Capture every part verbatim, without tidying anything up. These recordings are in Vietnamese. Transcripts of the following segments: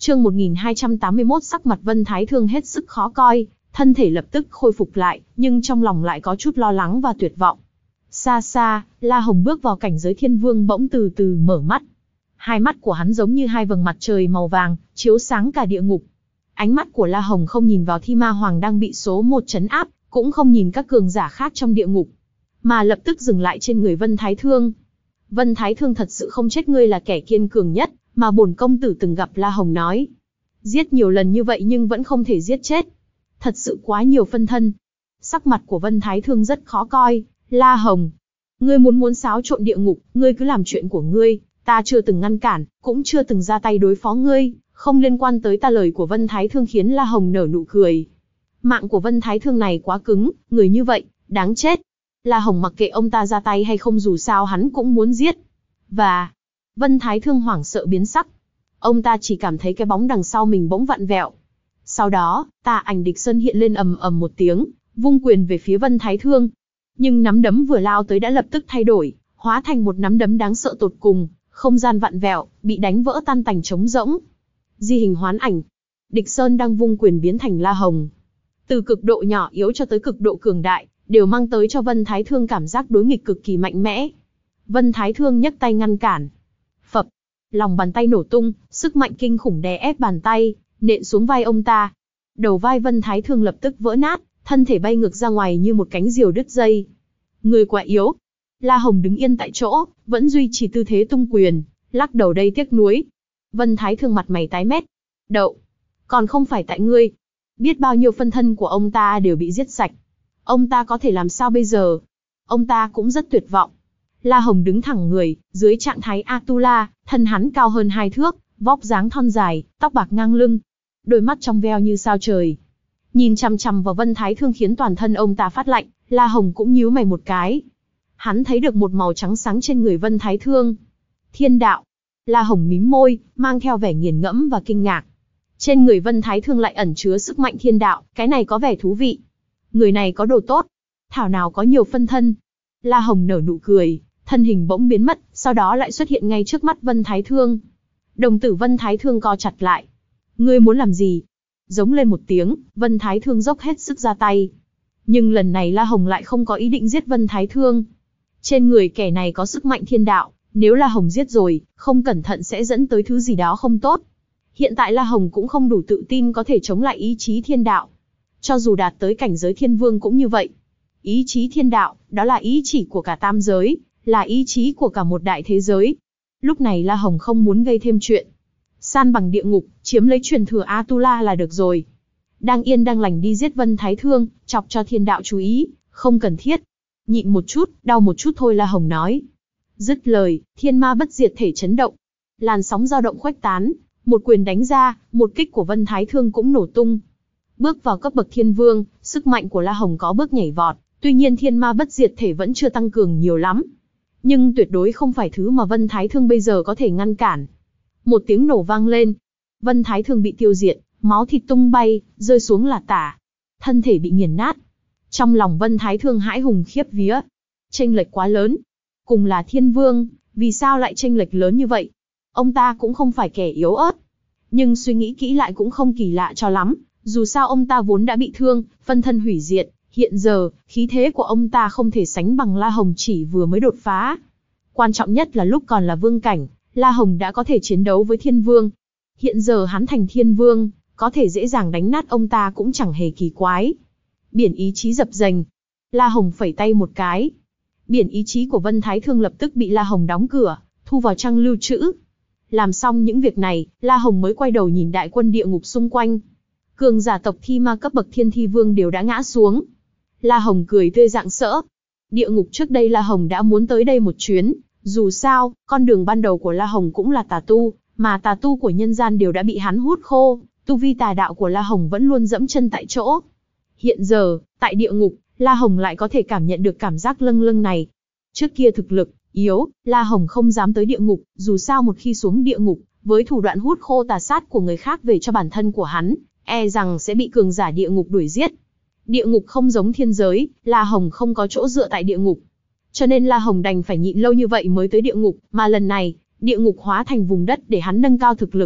Chương một nghìn hai trăm tám mươi mốt sắc mặt Vân Thái Thương hết sức khó coi, thân thể lập tức khôi phục lại, nhưng trong lòng lại có chút lo lắng và tuyệt vọng. Xa xa, La Hồng bước vào cảnh giới thiên vương bỗng từ từ mở mắt. Hai mắt của hắn giống như hai vầng mặt trời màu vàng, chiếu sáng cả địa ngục. Ánh mắt của La Hồng không nhìn vào Thi Ma Hoàng đang bị số một trấn áp, cũng không nhìn các cường giả khác trong địa ngục, mà lập tức dừng lại trên người Vân Thái Thương. Vân Thái Thương, thật sự không chết, ngươi là kẻ kiên cường nhất mà bổn công tử từng gặp. La Hồng nói. Giết nhiều lần như vậy nhưng vẫn không thể giết chết. Thật sự quá nhiều phân thân. Sắc mặt của Vân Thái Thương rất khó coi. La Hồng, ngươi muốn muốn xáo trộn địa ngục, ngươi cứ làm chuyện của ngươi, ta chưa từng ngăn cản, cũng chưa từng ra tay đối phó ngươi, không liên quan tới ta. Lời của Vân Thái Thương khiến La Hồng nở nụ cười. Mạng của Vân Thái Thương này quá cứng, người như vậy, đáng chết. La Hồng mặc kệ ông ta ra tay hay không, dù sao hắn cũng muốn giết. Và Vân Thái Thương hoảng sợ biến sắc. Ông ta chỉ cảm thấy cái bóng đằng sau mình bỗng vặn vẹo. Sau đó, tà ảnh Địch Sơn hiện lên ầm ầm một tiếng, vung quyền về phía Vân Thái Thương. Nhưng nắm đấm vừa lao tới đã lập tức thay đổi, hóa thành một nắm đấm đáng sợ tột cùng, không gian vặn vẹo, bị đánh vỡ tan tành trống rỗng. Di hình hoán ảnh. Địch Sơn đang vung quyền biến thành La Hồng. Từ cực độ nhỏ yếu cho tới cực độ cường đại, đều mang tới cho Vân Thái Thương cảm giác đối nghịch cực kỳ mạnh mẽ. Vân Thái Thương nhấc tay ngăn cản. Phập, lòng bàn tay nổ tung, sức mạnh kinh khủng đè ép bàn tay, nện xuống vai ông ta. Đầu vai Vân Thái Thương lập tức vỡ nát, thân thể bay ngược ra ngoài như một cánh diều đứt dây. Người quá yếu. La Hồng đứng yên tại chỗ, vẫn duy trì tư thế tung quyền, lắc đầu đầy tiếc nuối. Vân Thái Thương mặt mày tái mét. Đậu, còn không phải tại ngươi. Biết bao nhiêu phân thân của ông ta đều bị giết sạch. Ông ta có thể làm sao bây giờ? Ông ta cũng rất tuyệt vọng. La Hồng đứng thẳng người, dưới trạng thái Atula, thân hắn cao hơn hai thước, vóc dáng thon dài, tóc bạc ngang lưng, đôi mắt trong veo như sao trời. Nhìn chằm chằm vào Vân Thái Thương khiến toàn thân ông ta phát lạnh, La Hồng cũng nhíu mày một cái. Hắn thấy được một màu trắng sáng trên người Vân Thái Thương. Thiên đạo. La Hồng mím môi, mang theo vẻ nghiền ngẫm và kinh ngạc. Trên người Vân Thái Thương lại ẩn chứa sức mạnh thiên đạo, cái này có vẻ thú vị. Người này có đồ tốt, thảo nào có nhiều phân thân. La Hồng nở nụ cười, thân hình bỗng biến mất, sau đó lại xuất hiện ngay trước mắt Vân Thái Thương. Đồng tử Vân Thái Thương co chặt lại. Ngươi muốn làm gì? Giống lên một tiếng, Vân Thái Thương dốc hết sức ra tay. Nhưng lần này La Hồng lại không có ý định giết Vân Thái Thương. Trên người kẻ này có sức mạnh thiên đạo, nếu La Hồng giết rồi, không cẩn thận sẽ dẫn tới thứ gì đó không tốt. Hiện tại La Hồng cũng không đủ tự tin có thể chống lại ý chí thiên đạo. Cho dù đạt tới cảnh giới thiên vương cũng như vậy. Ý chí thiên đạo, đó là ý chỉ của cả tam giới, là ý chí của cả một đại thế giới. Lúc này La Hồng không muốn gây thêm chuyện. San bằng địa ngục, chiếm lấy truyền thừa Atula là được rồi. Đang yên đang lành đi giết Vân Thái Thương, chọc cho thiên đạo chú ý, không cần thiết. Nhịn một chút, đau một chút thôi, La Hồng nói. Dứt lời, thiên ma bất diệt thể chấn động. Làn sóng dao động khuếch tán, một quyền đánh ra, một kích của Vân Thái Thương cũng nổ tung. Bước vào cấp bậc thiên vương, sức mạnh của La Hồng có bước nhảy vọt, tuy nhiên thiên ma bất diệt thể vẫn chưa tăng cường nhiều lắm. Nhưng tuyệt đối không phải thứ mà Vân Thái Thương bây giờ có thể ngăn cản. Một tiếng nổ vang lên. Vân Thái Thương bị tiêu diệt, máu thịt tung bay, rơi xuống là tả. Thân thể bị nghiền nát. Trong lòng Vân Thái Thương hãi hùng khiếp vía. Chênh lệch quá lớn. Cùng là thiên vương, vì sao lại chênh lệch lớn như vậy? Ông ta cũng không phải kẻ yếu ớt. Nhưng suy nghĩ kỹ lại cũng không kỳ lạ cho lắm. Dù sao ông ta vốn đã bị thương, phân thân hủy diệt. Hiện giờ, khí thế của ông ta không thể sánh bằng La Hồng chỉ vừa mới đột phá. Quan trọng nhất là lúc còn là vương cảnh, La Hồng đã có thể chiến đấu với thiên vương. Hiện giờ hắn thành thiên vương, có thể dễ dàng đánh nát ông ta cũng chẳng hề kỳ quái. Biển ý chí dập dềnh. La Hồng phẩy tay một cái. Biển ý chí của Vân Thái Thương lập tức bị La Hồng đóng cửa, thu vào trang lưu trữ. Làm xong những việc này, La Hồng mới quay đầu nhìn đại quân địa ngục xung quanh. Cường giả tộc Thi Ma cấp bậc thiên thi vương đều đã ngã xuống. La Hồng cười tươi rạng rỡ. Địa ngục trước đây La Hồng đã muốn tới đây một chuyến. Dù sao, con đường ban đầu của La Hồng cũng là tà tu, mà tà tu của nhân gian đều đã bị hắn hút khô. Tu vi tà đạo của La Hồng vẫn luôn dẫm chân tại chỗ. Hiện giờ, tại địa ngục, La Hồng lại có thể cảm nhận được cảm giác lâng lâng này. Trước kia thực lực yếu, La Hồng không dám tới địa ngục, dù sao một khi xuống địa ngục, với thủ đoạn hút khô tà sát của người khác về cho bản thân của hắn, e rằng sẽ bị cường giả địa ngục đuổi giết. Địa ngục không giống thiên giới, La Hồng không có chỗ dựa tại địa ngục. Cho nên La Hồng đành phải nhịn lâu như vậy mới tới địa ngục, mà lần này, địa ngục hóa thành vùng đất để hắn nâng cao thực lực.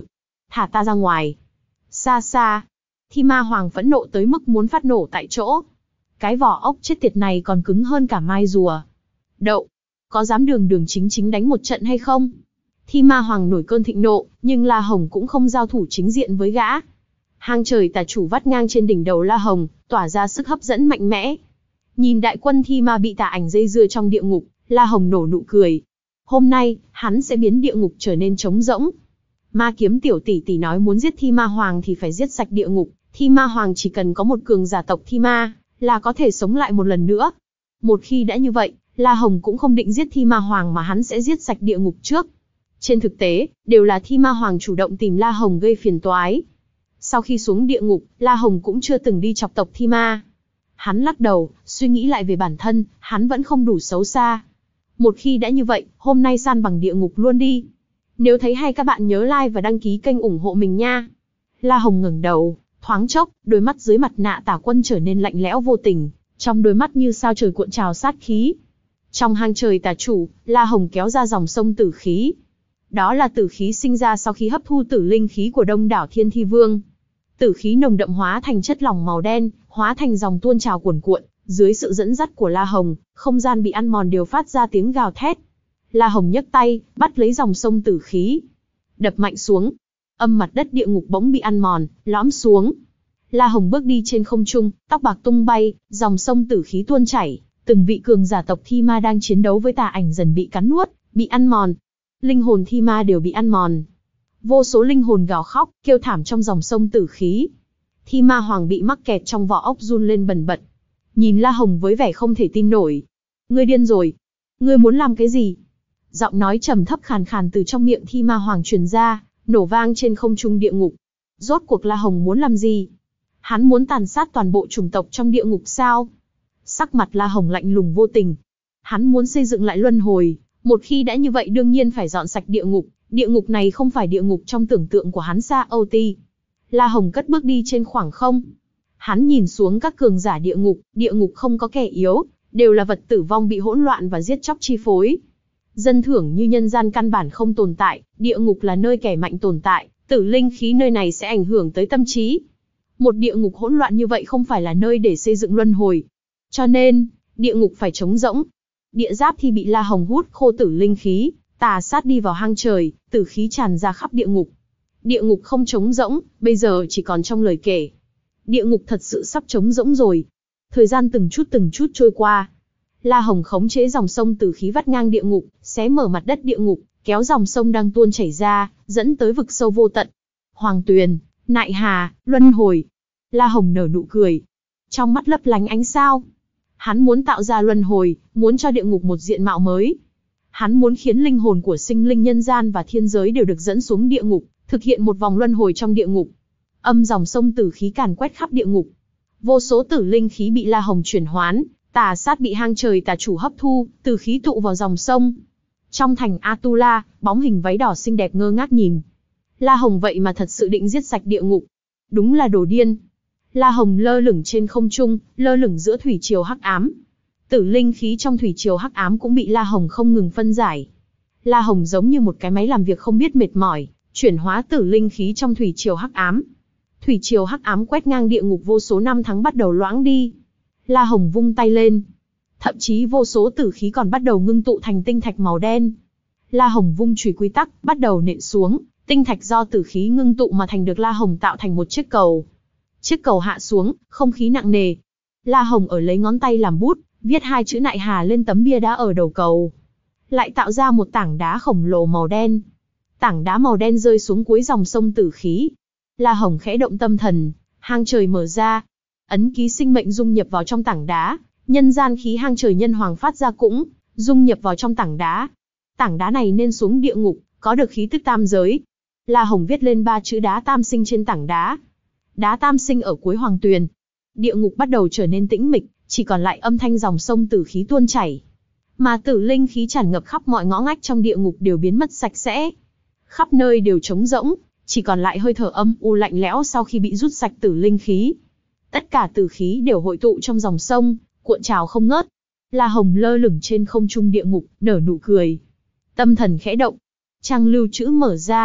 thả ta ra ngoài. Xa xa, Thi Ma Hoàng phẫn nộ tới mức muốn phát nổ tại chỗ. Cái vỏ ốc chết tiệt này còn cứng hơn cả mai rùa. Đậu, có dám đường đường chính chính đánh một trận hay không? Thi Ma Hoàng nổi cơn thịnh nộ, nhưng La Hồng cũng không giao thủ chính diện với gã. Hang trời tà chủ vắt ngang trên đỉnh đầu La Hồng, tỏa ra sức hấp dẫn mạnh mẽ. Nhìn đại quân Thi Ma bị tà ảnh dây dưa trong địa ngục, La Hồng nổ nụ cười. Hôm nay, hắn sẽ biến địa ngục trở nên trống rỗng. Ma Kiếm tiểu tỷ tỷ nói muốn giết Thi Ma Hoàng thì phải giết sạch địa ngục. Thi Ma Hoàng chỉ cần có một cường giả tộc Thi Ma, là có thể sống lại một lần nữa. Một khi đã như vậy, La Hồng cũng không định giết Thi Ma Hoàng mà hắn sẽ giết sạch địa ngục trước. Trên thực tế, đều là Thi Ma Hoàng chủ động tìm La Hồng gây phiền toái. Sau khi xuống địa ngục, La Hồng cũng chưa từng đi chọc tộc Thi Ma. Hắn lắc đầu, suy nghĩ lại về bản thân, hắn vẫn không đủ xấu xa. Một khi đã như vậy, hôm nay san bằng địa ngục luôn đi. Nếu thấy hay các bạn nhớ like và đăng ký kênh ủng hộ mình nha. La Hồng ngẩng đầu, thoáng chốc, đôi mắt dưới mặt nạ Tà Quân trở nên lạnh lẽo vô tình, trong đôi mắt như sao trời cuộn trào sát khí. Trong hang trời tà chủ, La Hồng kéo ra dòng sông tử khí. Đó là tử khí sinh ra sau khi hấp thu tử linh khí của đông đảo Thiên Thi Vương. Tử khí nồng đậm hóa thành chất lỏng màu đen, hóa thành dòng tuôn trào cuồn cuộn, dưới sự dẫn dắt của La Hồng, không gian bị ăn mòn đều phát ra tiếng gào thét. La Hồng nhấc tay, bắt lấy dòng sông tử khí, đập mạnh xuống. Âm mặt đất địa ngục bỗng bị ăn mòn, lõm xuống. La Hồng bước đi trên không trung, tóc bạc tung bay, dòng sông tử khí tuôn chảy, từng vị cường giả tộc Thi Ma đang chiến đấu với tà ảnh dần bị cắn nuốt, bị ăn mòn. Linh hồn Thi Ma đều bị ăn mòn. Vô số linh hồn gào khóc, kêu thảm trong dòng sông tử khí. Thi Ma Hoàng bị mắc kẹt trong vỏ ốc run lên bần bật. Nhìn La Hồng với vẻ không thể tin nổi. Ngươi điên rồi. Ngươi muốn làm cái gì? Giọng nói trầm thấp khàn khàn từ trong miệng Thi Ma Hoàng truyền ra, nổ vang trên không trung địa ngục. Rốt cuộc La Hồng muốn làm gì? Hắn muốn tàn sát toàn bộ chủng tộc trong địa ngục sao? Sắc mặt La Hồng lạnh lùng vô tình. Hắn muốn xây dựng lại luân hồi, một khi đã như vậy đương nhiên phải dọn sạch địa ngục. Địa ngục này không phải địa ngục trong tưởng tượng của hắn Sa Âu Ti. La Hồng cất bước đi trên khoảng không. Hắn nhìn xuống các cường giả địa ngục, địa ngục không có kẻ yếu, đều là vật tử vong bị hỗn loạn và giết chóc chi phối. Dân thưởng như nhân gian căn bản không tồn tại, địa ngục là nơi kẻ mạnh tồn tại, tử linh khí nơi này sẽ ảnh hưởng tới tâm trí. Một địa ngục hỗn loạn như vậy không phải là nơi để xây dựng luân hồi. Cho nên, địa ngục phải trống rỗng. Địa giáp thì bị La Hồng hút khô tử linh khí, tà sát đi vào hang trời, tử khí tràn ra khắp địa ngục. Địa ngục không trống rỗng, bây giờ chỉ còn trong lời kể. Địa ngục thật sự sắp trống rỗng rồi. Thời gian từng chút từng chút trôi qua. La Hồng khống chế dòng sông tử khí vắt ngang địa ngục, xé mở mặt đất địa ngục, kéo dòng sông đang tuôn chảy ra, dẫn tới vực sâu vô tận. Hoàng tuyền, nại hà, luân hồi. La Hồng nở nụ cười. Trong mắt lấp lánh ánh sao. Hắn muốn tạo ra luân hồi, muốn cho địa ngục một diện mạo mới. Hắn muốn khiến linh hồn của sinh linh nhân gian và thiên giới đều được dẫn xuống địa ngục, thực hiện một vòng luân hồi trong địa ngục. Âm dòng sông tử khí càn quét khắp địa ngục. Vô số tử linh khí bị La Hồng chuyển hoán, tà sát bị hang trời tà chủ hấp thu, tử khí tụ vào dòng sông. Trong thành Atula, bóng hình váy đỏ xinh đẹp ngơ ngác nhìn. La Hồng vậy mà thật sự định giết sạch địa ngục. Đúng là đồ điên. La Hồng lơ lửng trên không trung, lơ lửng giữa thủy triều hắc ám. Tử linh khí trong thủy triều hắc ám cũng bị La Hồng không ngừng phân giải. La Hồng giống như một cái máy làm việc không biết mệt mỏi, chuyển hóa tử linh khí trong thủy triều hắc ám. Thủy triều hắc ám quét ngang địa ngục vô số năm tháng bắt đầu loãng đi. La Hồng vung tay lên. Thậm chí vô số tử khí còn bắt đầu ngưng tụ thành tinh thạch màu đen. La Hồng vung chùy quy tắc, bắt đầu nện xuống, tinh thạch do tử khí ngưng tụ mà thành được La Hồng tạo thành một chiếc cầu. Chiếc cầu hạ xuống, không khí nặng nề. La Hồng ở lấy ngón tay làm bút, viết hai chữ nại hà lên tấm bia đá ở đầu cầu. Lại tạo ra một tảng đá khổng lồ màu đen. Tảng đá màu đen rơi xuống cuối dòng sông tử khí. La Hồng khẽ động tâm thần, hang trời mở ra. Ấn ký sinh mệnh dung nhập vào trong tảng đá, nhân gian khí hang trời nhân hoàng phát ra cũng dung nhập vào trong tảng đá. Tảng đá này nên xuống địa ngục, có được khí tức tam giới. La Hồng viết lên ba chữ đá tam sinh trên tảng đá. Đá tam sinh ở cuối hoàng tuyền. Địa ngục bắt đầu trở nên tĩnh mịch, chỉ còn lại âm thanh dòng sông tử khí tuôn chảy. Mà tử linh khí tràn ngập khắp mọi ngõ ngách trong địa ngục đều biến mất sạch sẽ. Khắp nơi đều trống rỗng, chỉ còn lại hơi thở âm u lạnh lẽo sau khi bị rút sạch tử linh khí. Tất cả tử khí đều hội tụ trong dòng sông, cuộn trào không ngớt. La Hồng lơ lửng trên không trung địa ngục, nở nụ cười. Tâm thần khẽ động. Trang lưu trữ mở ra.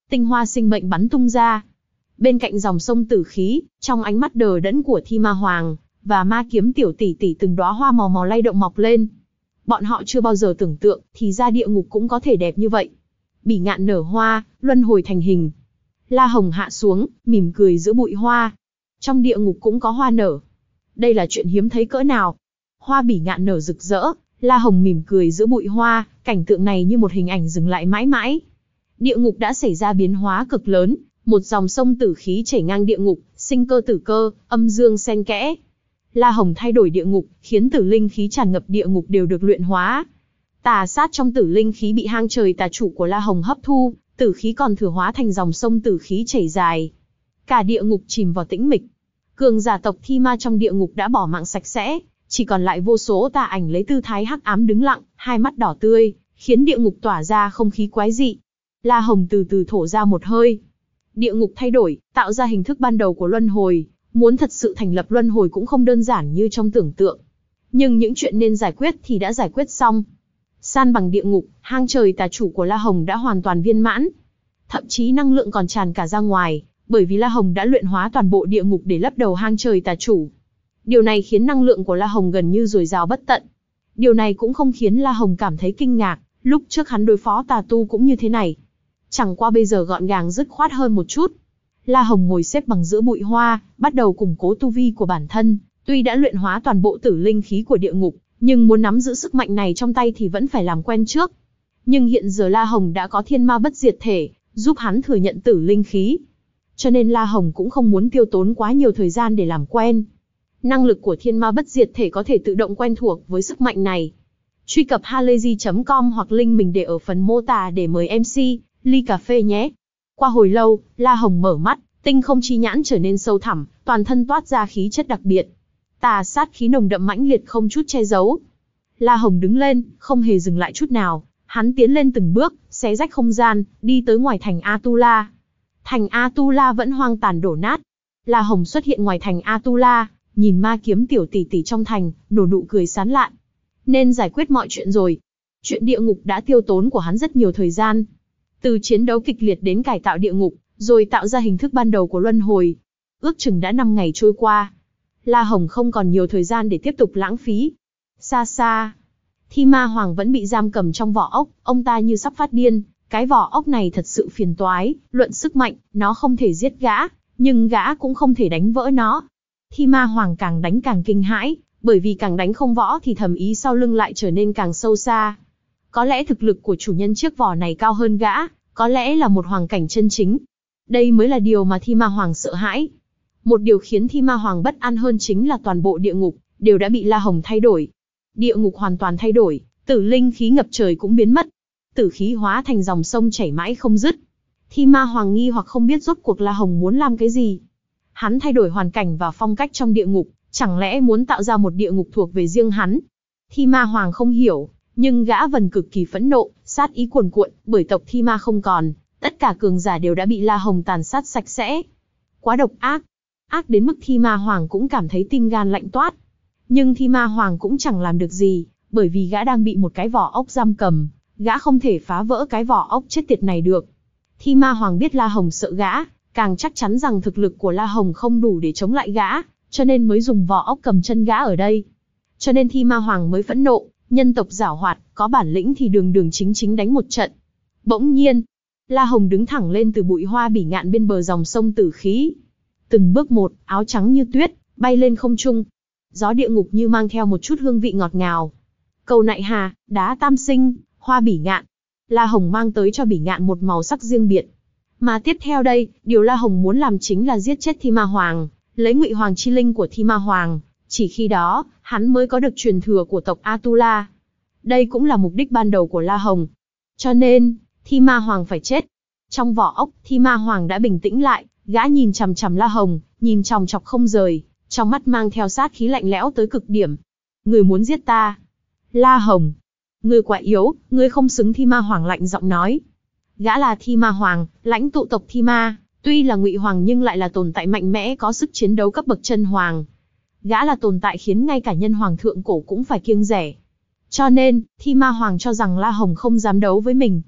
tinh hoa sinh mệnh bắn tung ra. Bên cạnh dòng sông tử khí, trong ánh mắt đờ đẫn của Thi Ma Hoàng và Ma Kiếm tiểu tỷ tỷ, từng đóa hoa màu màu lay động mọc lên. Bọn họ chưa bao giờ tưởng tượng, thì ra địa ngục cũng có thể đẹp như vậy. Bỉ ngạn nở hoa, luân hồi thành hình. La Hồng hạ xuống, mỉm cười giữa bụi hoa. Trong địa ngục cũng có hoa nở. Đây là chuyện hiếm thấy cỡ nào. Hoa bỉ ngạn nở rực rỡ, La Hồng mỉm cười giữa bụi hoa, cảnh tượng này như một hình ảnh dừng lại mãi mãi. Địa ngục đã xảy ra biến hóa cực lớn, một dòng sông tử khí chảy ngang địa ngục, sinh cơ tử cơ, âm dương xen kẽ. La Hồng thay đổi địa ngục, khiến tử linh khí tràn ngập địa ngục đều được luyện hóa. Tà sát trong tử linh khí bị hang trời tà chủ của La Hồng hấp thu, tử khí còn thừa hóa thành dòng sông tử khí chảy dài. Cả địa ngục chìm vào tĩnh mịch. Cường giả tộc Thi Ma trong địa ngục đã bỏ mạng sạch sẽ, chỉ còn lại vô số tà ảnh lấy tư thái hắc ám đứng lặng, hai mắt đỏ tươi, khiến địa ngục tỏa ra không khí quái dị. La Hồng từ từ thổ ra một hơi. Địa ngục thay đổi, tạo ra hình thức ban đầu của luân hồi. Muốn thật sự thành lập luân hồi cũng không đơn giản như trong tưởng tượng. Nhưng những chuyện nên giải quyết thì đã giải quyết xong. San bằng địa ngục, hang trời tà chủ của La Hồng đã hoàn toàn viên mãn. Thậm chí năng lượng còn tràn cả ra ngoài, bởi vì La Hồng đã luyện hóa toàn bộ địa ngục để lấp đầu hang trời tà chủ. Điều này khiến năng lượng của La Hồng gần như dồi dào bất tận. Điều này cũng không khiến La Hồng cảm thấy kinh ngạc, lúc trước hắn đối phó tà tu cũng như thế này. Chẳng qua bây giờ gọn gàng dứt khoát hơn một chút. La Hồng ngồi xếp bằng giữa bụi hoa, bắt đầu củng cố tu vi của bản thân. Tuy đã luyện hóa toàn bộ tử linh khí của địa ngục, nhưng muốn nắm giữ sức mạnh này trong tay thì vẫn phải làm quen trước. Nhưng hiện giờ La Hồng đã có thiên ma bất diệt thể, giúp hắn thừa nhận tử linh khí. Cho nên La Hồng cũng không muốn tiêu tốn quá nhiều thời gian để làm quen. Năng lực của thiên ma bất diệt thể có thể tự động quen thuộc với sức mạnh này. Truy cập halayzi chấm com hoặc link mình để ở phần mô tả để mời em xê, ly cà phê nhé. Qua hồi lâu, La Hồng mở mắt, tinh không chi nhãn trở nên sâu thẳm, toàn thân toát ra khí chất đặc biệt. Tà sát khí nồng đậm mãnh liệt không chút che giấu. La Hồng đứng lên, không hề dừng lại chút nào, hắn tiến lên từng bước, xé rách không gian, đi tới ngoài thành Atula. Thành Atula vẫn hoang tàn đổ nát. La Hồng xuất hiện ngoài thành Atula, nhìn Ma Kiếm tiểu tỷ tỷ trong thành, nở nụ cười sán lạn. Nên giải quyết mọi chuyện rồi. Chuyện địa ngục đã tiêu tốn của hắn rất nhiều thời gian. Từ chiến đấu kịch liệt đến cải tạo địa ngục, rồi tạo ra hình thức ban đầu của luân hồi. Ước chừng đã năm ngày trôi qua. La Hồng không còn nhiều thời gian để tiếp tục lãng phí. Xa xa, Thi Ma Hoàng vẫn bị giam cầm trong vỏ ốc, ông ta như sắp phát điên. Cái vỏ ốc này thật sự phiền toái, luận sức mạnh, nó không thể giết gã, nhưng gã cũng không thể đánh vỡ nó. Thi Ma Hoàng càng đánh càng kinh hãi, bởi vì càng đánh không võ thì thầm ý sau lưng lại trở nên càng sâu xa. Có lẽ thực lực của chủ nhân chiếc vỏ này cao hơn gã, có lẽ là một hoàng cảnh chân chính. Đây mới là điều mà Thi Ma Hoàng sợ hãi. Một điều khiến Thi Ma Hoàng bất an hơn chính là toàn bộ địa ngục đều đã bị La Hồng thay đổi. Địa ngục hoàn toàn thay đổi, tử linh khí ngập trời cũng biến mất. Tử khí hóa thành dòng sông chảy mãi không dứt. Thi Ma Hoàng nghi hoặc không biết rốt cuộc La Hồng muốn làm cái gì. Hắn thay đổi hoàn cảnh và phong cách trong địa ngục, chẳng lẽ muốn tạo ra một địa ngục thuộc về riêng hắn? Thi Ma Hoàng không hiểu, nhưng gã vẫn cực kỳ phẫn nộ, sát ý cuồn cuộn, bởi tộc Thi Ma không còn, tất cả cường giả đều đã bị La Hồng tàn sát sạch sẽ. Quá độc ác, ác đến mức Thi Ma Hoàng cũng cảm thấy tim gan lạnh toát. Nhưng Thi Ma Hoàng cũng chẳng làm được gì, bởi vì gã đang bị một cái vỏ ốc giam cầm, gã không thể phá vỡ cái vỏ ốc chết tiệt này được. Thi Ma Hoàng biết La Hồng sợ gã, càng chắc chắn rằng thực lực của La Hồng không đủ để chống lại gã, cho nên mới dùng vỏ ốc cầm chân gã ở đây. Cho nên Thi Ma Hoàng mới phẫn nộ, nhân tộc giảo hoạt, có bản lĩnh thì đường đường chính chính đánh một trận. Bỗng nhiên, La Hồng đứng thẳng lên từ bụi hoa bỉ ngạn bên bờ dòng sông tử khí. Từng bước một, áo trắng như tuyết, bay lên không trung. Gió địa ngục như mang theo một chút hương vị ngọt ngào. Cầu nại hà, đá tam sinh, hoa bỉ ngạn. La Hồng mang tới cho bỉ ngạn một màu sắc riêng biệt. Mà tiếp theo đây, điều La Hồng muốn làm chính là giết chết Thi Ma Hoàng, lấy Ngụy Hoàng chi linh của Thi Ma Hoàng. Chỉ khi đó, hắn mới có được truyền thừa của tộc Atula. Đây cũng là mục đích ban đầu của La Hồng. Cho nên, Thi Ma Hoàng phải chết. Trong vỏ ốc, Thi Ma Hoàng đã bình tĩnh lại, gã nhìn chằm chằm La Hồng, nhìn chòng chọc không rời, trong mắt mang theo sát khí lạnh lẽo tới cực điểm. Người muốn giết ta? La Hồng, ngươi quá yếu, ngươi không xứng. Thi Ma Hoàng lạnh giọng nói. Gã là Thi Ma Hoàng, lãnh tụ tộc Thi Ma, tuy là Ngụy Hoàng nhưng lại là tồn tại mạnh mẽ có sức chiến đấu cấp bậc chân hoàng. Gã là tồn tại khiến ngay cả nhân hoàng thượng cổ cũng phải kiêng rẻ. Cho nên, Thi Ma Hoàng cho rằng La Hồng không dám đấu với mình.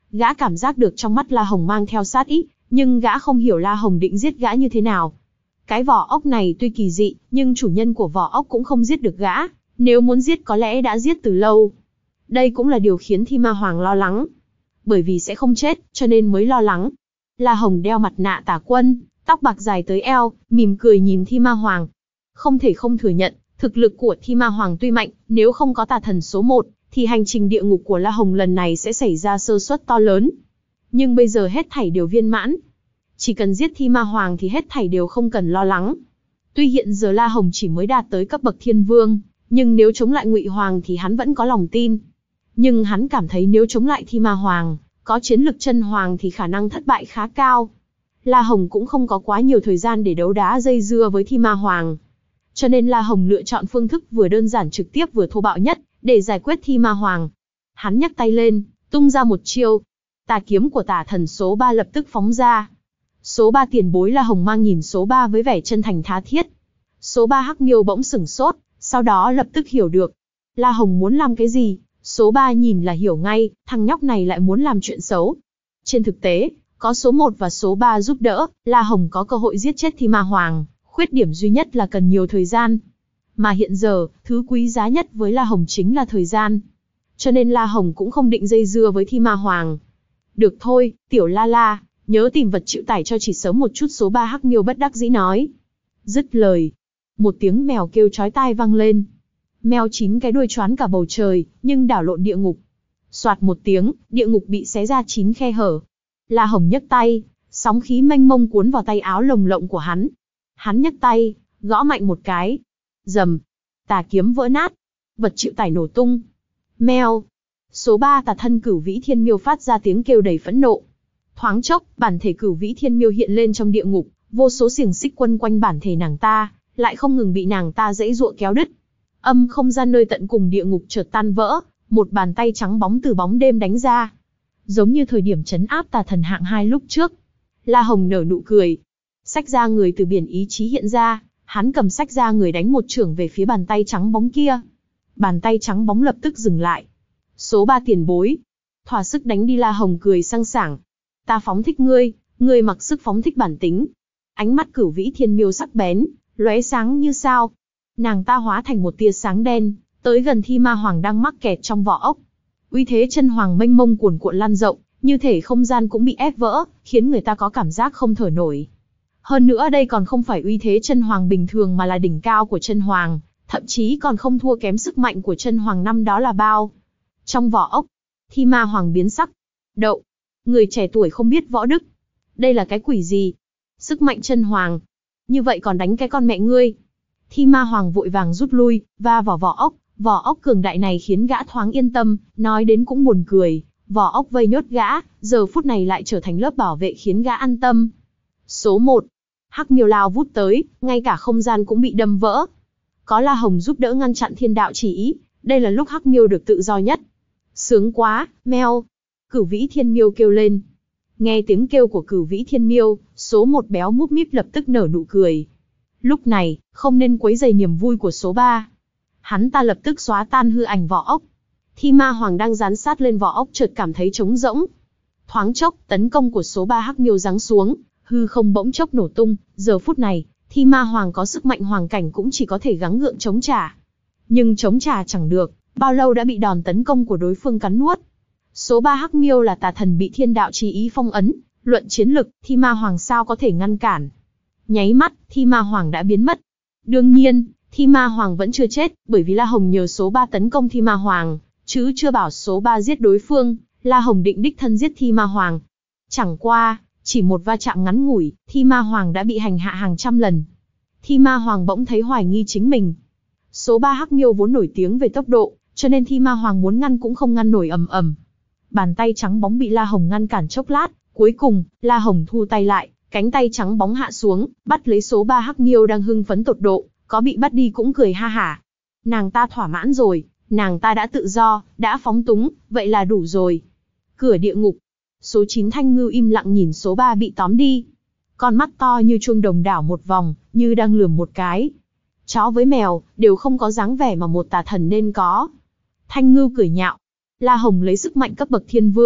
Gã cảm giác được trong mắt La Hồng mang theo sát ý, nhưng gã không hiểu La Hồng định giết gã như thế nào. Cái vỏ ốc này tuy kỳ dị, nhưng chủ nhân của vỏ ốc cũng không giết được gã, nếu muốn giết có lẽ đã giết từ lâu. Đây cũng là điều khiến Thi Ma Hoàng lo lắng. Bởi vì sẽ không chết, cho nên mới lo lắng. La Hồng đeo mặt nạ tà quân, tóc bạc dài tới eo, mỉm cười nhìn Thi Ma Hoàng. Không thể không thừa nhận, thực lực của Thi Ma Hoàng tuy mạnh, nếu không có tà thần số một, thì hành trình địa ngục của La Hồng lần này sẽ xảy ra sơ suất to lớn. Nhưng bây giờ hết thảy đều viên mãn. Chỉ cần giết Thi Ma Hoàng thì hết thảy đều không cần lo lắng. Tuy hiện giờ La Hồng chỉ mới đạt tới cấp bậc thiên vương, nhưng nếu chống lại Ngụy Hoàng thì hắn vẫn có lòng tin. Nhưng hắn cảm thấy nếu chống lại Thi Ma Hoàng, có chiến lực chân hoàng thì khả năng thất bại khá cao. La Hồng cũng không có quá nhiều thời gian để đấu đá dây dưa với Thi Ma Hoàng. Cho nên La Hồng lựa chọn phương thức vừa đơn giản trực tiếp vừa thô bạo nhất, để giải quyết Thi Ma Hoàng. Hắn nhấc tay lên, tung ra một chiêu. Tà kiếm của tà thần số ba lập tức phóng ra. Số ba tiền bối La Hồng mang nhìn số ba với vẻ chân thành tha thiết. Số ba Hắc Miêu bỗng sửng sốt, sau đó lập tức hiểu được. La Hồng muốn làm cái gì, số ba nhìn là hiểu ngay, thằng nhóc này lại muốn làm chuyện xấu. Trên thực tế, có số một và số ba giúp đỡ, La Hồng có cơ hội giết chết Thi Ma Hoàng, khuyết điểm duy nhất là cần nhiều thời gian. Mà hiện giờ, thứ quý giá nhất với La Hồng chính là thời gian. Cho nên La Hồng cũng không định dây dưa với Thi Ma Hoàng. Được thôi, tiểu La La, nhớ tìm vật chịu tải cho chỉ sớm một chút, số ba Hắc Miêu bất đắc dĩ nói. Dứt lời, một tiếng mèo kêu chói tai vang lên. Mèo chín cái đuôi choán cả bầu trời, nhưng đảo lộn địa ngục. Soạt một tiếng, địa ngục bị xé ra chín khe hở. La Hồng nhấc tay, sóng khí mênh mông cuốn vào tay áo lồng lộng của hắn. Hắn nhấc tay, gõ mạnh một cái. Rầm, tà kiếm vỡ nát, vật chịu tải nổ tung. Meo. Số ba tà thân Cửu Vĩ Thiên Miêu phát ra tiếng kêu đầy phẫn nộ. Thoáng chốc, bản thể Cửu Vĩ Thiên Miêu hiện lên trong địa ngục, vô số xiềng xích quấn quanh bản thể nàng ta, lại không ngừng bị nàng ta giãy giụa kéo đứt. Âm không gian nơi tận cùng địa ngục chợt tan vỡ, một bàn tay trắng bóng từ bóng đêm đánh ra. Giống như thời điểm trấn áp tà thần hạng hai lúc trước. La Hồng nở nụ cười. Xách ra người từ biển ý chí hiện ra, hắn cầm xách ra người đánh một chưởng về phía bàn tay trắng bóng kia. Bàn tay trắng bóng lập tức dừng lại. Số ba tiền bối. Thỏa sức đánh đi, La Hồng cười sang sảng. Ta phóng thích ngươi, ngươi mặc sức phóng thích bản tính. Ánh mắt Cửu Vĩ Thiên Miêu sắc bén, lóe sáng như sao. Nàng ta hóa thành một tia sáng đen, tới gần Thi Ma Hoàng đang mắc kẹt trong vỏ ốc. Uy thế chân hoàng mênh mông cuồn cuộn lan rộng, như thể không gian cũng bị ép vỡ, khiến người ta có cảm giác không thở nổi. Hơn nữa đây còn không phải uy thế chân hoàng bình thường mà là đỉnh cao của chân hoàng, thậm chí còn không thua kém sức mạnh của chân hoàng năm đó là bao. Trong vỏ ốc, Thi Ma Hoàng biến sắc. Đậu, người trẻ tuổi không biết võ đức. Đây là cái quỷ gì? Sức mạnh chân hoàng. Như vậy còn đánh cái con mẹ ngươi. Thi Ma Hoàng vội vàng rút lui, va vào vỏ ốc. Vỏ ốc cường đại này khiến gã thoáng yên tâm, nói đến cũng buồn cười. Vỏ ốc vây nhốt gã, giờ phút này lại trở thành lớp bảo vệ khiến gã an tâm. Số một. Hắc Miêu lao vút tới, ngay cả không gian cũng bị đâm vỡ. Có La Hồng giúp đỡ ngăn chặn thiên đạo chỉ ý, đây là lúc Hắc Miêu được tự do nhất. Sướng quá, meo. Cửu Vĩ Thiên Miêu kêu lên. Nghe tiếng kêu của Cửu Vĩ Thiên Miêu, số một béo múp míp lập tức nở nụ cười. Lúc này, không nên quấy rầy niềm vui của số ba. Hắn ta lập tức xóa tan hư ảnh vỏ ốc. Thi Ma Hoàng đang dán sát lên vỏ ốc chợt cảm thấy trống rỗng. Thoáng chốc, tấn công của số ba Hắc Miêu giáng xuống, hư không bỗng chốc nổ tung. Giờ phút này, Thi Ma Hoàng có sức mạnh hoàng cảnh cũng chỉ có thể gắng gượng chống trả. Nhưng chống trả chẳng được, bao lâu đã bị đòn tấn công của đối phương cắn nuốt. Số ba Hắc Miêu là tà thần bị thiên đạo chí ý phong ấn, luận chiến lực, Thi Ma Hoàng sao có thể ngăn cản. Nháy mắt, Thi Ma Hoàng đã biến mất. Đương nhiên, Thi Ma Hoàng vẫn chưa chết, bởi vì La Hồng nhờ số ba tấn công Thi Ma Hoàng, chứ chưa bảo số ba giết đối phương. La Hồng định đích thân giết Thi Ma Hoàng. Chẳng qua, chỉ một va chạm ngắn ngủi, Thi Ma Hoàng đã bị hành hạ hàng trăm lần. Thi Ma Hoàng bỗng thấy hoài nghi chính mình. Số ba Hắc Miêu vốn nổi tiếng về tốc độ, cho nên Thi Ma Hoàng muốn ngăn cũng không ngăn nổi, ầm ầm. Bàn tay trắng bóng bị La Hồng ngăn cản chốc lát, cuối cùng, La Hồng thu tay lại, cánh tay trắng bóng hạ xuống, bắt lấy số ba Hắc Miêu đang hưng phấn tột độ, có bị bắt đi cũng cười ha hả. Nàng ta thỏa mãn rồi, nàng ta đã tự do, đã phóng túng, vậy là đủ rồi. Cửa địa ngục. Số chín Thanh Ngưu im lặng nhìn số ba bị tóm đi. Con mắt to như chuông đồng đảo một vòng, như đang lườm một cái. Chó với mèo, đều không có dáng vẻ mà một tà thần nên có. Thanh Ngưu cười nhạo. La Hồng lấy sức mạnh cấp bậc thiên vương,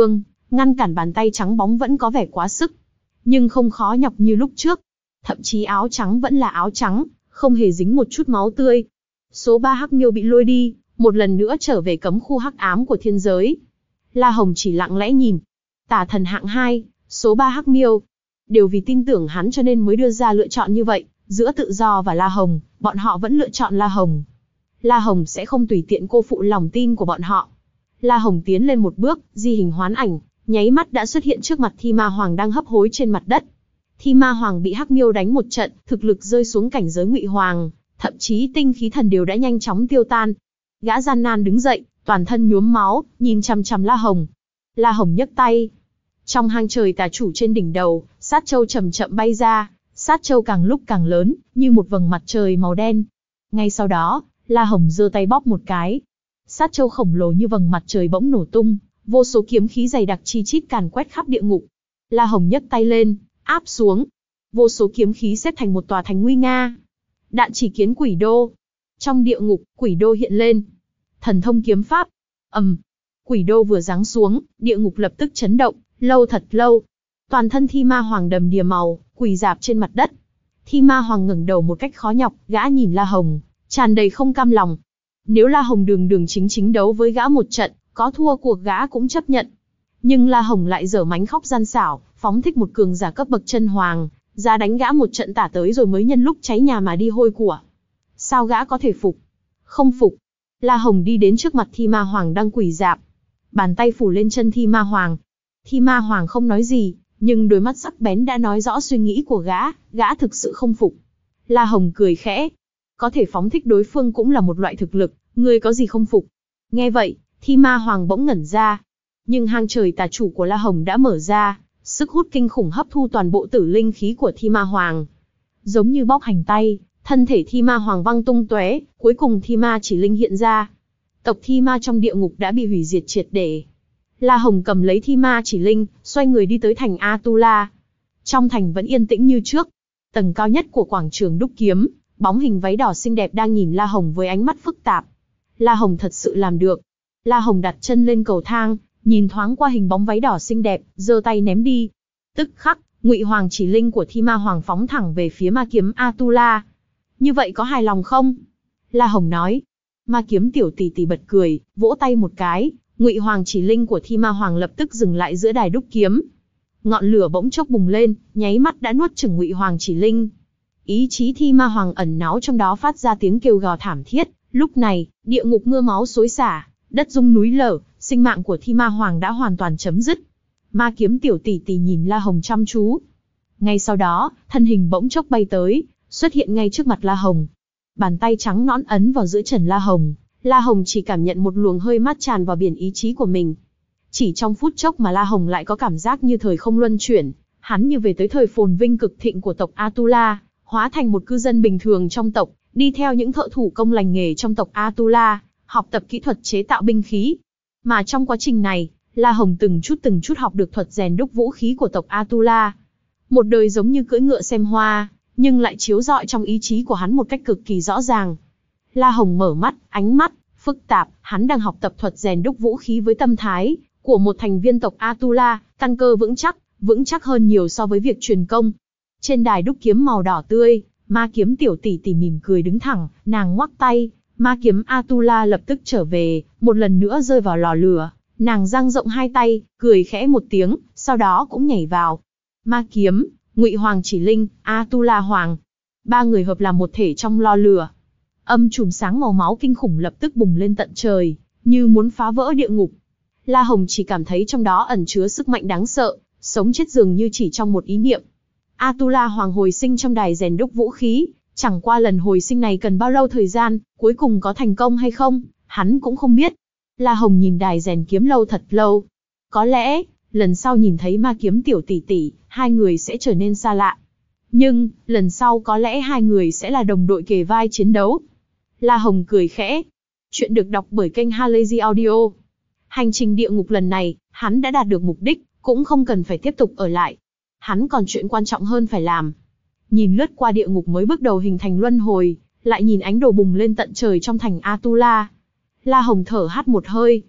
ngăn cản bàn tay trắng bóng vẫn có vẻ quá sức. Nhưng không khó nhọc như lúc trước. Thậm chí áo trắng vẫn là áo trắng, không hề dính một chút máu tươi. Số ba hắc miêu bị lôi đi, một lần nữa trở về cấm khu hắc ám của thiên giới. La Hồng chỉ lặng lẽ nhìn. Tà thần hạng hai, số ba hắc miêu. Đều vì tin tưởng hắn cho nên mới đưa ra lựa chọn như vậy, giữa tự do và La Hồng, bọn họ vẫn lựa chọn La Hồng. La Hồng sẽ không tùy tiện cô phụ lòng tin của bọn họ. La Hồng tiến lên một bước, di hình hoán ảnh, nháy mắt đã xuất hiện trước mặt Thi Ma Hoàng đang hấp hối trên mặt đất. Thi Ma Hoàng bị hắc miêu đánh một trận, thực lực rơi xuống cảnh giới Ngụy Hoàng, thậm chí tinh khí thần đều đã nhanh chóng tiêu tan. Gã gian nan đứng dậy, toàn thân nhuốm máu, nhìn chằm chằm La Hồng. La Hồng nhấc tay. Trong hang trời tà chủ trên đỉnh đầu, sát châu chậm chậm bay ra, sát châu càng lúc càng lớn, như một vầng mặt trời màu đen. Ngay sau đó, La Hồng giơ tay bóp một cái. Sát châu khổng lồ như vầng mặt trời bỗng nổ tung, vô số kiếm khí dày đặc chi chít càn quét khắp địa ngục. La Hồng nhấc tay lên, áp xuống. Vô số kiếm khí xếp thành một tòa thành nguy nga. Đạn chỉ kiến quỷ đô. Trong địa ngục, quỷ đô hiện lên. Thần thông kiếm pháp. Ầm. Quỷ đô vừa giáng xuống, địa ngục lập tức chấn động, lâu thật lâu. Toàn thân Thi Ma Hoàng đầm đìa màu, quỳ rạp trên mặt đất. Thi Ma Hoàng ngẩng đầu một cách khó nhọc, gã nhìn La Hồng, tràn đầy không cam lòng. Nếu La Hồng đường đường chính chính đấu với gã một trận, có thua cuộc gã cũng chấp nhận. Nhưng La Hồng lại dở mánh khóc gian xảo, phóng thích một cường giả cấp bậc chân hoàng, ra đánh gã một trận tả tới rồi mới nhân lúc cháy nhà mà đi hôi của. Sao gã có thể phục? Không phục. La Hồng đi đến trước mặt Thi Ma Hoàng đang quỳ rạp. Bàn tay phủ lên chân Thi Ma Hoàng. Thi Ma Hoàng không nói gì, nhưng đôi mắt sắc bén đã nói rõ suy nghĩ của gã, gã thực sự không phục. La Hồng cười khẽ. Có thể phóng thích đối phương cũng là một loại thực lực, ngươi có gì không phục? Nghe vậy, Thi Ma Hoàng bỗng ngẩn ra. Nhưng hang trời tà chủ của La Hồng đã mở ra, sức hút kinh khủng hấp thu toàn bộ tử linh khí của Thi Ma Hoàng. Giống như bóc hành tay, thân thể Thi Ma Hoàng văng tung tóe, cuối cùng Thi Ma chỉ linh hiện ra. Tộc Thi Ma trong địa ngục đã bị hủy diệt triệt để. La Hồng cầm lấy Thi Ma chỉ linh, xoay người đi tới thành Atula. Trong thành vẫn yên tĩnh như trước. Tầng cao nhất của quảng trường đúc kiếm, bóng hình váy đỏ xinh đẹp đang nhìn La Hồng với ánh mắt phức tạp. La Hồng thật sự làm được. La Hồng đặt chân lên cầu thang, nhìn thoáng qua hình bóng váy đỏ xinh đẹp, giơ tay ném đi. Tức khắc, Ngụy Hoàng chỉ linh của Thi Ma Hoàng phóng thẳng về phía ma kiếm Atula. Như vậy có hài lòng không? La Hồng nói. Ma kiếm tiểu tỷ tỷ bật cười, vỗ tay một cái, Ngụy Hoàng chỉ linh của Thi Ma Hoàng lập tức dừng lại giữa đài đúc kiếm. Ngọn lửa bỗng chốc bùng lên, nháy mắt đã nuốt chửng Ngụy Hoàng chỉ linh. Ý chí Thi Ma Hoàng ẩn náu trong đó phát ra tiếng kêu gào thảm thiết. Lúc này, địa ngục mưa máu xối xả, đất rung núi lở, sinh mạng của Thi Ma Hoàng đã hoàn toàn chấm dứt. Ma kiếm tiểu tỷ tỷ nhìn La Hồng chăm chú. Ngay sau đó, thân hình bỗng chốc bay tới, xuất hiện ngay trước mặt La Hồng. Bàn tay trắng nõn ấn vào giữa trần La Hồng. La Hồng chỉ cảm nhận một luồng hơi mát tràn vào biển ý chí của mình. Chỉ trong phút chốc mà La Hồng lại có cảm giác như thời không luân chuyển, hắn như về tới thời phồn vinh cực thịnh của tộc Atula, hóa thành một cư dân bình thường trong tộc, đi theo những thợ thủ công lành nghề trong tộc Atula, học tập kỹ thuật chế tạo binh khí. Mà trong quá trình này, La Hồng từng chút từng chút học được thuật rèn đúc vũ khí của tộc Atula. Một đời giống như cưỡi ngựa xem hoa, nhưng lại chiếu rọi trong ý chí của hắn một cách cực kỳ rõ ràng. La Hồng mở mắt, ánh mắt phức tạp, hắn đang học tập thuật rèn đúc vũ khí với tâm thái của một thành viên tộc Atula, căn cơ vững chắc, vững chắc hơn nhiều so với việc truyền công. Trên đài đúc kiếm màu đỏ tươi, ma kiếm tiểu tỷ tỷ mỉm cười đứng thẳng, nàng ngoắc tay, ma kiếm Atula lập tức trở về, một lần nữa rơi vào lò lửa. Nàng dang rộng hai tay, cười khẽ một tiếng, sau đó cũng nhảy vào. Ma kiếm, Ngụy Hoàng chỉ linh, Atula Hoàng. Ba người hợp làm một thể trong lò lửa. Âm chùm sáng màu máu kinh khủng lập tức bùng lên tận trời, như muốn phá vỡ địa ngục. La Hồng chỉ cảm thấy trong đó ẩn chứa sức mạnh đáng sợ, sống chết dường như chỉ trong một ý niệm. Atula Hoàng hồi sinh trong đài rèn đúc vũ khí, chẳng qua lần hồi sinh này cần bao lâu thời gian, cuối cùng có thành công hay không, hắn cũng không biết. La Hồng nhìn đài rèn kiếm lâu thật lâu. Có lẽ, lần sau nhìn thấy ma kiếm tiểu tỷ tỷ, hai người sẽ trở nên xa lạ. Nhưng, lần sau có lẽ hai người sẽ là đồng đội kề vai chiến đấu. La Hồng cười khẽ. Chuyện được đọc bởi kênh Halazy Audio. Hành trình địa ngục lần này, hắn đã đạt được mục đích, cũng không cần phải tiếp tục ở lại. Hắn còn chuyện quan trọng hơn phải làm. Nhìn lướt qua địa ngục mới bước đầu hình thành luân hồi, lại nhìn ánh đồ bùng lên tận trời trong thành Atula. La Hồng thở hắt một hơi.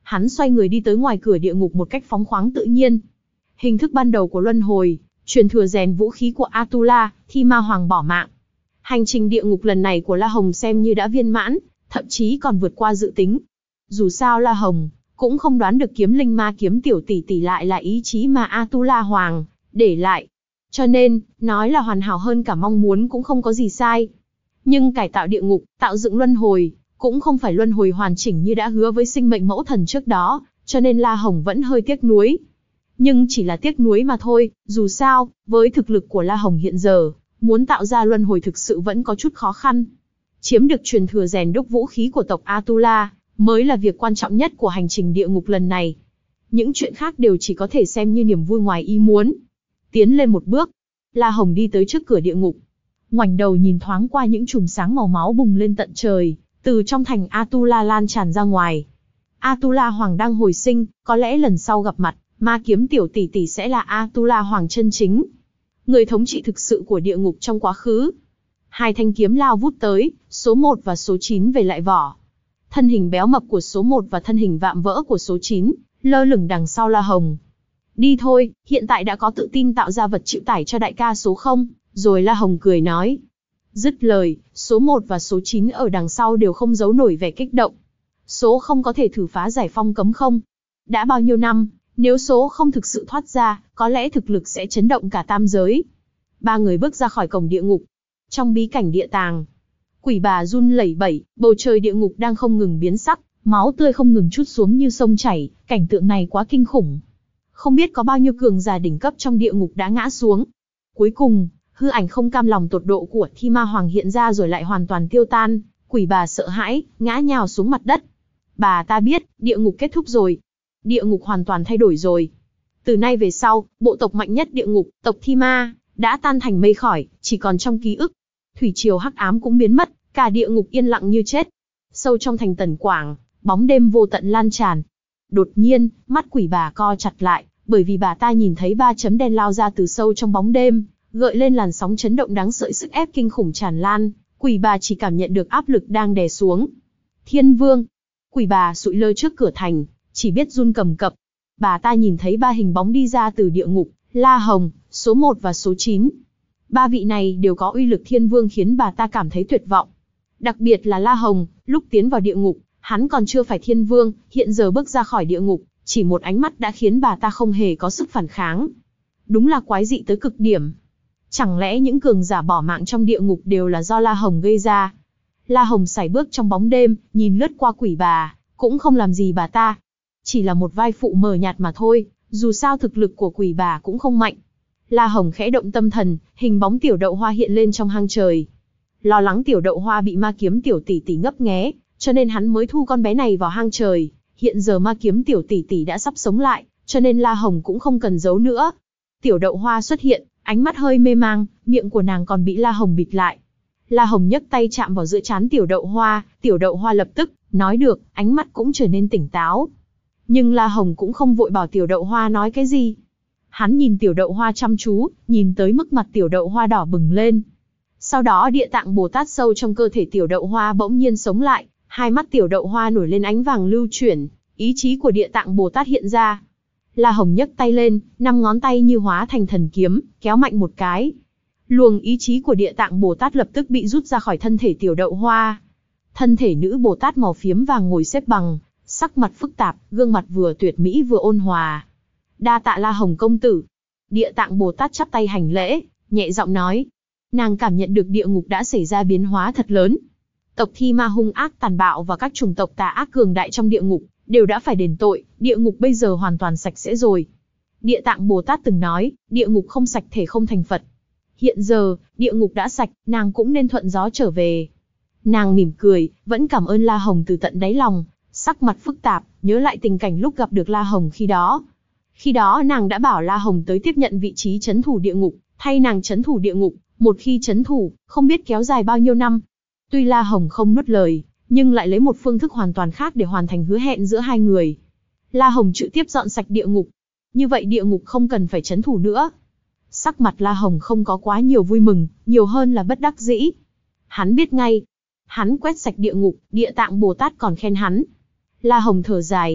hắn xoay người đi tới ngoài cửa địa ngục một cách phóng khoáng tự nhiên. Hình thức ban đầu của luân hồi, truyền thừa rèn vũ khí của Atula, Thi Ma Hoàng bỏ mạng. Hành trình địa ngục lần này của La Hồng xem như đã viên mãn, thậm chí còn vượt qua dự tính. Dù sao La Hồng cũng không đoán được kiếm linh ma kiếm tiểu tỷ tỷ lại là ý chí mà Atula Hoàng để lại. Cho nên, nói là hoàn hảo hơn cả mong muốn cũng không có gì sai. Nhưng cải tạo địa ngục, tạo dựng luân hồi, cũng không phải luân hồi hoàn chỉnh như đã hứa với sinh mệnh mẫu thần trước đó, cho nên La Hồng vẫn hơi tiếc nuối. Nhưng chỉ là tiếc nuối mà thôi, dù sao, với thực lực của La Hồng hiện giờ, muốn tạo ra luân hồi thực sự vẫn có chút khó khăn. Chiếm được truyền thừa rèn đúc vũ khí của tộc Atula, mới là việc quan trọng nhất của hành trình địa ngục lần này. Những chuyện khác đều chỉ có thể xem như niềm vui ngoài ý muốn. Tiến lên một bước, La Hồng đi tới trước cửa địa ngục. Ngoảnh đầu nhìn thoáng qua những chùm sáng màu máu bùng lên tận trời, từ trong thành Atula lan tràn ra ngoài. Atula Hoàng đang hồi sinh, có lẽ lần sau gặp mặt, ma kiếm tiểu tỷ tỷ sẽ là Atula Hoàng chân chính, người thống trị thực sự của địa ngục trong quá khứ. Hai thanh kiếm lao vút tới, số một và số chín về lại vỏ. Thân hình béo mập của số một và thân hình vạm vỡ của số chín, lơ lửng đằng sau La Hồng. Đi thôi, hiện tại đã có tự tin tạo ra vật chịu tải cho đại ca số không, rồi La Hồng cười nói. Dứt lời, số một và số chín ở đằng sau đều không giấu nổi vẻ kích động. Số không có thể thử phá giải phong cấm không? Đã bao nhiêu năm, nếu số không thực sự thoát ra, có lẽ thực lực sẽ chấn động cả tam giới. Ba người bước ra khỏi cổng địa ngục. Trong bí cảnh địa tàng, quỷ bà run lẩy bẩy, bầu trời địa ngục đang không ngừng biến sắc, máu tươi không ngừng trút xuống như sông chảy, cảnh tượng này quá kinh khủng. Không biết có bao nhiêu cường giả đỉnh cấp trong địa ngục đã ngã xuống. Cuối cùng, hư ảnh không cam lòng tột độ của Thi Ma Hoàng hiện ra rồi lại hoàn toàn tiêu tan, quỷ bà sợ hãi, ngã nhào xuống mặt đất. Bà ta biết, địa ngục kết thúc rồi. Địa ngục hoàn toàn thay đổi rồi. Từ nay về sau, bộ tộc mạnh nhất địa ngục, tộc Thi Ma, đã tan thành mây khói, chỉ còn trong ký ức. Thủy triều hắc ám cũng biến mất, cả địa ngục yên lặng như chết. Sâu trong thành Tần Quảng, bóng đêm vô tận lan tràn. Đột nhiên, mắt quỷ bà co chặt lại, bởi vì bà ta nhìn thấy ba chấm đen lao ra từ sâu trong bóng đêm, gợi lên làn sóng chấn động đáng sợ, sức ép kinh khủng tràn lan. Quỷ bà chỉ cảm nhận được áp lực đang đè xuống. Thiên Vương. Quỷ bà sụi lơ trước cửa thành, chỉ biết run cầm cập. Bà ta nhìn thấy ba hình bóng đi ra từ địa ngục, La Hồng, số một và số chín. Ba vị này đều có uy lực Thiên Vương khiến bà ta cảm thấy tuyệt vọng. Đặc biệt là La Hồng, lúc tiến vào địa ngục, hắn còn chưa phải Thiên Vương, hiện giờ bước ra khỏi địa ngục, chỉ một ánh mắt đã khiến bà ta không hề có sức phản kháng. Đúng là quái dị tới cực điểm. Chẳng lẽ những cường giả bỏ mạng trong địa ngục đều là do La Hồng gây ra? La Hồng sải bước trong bóng đêm, nhìn lướt qua quỷ bà, cũng không làm gì bà ta. Chỉ là một vai phụ mờ nhạt mà thôi, dù sao thực lực của quỷ bà cũng không mạnh. La Hồng khẽ động tâm thần, hình bóng tiểu đậu hoa hiện lên trong hang trời. Lo lắng tiểu đậu hoa bị ma kiếm tiểu tỷ tỷ ngấp nghé, cho nên hắn mới thu con bé này vào hang trời. Hiện giờ ma kiếm tiểu tỷ tỷ đã sắp sống lại, cho nên La Hồng cũng không cần giấu nữa. Tiểu đậu hoa xuất hiện, ánh mắt hơi mê mang, miệng của nàng còn bị La Hồng bịt lại. La Hồng nhấc tay chạm vào giữa trán tiểu đậu hoa, tiểu đậu hoa lập tức nói được, ánh mắt cũng trở nên tỉnh táo. Nhưng La Hồng cũng không vội bảo tiểu đậu hoa nói cái gì. Hắn nhìn tiểu đậu hoa chăm chú, nhìn tới mức mặt tiểu đậu hoa đỏ bừng lên. Sau đó địa tạng Bồ Tát sâu trong cơ thể tiểu đậu hoa bỗng nhiên sống lại, hai mắt tiểu đậu hoa nổi lên ánh vàng lưu chuyển, ý chí của địa tạng Bồ Tát hiện ra. La Hồng nhấc tay lên, năm ngón tay như hóa thành thần kiếm, kéo mạnh một cái. Luồng ý chí của địa tạng Bồ Tát lập tức bị rút ra khỏi thân thể tiểu đậu hoa. Thân thể nữ Bồ Tát màu phiếm vàng ngồi xếp bằng, sắc mặt phức tạp, gương mặt vừa tuyệt mỹ vừa ôn hòa. Đa tạ La Hồng công tử. Địa tạng Bồ Tát chắp tay hành lễ, nhẹ giọng nói. Nàng cảm nhận được địa ngục đã xảy ra biến hóa thật lớn. Tộc Thi Ma hung ác tàn bạo và các chủng tộc tà ác cường đại trong địa ngục đều đã phải đền tội, địa ngục bây giờ hoàn toàn sạch sẽ rồi. Địa tạng Bồ Tát từng nói, địa ngục không sạch thể không thành Phật. Hiện giờ, địa ngục đã sạch, nàng cũng nên thuận gió trở về. Nàng mỉm cười, vẫn cảm ơn La Hồng từ tận đáy lòng, sắc mặt phức tạp, nhớ lại tình cảnh lúc gặp được La Hồng khi đó. Khi đó nàng đã bảo La Hồng tới tiếp nhận vị trí trấn thủ địa ngục, thay nàng trấn thủ địa ngục, một khi trấn thủ, không biết kéo dài bao nhiêu năm. Tuy La Hồng không nuốt lời, nhưng lại lấy một phương thức hoàn toàn khác để hoàn thành hứa hẹn giữa hai người. La Hồng trực tiếp dọn sạch địa ngục. Như vậy địa ngục không cần phải trấn thủ nữa. Sắc mặt La Hồng không có quá nhiều vui mừng, nhiều hơn là bất đắc dĩ. Hắn biết ngay. Hắn quét sạch địa ngục, địa tạng Bồ Tát còn khen hắn. La Hồng thở dài.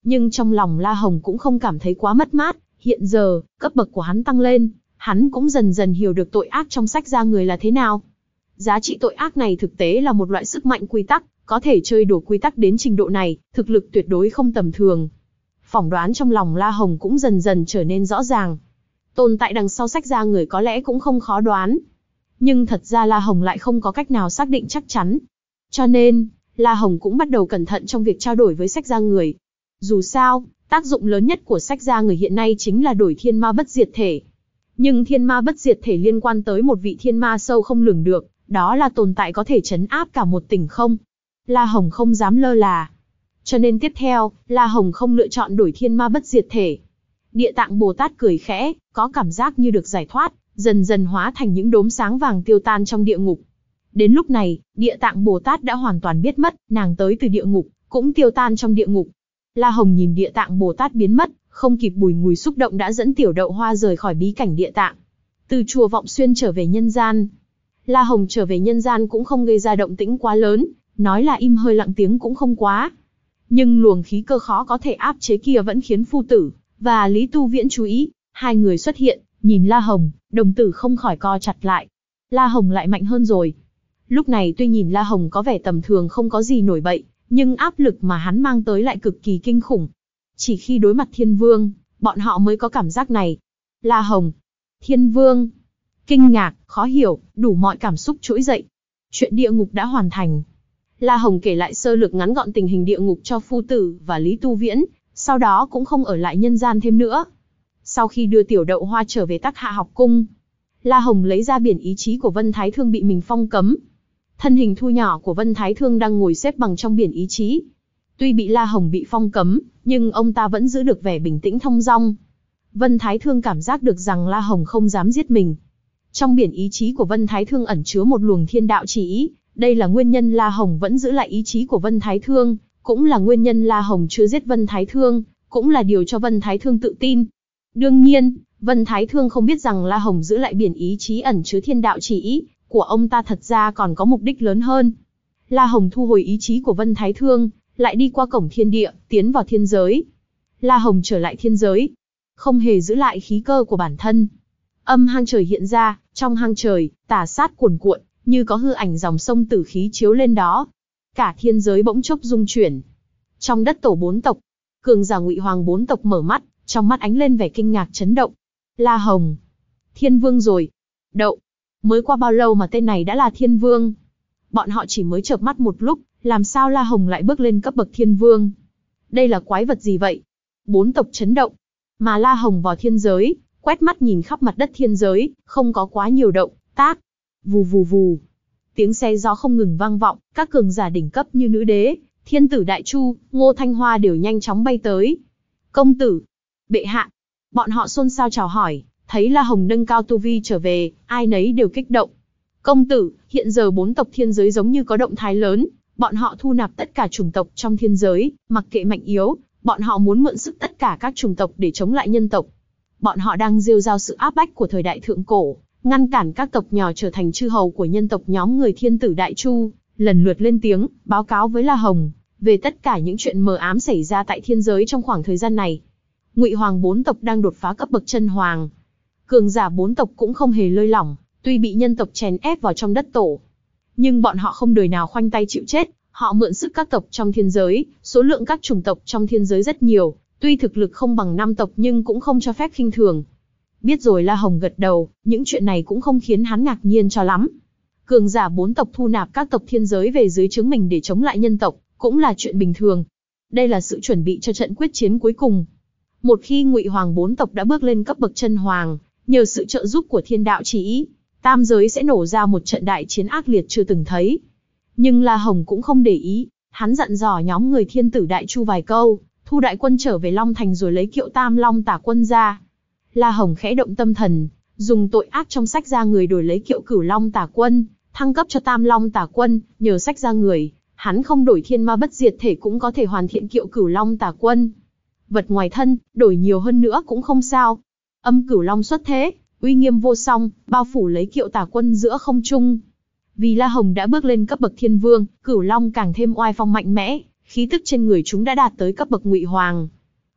Nhưng trong lòng La Hồng cũng không cảm thấy quá mất mát, hiện giờ, cấp bậc của hắn tăng lên, hắn cũng dần dần hiểu được tội ác trong sách ra người là thế nào. Giá trị tội ác này thực tế là một loại sức mạnh quy tắc, có thể chơi đổ quy tắc đến trình độ này, thực lực tuyệt đối không tầm thường. Phỏng đoán trong lòng La Hồng cũng dần dần trở nên rõ ràng. Tồn tại đằng sau sách ra người có lẽ cũng không khó đoán. Nhưng thật ra La Hồng lại không có cách nào xác định chắc chắn. Cho nên, La Hồng cũng bắt đầu cẩn thận trong việc trao đổi với sách ra người. Dù sao, tác dụng lớn nhất của sách ra người hiện nay chính là đổi thiên ma bất diệt thể. Nhưng thiên ma bất diệt thể liên quan tới một vị thiên ma sâu không lường được, đó là tồn tại có thể trấn áp cả một tỉnh không. La Hồng không dám lơ là. Cho nên tiếp theo, La Hồng không lựa chọn đổi thiên ma bất diệt thể. Địa Tạng Bồ Tát cười khẽ, có cảm giác như được giải thoát, dần dần hóa thành những đốm sáng vàng tiêu tan trong địa ngục. Đến lúc này, Địa Tạng Bồ Tát đã hoàn toàn biết mất, nàng tới từ địa ngục, cũng tiêu tan trong địa ngục. La Hồng nhìn Địa Tạng Bồ Tát biến mất, không kịp bùi ngùi xúc động đã dẫn Tiểu Đậu Hoa rời khỏi bí cảnh Địa Tạng. Từ chùa Vọng Xuyên trở về nhân gian. La Hồng trở về nhân gian cũng không gây ra động tĩnh quá lớn, nói là im hơi lặng tiếng cũng không quá. Nhưng luồng khí cơ khó có thể áp chế kia vẫn khiến Phu Tử và Lý Tu Viễn chú ý. Hai người xuất hiện, nhìn La Hồng, đồng tử không khỏi co chặt lại. La Hồng lại mạnh hơn rồi. Lúc này tuy nhìn La Hồng có vẻ tầm thường không có gì nổi bậy, nhưng áp lực mà hắn mang tới lại cực kỳ kinh khủng. Chỉ khi đối mặt Thiên Vương, bọn họ mới có cảm giác này. La Hồng, Thiên Vương, kinh ngạc, khó hiểu, đủ mọi cảm xúc trỗi dậy. Chuyện địa ngục đã hoàn thành. La Hồng kể lại sơ lược ngắn gọn tình hình địa ngục cho Phu Tử và Lý Tu Viễn, sau đó cũng không ở lại nhân gian thêm nữa. Sau khi đưa Tiểu Đậu Hoa trở về Tắc Hạ học cung, La Hồng lấy ra biển ý chí của Vân Thái Thương bị mình phong cấm. Thân hình thu nhỏ của Vân Thái Thương đang ngồi xếp bằng trong biển ý chí. Tuy bị La Hồng bị phong cấm, nhưng ông ta vẫn giữ được vẻ bình tĩnh thong dong. Vân Thái Thương cảm giác được rằng La Hồng không dám giết mình. Trong biển ý chí của Vân Thái Thương ẩn chứa một luồng thiên đạo chỉ ý, đây là nguyên nhân La Hồng vẫn giữ lại ý chí của Vân Thái Thương, cũng là nguyên nhân La Hồng chưa giết Vân Thái Thương, cũng là điều cho Vân Thái Thương tự tin. Đương nhiên, Vân Thái Thương không biết rằng La Hồng giữ lại biển ý chí ẩn chứa thiên đạo chỉ ý của ông ta thật ra còn có mục đích lớn hơn. La Hồng thu hồi ý chí của Vân Thái Thương, lại đi qua cổng thiên địa, tiến vào thiên giới. La Hồng trở lại thiên giới, không hề giữ lại khí cơ của bản thân. Âm hang trời hiện ra, trong hang trời, tà sát cuồn cuộn, như có hư ảnh dòng sông tử khí chiếu lên đó. Cả thiên giới bỗng chốc rung chuyển. Trong đất tổ bốn tộc, cường giả Ngụy Hoàng bốn tộc mở mắt, trong mắt ánh lên vẻ kinh ngạc chấn động. La Hồng, Thiên Vương rồi. Đậu, mới qua bao lâu mà tên này đã là Thiên Vương? Bọn họ chỉ mới chợp mắt một lúc, làm sao La Hồng lại bước lên cấp bậc Thiên Vương? Đây là quái vật gì vậy? Bốn tộc chấn động. Mà La Hồng vào thiên giới, quét mắt nhìn khắp mặt đất thiên giới, không có quá nhiều động tác. Vù vù vù. Tiếng xe gió không ngừng vang vọng, các cường giả đỉnh cấp như Nữ Đế, Thiên Tử Đại Chu, Ngô Thanh Hoa đều nhanh chóng bay tới. Công tử, bệ hạ. Bọn họ xôn xao chào hỏi, thấy La Hồng nâng cao tu vi trở về, ai nấy đều kích động. Công tử, hiện giờ bốn tộc thiên giới giống như có động thái lớn, bọn họ thu nạp tất cả chủng tộc trong thiên giới, mặc kệ mạnh yếu, bọn họ muốn mượn sức tất cả các chủng tộc để chống lại nhân tộc. Bọn họ đang rêu rao sự áp bách của thời đại thượng cổ, ngăn cản các tộc nhỏ trở thành chư hầu của nhân tộc. Nhóm người Thiên Tử Đại Chu lần lượt lên tiếng, báo cáo với La Hồng về tất cả những chuyện mờ ám xảy ra tại thiên giới trong khoảng thời gian này. Ngụy Hoàng bốn tộc đang đột phá cấp bậc chân hoàng. Cường giả bốn tộc cũng không hề lơi lỏng, tuy bị nhân tộc chèn ép vào trong đất tổ, nhưng bọn họ không đời nào khoanh tay chịu chết. Họ mượn sức các tộc trong thiên giới, số lượng các chủng tộc trong thiên giới rất nhiều, tuy thực lực không bằng năm tộc nhưng cũng không cho phép khinh thường. Biết rồi, La Hồng gật đầu, những chuyện này cũng không khiến hắn ngạc nhiên cho lắm. Cường giả bốn tộc thu nạp các tộc thiên giới về dưới trướng mình để chống lại nhân tộc, cũng là chuyện bình thường. Đây là sự chuẩn bị cho trận quyết chiến cuối cùng. Một khi Ngụy Hoàng bốn tộc đã bước lên cấp bậc chân hoàng, nhờ sự trợ giúp của thiên đạo chỉ ý, tam giới sẽ nổ ra một trận đại chiến ác liệt chưa từng thấy. Nhưng La Hồng cũng không để ý, hắn dặn dò nhóm người Thiên Tử Đại Chu vài câu, thu đại quân trở về Long Thành rồi lấy Kiệu Tam Long Tả Quân ra. La Hồng khẽ động tâm thần, dùng tội ác trong sách ra người đổi lấy Kiệu Cửu Long Tả Quân, thăng cấp cho Tam Long Tả Quân. Nhờ sách ra người, hắn không đổi thiên ma bất diệt thể cũng có thể hoàn thiện Kiệu Cửu Long Tả Quân. Vật ngoài thân, đổi nhiều hơn nữa cũng không sao. Âm Cửu Long xuất thế, uy nghiêm vô song, bao phủ lấy Kiệu Tả Quân giữa không trung. Vì La Hồng đã bước lên cấp bậc Thiên Vương, Cửu Long càng thêm oai phong mạnh mẽ, khí tức trên người chúng đã đạt tới cấp bậc Ngụy Hoàng.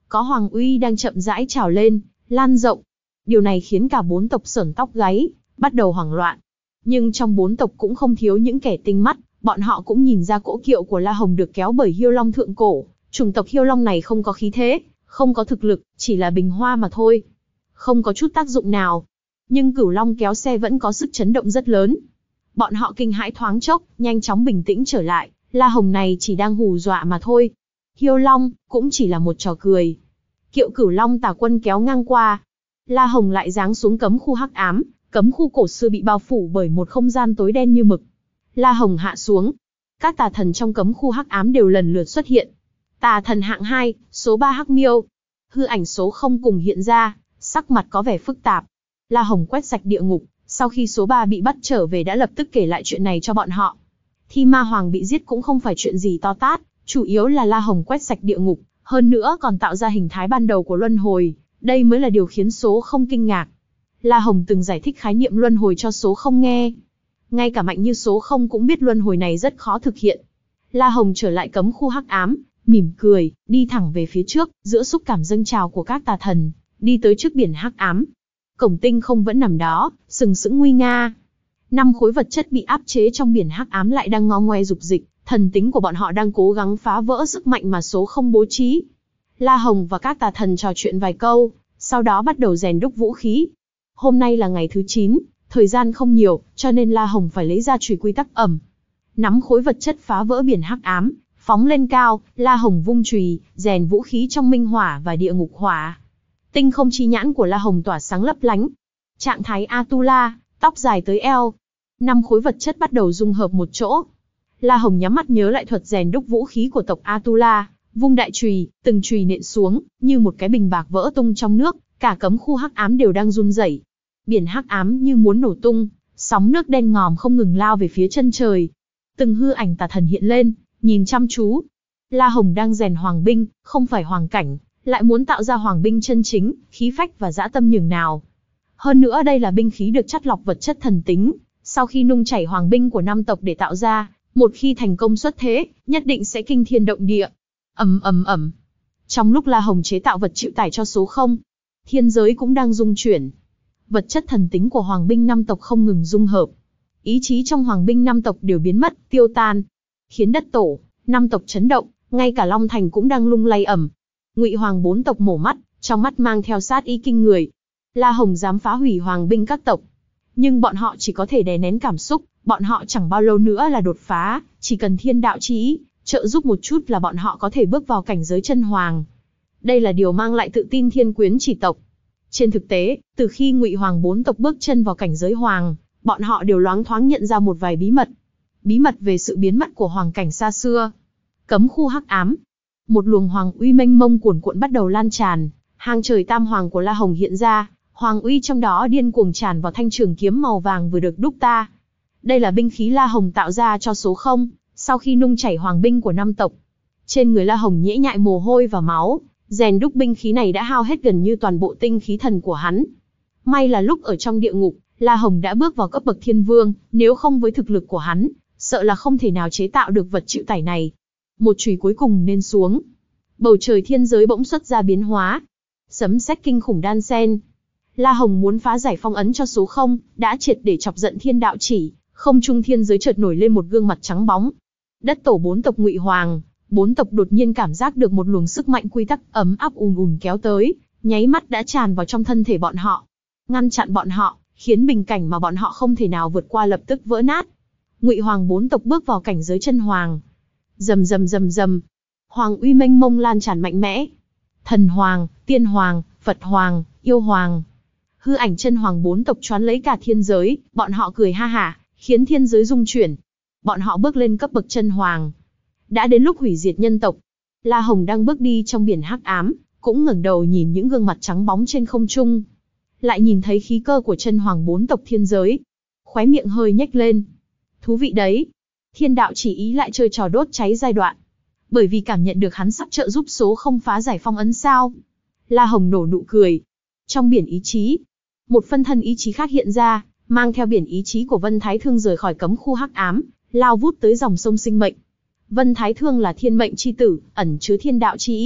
có hoàng uy đang chậm rãi trào lên, lan rộng. Điều này khiến cả bốn tộc sởn tóc gáy, bắt đầu hoảng loạn. Nhưng trong bốn tộc cũng không thiếu những kẻ tinh mắt, bọn họ cũng nhìn ra cỗ kiệu của La Hồng được kéo bởi Hiêu Long thượng cổ. Chủng tộc Hiêu Long này không có khí thế, không có thực lực, chỉ là bình hoa mà thôi. Không có chút tác dụng nào. Nhưng Cửu Long kéo xe vẫn có sức chấn động rất lớn. Bọn họ kinh hãi thoáng chốc, nhanh chóng bình tĩnh trở lại. La Hồng này chỉ đang hù dọa mà thôi. Hiêu Long, cũng chỉ là một trò cười. Kiệu Cửu Long tà quân kéo ngang qua. La Hồng lại giáng xuống cấm khu hắc ám, cấm khu cổ xưa bị bao phủ bởi một không gian tối đen như mực. La Hồng hạ xuống. Các tà thần trong cấm khu hắc ám đều lần lượt xuất hiện. Tà thần hạng hai, số ba Hắc Miêu. Hư ảnh số không cùng hiện ra, sắc mặt có vẻ phức tạp. La Hồng quét sạch địa ngục, sau khi số ba bị bắt trở về đã lập tức kể lại chuyện này cho bọn họ. Thi Ma Hoàng bị giết cũng không phải chuyện gì to tát, chủ yếu là La Hồng quét sạch địa ngục, hơn nữa còn tạo ra hình thái ban đầu của luân hồi, đây mới là điều khiến số không kinh ngạc. La Hồng từng giải thích khái niệm luân hồi cho số không nghe. Ngay cả mạnh như số không cũng biết luân hồi này rất khó thực hiện. La Hồng trở lại cấm khu hắc ám, mỉm cười, đi thẳng về phía trước, giữa xúc cảm dâng trào của các tà thần, đi tới trước biển hắc ám. Cổng tinh không vẫn nằm đó, sừng sững nguy nga. Năm khối vật chất bị áp chế trong biển hắc ám lại đang ngó ngoe dục dịch, thần tính của bọn họ đang cố gắng phá vỡ sức mạnh mà số không bố trí. La Hồng và các tà thần trò chuyện vài câu, sau đó bắt đầu rèn đúc vũ khí. Hôm nay là ngày thứ chín, thời gian không nhiều, cho nên La Hồng phải lấy ra chùy quy tắc ẩm. Nắm khối vật chất phá vỡ biển hắc ám, phóng lên cao, La Hồng vung chùy, rèn vũ khí trong minh hỏa và địa ngục hỏa. Tinh không chi nhãn của La Hồng tỏa sáng lấp lánh. Trạng thái Atula, tóc dài tới eo. Năm khối vật chất bắt đầu dung hợp một chỗ. La Hồng nhắm mắt nhớ lại thuật rèn đúc vũ khí của tộc Atula, vung đại chùy, từng chùy nện xuống, như một cái bình bạc vỡ tung trong nước, cả cấm khu hắc ám đều đang run rẩy. Biển hắc ám như muốn nổ tung, sóng nước đen ngòm không ngừng lao về phía chân trời. Từng hư ảnh tà thần hiện lên, nhìn chăm chú. La Hồng đang rèn hoàng binh, không phải hoàng cảnh, lại muốn tạo ra hoàng binh chân chính, khí phách và dã tâm nhường nào. Hơn nữa đây là binh khí được chắt lọc vật chất thần tính, sau khi nung chảy hoàng binh của năm tộc để tạo ra, một khi thành công xuất thế, nhất định sẽ kinh thiên động địa. Ầm ầm ầm. Trong lúc La Hồng chế tạo vật chịu tải cho số không, thiên giới cũng đang rung chuyển. Vật chất thần tính của hoàng binh năm tộc không ngừng dung hợp. Ý chí trong hoàng binh năm tộc đều biến mất, tiêu tan, khiến đất tổ, năm tộc chấn động, ngay cả Long Thành cũng đang lung lay ẩm. Ngụy Hoàng bốn tộc mổ mắt, trong mắt mang theo sát ý kinh người. La Hồng dám phá hủy hoàng binh các tộc, nhưng bọn họ chỉ có thể đè nén cảm xúc, bọn họ chẳng bao lâu nữa là đột phá, chỉ cần thiên đạo chi ý trợ giúp một chút là bọn họ có thể bước vào cảnh giới chân hoàng. Đây là điều mang lại tự tin thiên quyến chỉ tộc. Trên thực tế, từ khi Ngụy Hoàng bốn tộc bước chân vào cảnh giới hoàng, bọn họ đều loáng thoáng nhận ra một vài bí mật. Bí mật về sự biến mất của hoàng cảnh xa xưa. Cấm khu hắc ám. Một luồng hoàng uy mênh mông cuồn cuộn bắt đầu lan tràn, hàng trời tam hoàng của La Hồng hiện ra, hoàng uy trong đó điên cuồng tràn vào thanh trường kiếm màu vàng vừa được đúc ta. Đây là binh khí La Hồng tạo ra cho số không, sau khi nung chảy hoàng binh của năm tộc. Trên người La Hồng nhễ nhại mồ hôi và máu, rèn đúc binh khí này đã hao hết gần như toàn bộ tinh khí thần của hắn. May là lúc ở trong địa ngục, La Hồng đã bước vào cấp bậc thiên vương, nếu không với thực lực của hắn, sợ là không thể nào chế tạo được vật chịu tải này. Một chùy cuối cùng nên xuống. Bầu trời thiên giới bỗng xuất ra biến hóa. Sấm sét kinh khủng đan xen. La Hồng muốn phá giải phong ấn cho số không, đã triệt để chọc giận thiên đạo chỉ, không trung thiên giới chợt nổi lên một gương mặt trắng bóng. Đất tổ bốn tộc Ngụy Hoàng, bốn tộc đột nhiên cảm giác được một luồng sức mạnh quy tắc ấm áp ùn ùn kéo tới, nháy mắt đã tràn vào trong thân thể bọn họ, ngăn chặn bọn họ, khiến bình cảnh mà bọn họ không thể nào vượt qua lập tức vỡ nát. Ngụy Hoàng bốn tộc bước vào cảnh giới chân hoàng. Rầm rầm rầm rầm, hoàng uy mênh mông lan tràn mạnh mẽ. Thần hoàng, tiên hoàng, Phật hoàng, yêu hoàng, hư ảnh chân hoàng bốn tộc choán lấy cả thiên giới, bọn họ cười ha hả, khiến thiên giới rung chuyển. Bọn họ bước lên cấp bậc chân hoàng. Đã đến lúc hủy diệt nhân tộc. La Hồng đang bước đi trong biển hắc ám, cũng ngẩng đầu nhìn những gương mặt trắng bóng trên không trung. Lại nhìn thấy khí cơ của chân hoàng bốn tộc thiên giới. Khóe miệng hơi nhếch lên. Thú vị đấy. Thiên đạo chỉ ý lại chơi trò đốt cháy giai đoạn. Bởi vì cảm nhận được hắn sắp trợ giúp số không phá giải phong ấn sao. La Hồng nổ nụ cười. Trong biển ý chí, một phân thân ý chí khác hiện ra, mang theo biển ý chí của Vân Thái Thương rời khỏi cấm khu hắc ám, lao vút tới dòng sông sinh mệnh. Vân Thái Thương là thiên mệnh chi tử, ẩn chứa thiên đạo chi ý,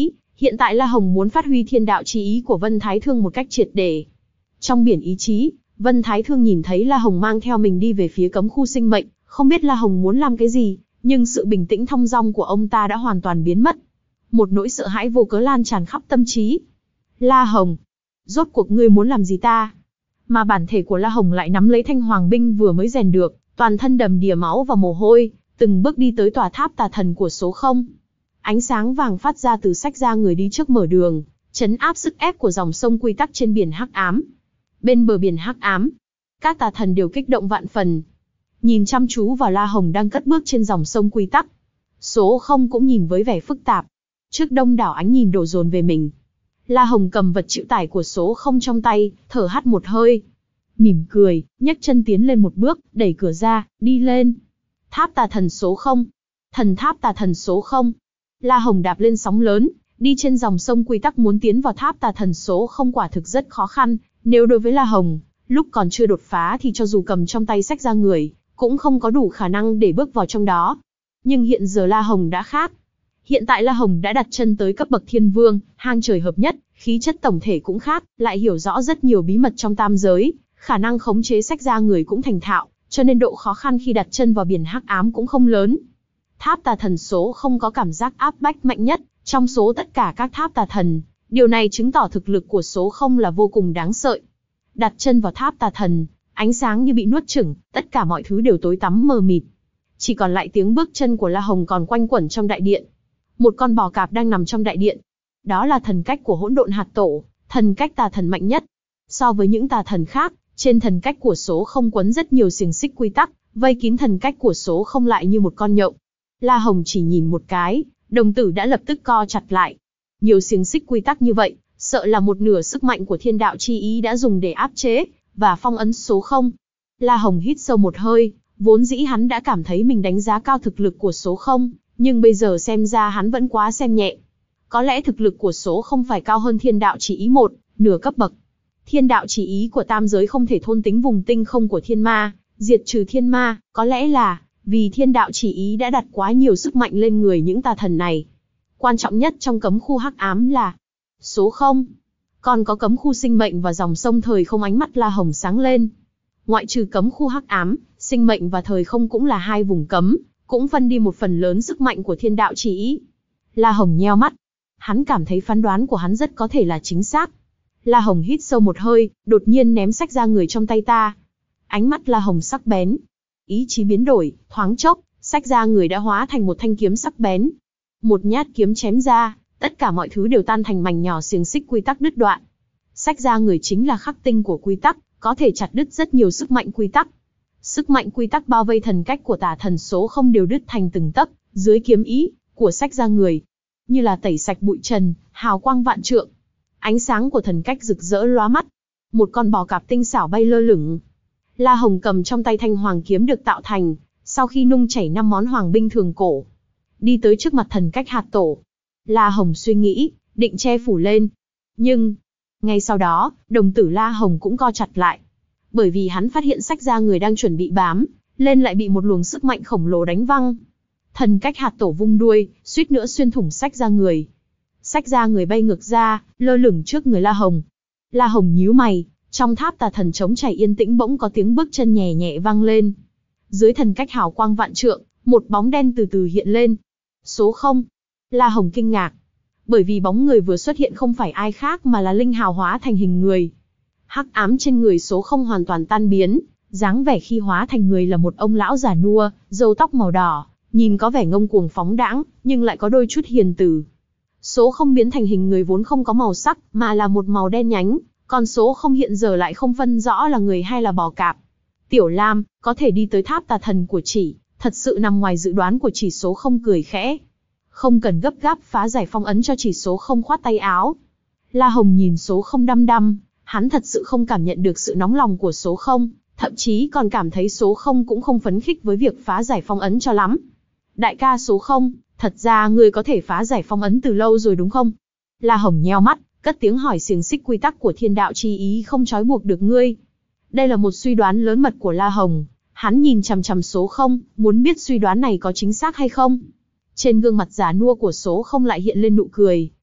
Hiện tại La Hồng muốn phát huy thiên đạo chi ý của Vân Thái Thương một cách triệt để. Trong biển ý chí, Vân Thái Thương nhìn thấy La Hồng mang theo mình đi về phía cấm khu sinh mệnh, không biết La Hồng muốn làm cái gì, nhưng sự bình tĩnh thong dong của ông ta đã hoàn toàn biến mất. Một nỗi sợ hãi vô cớ lan tràn khắp tâm trí. La Hồng, rốt cuộc ngươi muốn làm gì ta? Mà bản thể của La Hồng lại nắm lấy thanh hoàng binh vừa mới rèn được, toàn thân đầm đìa máu và mồ hôi, từng bước đi tới tòa tháp tà thần của số không. Ánh sáng vàng phát ra từ sách ra người đi trước mở đường, trấn áp sức ép của dòng sông quy tắc trên biển hắc ám. Bên bờ biển hắc ám, các tà thần đều kích động vạn phần, nhìn chăm chú vào La Hồng đang cất bước trên dòng sông quy tắc. Số không cũng nhìn với vẻ phức tạp. Trước đông đảo ánh nhìn đổ dồn về mình, La Hồng cầm vật chịu tải của số không trong tay, thở hắt một hơi, mỉm cười, nhấc chân tiến lên một bước, đẩy cửa ra, đi lên. Tháp tà thần số không. Thần tháp tà thần số không. La Hồng đạp lên sóng lớn, đi trên dòng sông quy tắc muốn tiến vào tháp tà thần số không quả thực rất khó khăn. Nếu đối với La Hồng, lúc còn chưa đột phá thì cho dù cầm trong tay sách ra người, cũng không có đủ khả năng để bước vào trong đó. Nhưng hiện giờ La Hồng đã khác. Hiện tại La Hồng đã đặt chân tới cấp bậc thiên vương, hang trời hợp nhất, khí chất tổng thể cũng khác, lại hiểu rõ rất nhiều bí mật trong tam giới, khả năng khống chế sách ra người cũng thành thạo, cho nên độ khó khăn khi đặt chân vào biển hắc ám cũng không lớn. Tháp tà thần số không có cảm giác áp bách mạnh nhất trong số tất cả các tháp tà thần, điều này chứng tỏ thực lực của số không là vô cùng đáng sợ. Đặt chân vào tháp tà thần, ánh sáng như bị nuốt chửng, tất cả mọi thứ đều tối tăm mờ mịt. Chỉ còn lại tiếng bước chân của La Hồng còn quanh quẩn trong đại điện. Một con bò cạp đang nằm trong đại điện. Đó là thần cách của hỗn độn hạt tổ, thần cách tà thần mạnh nhất. So với những tà thần khác, trên thần cách của số không quấn rất nhiều xiềng xích quy tắc, vây kín thần cách của số không lại như một con nhộng. La Hồng chỉ nhìn một cái, đồng tử đã lập tức co chặt lại. Nhiều xiềng xích quy tắc như vậy, sợ là một nửa sức mạnh của thiên đạo chi ý đã dùng để áp chế và phong ấn số không. La Hồng hít sâu một hơi, vốn dĩ hắn đã cảm thấy mình đánh giá cao thực lực của số không, nhưng bây giờ xem ra hắn vẫn quá xem nhẹ. Có lẽ thực lực của số không phải cao hơn thiên đạo chỉ ý một, nửa cấp bậc. Thiên đạo chỉ ý của tam giới không thể thôn tính vùng tinh không của thiên ma, diệt trừ thiên ma, có lẽ là vì thiên đạo chỉ ý đã đặt quá nhiều sức mạnh lên người những tà thần này. Quan trọng nhất trong cấm khu hắc ám là số không. Còn có cấm khu sinh mệnh và dòng sông thời không. Ánh mắt La Hồng sáng lên. Ngoại trừ cấm khu hắc ám, sinh mệnh và thời không cũng là hai vùng cấm, cũng phân đi một phần lớn sức mạnh của thiên đạo chỉ ý. La Hồng nheo mắt. Hắn cảm thấy phán đoán của hắn rất có thể là chính xác. La Hồng hít sâu một hơi, đột nhiên ném sách ra người trong tay ta. Ánh mắt La Hồng sắc bén. Ý chí biến đổi, thoáng chốc, sách ra người đã hóa thành một thanh kiếm sắc bén. Một nhát kiếm chém ra, tất cả mọi thứ đều tan thành mảnh nhỏ, xiềng xích quy tắc đứt đoạn. Sách ra người chính là khắc tinh của quy tắc, có thể chặt đứt rất nhiều sức mạnh quy tắc. Sức mạnh quy tắc bao vây thần cách của tà thần số không đều đứt thành từng tấc, dưới kiếm ý của sách ra người. Như là tẩy sạch bụi trần, hào quang vạn trượng. Ánh sáng của thần cách rực rỡ lóa mắt. Một con bò cạp tinh xảo bay lơ lửng. La Hồng cầm trong tay thanh hoàng kiếm được tạo thành, sau khi nung chảy năm món hoàng binh thường cổ. Đi tới trước mặt thần cách hạt tổ. La Hồng suy nghĩ, định che phủ lên. Nhưng, ngay sau đó, đồng tử La Hồng cũng co chặt lại. Bởi vì hắn phát hiện sách ra người đang chuẩn bị bám lên lại bị một luồng sức mạnh khổng lồ đánh văng. Thần cách hạt tổ vung đuôi, suýt nữa xuyên thủng sách ra người. Sách ra người bay ngược ra, lơ lửng trước người La Hồng. La Hồng nhíu mày, trong tháp tà thần trống chảy yên tĩnh bỗng có tiếng bước chân nhẹ nhẹ vang lên. Dưới thần cách hào quang vạn trượng, một bóng đen từ từ hiện lên. Số không. La Hồng kinh ngạc. Bởi vì bóng người vừa xuất hiện không phải ai khác mà là linh hào hóa thành hình người. Hắc ám trên người số không hoàn toàn tan biến, dáng vẻ khi hóa thành người là một ông lão già nua, râu tóc màu đỏ, nhìn có vẻ ngông cuồng phóng đãng, nhưng lại có đôi chút hiền từ. Số không biến thành hình người vốn không có màu sắc, mà là một màu đen nhánh, còn số không hiện giờ lại không phân rõ là người hay là bò cạp. Tiểu Lam, có thể đi tới tháp tà thần của chỉ, thật sự nằm ngoài dự đoán của chỉ. Số không cười khẽ. Không cần gấp gáp phá giải phong ấn cho chỉ. Số không khoát tay áo. La Hồng nhìn số không đăm đăm, hắn thật sự không cảm nhận được sự nóng lòng của số không, thậm chí còn cảm thấy số không cũng không phấn khích với việc phá giải phong ấn cho lắm. Đại ca số không, thật ra ngươi có thể phá giải phong ấn từ lâu rồi đúng không? La Hồng nheo mắt, cất tiếng hỏi. Xiềng xích quy tắc của thiên đạo chi ý không trói buộc được ngươi. Đây là một suy đoán lớn mật của La Hồng. Hắn nhìn chằm chằm số không, muốn biết suy đoán này có chính xác hay không. Trên gương mặt già nua của số không lại hiện lên nụ cười,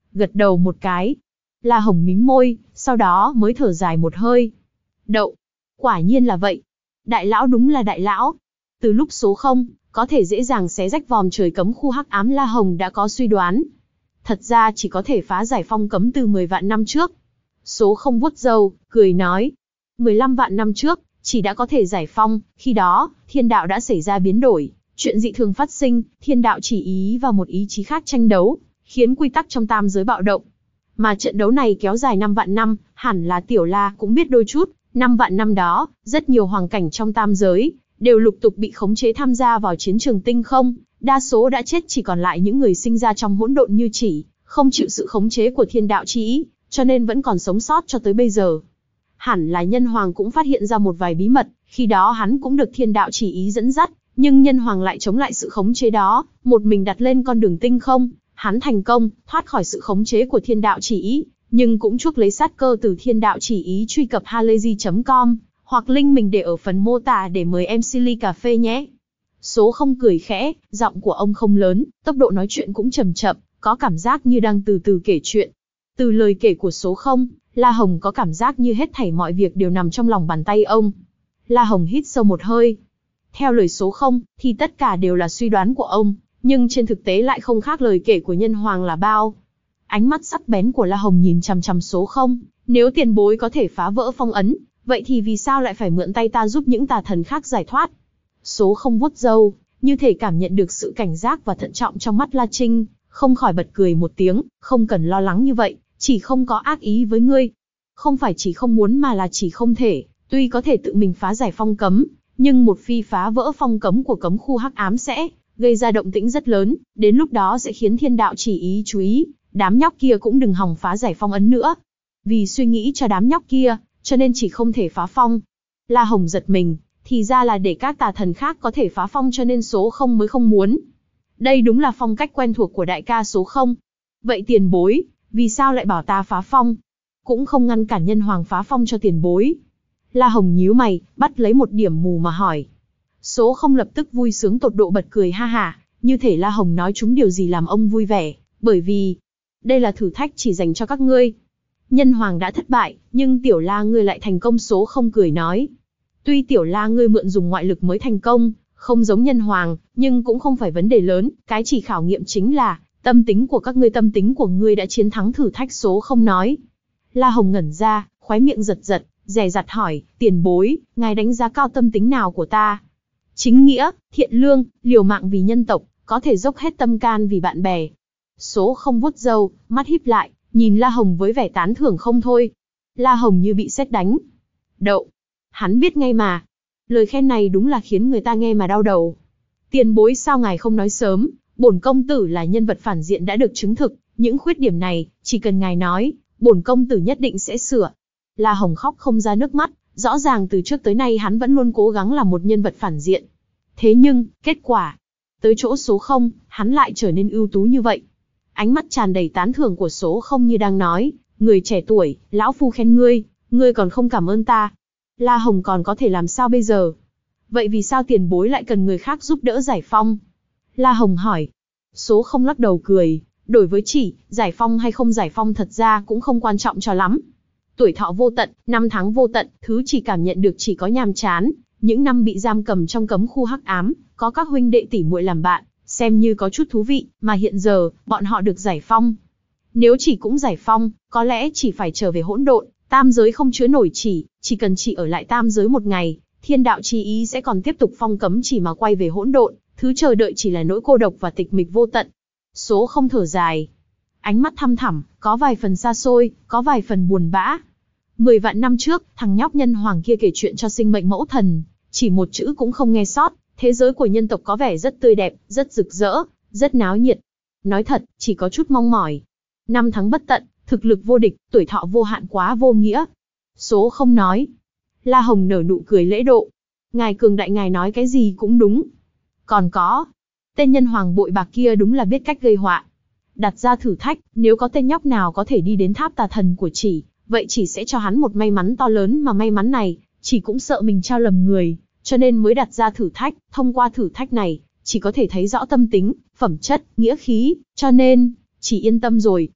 gật đầu một cái. La Hồng mím môi, sau đó mới thở dài một hơi. Đậu, quả nhiên là vậy. Đại lão đúng là đại lão. Từ lúc số không, có thể dễ dàng xé rách vòm trời cấm khu hắc ám, La Hồng đã có suy đoán. Thật ra chỉ có thể phá giải phong cấm từ mười vạn năm trước. Số không vuốt râu, cười nói. mười lăm vạn năm trước, chỉ đã có thể giải phong, khi đó, thiên đạo đã xảy ra biến đổi. Chuyện dị thường phát sinh, thiên đạo chỉ ý và một ý chí khác tranh đấu, khiến quy tắc trong tam giới bạo động. Mà trận đấu này kéo dài năm vạn năm, hẳn là Tiểu La cũng biết đôi chút. Năm vạn năm đó, rất nhiều hoàng cảnh trong tam giới, đều lục tục bị khống chế tham gia vào chiến trường tinh không. Đa số đã chết, chỉ còn lại những người sinh ra trong hỗn độn như chỉ, không chịu sự khống chế của thiên đạo chi ý, cho nên vẫn còn sống sót cho tới bây giờ. Hẳn là Nhân Hoàng cũng phát hiện ra một vài bí mật, khi đó hắn cũng được thiên đạo chỉ ý dẫn dắt, nhưng Nhân Hoàng lại chống lại sự khống chế đó, một mình đặt lên con đường tinh không. Hắn thành công, thoát khỏi sự khống chế của thiên đạo chỉ ý, nhưng cũng chuốc lấy sát cơ từ thiên đạo chỉ ý. Truy cập halayzi chấm com, hoặc link mình để ở phần mô tả để mời em xê ly cà phê nhé. Số không cười khẽ, giọng của ông không lớn, tốc độ nói chuyện cũng chậm chậm, có cảm giác như đang từ từ kể chuyện. Từ lời kể của số không, La Hồng có cảm giác như hết thảy mọi việc đều nằm trong lòng bàn tay ông. La Hồng hít sâu một hơi. Theo lời số không, thì tất cả đều là suy đoán của ông, nhưng trên thực tế lại không khác lời kể của Nhân Hoàng là bao. Ánh mắt sắc bén của La Hồng nhìn chằm chằm số không, nếu tiền bối có thể phá vỡ phong ấn, vậy thì vì sao lại phải mượn tay ta giúp những tà thần khác giải thoát? Số không vuốt râu, như thể cảm nhận được sự cảnh giác và thận trọng trong mắt La Trinh, không khỏi bật cười một tiếng. Không cần lo lắng như vậy, chỉ không có ác ý với ngươi. Không phải chỉ không muốn mà là chỉ không thể, tuy có thể tự mình phá giải phong cấm, nhưng một khi phá vỡ phong cấm của cấm khu hắc ám sẽ gây ra động tĩnh rất lớn, đến lúc đó sẽ khiến thiên đạo chỉ ý chú ý, đám nhóc kia cũng đừng hòng phá giải phong ấn nữa. Vì suy nghĩ cho đám nhóc kia, cho nên chỉ không thể phá phong. La Hồng giật mình, thì ra là để các tà thần khác có thể phá phong cho nên số không mới không muốn. Đây đúng là phong cách quen thuộc của đại ca số không. Vậy tiền bối, vì sao lại bảo ta phá phong? Cũng không ngăn cản Nhân Hoàng phá phong cho tiền bối. La Hồng nhíu mày, bắt lấy một điểm mù mà hỏi. Số không lập tức vui sướng tột độ bật cười ha hả, như thể La Hồng nói trúng điều gì làm ông vui vẻ, bởi vì đây là thử thách chỉ dành cho các ngươi. Nhân Hoàng đã thất bại, nhưng Tiểu La ngươi lại thành công. Số không cười nói. Tuy Tiểu La ngươi mượn dùng ngoại lực mới thành công, không giống Nhân Hoàng, nhưng cũng không phải vấn đề lớn, cái chỉ khảo nghiệm chính là tâm tính của các ngươi. Tâm tính của ngươi đã chiến thắng thử thách. Số không nói. La Hồng ngẩn ra, khóe miệng giật giật, dè dặt hỏi, tiền bối, ngài đánh giá cao tâm tính nào của ta? Chính nghĩa, thiện lương, liều mạng vì nhân tộc, có thể dốc hết tâm can vì bạn bè. Số không vuốt râu, mắt híp lại, nhìn La Hồng với vẻ tán thưởng không thôi. La Hồng như bị sét đánh. Đậu, hắn biết ngay mà. Lời khen này đúng là khiến người ta nghe mà đau đầu. Tiền bối sao ngài không nói sớm, bổn công tử là nhân vật phản diện đã được chứng thực, những khuyết điểm này, chỉ cần ngài nói, bổn công tử nhất định sẽ sửa. La Hồng khóc không ra nước mắt, rõ ràng từ trước tới nay hắn vẫn luôn cố gắng là một nhân vật phản diện. Thế nhưng, kết quả, tới chỗ số không, hắn lại trở nên ưu tú như vậy. Ánh mắt tràn đầy tán thưởng của số không như đang nói, người trẻ tuổi, lão phu khen ngươi, ngươi còn không cảm ơn ta. La Hồng còn có thể làm sao bây giờ? Vậy vì sao tiền bối lại cần người khác giúp đỡ giải phong? La Hồng hỏi. Số không lắc đầu cười, đổi với chỉ, giải phong hay không giải phong thật ra cũng không quan trọng cho lắm. Tuổi thọ vô tận, năm tháng vô tận, thứ chỉ cảm nhận được chỉ có nhàm chán. Những năm bị giam cầm trong cấm khu hắc ám, có các huynh đệ tỷ muội làm bạn, xem như có chút thú vị, mà hiện giờ, bọn họ được giải phong. Nếu chỉ cũng giải phong, có lẽ chỉ phải trở về hỗn độn, tam giới không chứa nổi chỉ, chỉ cần chỉ ở lại tam giới một ngày, thiên đạo chi ý sẽ còn tiếp tục phong cấm chỉ mà quay về hỗn độn, thứ chờ đợi chỉ là nỗi cô độc và tịch mịch vô tận. Số không thở dài, ánh mắt thăm thẳm, có vài phần xa xôi, có vài phần buồn bã. Mười vạn năm trước, thằng nhóc Nhân Hoàng kia kể chuyện cho sinh mệnh mẫu thần, chỉ một chữ cũng không nghe sót. Thế giới của nhân tộc có vẻ rất tươi đẹp, rất rực rỡ, rất náo nhiệt. Nói thật, chỉ có chút mong mỏi. Năm tháng bất tận, thực lực vô địch, tuổi thọ vô hạn quá vô nghĩa. Số không nói. La Hồng nở nụ cười lễ độ. Ngài cường đại, ngài nói cái gì cũng đúng. Còn có, tên Nhân Hoàng bội bạc kia đúng là biết cách gây họa. Đặt ra thử thách, nếu có tên nhóc nào có thể đi đến tháp tà thần của chỉ, vậy chỉ sẽ cho hắn một may mắn to lớn, mà may mắn này, chỉ cũng sợ mình trao lầm người, cho nên mới đặt ra thử thách. Thông qua thử thách này, chỉ có thể thấy rõ tâm tính, phẩm chất, nghĩa khí, cho nên, chỉ yên tâm rồi.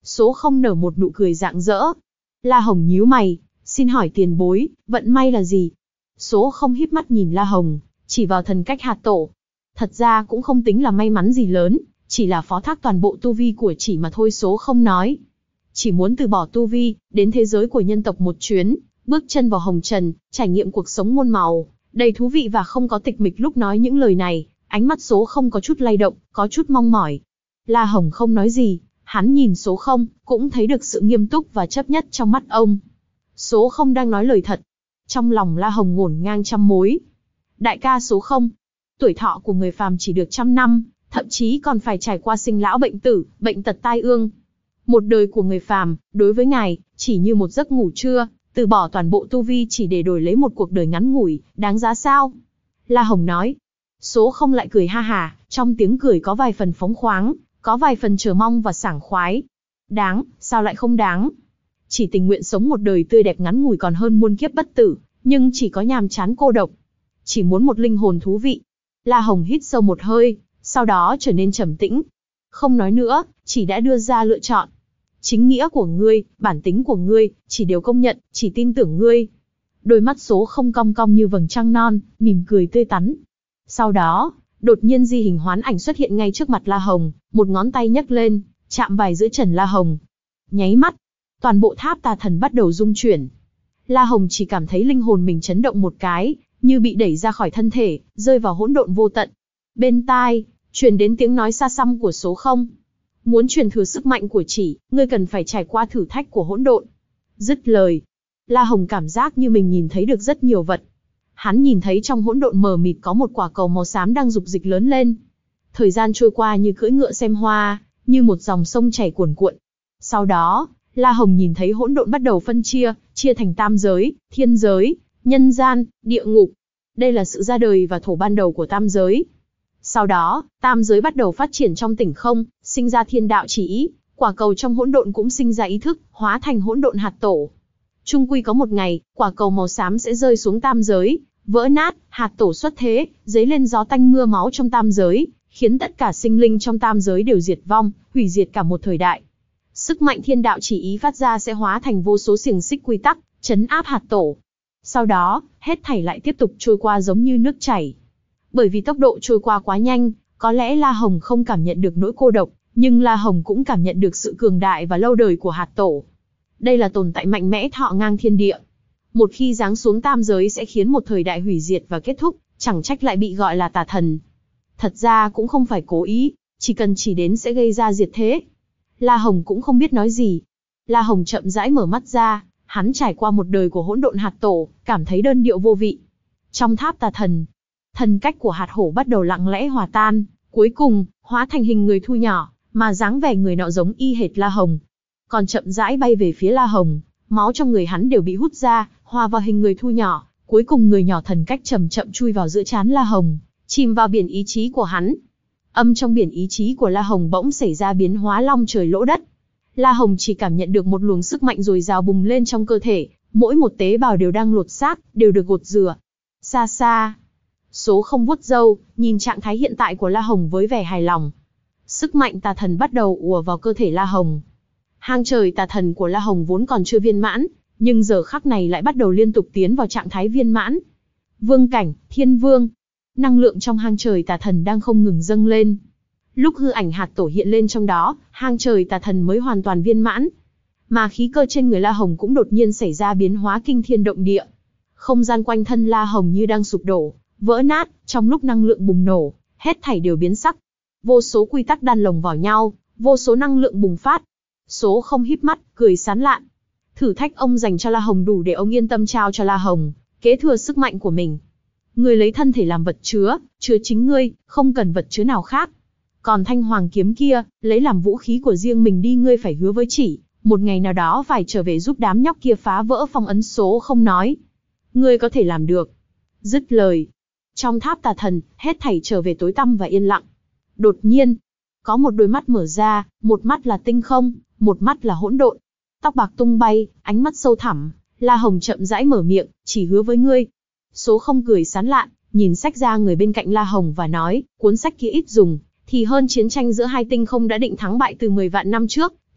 Số không nở một nụ cười rạng rỡ. La Hồng nhíu mày, xin hỏi tiền bối, vận may là gì? Số không híp mắt nhìn La Hồng, chỉ vào thần cách hạt tổ. Thật ra cũng không tính là may mắn gì lớn, chỉ là phó thác toàn bộ tu vi của chỉ mà thôi. Số không nói. Chỉ muốn từ bỏ tu vi, đến thế giới của nhân tộc một chuyến, bước chân vào hồng trần, trải nghiệm cuộc sống muôn màu, đầy thú vị và không có tịch mịch. Lúc nói những lời này, ánh mắt số không có chút lay động, có chút mong mỏi. La Hồng không nói gì, hắn nhìn số không, cũng thấy được sự nghiêm túc và chấp nhất trong mắt ông. Số không đang nói lời thật. Trong lòng La Hồng ngổn ngang trăm mối. Đại ca số không, tuổi thọ của người phàm chỉ được trăm năm, thậm chí còn phải trải qua sinh lão bệnh tử, bệnh tật tai ương. Một đời của người phàm, đối với ngài, chỉ như một giấc ngủ trưa, từ bỏ toàn bộ tu vi chỉ để đổi lấy một cuộc đời ngắn ngủi, đáng giá sao? La Hồng nói. Số không lại cười ha hà, trong tiếng cười có vài phần phóng khoáng, có vài phần chờ mong và sảng khoái. Đáng, sao lại không đáng? Chỉ tình nguyện sống một đời tươi đẹp ngắn ngủi còn hơn muôn kiếp bất tử, nhưng chỉ có nhàm chán cô độc. Chỉ muốn một linh hồn thú vị. La Hồng hít sâu một hơi, sau đó trở nên trầm tĩnh. Không nói nữa, chỉ đã đưa ra lựa chọn. Chính nghĩa của ngươi, bản tính của ngươi, chỉ đều công nhận, chỉ tin tưởng ngươi. Đôi mắt số không cong cong như vầng trăng non, mỉm cười tươi tắn. Sau đó, đột nhiên di hình hoán ảnh xuất hiện ngay trước mặt La Hồng, một ngón tay nhấc lên, chạm vào giữa trần La Hồng. Nháy mắt, toàn bộ tháp tà thần bắt đầu rung chuyển. La Hồng chỉ cảm thấy linh hồn mình chấn động một cái, như bị đẩy ra khỏi thân thể, rơi vào hỗn độn vô tận. Bên tai, truyền đến tiếng nói xa xăm của số không. Muốn truyền thừa sức mạnh của chỉ, ngươi cần phải trải qua thử thách của hỗn độn. Dứt lời, La Hồng cảm giác như mình nhìn thấy được rất nhiều vật. Hắn nhìn thấy trong hỗn độn mờ mịt có một quả cầu màu xám đang dục dịch lớn lên. Thời gian trôi qua như cưỡi ngựa xem hoa, như một dòng sông chảy cuồn cuộn. Sau đó, La Hồng nhìn thấy hỗn độn bắt đầu phân chia, chia thành tam giới, thiên giới, nhân gian, địa ngục. Đây là sự ra đời và thổ ban đầu của tam giới. Sau đó, tam giới bắt đầu phát triển trong tỉnh không, sinh ra thiên đạo chỉ ý, quả cầu trong hỗn độn cũng sinh ra ý thức, hóa thành hỗn độn hạt tổ. Chung quy có một ngày, quả cầu màu xám sẽ rơi xuống tam giới, vỡ nát, hạt tổ xuất thế, dấy lên gió tanh mưa máu trong tam giới, khiến tất cả sinh linh trong tam giới đều diệt vong, hủy diệt cả một thời đại. Sức mạnh thiên đạo chỉ ý phát ra sẽ hóa thành vô số xiềng xích quy tắc, trấn áp hạt tổ. Sau đó, hết thảy lại tiếp tục trôi qua giống như nước chảy. Bởi vì tốc độ trôi qua quá nhanh, có lẽ La Hồng không cảm nhận được nỗi cô độc, nhưng La Hồng cũng cảm nhận được sự cường đại và lâu đời của hạt tổ. Đây là tồn tại mạnh mẽ thọ ngang thiên địa. Một khi giáng xuống tam giới sẽ khiến một thời đại hủy diệt và kết thúc, chẳng trách lại bị gọi là tà thần. Thật ra cũng không phải cố ý, chỉ cần chỉ đến sẽ gây ra diệt thế. La Hồng cũng không biết nói gì. La Hồng chậm rãi mở mắt ra, hắn trải qua một đời của hỗn độn hạt tổ, cảm thấy đơn điệu vô vị. Trong tháp tà thần, thần cách của hạt hổ bắt đầu lặng lẽ hòa tan, cuối cùng, hóa thành hình người thu nhỏ, mà dáng vẻ người nọ giống y hệt La Hồng. Còn chậm rãi bay về phía La Hồng, máu trong người hắn đều bị hút ra, hòa vào hình người thu nhỏ, cuối cùng người nhỏ thần cách chậm chậm chui vào giữa trán La Hồng, chìm vào biển ý chí của hắn. Âm trong biển ý chí của La Hồng bỗng xảy ra biến hóa long trời lỗ đất. La Hồng chỉ cảm nhận được một luồng sức mạnh dồi dào bùng lên trong cơ thể, mỗi một tế bào đều đang lột xác, đều được gột rửa. Xa xa, số không vuốt râu, nhìn trạng thái hiện tại của La Hồng với vẻ hài lòng. Sức mạnh tà thần bắt đầu ùa vào cơ thể La Hồng. Hang trời tà thần của La Hồng vốn còn chưa viên mãn, nhưng giờ khắc này lại bắt đầu liên tục tiến vào trạng thái viên mãn. Vương cảnh, thiên vương. Năng lượng trong hang trời tà thần đang không ngừng dâng lên. Lúc hư ảnh hạt tổ hiện lên trong đó, hang trời tà thần mới hoàn toàn viên mãn. Mà khí cơ trên người La Hồng cũng đột nhiên xảy ra biến hóa kinh thiên động địa. Không gian quanh thân La Hồng như đang sụp đổ, vỡ nát, trong lúc năng lượng bùng nổ, hết thảy đều biến sắc. Vô số quy tắc đan lồng vào nhau, vô số năng lượng bùng phát. Số không híp mắt, cười sán lạn. Thử thách ông dành cho La Hồng đủ để ông yên tâm trao cho La Hồng, kế thừa sức mạnh của mình. Ngươi lấy thân thể làm vật chứa, chứa chính ngươi, không cần vật chứa nào khác. Còn thanh hoàng kiếm kia, lấy làm vũ khí của riêng mình đi, ngươi phải hứa với chỉ, một ngày nào đó phải trở về giúp đám nhóc kia phá vỡ phong ấn. Số không nói. Ngươi có thể làm được. Dứt lời. Trong tháp tà thần, hết thảy trở về tối tăm và yên lặng. Đột nhiên, có một đôi mắt mở ra, một mắt là tinh không, một mắt là hỗn độn. Tóc bạc tung bay, ánh mắt sâu thẳm, La Hồng chậm rãi mở miệng, chỉ hứa với ngươi. Số không cười sán lạn, nhìn sách ra người bên cạnh La Hồng và nói, cuốn sách kia ít dùng, thì hơn chiến tranh giữa hai tinh không đã định thắng bại từ mười vạn năm trước,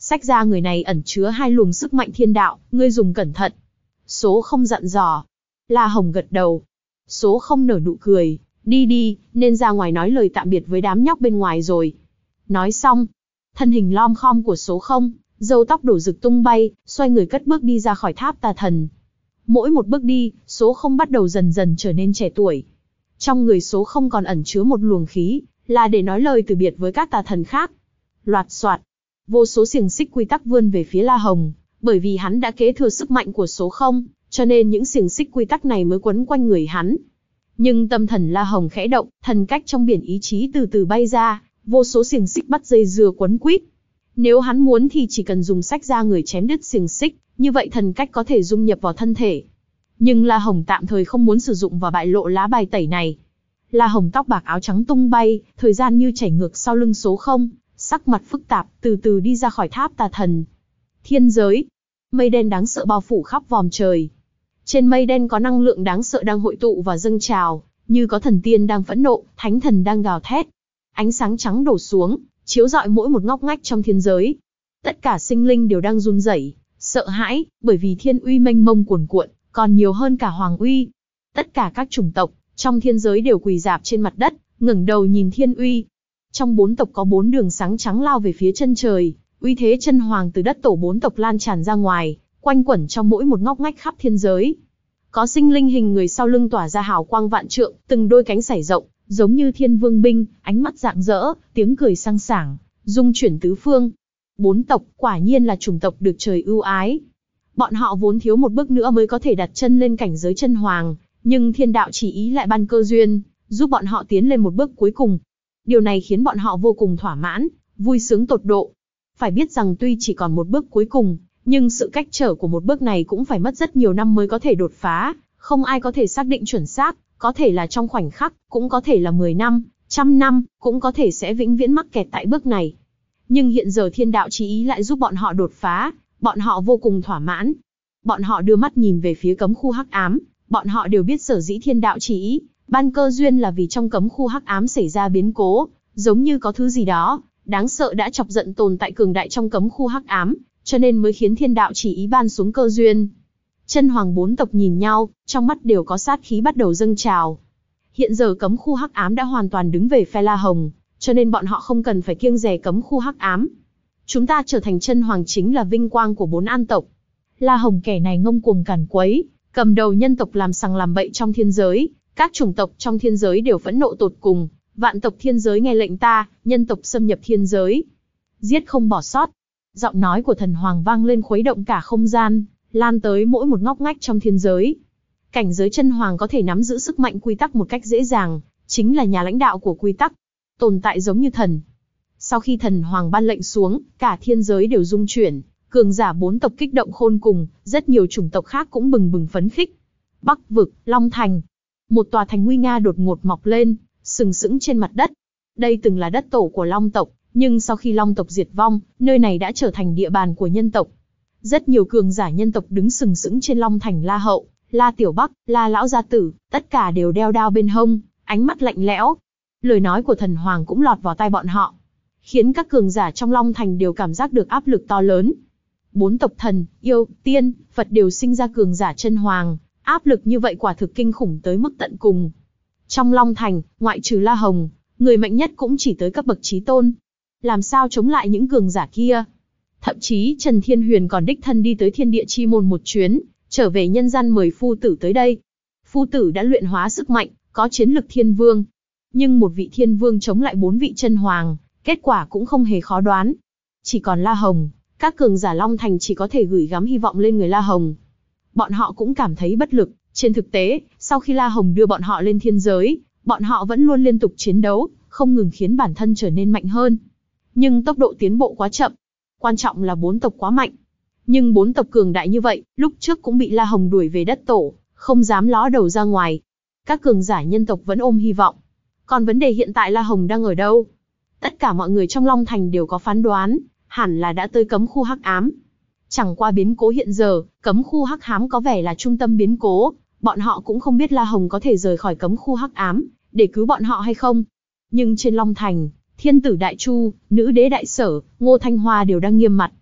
Sách ra người này ẩn chứa hai luồng sức mạnh thiên đạo, ngươi dùng cẩn thận. Số không dặn dò. La Hồng gật đầu. Số không nở nụ cười, đi đi, nên ra ngoài nói lời tạm biệt với đám nhóc bên ngoài rồi. Nói xong, thân hình lom khom của số không, râu tóc đổ rực tung bay, xoay người cất bước đi ra khỏi tháp tà thần. Mỗi một bước đi, số không bắt đầu dần dần trở nên trẻ tuổi. Trong người số không còn ẩn chứa một luồng khí, là để nói lời từ biệt với các tà thần khác. Loạt soạt, vô số xiềng xích quy tắc vươn về phía La Hồng, bởi vì hắn đã kế thừa sức mạnh của số không, cho nên những xiềng xích quy tắc này mới quấn quanh người hắn. Nhưng tâm thần La Hồng khẽ động, thần cách trong biển ý chí từ từ bay ra, vô số xiềng xích bắt dây dưa quấn quýt. Nếu hắn muốn thì chỉ cần dùng sách ra người chém đứt xiềng xích, như vậy thần cách có thể dung nhập vào thân thể. Nhưng La Hồng tạm thời không muốn sử dụng và bại lộ lá bài tẩy này. La Hồng tóc bạc áo trắng tung bay, thời gian như chảy ngược sau lưng số không, sắc mặt phức tạp, từ từ đi ra khỏi tháp tà thần. Thiên giới, mây đen đáng sợ bao phủ khắp vòm trời. Trên mây đen có năng lượng đáng sợ đang hội tụ và dâng trào, như có thần tiên đang phẫn nộ, thánh thần đang gào thét. Ánh sáng trắng đổ xuống, chiếu rọi mỗi một ngóc ngách trong thiên giới. Tất cả sinh linh đều đang run rẩy, sợ hãi, bởi vì thiên uy mênh mông cuồn cuộn, còn nhiều hơn cả hoàng uy. Tất cả các chủng tộc trong thiên giới đều quỳ rạp trên mặt đất, ngẩng đầu nhìn thiên uy. Trong bốn tộc có bốn đường sáng trắng lao về phía chân trời, uy thế chân hoàng từ đất tổ bốn tộc lan tràn ra ngoài, quanh quẩn trong mỗi một ngóc ngách khắp thiên giới. Có sinh linh hình người sau lưng tỏa ra hào quang vạn trượng, từng đôi cánh sải rộng, giống như thiên vương binh, ánh mắt rạng rỡ, tiếng cười sang sảng, dung chuyển tứ phương. Bốn tộc quả nhiên là chủng tộc được trời ưu ái. Bọn họ vốn thiếu một bước nữa mới có thể đặt chân lên cảnh giới chân hoàng, nhưng thiên đạo chỉ ý lại ban cơ duyên, giúp bọn họ tiến lên một bước cuối cùng. Điều này khiến bọn họ vô cùng thỏa mãn, vui sướng tột độ. Phải biết rằng tuy chỉ còn một bước cuối cùng, nhưng sự cách trở của một bước này cũng phải mất rất nhiều năm mới có thể đột phá, không ai có thể xác định chuẩn xác, có thể là trong khoảnh khắc, cũng có thể là mười năm, trăm năm, cũng có thể sẽ vĩnh viễn mắc kẹt tại bước này. Nhưng hiện giờ thiên đạo chí ý lại giúp bọn họ đột phá, bọn họ vô cùng thỏa mãn. Bọn họ đưa mắt nhìn về phía cấm khu hắc ám, bọn họ đều biết sở dĩ thiên đạo chí ý ban cơ duyên là vì trong cấm khu hắc ám xảy ra biến cố, giống như có thứ gì đó đáng sợ đã chọc giận tồn tại cường đại trong cấm khu hắc ám, cho nên mới khiến thiên đạo chỉ ý ban xuống cơ duyên. Chân hoàng bốn tộc nhìn nhau, trong mắt đều có sát khí bắt đầu dâng trào. Hiện giờ cấm khu hắc ám đã hoàn toàn đứng về phe La Hồng, cho nên bọn họ không cần phải kiêng dè cấm khu hắc ám. Chúng ta trở thành chân hoàng chính là vinh quang của bốn an tộc. La Hồng kẻ này ngông cuồng càn quấy, cầm đầu nhân tộc làm sằng làm bậy trong thiên giới, các chủng tộc trong thiên giới đều phẫn nộ tột cùng. Vạn tộc thiên giới nghe lệnh ta, nhân tộc xâm nhập thiên giới, giết không bỏ sót. Giọng nói của thần hoàng vang lên khuấy động cả không gian, lan tới mỗi một ngóc ngách trong thiên giới. Cảnh giới chân hoàng có thể nắm giữ sức mạnh quy tắc một cách dễ dàng, chính là nhà lãnh đạo của quy tắc, tồn tại giống như thần. Sau khi thần hoàng ban lệnh xuống, cả thiên giới đều rung chuyển, cường giả bốn tộc kích động khôn cùng, rất nhiều chủng tộc khác cũng bừng bừng phấn khích. Bắc vực, Long Thành, một tòa thành nguy nga đột ngột mọc lên, sừng sững trên mặt đất. Đây từng là đất tổ của Long tộc, nhưng sau khi Long tộc diệt vong, nơi này đã trở thành địa bàn của nhân tộc. Rất nhiều cường giả nhân tộc đứng sừng sững trên Long Thành La Hậu, La Tiểu Bắc, La Lão Gia Tử, tất cả đều đeo đao bên hông, ánh mắt lạnh lẽo. Lời nói của thần hoàng cũng lọt vào tai bọn họ, khiến các cường giả trong Long Thành đều cảm giác được áp lực to lớn. Bốn tộc thần, yêu, tiên, Phật đều sinh ra cường giả chân hoàng, áp lực như vậy quả thực kinh khủng tới mức tận cùng. Trong Long Thành, ngoại trừ La Hồng, người mạnh nhất cũng chỉ tới cấp bậc chí tôn. Làm sao chống lại những cường giả kia? Thậm chí Trần Thiên Huyền còn đích thân đi tới Thiên Địa Chi Môn một chuyến, trở về nhân gian mời phu tử tới đây. Phu tử đã luyện hóa sức mạnh, có chiến lực thiên vương. Nhưng một vị thiên vương chống lại bốn vị chân hoàng, kết quả cũng không hề khó đoán. Chỉ còn La Hồng, các cường giả Long Thành chỉ có thể gửi gắm hy vọng lên người La Hồng. Bọn họ cũng cảm thấy bất lực. Trên thực tế, sau khi La Hồng đưa bọn họ lên thiên giới, bọn họ vẫn luôn liên tục chiến đấu, không ngừng khiến bản thân trở nên mạnh hơn. Nhưng tốc độ tiến bộ quá chậm. Quan trọng là bốn tộc quá mạnh. Nhưng bốn tộc cường đại như vậy, lúc trước cũng bị La Hồng đuổi về đất tổ, không dám ló đầu ra ngoài. Các cường giả nhân tộc vẫn ôm hy vọng. Còn vấn đề hiện tại La Hồng đang ở đâu? Tất cả mọi người trong Long Thành đều có phán đoán, hẳn là đã tới cấm khu hắc ám. Chẳng qua biến cố hiện giờ, cấm khu hắc ám có vẻ là trung tâm biến cố, bọn họ cũng không biết La Hồng có thể rời khỏi cấm khu hắc ám, để cứu bọn họ hay không. Nhưng trên Long Thành, Thiên tử Đại Chu, Nữ đế Đại Sở, Ngô Thanh Hoa đều đang nghiêm mặt.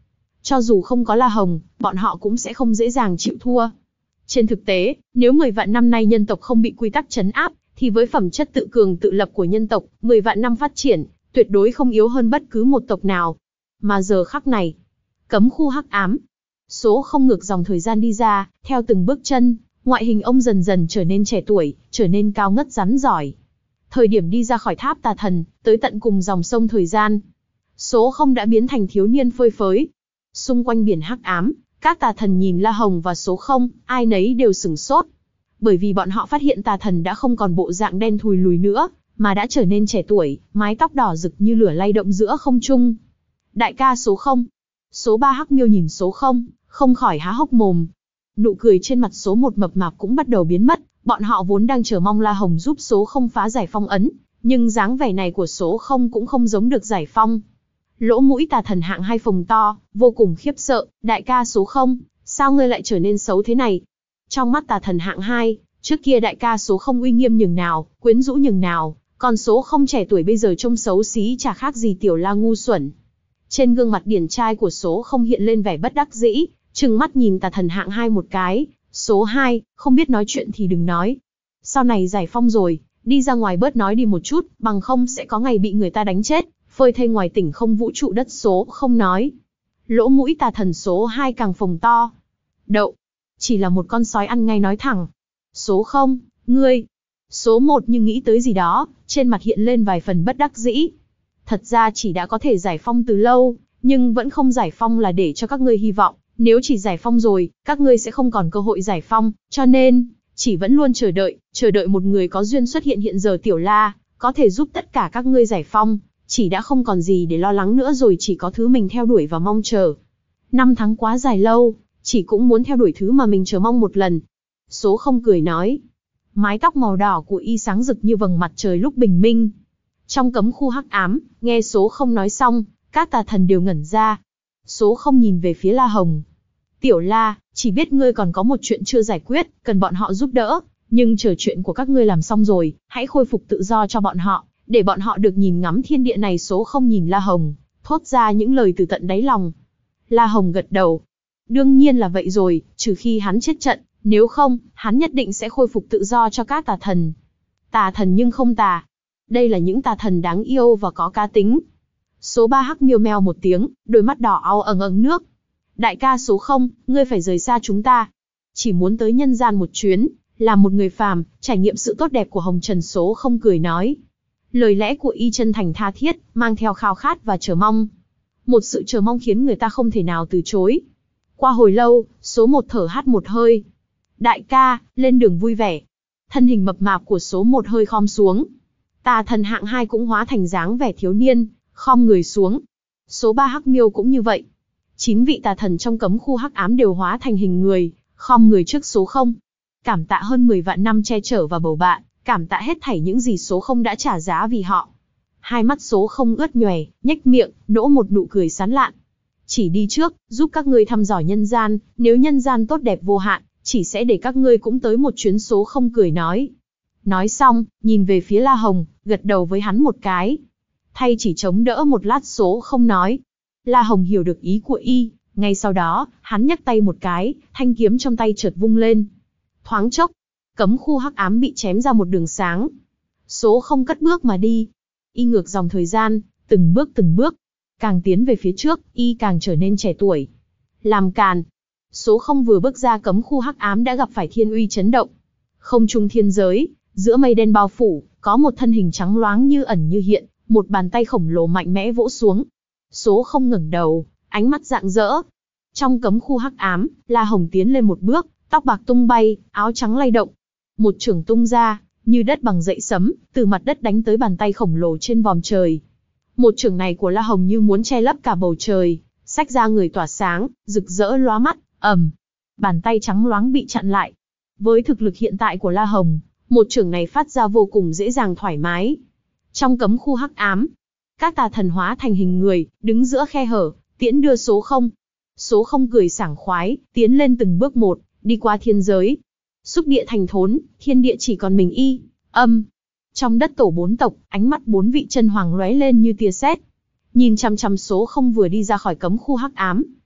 Cho dù không có La Hồng, bọn họ cũng sẽ không dễ dàng chịu thua. Trên thực tế, nếu mười vạn năm nay nhân tộc không bị quy tắc trấn áp, thì với phẩm chất tự cường tự lập của nhân tộc, mười vạn năm phát triển, tuyệt đối không yếu hơn bất cứ một tộc nào. Mà giờ khắc này, cấm khu hắc ám, Số không ngược dòng thời gian đi ra, theo từng bước chân, ngoại hình ông dần dần trở nên trẻ tuổi, trở nên cao ngất rắn giỏi. Thời điểm đi ra khỏi tháp tà thần, tới tận cùng dòng sông thời gian, Số không đã biến thành thiếu niên phơi phới. Xung quanh biển hắc ám, các tà thần nhìn La Hồng và Số không, ai nấy đều sửng sốt. Bởi vì bọn họ phát hiện tà thần đã không còn bộ dạng đen thùi lùi nữa, mà đã trở nên trẻ tuổi, mái tóc đỏ rực như lửa lay động giữa không trung. Đại ca Số không. Số ba Hắc Miêu nhìn Số không, không khỏi há hốc mồm. Nụ cười trên mặt Số một mập mạp cũng bắt đầu biến mất, bọn họ vốn đang chờ mong La Hồng giúp Số không phá giải phong ấn, nhưng dáng vẻ này của Số không cũng không giống được giải phong. Lỗ mũi tà thần hạng hai phồng to, vô cùng khiếp sợ, đại ca Số không, sao ngươi lại trở nên xấu thế này? Trong mắt tà thần hạng hai, trước kia đại ca Số không uy nghiêm nhường nào, quyến rũ nhường nào, còn Số không trẻ tuổi bây giờ trông xấu xí chả khác gì tiểu la ngu xuẩn. Trên gương mặt điển trai của Số không hiện lên vẻ bất đắc dĩ, trừng mắt nhìn tà thần hạng hai một cái. Số hai, không biết nói chuyện thì đừng nói. Sau này giải phong rồi, đi ra ngoài bớt nói đi một chút, bằng không sẽ có ngày bị người ta đánh chết, phơi thây ngoài tỉnh không vũ trụ đất. Số không nói. Lỗ mũi tà thần số hai càng phồng to. Đậu, chỉ là một con sói ăn ngay nói thẳng. Số không, ngươi. Số một như nghĩ tới gì đó, trên mặt hiện lên vài phần bất đắc dĩ. Thật ra chỉ đã có thể giải phong từ lâu, nhưng vẫn không giải phong là để cho các ngươi hy vọng. Nếu chỉ giải phong rồi, các ngươi sẽ không còn cơ hội giải phong, cho nên, chỉ vẫn luôn chờ đợi, chờ đợi một người có duyên xuất hiện. Hiện giờ Tiểu La, có thể giúp tất cả các ngươi giải phong, chỉ đã không còn gì để lo lắng nữa rồi, chỉ có thứ mình theo đuổi và mong chờ. Năm tháng quá dài lâu, chỉ cũng muốn theo đuổi thứ mà mình chờ mong một lần. Số không cười nói. Mái tóc màu đỏ của y sáng rực như vầng mặt trời lúc bình minh. Trong cấm khu hắc ám, nghe Số không nói xong, các tà thần đều ngẩn ra. Số không nhìn về phía La Hồng. Tiểu La, chỉ biết ngươi còn có một chuyện chưa giải quyết, cần bọn họ giúp đỡ, nhưng chờ chuyện của các ngươi làm xong rồi, hãy khôi phục tự do cho bọn họ, để bọn họ được nhìn ngắm thiên địa này. Số không nhìn La Hồng, thốt ra những lời từ tận đáy lòng. La Hồng gật đầu. Đương nhiên là vậy rồi, trừ khi hắn chết trận, nếu không, hắn nhất định sẽ khôi phục tự do cho các tà thần. Tà thần nhưng không tà. Đây là những tà thần đáng yêu và có cá tính. Số ba Hắc Miêu meo một tiếng, đôi mắt đỏ au ẩn ẩn nước. Đại ca Số không, ngươi phải rời xa chúng ta. Chỉ muốn tới nhân gian một chuyến, làm một người phàm, trải nghiệm sự tốt đẹp của hồng trần. Số không cười nói. Lời lẽ của y chân thành tha thiết, mang theo khao khát và chờ mong. Một sự chờ mong khiến người ta không thể nào từ chối. Qua hồi lâu, Số một thở hắt một hơi. Đại ca, lên đường vui vẻ. Thân hình mập mạp của Số một hơi khom xuống. Tà thần hạng hai cũng hóa thành dáng vẻ thiếu niên, khom người xuống. Số ba Hắc Miêu cũng như vậy. Chín vị tà thần trong cấm khu hắc ám đều hóa thành hình người, khom người trước Số không. Cảm tạ hơn mười vạn năm che chở và bầu bạn, cảm tạ hết thảy những gì Số không đã trả giá vì họ. Hai mắt Số không ướt nhòe, nhếch miệng, nỗ một nụ cười sán lạn. Chỉ đi trước, giúp các ngươi thăm dò nhân gian, nếu nhân gian tốt đẹp vô hạn, chỉ sẽ để các ngươi cũng tới một chuyến. Số không cười nói. Nói xong, nhìn về phía La Hồng, gật đầu với hắn một cái. Thay chỉ chống đỡ một lát. Số không nói. La Hồng hiểu được ý của y, ngay sau đó, hắn nhấc tay một cái, thanh kiếm trong tay chợt vung lên. Thoáng chốc, cấm khu hắc ám bị chém ra một đường sáng. Số không cất bước mà đi. Y ngược dòng thời gian, từng bước từng bước. Càng tiến về phía trước, y càng trở nên trẻ tuổi. Làm càn. Số không vừa bước ra cấm khu hắc ám đã gặp phải thiên uy chấn động. Không trung thiên giới, giữa mây đen bao phủ, có một thân hình trắng loáng như ẩn như hiện, một bàn tay khổng lồ mạnh mẽ vỗ xuống. Số không ngẩng đầu, ánh mắt rạng rỡ. Trong cấm khu hắc ám, La Hồng tiến lên một bước, tóc bạc tung bay, áo trắng lay động. Một chưởng tung ra, như đất bằng dậy sấm, từ mặt đất đánh tới bàn tay khổng lồ trên vòm trời. Một chưởng này của La Hồng như muốn che lấp cả bầu trời, xách ra người tỏa sáng, rực rỡ lóa mắt. Ầm, bàn tay trắng loáng bị chặn lại. Với thực lực hiện tại của La Hồng, một chưởng này phát ra vô cùng dễ dàng thoải mái. Trong cấm khu hắc ám, các tà thần hóa thành hình người, đứng giữa khe hở, tiễn đưa Số không. Số không cười sảng khoái, tiến lên từng bước một, đi qua thiên giới. Xúc địa thành thốn, thiên địa chỉ còn mình y. Âm. Trong đất tổ bốn tộc, ánh mắt bốn vị chân hoàng lóe lên như tia sét. Nhìn chằm chằm Số không vừa đi ra khỏi cấm khu hắc ám.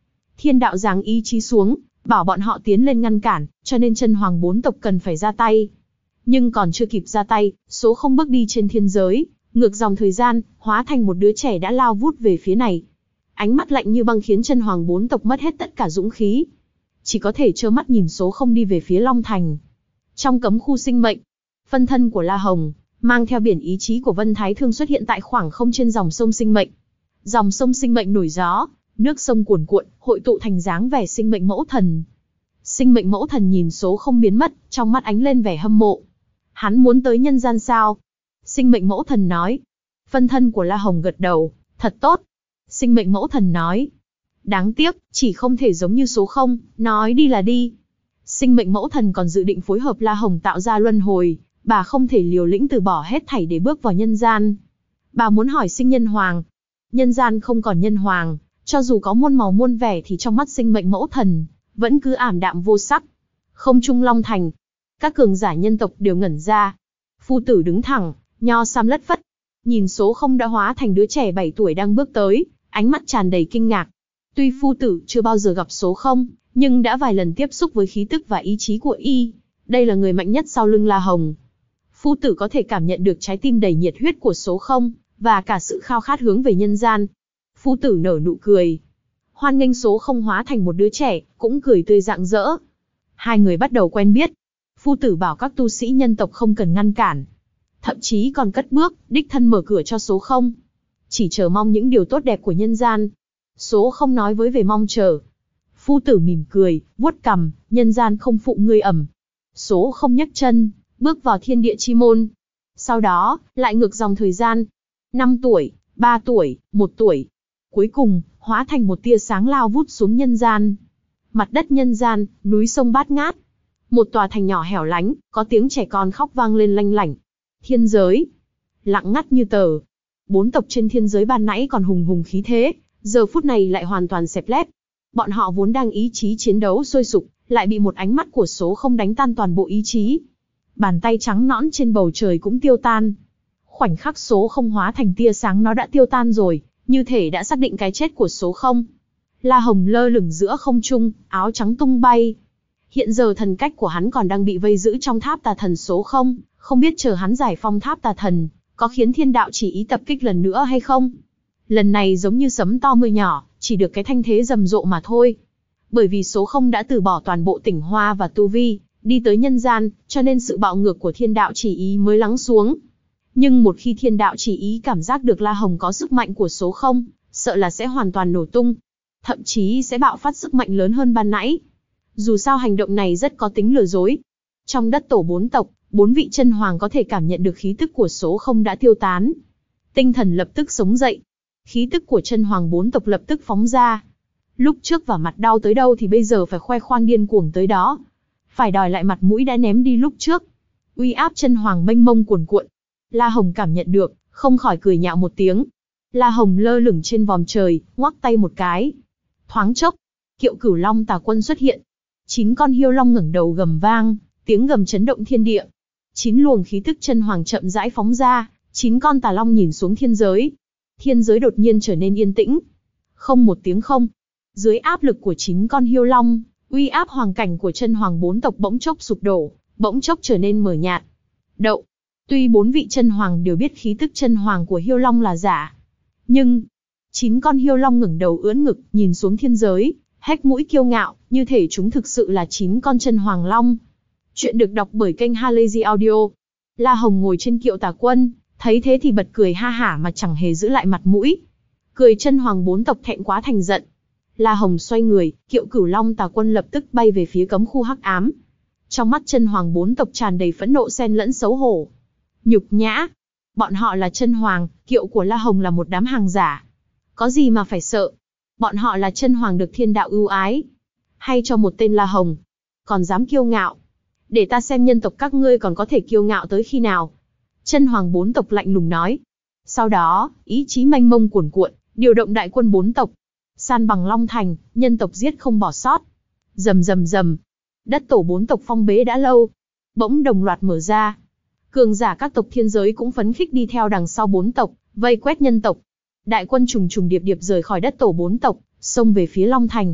Thiên đạo giáng ý chí xuống, bảo bọn họ tiến lên ngăn cản, cho nên chân hoàng bốn tộc cần phải ra tay. Nhưng còn chưa kịp ra tay, số không bước đi trên thiên giới, ngược dòng thời gian, hóa thành một đứa trẻ đã lao vút về phía này. Ánh mắt lạnh như băng khiến chân hoàng bốn tộc mất hết tất cả dũng khí. Chỉ có thể trơ mắt nhìn số không đi về phía Long Thành. Trong cấm khu sinh mệnh, phân thân của La Hồng, mang theo biển ý chí của Vân Thái Thương xuất hiện tại khoảng không trên dòng sông sinh mệnh. Dòng sông sinh mệnh nổi gió, nước sông cuồn cuộn, hội tụ thành dáng vẻ sinh mệnh mẫu thần. Sinh mệnh mẫu thần nhìn số không biến mất, trong mắt ánh lên vẻ hâm mộ. Hắn muốn tới nhân gian sao? Sinh mệnh mẫu thần nói. Phân thân của La Hồng gật đầu, thật tốt. Sinh mệnh mẫu thần nói. Đáng tiếc, chỉ không thể giống như số không, nói đi là đi. Sinh mệnh mẫu thần còn dự định phối hợp La Hồng tạo ra luân hồi, bà không thể liều lĩnh từ bỏ hết thảy để bước vào nhân gian. Bà muốn hỏi sinh nhân hoàng. Nhân gian không còn nhân hoàng, cho dù có muôn màu muôn vẻ thì trong mắt sinh mệnh mẫu thần, vẫn cứ ảm đạm vô sắc. Không trung Long Thành, các cường giả nhân tộc đều ngẩn ra. Phu tử đứng thẳng, nho sam lất phất. Nhìn số không đã hóa thành đứa trẻ bảy tuổi đang bước tới, ánh mắt tràn đầy kinh ngạc. Tuy phu tử chưa bao giờ gặp số không, nhưng đã vài lần tiếp xúc với khí tức và ý chí của y. Đây là người mạnh nhất sau lưng La Hồng. Phu tử có thể cảm nhận được trái tim đầy nhiệt huyết của số không, và cả sự khao khát hướng về nhân gian. Phu tử nở nụ cười. Hoan nghênh số không hóa thành một đứa trẻ, cũng cười tươi rạng rỡ. Hai người bắt đầu quen biết. Phu tử bảo các tu sĩ nhân tộc không cần ngăn cản. Thậm chí còn cất bước, đích thân mở cửa cho số không. Chỉ chờ mong những điều tốt đẹp của nhân gian. Số không nói với về mong chờ. Phu tử mỉm cười, vuốt cằm, nhân gian không phụ ngươi ẩm. Số không nhấc chân, bước vào thiên địa chi môn. Sau đó, lại ngược dòng thời gian. Năm tuổi, ba tuổi, một tuổi. Cuối cùng, hóa thành một tia sáng lao vút xuống nhân gian. Mặt đất nhân gian, núi sông bát ngát. Một tòa thành nhỏ hẻo lánh, có tiếng trẻ con khóc vang lên lanh lảnh. Thiên giới, lặng ngắt như tờ. Bốn tộc trên thiên giới ban nãy còn hùng hùng khí thế, giờ phút này lại hoàn toàn xẹp lép. Bọn họ vốn đang ý chí chiến đấu sôi sục, lại bị một ánh mắt của số không đánh tan toàn bộ ý chí. Bàn tay trắng nõn trên bầu trời cũng tiêu tan. Khoảnh khắc số không hóa thành tia sáng nó đã tiêu tan rồi, như thể đã xác định cái chết của số không. La Hồng lơ lửng giữa không trung, áo trắng tung bay. Hiện giờ thần cách của hắn còn đang bị vây giữ trong tháp tà thần số không, không biết chờ hắn giải phong tháp tà thần, có khiến thiên đạo chỉ ý tập kích lần nữa hay không. Lần này giống như sấm to mưa nhỏ, chỉ được cái thanh thế rầm rộ mà thôi. Bởi vì số không đã từ bỏ toàn bộ tỉnh hoa và tu vi, đi tới nhân gian, cho nên sự bạo ngược của thiên đạo chỉ ý mới lắng xuống. Nhưng một khi thiên đạo chỉ ý cảm giác được La Hồng có sức mạnh của số không, sợ là sẽ hoàn toàn nổ tung. Thậm chí sẽ bạo phát sức mạnh lớn hơn ban nãy. Dù sao hành động này rất có tính lừa dối. Trong đất tổ bốn tộc, bốn vị chân hoàng có thể cảm nhận được khí tức của số không đã tiêu tán. Tinh thần lập tức sống dậy. Khí tức của chân hoàng bốn tộc lập tức phóng ra. Lúc trước và mặt đau tới đâu thì bây giờ phải khoe khoang điên cuồng tới đó. Phải đòi lại mặt mũi đã ném đi lúc trước. Uy áp chân hoàng mênh mông cuồn cuộn. La Hồng cảm nhận được, không khỏi cười nhạo một tiếng. La Hồng lơ lửng trên vòm trời, ngoắc tay một cái. Thoáng chốc, Kiệu Cửu Long Tà Quân xuất hiện. Chín con hiêu long ngẩng đầu gầm vang, tiếng gầm chấn động thiên địa. Chín luồng khí tức chân hoàng chậm rãi phóng ra, chín con tà long nhìn xuống thiên giới. Thiên giới đột nhiên trở nên yên tĩnh. Không một tiếng không. Dưới áp lực của chín con hiêu long, uy áp hoàng cảnh của chân hoàng bốn tộc bỗng chốc sụp đổ, bỗng chốc trở nên mờ nhạt. Đậu. Tuy bốn vị chân hoàng đều biết khí tức chân hoàng của hiêu long là giả, nhưng chín con hiêu long ngẩng đầu ưỡn ngực, nhìn xuống thiên giới, hét mũi kiêu ngạo, như thể chúng thực sự là chín con chân hoàng long. Chuyện được đọc bởi kênh Halazy Audio. La Hồng ngồi trên kiệu tà quân, thấy thế thì bật cười ha hả mà chẳng hề giữ lại mặt mũi. Cười chân hoàng bốn tộc thẹn quá thành giận. La Hồng xoay người, Kiệu Cửu Long Tà Quân lập tức bay về phía cấm khu hắc ám. Trong mắt chân hoàng bốn tộc tràn đầy phẫn nộ xen lẫn xấu hổ. Nhục nhã. Bọn họ là chân hoàng, kiệu của La Hồng là một đám hàng giả. Có gì mà phải sợ? Bọn họ là chân hoàng được thiên đạo ưu ái. Hay cho một tên La Hồng. Còn dám kiêu ngạo. Để ta xem nhân tộc các ngươi còn có thể kiêu ngạo tới khi nào. Chân hoàng bốn tộc lạnh lùng nói. Sau đó, ý chí mênh mông cuồn cuộn, điều động đại quân bốn tộc. San bằng Long Thành, nhân tộc giết không bỏ sót. Rầm rầm rầm. Đất tổ bốn tộc phong bế đã lâu. Bỗng đồng loạt mở ra. Cường giả các tộc thiên giới cũng phấn khích đi theo đằng sau bốn tộc, vây quét nhân tộc. Đại quân trùng trùng điệp điệp rời khỏi đất tổ bốn tộc, xông về phía Long Thành.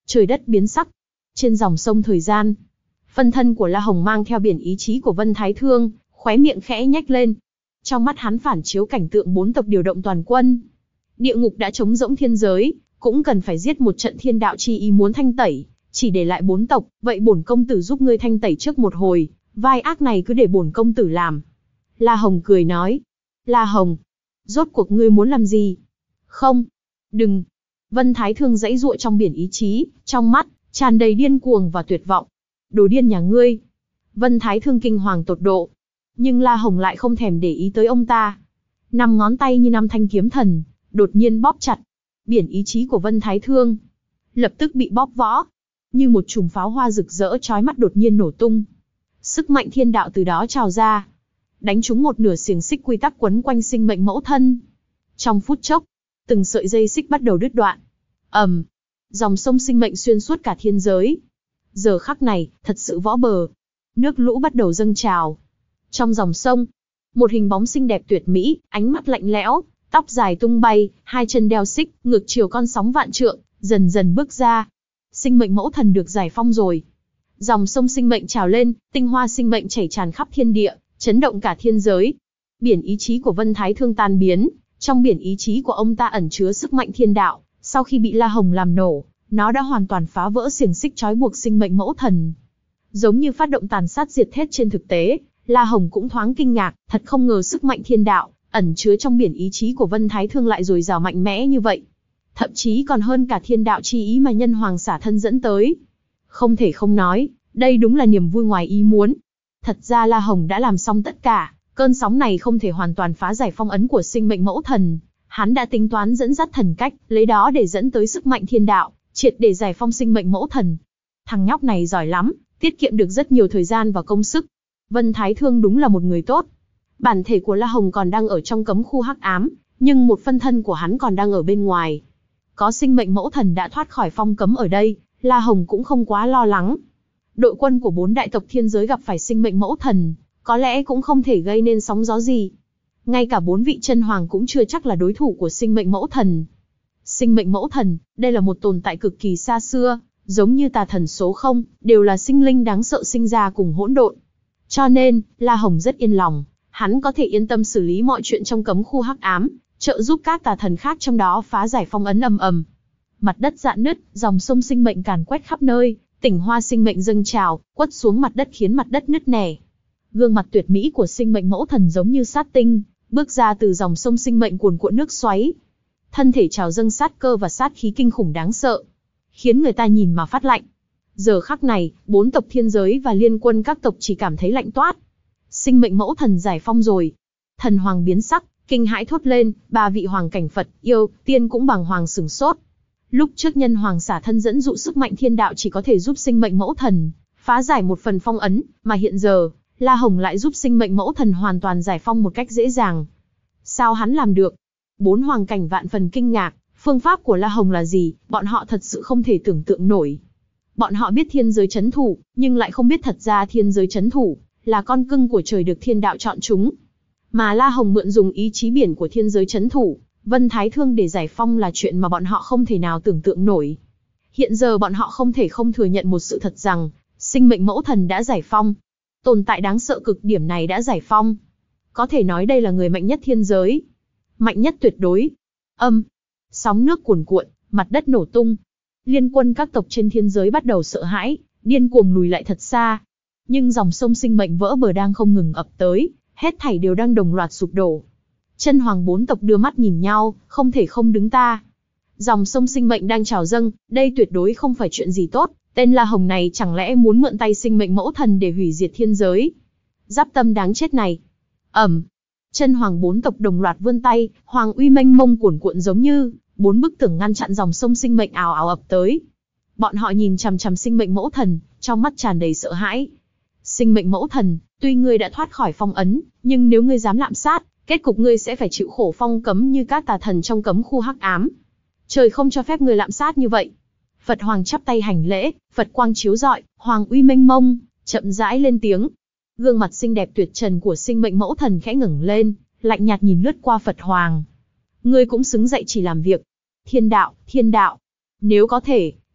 Trời đất biến sắc. Trên dòng sông thời gian, phân thân của La Hồng mang theo biển ý chí của Vân Thái Thương, khóe miệng khẽ nhếch lên. Trong mắt hắn phản chiếu cảnh tượng bốn tộc điều động toàn quân. Địa ngục đã trống rỗng thiên giới, cũng cần phải giết một trận thiên đạo chi ý muốn thanh tẩy, chỉ để lại bốn tộc, vậy bổn công tử giúp ngươi thanh tẩy trước một hồi, vai ác này cứ để bổn công tử làm. La Hồng cười nói. La Hồng, rốt cuộc ngươi muốn làm gì? Không, đừng. Vân Thái Thương giãy giụa trong biển ý chí, trong mắt tràn đầy điên cuồng và tuyệt vọng. Đồ điên nhà ngươi. Vân Thái Thương kinh hoàng tột độ. Nhưng La Hồng lại không thèm để ý tới ông ta. Năm ngón tay như năm thanh kiếm thần, đột nhiên bóp chặt. Biển ý chí của Vân Thái Thương lập tức bị bóp võ. Như một chùm pháo hoa rực rỡ chói mắt đột nhiên nổ tung. Sức mạnh thiên đạo từ đó trào ra. Đánh trúng một nửa xiềng xích quy tắc quấn quanh sinh mệnh mẫu thân. Trong phút chốc, từng sợi dây xích bắt đầu đứt đoạn. ầm, dòng sông sinh mệnh xuyên suốt cả thiên giới. Giờ khắc này, thật sự võ bờ. Nước lũ bắt đầu dâng trào. Trong dòng sông, một hình bóng xinh đẹp tuyệt mỹ, ánh mắt lạnh lẽo, tóc dài tung bay, hai chân đeo xích, ngược chiều con sóng vạn trượng, dần dần bước ra. Sinh mệnh mẫu thần được giải phong rồi. Dòng sông sinh mệnh trào lên, tinh hoa sinh mệnh chảy tràn khắp thiên địa, chấn động cả thiên giới. Biển ý chí của Vân Thái Thương tan biến, trong biển ý chí của ông ta ẩn chứa sức mạnh thiên đạo, sau khi bị La Hồng làm nổ, nó đã hoàn toàn phá vỡ xiềng xích trói buộc sinh mệnh mẫu thần. Giống như phát động tàn sát diệt hết trên thực tế, La Hồng cũng thoáng kinh ngạc, thật không ngờ sức mạnh thiên đạo ẩn chứa trong biển ý chí của Vân Thái Thương lại dồi dào mạnh mẽ như vậy. Thậm chí còn hơn cả thiên đạo chi ý mà nhân hoàng xả thân dẫn tới. Không thể không nói, đây đúng là niềm vui ngoài ý muốn. Thật ra La Hồng đã làm xong tất cả, cơn sóng này không thể hoàn toàn phá giải phong ấn của sinh mệnh mẫu thần. Hắn đã tính toán dẫn dắt thần cách, lấy đó để dẫn tới sức mạnh thiên đạo, triệt để giải phong sinh mệnh mẫu thần. Thằng nhóc này giỏi lắm, tiết kiệm được rất nhiều thời gian và công sức. Vân Thái Thương đúng là một người tốt. Bản thể của La Hồng còn đang ở trong cấm khu hắc ám, nhưng một phân thân của hắn còn đang ở bên ngoài. Có sinh mệnh mẫu thần đã thoát khỏi phong cấm ở đây, La Hồng cũng không quá lo lắng. Đội quân của bốn đại tộc thiên giới gặp phải sinh mệnh mẫu thần, có lẽ cũng không thể gây nên sóng gió gì. Ngay cả bốn vị chân hoàng cũng chưa chắc là đối thủ của sinh mệnh mẫu thần. Sinh mệnh mẫu thần, đây là một tồn tại cực kỳ xa xưa, giống như tà thần số không, đều là sinh linh đáng sợ sinh ra cùng hỗn độn. Cho nên, La Hồng rất yên lòng, hắn có thể yên tâm xử lý mọi chuyện trong cấm khu hắc ám, trợ giúp các tà thần khác trong đó phá giải phong ấn ầm ầm. Mặt đất rạn nứt, dòng sông sinh mệnh càn quét khắp nơi, tỉnh hoa sinh mệnh dâng trào, quất xuống mặt đất khiến mặt đất nứt nẻ. Gương mặt tuyệt mỹ của sinh mệnh mẫu thần giống như sát tinh, bước ra từ dòng sông sinh mệnh cuồn cuộn nước xoáy. Thân thể trào dâng sát cơ và sát khí kinh khủng đáng sợ, khiến người ta nhìn mà phát lạnh. Giờ khắc này, bốn tộc thiên giới và liên quân các tộc chỉ cảm thấy lạnh toát. Sinh mệnh mẫu thần giải phong rồi. Thần hoàng biến sắc, kinh hãi thốt lên, ba vị hoàng cảnh Phật, yêu, tiên cũng bàng hoàng sửng sốt. Lúc trước nhân hoàng xả thân dẫn dụ sức mạnh thiên đạo chỉ có thể giúp sinh mệnh mẫu thần phá giải một phần phong ấn, mà hiện giờ, La Hồng lại giúp sinh mệnh mẫu thần hoàn toàn giải phong một cách dễ dàng. Sao hắn làm được? Bốn hoàng cảnh vạn phần kinh ngạc, phương pháp của La Hồng là gì, bọn họ thật sự không thể tưởng tượng nổi. Bọn họ biết thiên giới chấn thủ, nhưng lại không biết thật ra thiên giới chấn thủ là con cưng của trời được thiên đạo chọn chúng. Mà La Hồng mượn dùng ý chí biển của thiên giới chấn thủ Vân Thái Thương để giải phong là chuyện mà bọn họ không thể nào tưởng tượng nổi. Hiện giờ bọn họ không thể không thừa nhận một sự thật rằng, sinh mệnh mẫu thần đã giải phong. Tồn tại đáng sợ cực điểm này đã giải phong. Có thể nói đây là người mạnh nhất thiên giới. Mạnh nhất tuyệt đối. Âm. Sóng nước cuồn cuộn, mặt đất nổ tung. Liên quân các tộc trên thiên giới bắt đầu sợ hãi, điên cuồng lùi lại thật xa. Nhưng dòng sông sinh mệnh vỡ bờ đang không ngừng ập tới, hết thảy đều đang đồng loạt sụp đổ. Chân hoàng bốn tộc đưa mắt nhìn nhau, không thể không đứng ta. Dòng sông sinh mệnh đang trào dâng, đây tuyệt đối không phải chuyện gì tốt. Tên La Hồng này chẳng lẽ muốn mượn tay sinh mệnh mẫu thần để hủy diệt thiên giới? Giáp tâm đáng chết này. Ẩm. Chân hoàng bốn tộc đồng loạt vươn tay, hoàng uy mênh mông cuồn cuộn giống như bốn bức tường ngăn chặn dòng sông sinh mệnh ào ào ập tới. Bọn họ nhìn chằm chằm sinh mệnh mẫu thần, trong mắt tràn đầy sợ hãi. Sinh mệnh mẫu thần, tuy ngươi đã thoát khỏi phong ấn, nhưng nếu ngươi dám lạm sát, kết cục ngươi sẽ phải chịu khổ phong cấm như các tà thần trong cấm khu hắc ám. Trời không cho phép ngươi lạm sát như vậy. Phật Hoàng chắp tay hành lễ, Phật quang chiếu rọi, hoàng uy mênh mông, chậm rãi lên tiếng. Gương mặt xinh đẹp tuyệt trần của sinh mệnh mẫu thần khẽ ngẩng lên, lạnh nhạt nhìn lướt qua Phật Hoàng. Ngươi cũng xứng dậy chỉ làm việc. Thiên đạo, thiên đạo. Nếu có thể,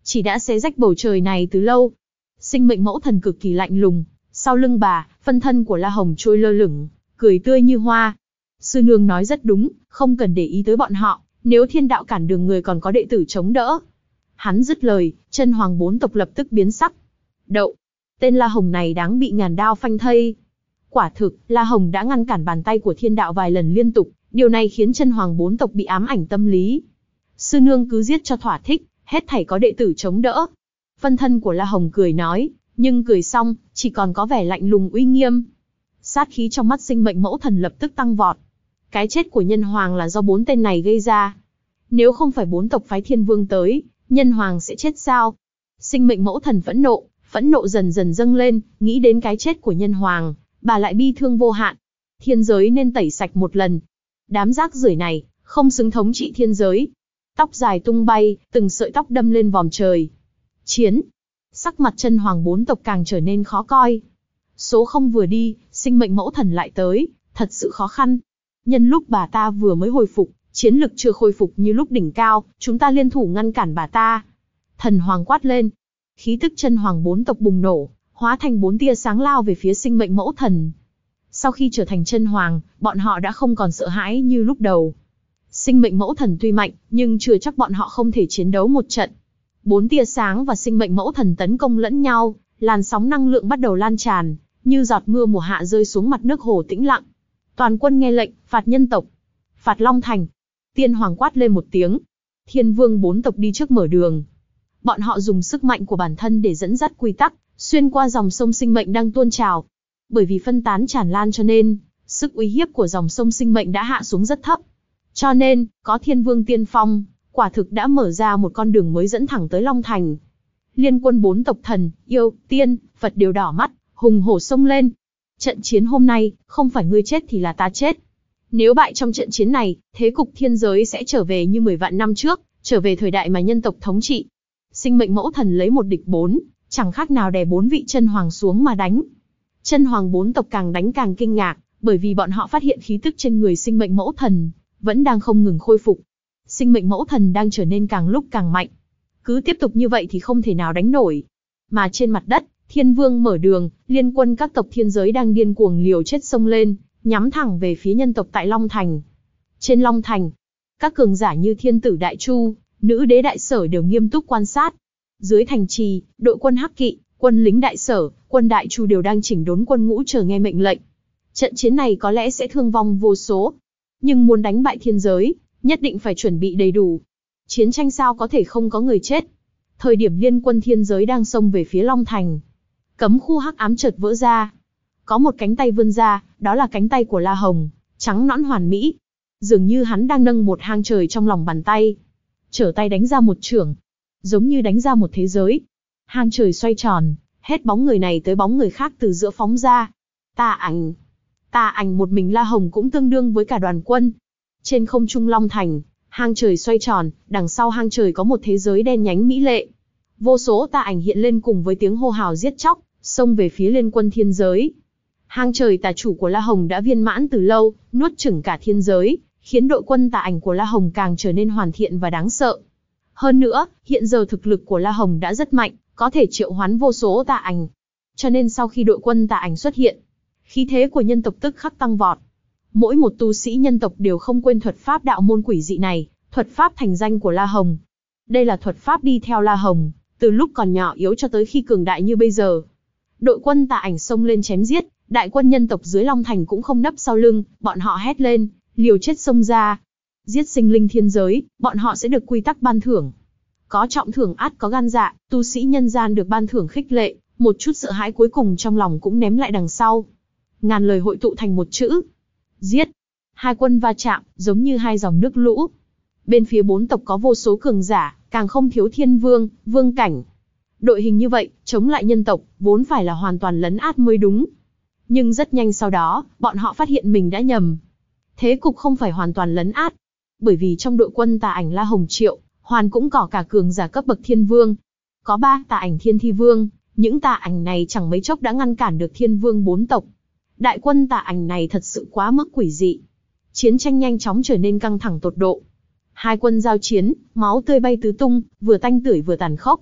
chỉ đã xé rách bầu trời này từ lâu. Sinh mệnh mẫu thần cực kỳ lạnh lùng, sau lưng bà, phân thân của La Hồng trôi lơ lửng, cười tươi như hoa. Sư nương nói rất đúng, không cần để ý tới bọn họ, nếu thiên đạo cản đường người còn có đệ tử chống đỡ. Hắn dứt lời, chân hoàng bốn tộc lập tức biến sắc. Đậu, tên La Hồng này đáng bị ngàn đao phanh thây. Quả thực, La Hồng đã ngăn cản bàn tay của thiên đạo vài lần liên tục, điều này khiến chân hoàng bốn tộc bị ám ảnh tâm lý. Sư nương cứ giết cho thỏa thích, hết thảy có đệ tử chống đỡ. Phân thân của La Hồng cười nói, nhưng cười xong, chỉ còn có vẻ lạnh lùng uy nghiêm. Sát khí trong mắt sinh mệnh mẫu thần lập tức tăng vọt. Cái chết của nhân hoàng là do bốn tên này gây ra. Nếu không phải bốn tộc phái thiên vương tới, nhân hoàng sẽ chết sao? Sinh mệnh mẫu thần phẫn nộ, phẫn nộ dần dần dâng lên, nghĩ đến cái chết của nhân hoàng, bà lại bi thương vô hạn. Thiên giới nên tẩy sạch một lần. Đám rác rưởi này, không xứng thống trị thiên giới. Tóc dài tung bay, từng sợi tóc đâm lên vòm trời. Chiến. Sắc mặt chân hoàng bốn tộc càng trở nên khó coi. Số không vừa đi, sinh mệnh mẫu thần lại tới, thật sự khó khăn. Nhân lúc bà ta vừa mới hồi phục, chiến lực chưa khôi phục như lúc đỉnh cao, chúng ta liên thủ ngăn cản bà ta. Thần hoàng quát lên. Khí tức chân hoàng bốn tộc bùng nổ, hóa thành bốn tia sáng lao về phía sinh mệnh mẫu thần. Sau khi trở thành chân hoàng, bọn họ đã không còn sợ hãi như lúc đầu. Sinh mệnh mẫu thần tuy mạnh, nhưng chưa chắc bọn họ không thể chiến đấu một trận. Bốn tia sáng và sinh mệnh mẫu thần tấn công lẫn nhau, làn sóng năng lượng bắt đầu lan tràn, như giọt mưa mùa hạ rơi xuống mặt nước hồ tĩnh lặng. Toàn quân nghe lệnh, phạt nhân tộc, phạt Long Thành. Tiên hoàng quát lên một tiếng. Thiên vương bốn tộc đi trước mở đường. Bọn họ dùng sức mạnh của bản thân để dẫn dắt quy tắc, xuyên qua dòng sông sinh mệnh đang tuôn trào. Bởi vì phân tán tràn lan cho nên, sức uy hiếp của dòng sông sinh mệnh đã hạ xuống rất thấp. Cho nên, có thiên vương tiên phong, quả thực đã mở ra một con đường mới dẫn thẳng tới Long Thành. Liên quân bốn tộc thần, yêu, tiên, Phật đều đỏ mắt, hùng hổ xông lên. Trận chiến hôm nay, không phải ngươi chết thì là ta chết. Nếu bại trong trận chiến này, thế cục thiên giới sẽ trở về như mười vạn năm trước, trở về thời đại mà nhân tộc thống trị. Sinh mệnh mẫu thần lấy một địch bốn, chẳng khác nào đè bốn vị chân hoàng xuống mà đánh. Chân hoàng bốn tộc càng đánh càng kinh ngạc, bởi vì bọn họ phát hiện khí tức trên người sinh mệnh mẫu thần vẫn đang không ngừng khôi phục. Sinh mệnh mẫu thần đang trở nên càng lúc càng mạnh. Cứ tiếp tục như vậy thì không thể nào đánh nổi. Mà trên mặt đất, thiên vương mở đường, liên quân các tộc thiên giới đang điên cuồng liều chết xông lên, nhắm thẳng về phía nhân tộc tại Long Thành. Trên Long Thành, các cường giả như thiên tử Đại Chu, nữ đế Đại Sở đều nghiêm túc quan sát. Dưới thành trì, đội quân Hắc Kỵ, quân lính Đại Sở, quân Đại Chu đều đang chỉnh đốn quân ngũ chờ nghe mệnh lệnh. Trận chiến này có lẽ sẽ thương vong vô số, nhưng muốn đánh bại thiên giới, nhất định phải chuẩn bị đầy đủ. Chiến tranh sao có thể không có người chết? Thời điểm liên quân thiên giới đang xông về phía Long Thành, cấm khu hắc ám chợt vỡ ra. Có một cánh tay vươn ra, đó là cánh tay của La Hồng, trắng nõn hoàn mỹ. Dường như hắn đang nâng một hang trời trong lòng bàn tay. Trở tay đánh ra một chưởng, giống như đánh ra một thế giới. Hang trời xoay tròn, hết bóng người này tới bóng người khác từ giữa phóng ra. Tà ảnh. Tà ảnh một mình La Hồng cũng tương đương với cả đoàn quân. Trên không trung Long Thành, hang trời xoay tròn, đằng sau hang trời có một thế giới đen nhánh mỹ lệ. Vô số tà ảnh hiện lên cùng với tiếng hô hào giết chóc, xông về phía liên quân thiên giới. Hang trời tà chủ của La Hồng đã viên mãn từ lâu, nuốt chửng cả thiên giới, khiến đội quân tà ảnh của La Hồng càng trở nên hoàn thiện và đáng sợ. Hơn nữa, hiện giờ thực lực của La Hồng đã rất mạnh, có thể triệu hoán vô số tà ảnh. Cho nên sau khi đội quân tà ảnh xuất hiện, khí thế của nhân tộc tức khắc tăng vọt. Mỗi một tu sĩ nhân tộc đều không quên thuật pháp đạo môn quỷ dị này, thuật pháp thành danh của La Hồng. Đây là thuật pháp đi theo La Hồng, từ lúc còn nhỏ yếu cho tới khi cường đại như bây giờ. Đội quân tà ảnh xông lên chém giết, đại quân nhân tộc dưới Long Thành cũng không nấp sau lưng, bọn họ hét lên, liều chết xông ra. Giết sinh linh thiên giới, bọn họ sẽ được quy tắc ban thưởng. Có trọng thưởng ắt có gan dạ, tu sĩ nhân gian được ban thưởng khích lệ, một chút sợ hãi cuối cùng trong lòng cũng ném lại đằng sau. Ngàn lời hội tụ thành một chữ. Giết. Hai quân va chạm, giống như hai dòng nước lũ. Bên phía bốn tộc có vô số cường giả, càng không thiếu thiên vương, vương cảnh. Đội hình như vậy, chống lại nhân tộc, vốn phải là hoàn toàn lấn át mới đúng. Nhưng rất nhanh sau đó, bọn họ phát hiện mình đã nhầm. Thế cục không phải hoàn toàn lấn át. Bởi vì trong đội quân tà ảnh La Hồng Triệu, hoàn cũng có cả cường giả cấp bậc thiên vương. Có ba tà ảnh thiên thi vương, những tà ảnh này chẳng mấy chốc đã ngăn cản được thiên vương bốn tộc. Đại quân tà ảnh này thật sự quá mức quỷ dị. Chiến tranh nhanh chóng trở nên căng thẳng tột độ. Hai quân giao chiến, máu tươi bay tứ tung, vừa tanh tưởi vừa tàn khốc.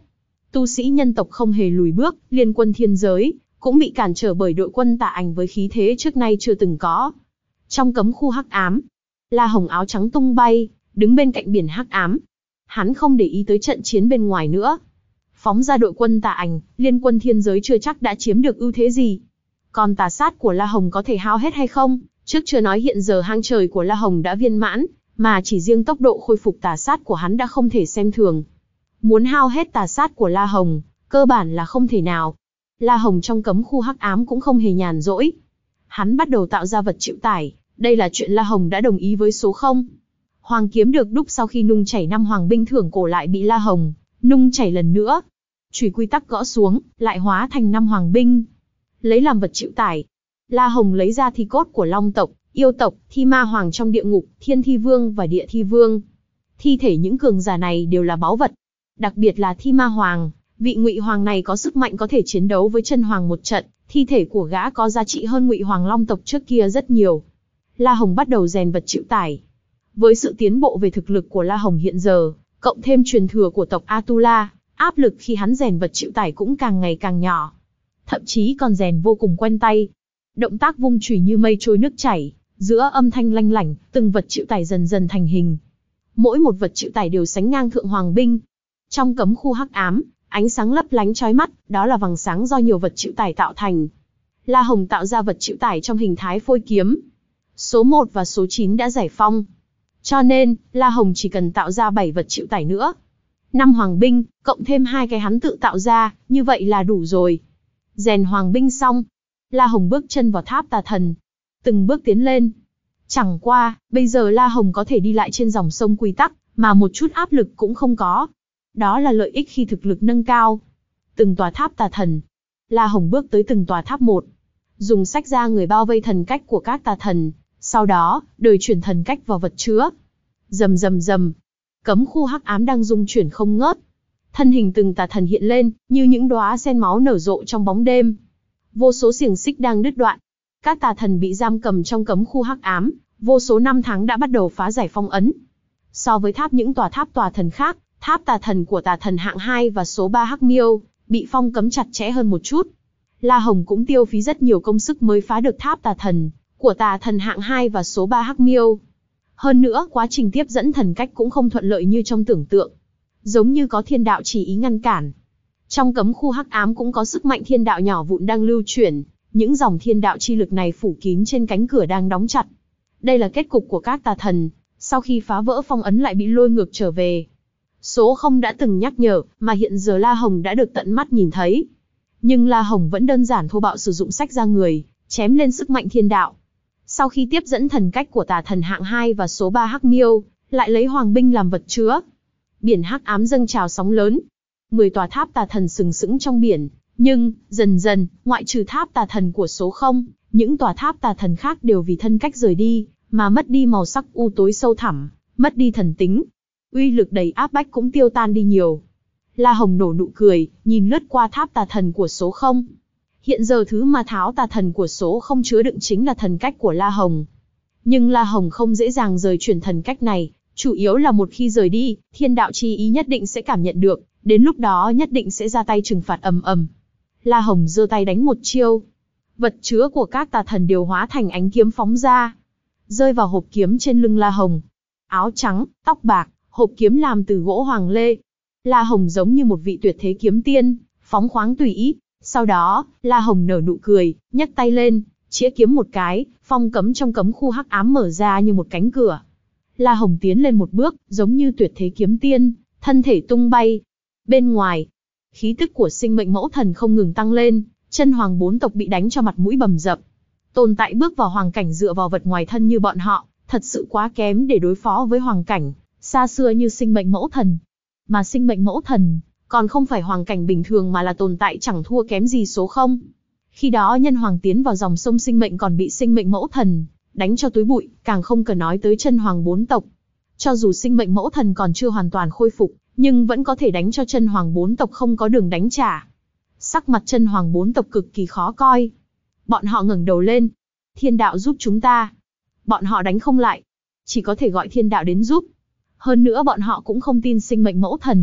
Tu sĩ nhân tộc không hề lùi bước, liên quân thiên giới cũng bị cản trở bởi đội quân Tà Ảnh với khí thế trước nay chưa từng có. Trong cấm khu hắc ám, La Hồng áo trắng tung bay, đứng bên cạnh biển hắc ám. Hắn không để ý tới trận chiến bên ngoài nữa. Phóng ra đội quân Tà Ảnh, liên quân thiên giới chưa chắc đã chiếm được ưu thế gì. Còn tà sát của La Hồng có thể hao hết hay không? Trước chưa nói hiện giờ hang trời của La Hồng đã viên mãn, mà chỉ riêng tốc độ khôi phục tà sát của hắn đã không thể xem thường. Muốn hao hết tà sát của La Hồng, cơ bản là không thể nào. La Hồng trong cấm khu hắc ám cũng không hề nhàn rỗi. Hắn bắt đầu tạo ra vật chịu tải, đây là chuyện La Hồng đã đồng ý với số không. Hoàng kiếm được đúc sau khi nung chảy năm hoàng binh thưởng cổ lại bị La Hồng nung chảy lần nữa. Chùy quy tắc gõ xuống, lại hóa thành năm hoàng binh. Lấy làm vật chịu tải, La Hồng lấy ra thi cốt của Long tộc, Yêu tộc, Thi Ma Hoàng trong địa ngục, Thiên Thi Vương và Địa Thi Vương. Thi thể những cường giả này đều là báu vật. Đặc biệt là Thi Ma Hoàng, vị Ngụy Hoàng này có sức mạnh có thể chiến đấu với Chân Hoàng một trận, thi thể của gã có giá trị hơn Ngụy Hoàng Long tộc trước kia rất nhiều. La Hồng bắt đầu rèn vật chịu tải. Với sự tiến bộ về thực lực của La Hồng hiện giờ, cộng thêm truyền thừa của tộc Atula, áp lực khi hắn rèn vật chịu tải cũng càng ngày càng nhỏ. Thậm chí còn rèn vô cùng quen tay. Động tác vung chùy như mây trôi nước chảy, giữa âm thanh lanh lảnh, từng vật chịu tải dần dần thành hình. Mỗi một vật chịu tải đều sánh ngang thượng hoàng binh. Trong cấm khu hắc ám, ánh sáng lấp lánh chói mắt, đó là vầng sáng do nhiều vật chịu tải tạo thành. La Hồng tạo ra vật chịu tải trong hình thái phôi kiếm. Số một và số chín đã giải phong. Cho nên, La Hồng chỉ cần tạo ra bảy vật chịu tải nữa. năm hoàng binh, cộng thêm hai cái hắn tự tạo ra, như vậy là đủ rồi. Rèn hoàng binh xong, La Hồng bước chân vào tháp tà thần. Từng bước tiến lên. Chẳng qua, bây giờ La Hồng có thể đi lại trên dòng sông quy tắc, mà một chút áp lực cũng không có. Đó là lợi ích khi thực lực nâng cao. Từng tòa tháp tà thần. La Hồng bước tới từng tòa tháp một. Dùng sách ra người bao vây thần cách của các tà thần. Sau đó, đời chuyển thần cách vào vật chứa. Rầm rầm rầm. Cấm khu hắc ám đang rung chuyển không ngớt. Thân hình từng tà thần hiện lên, như những đóa sen máu nở rộ trong bóng đêm. Vô số xiềng xích đang đứt đoạn. Các tà thần bị giam cầm trong cấm khu hắc ám, vô số năm tháng đã bắt đầu phá giải phong ấn. So với tháp những tòa tháp tòa thần khác, tháp tà thần của tà thần hạng hai và số ba Hắc Miêu bị phong cấm chặt chẽ hơn một chút. La Hồng cũng tiêu phí rất nhiều công sức mới phá được tháp tà thần của tà thần hạng hai và số ba Hắc Miêu. Hơn nữa, quá trình tiếp dẫn thần cách cũng không thuận lợi như trong tưởng tượng. Giống như có thiên đạo chỉ ý ngăn cản. Trong cấm khu hắc ám cũng có sức mạnh thiên đạo nhỏ vụn đang lưu chuyển, những dòng thiên đạo chi lực này phủ kín trên cánh cửa đang đóng chặt. Đây là kết cục của các tà thần, sau khi phá vỡ phong ấn lại bị lôi ngược trở về. Số không đã từng nhắc nhở, mà hiện giờ La Hồng đã được tận mắt nhìn thấy. Nhưng La Hồng vẫn đơn giản thô bạo sử dụng sách ra người, chém lên sức mạnh thiên đạo. Sau khi tiếp dẫn thần cách của tà thần hạng hai và số ba Hắc Miêu, lại lấy hoàng binh làm vật chứa. Biển hắc ám dâng trào sóng lớn. Mười tòa tháp tà thần sừng sững trong biển, nhưng, dần dần, ngoại trừ tháp tà thần của số không, những tòa tháp tà thần khác đều vì thân cách rời đi, mà mất đi màu sắc u tối sâu thẳm, mất đi thần tính. Uy lực đầy áp bách cũng tiêu tan đi nhiều. La Hồng nổ nụ cười, nhìn lướt qua tháp tà thần của số không. Hiện giờ thứ mà tháo tà thần của số không chứa đựng chính là thần cách của La Hồng. Nhưng La Hồng không dễ dàng rời chuyển thần cách này, chủ yếu là một khi rời đi, thiên đạo chi ý nhất định sẽ cảm nhận được, đến lúc đó nhất định sẽ ra tay trừng phạt ầm ầm. La Hồng giơ tay đánh một chiêu. Vật chứa của các tà thần đều hóa thành ánh kiếm phóng ra, rơi vào hộp kiếm trên lưng La Hồng. Áo trắng, tóc bạc, hộp kiếm làm từ gỗ hoàng lê. La Hồng giống như một vị tuyệt thế kiếm tiên, phóng khoáng tùy ý. Sau đó, La Hồng nở nụ cười, nhấc tay lên, chĩa kiếm một cái, phong cấm trong cấm khu hắc ám mở ra như một cánh cửa. La Hồng tiến lên một bước, giống như tuyệt thế kiếm tiên, thân thể tung bay. Bên ngoài, khí tức của sinh mệnh mẫu thần không ngừng tăng lên, chân hoàng bốn tộc bị đánh cho mặt mũi bầm dập. Tồn tại bước vào hoàng cảnh dựa vào vật ngoài thân như bọn họ, thật sự quá kém để đối phó với hoàng cảnh xa xưa như sinh mệnh mẫu thần. Mà sinh mệnh mẫu thần còn không phải hoàng cảnh bình thường mà là tồn tại chẳng thua kém gì số không. Khi đó nhân hoàng tiến vào dòng sông sinh mệnh còn bị sinh mệnh mẫu thần đánh cho túi bụi, càng không cần nói tới chân hoàng bốn tộc. Cho dù sinh mệnh mẫu thần còn chưa hoàn toàn khôi phục, nhưng vẫn có thể đánh cho chân hoàng bốn tộc không có đường đánh trả. Sắc mặt chân hoàng bốn tộc cực kỳ khó coi. Bọn họ ngẩng đầu lên. Thiên đạo giúp chúng ta. Bọn họ đánh không lại, chỉ có thể gọi thiên đạo đến giúp. Hơn nữa bọn họ cũng không tin sinh mệnh mẫu thần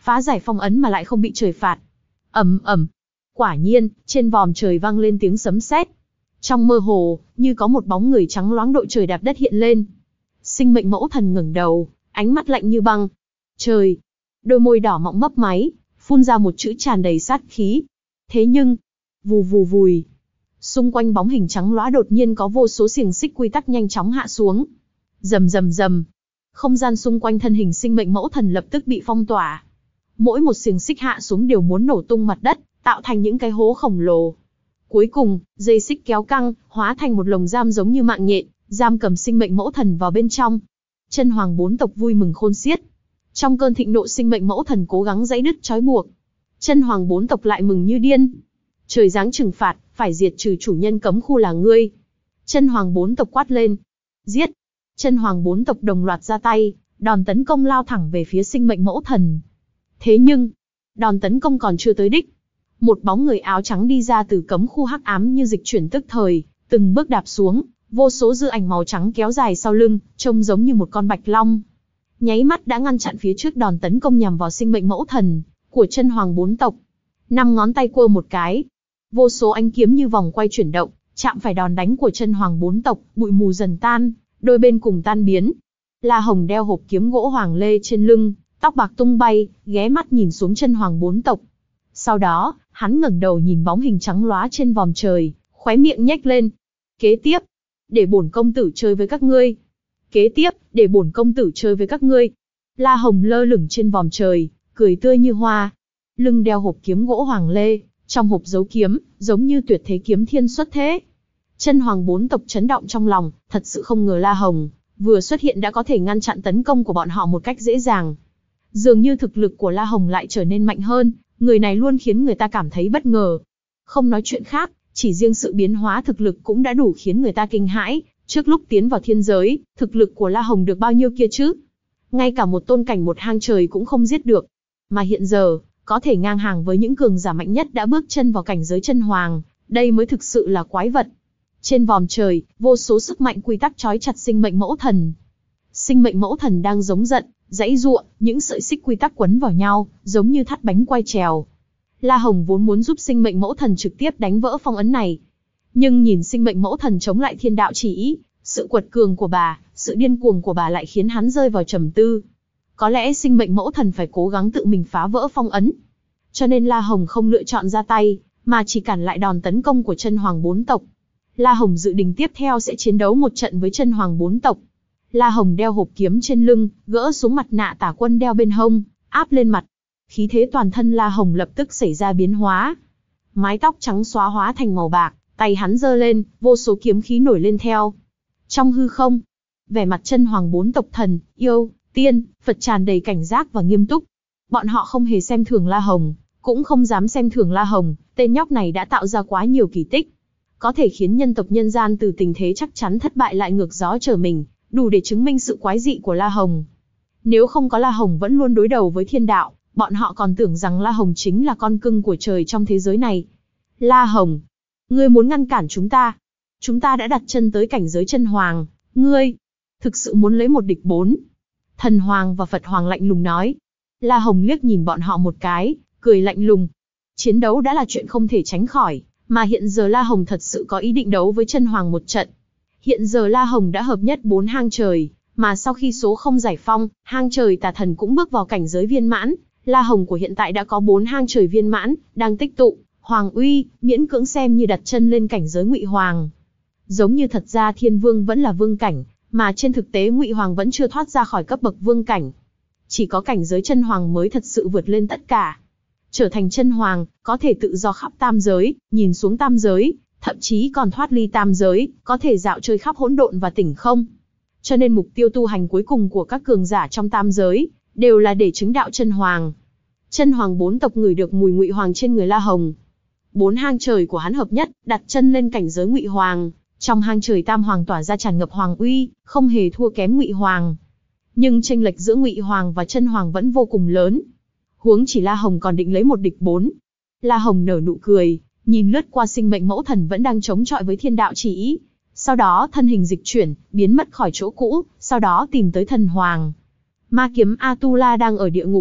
phá giải phong ấn mà lại không bị trời phạt. Ầm ầm. Quả nhiên, trên vòm trời vang lên tiếng sấm sét. Trong mơ hồ, như có một bóng người trắng loáng đội trời đạp đất hiện lên. Sinh mệnh mẫu thần ngẩng đầu, ánh mắt lạnh như băng. Trời! Đôi môi đỏ mọng mấp máy, phun ra một chữ tràn đầy sát khí. Thế nhưng, vù vù vùi. Xung quanh bóng hình trắng lóa đột nhiên có vô số xiềng xích quy tắc nhanh chóng hạ xuống. Rầm rầm rầm. Không gian xung quanh thân hình sinh mệnh mẫu thần lập tức bị phong tỏa. Mỗi một xiềng xích hạ xuống đều muốn nổ tung mặt đất, tạo thành những cái hố khổng lồ. Cuối cùng, dây xích kéo căng, hóa thành một lồng giam giống như mạng nhện, giam cầm sinh mệnh mẫu thần vào bên trong. Chân hoàng bốn tộc vui mừng khôn xiết. Trong cơn thịnh nộ sinh mệnh mẫu thần cố gắng giãy đứt trói buộc. Chân hoàng bốn tộc lại mừng như điên. Trời giáng trừng phạt, phải diệt trừ chủ nhân cấm khu là ngươi. Chân hoàng bốn tộc quát lên. Giết! Chân hoàng bốn tộc đồng loạt ra tay, đòn tấn công lao thẳng về phía sinh mệnh mẫu thần. Thế nhưng, đòn tấn công còn chưa tới đích. Một bóng người áo trắng đi ra từ cấm khu hắc ám như dịch chuyển tức thời, từng bước đạp xuống, vô số dư ảnh màu trắng kéo dài sau lưng, trông giống như một con bạch long. Nháy mắt đã ngăn chặn phía trước đòn tấn công nhằm vào sinh mệnh mẫu thần của chân hoàng bốn tộc. Năm ngón tay quơ một cái, vô số ánh kiếm như vòng quay chuyển động, chạm phải đòn đánh của chân hoàng bốn tộc, bụi mù dần tan, đôi bên cùng tan biến. La Hồng đeo hộp kiếm gỗ hoàng lê trên lưng, tóc bạc tung bay, ghé mắt nhìn xuống chân hoàng bốn tộc. Sau đó, hắn ngẩng đầu nhìn bóng hình trắng lóa trên vòm trời, khóe miệng nhếch lên. Kế tiếp, để bổn công tử chơi với các ngươi. Kế tiếp, để bổn công tử chơi với các ngươi. La Hồng lơ lửng trên vòm trời, cười tươi như hoa. Lưng đeo hộp kiếm gỗ hoàng lê, trong hộp giấu kiếm, giống như tuyệt thế kiếm thiên xuất thế. Chân hoàng bốn tộc chấn động trong lòng, thật sự không ngờ La Hồng vừa xuất hiện đã có thể ngăn chặn tấn công của bọn họ một cách dễ dàng. Dường như thực lực của La Hồng lại trở nên mạnh hơn, người này luôn khiến người ta cảm thấy bất ngờ. Không nói chuyện khác, chỉ riêng sự biến hóa thực lực cũng đã đủ khiến người ta kinh hãi. Trước lúc tiến vào thiên giới, thực lực của La Hồng được bao nhiêu kia chứ? Ngay cả một tôn cảnh một hang trời cũng không giết được. Mà hiện giờ, có thể ngang hàng với những cường giả mạnh nhất đã bước chân vào cảnh giới chân hoàng, đây mới thực sự là quái vật. Trên vòm trời, vô số sức mạnh quy tắc trói chặt sinh mệnh mẫu thần. Sinh mệnh mẫu thần đang giống giận, giãy giụa, những sợi xích quy tắc quấn vào nhau, giống như thắt bánh quay trèo. La Hồng vốn muốn giúp sinh mệnh mẫu thần trực tiếp đánh vỡ phong ấn này. Nhưng nhìn sinh mệnh mẫu thần chống lại thiên đạo chỉ ý, sự quật cường của bà, sự điên cuồng của bà lại khiến hắn rơi vào trầm tư. Có lẽ sinh mệnh mẫu thần phải cố gắng tự mình phá vỡ phong ấn. Cho nên La Hồng không lựa chọn ra tay, mà chỉ cản lại đòn tấn công của chân hoàng bốn tộc. La Hồng dự định tiếp theo sẽ chiến đấu một trận với chân hoàng bốn tộc. La Hồng đeo hộp kiếm trên lưng, gỡ xuống mặt nạ tả quân đeo bên hông, áp lên mặt. Khí thế toàn thân La Hồng lập tức xảy ra biến hóa. Mái tóc trắng xóa hóa thành màu bạc, tay hắn giơ lên, vô số kiếm khí nổi lên theo. Trong hư không, vẻ mặt chân hoàng bốn tộc thần, yêu, tiên, Phật tràn đầy cảnh giác và nghiêm túc. Bọn họ không hề xem thường La Hồng, cũng không dám xem thường La Hồng, tên nhóc này đã tạo ra quá nhiều kỳ tích. Có thể khiến nhân tộc nhân gian từ tình thế chắc chắn thất bại lại ngược gió trở mình, đủ để chứng minh sự quái dị của La Hồng. Nếu không có La Hồng vẫn luôn đối đầu với thiên đạo, bọn họ còn tưởng rằng La Hồng chính là con cưng của trời trong thế giới này. La Hồng, ngươi muốn ngăn cản chúng ta? Chúng ta đã đặt chân tới cảnh giới chân hoàng, ngươi thực sự muốn lấy một địch bốn. Thần Hoàng và Phật Hoàng lạnh lùng nói. La Hồng liếc nhìn bọn họ một cái, cười lạnh lùng. Chiến đấu đã là chuyện không thể tránh khỏi, mà hiện giờ La Hồng thật sự có ý định đấu với chân hoàng một trận. Hiện giờ La Hồng đã hợp nhất bốn hang trời, mà sau khi số không giải phong, hang trời tà thần cũng bước vào cảnh giới viên mãn. La Hồng của hiện tại đã có bốn hang trời viên mãn, đang tích tụ hoàng uy, miễn cưỡng xem như đặt chân lên cảnh giới Ngụy Hoàng. Giống như thật ra Thiên Vương vẫn là vương cảnh, mà trên thực tế Ngụy Hoàng vẫn chưa thoát ra khỏi cấp bậc vương cảnh. Chỉ có cảnh giới chân hoàng mới thật sự vượt lên tất cả. Trở thành chân hoàng, có thể tự do khắp tam giới, nhìn xuống tam giới, thậm chí còn thoát ly tam giới, có thể dạo chơi khắp hỗn độn và tỉnh không. Cho nên mục tiêu tu hành cuối cùng của các cường giả trong tam giới, đều là để chứng đạo chân hoàng. Chân hoàng bốn tộc ngửi được mùi Ngụy Hoàng trên người La Hồng. Bốn hang trời của hắn hợp nhất, đặt chân lên cảnh giới Ngụy Hoàng. Trong hang trời tam hoàng tỏa ra tràn ngập hoàng uy, không hề thua kém Ngụy Hoàng. Nhưng chênh lệch giữa Ngụy Hoàng và chân hoàng vẫn vô cùng lớn. Huống chỉ La Hồng còn định lấy một địch bốn. La Hồng nở nụ cười, nhìn lướt qua sinh mệnh mẫu thần vẫn đang chống chọi với thiên đạo chỉ ý. Sau đó thân hình dịch chuyển, biến mất khỏi chỗ cũ, sau đó tìm tới thần hoàng. Ma kiếm Atula đang ở địa ngục.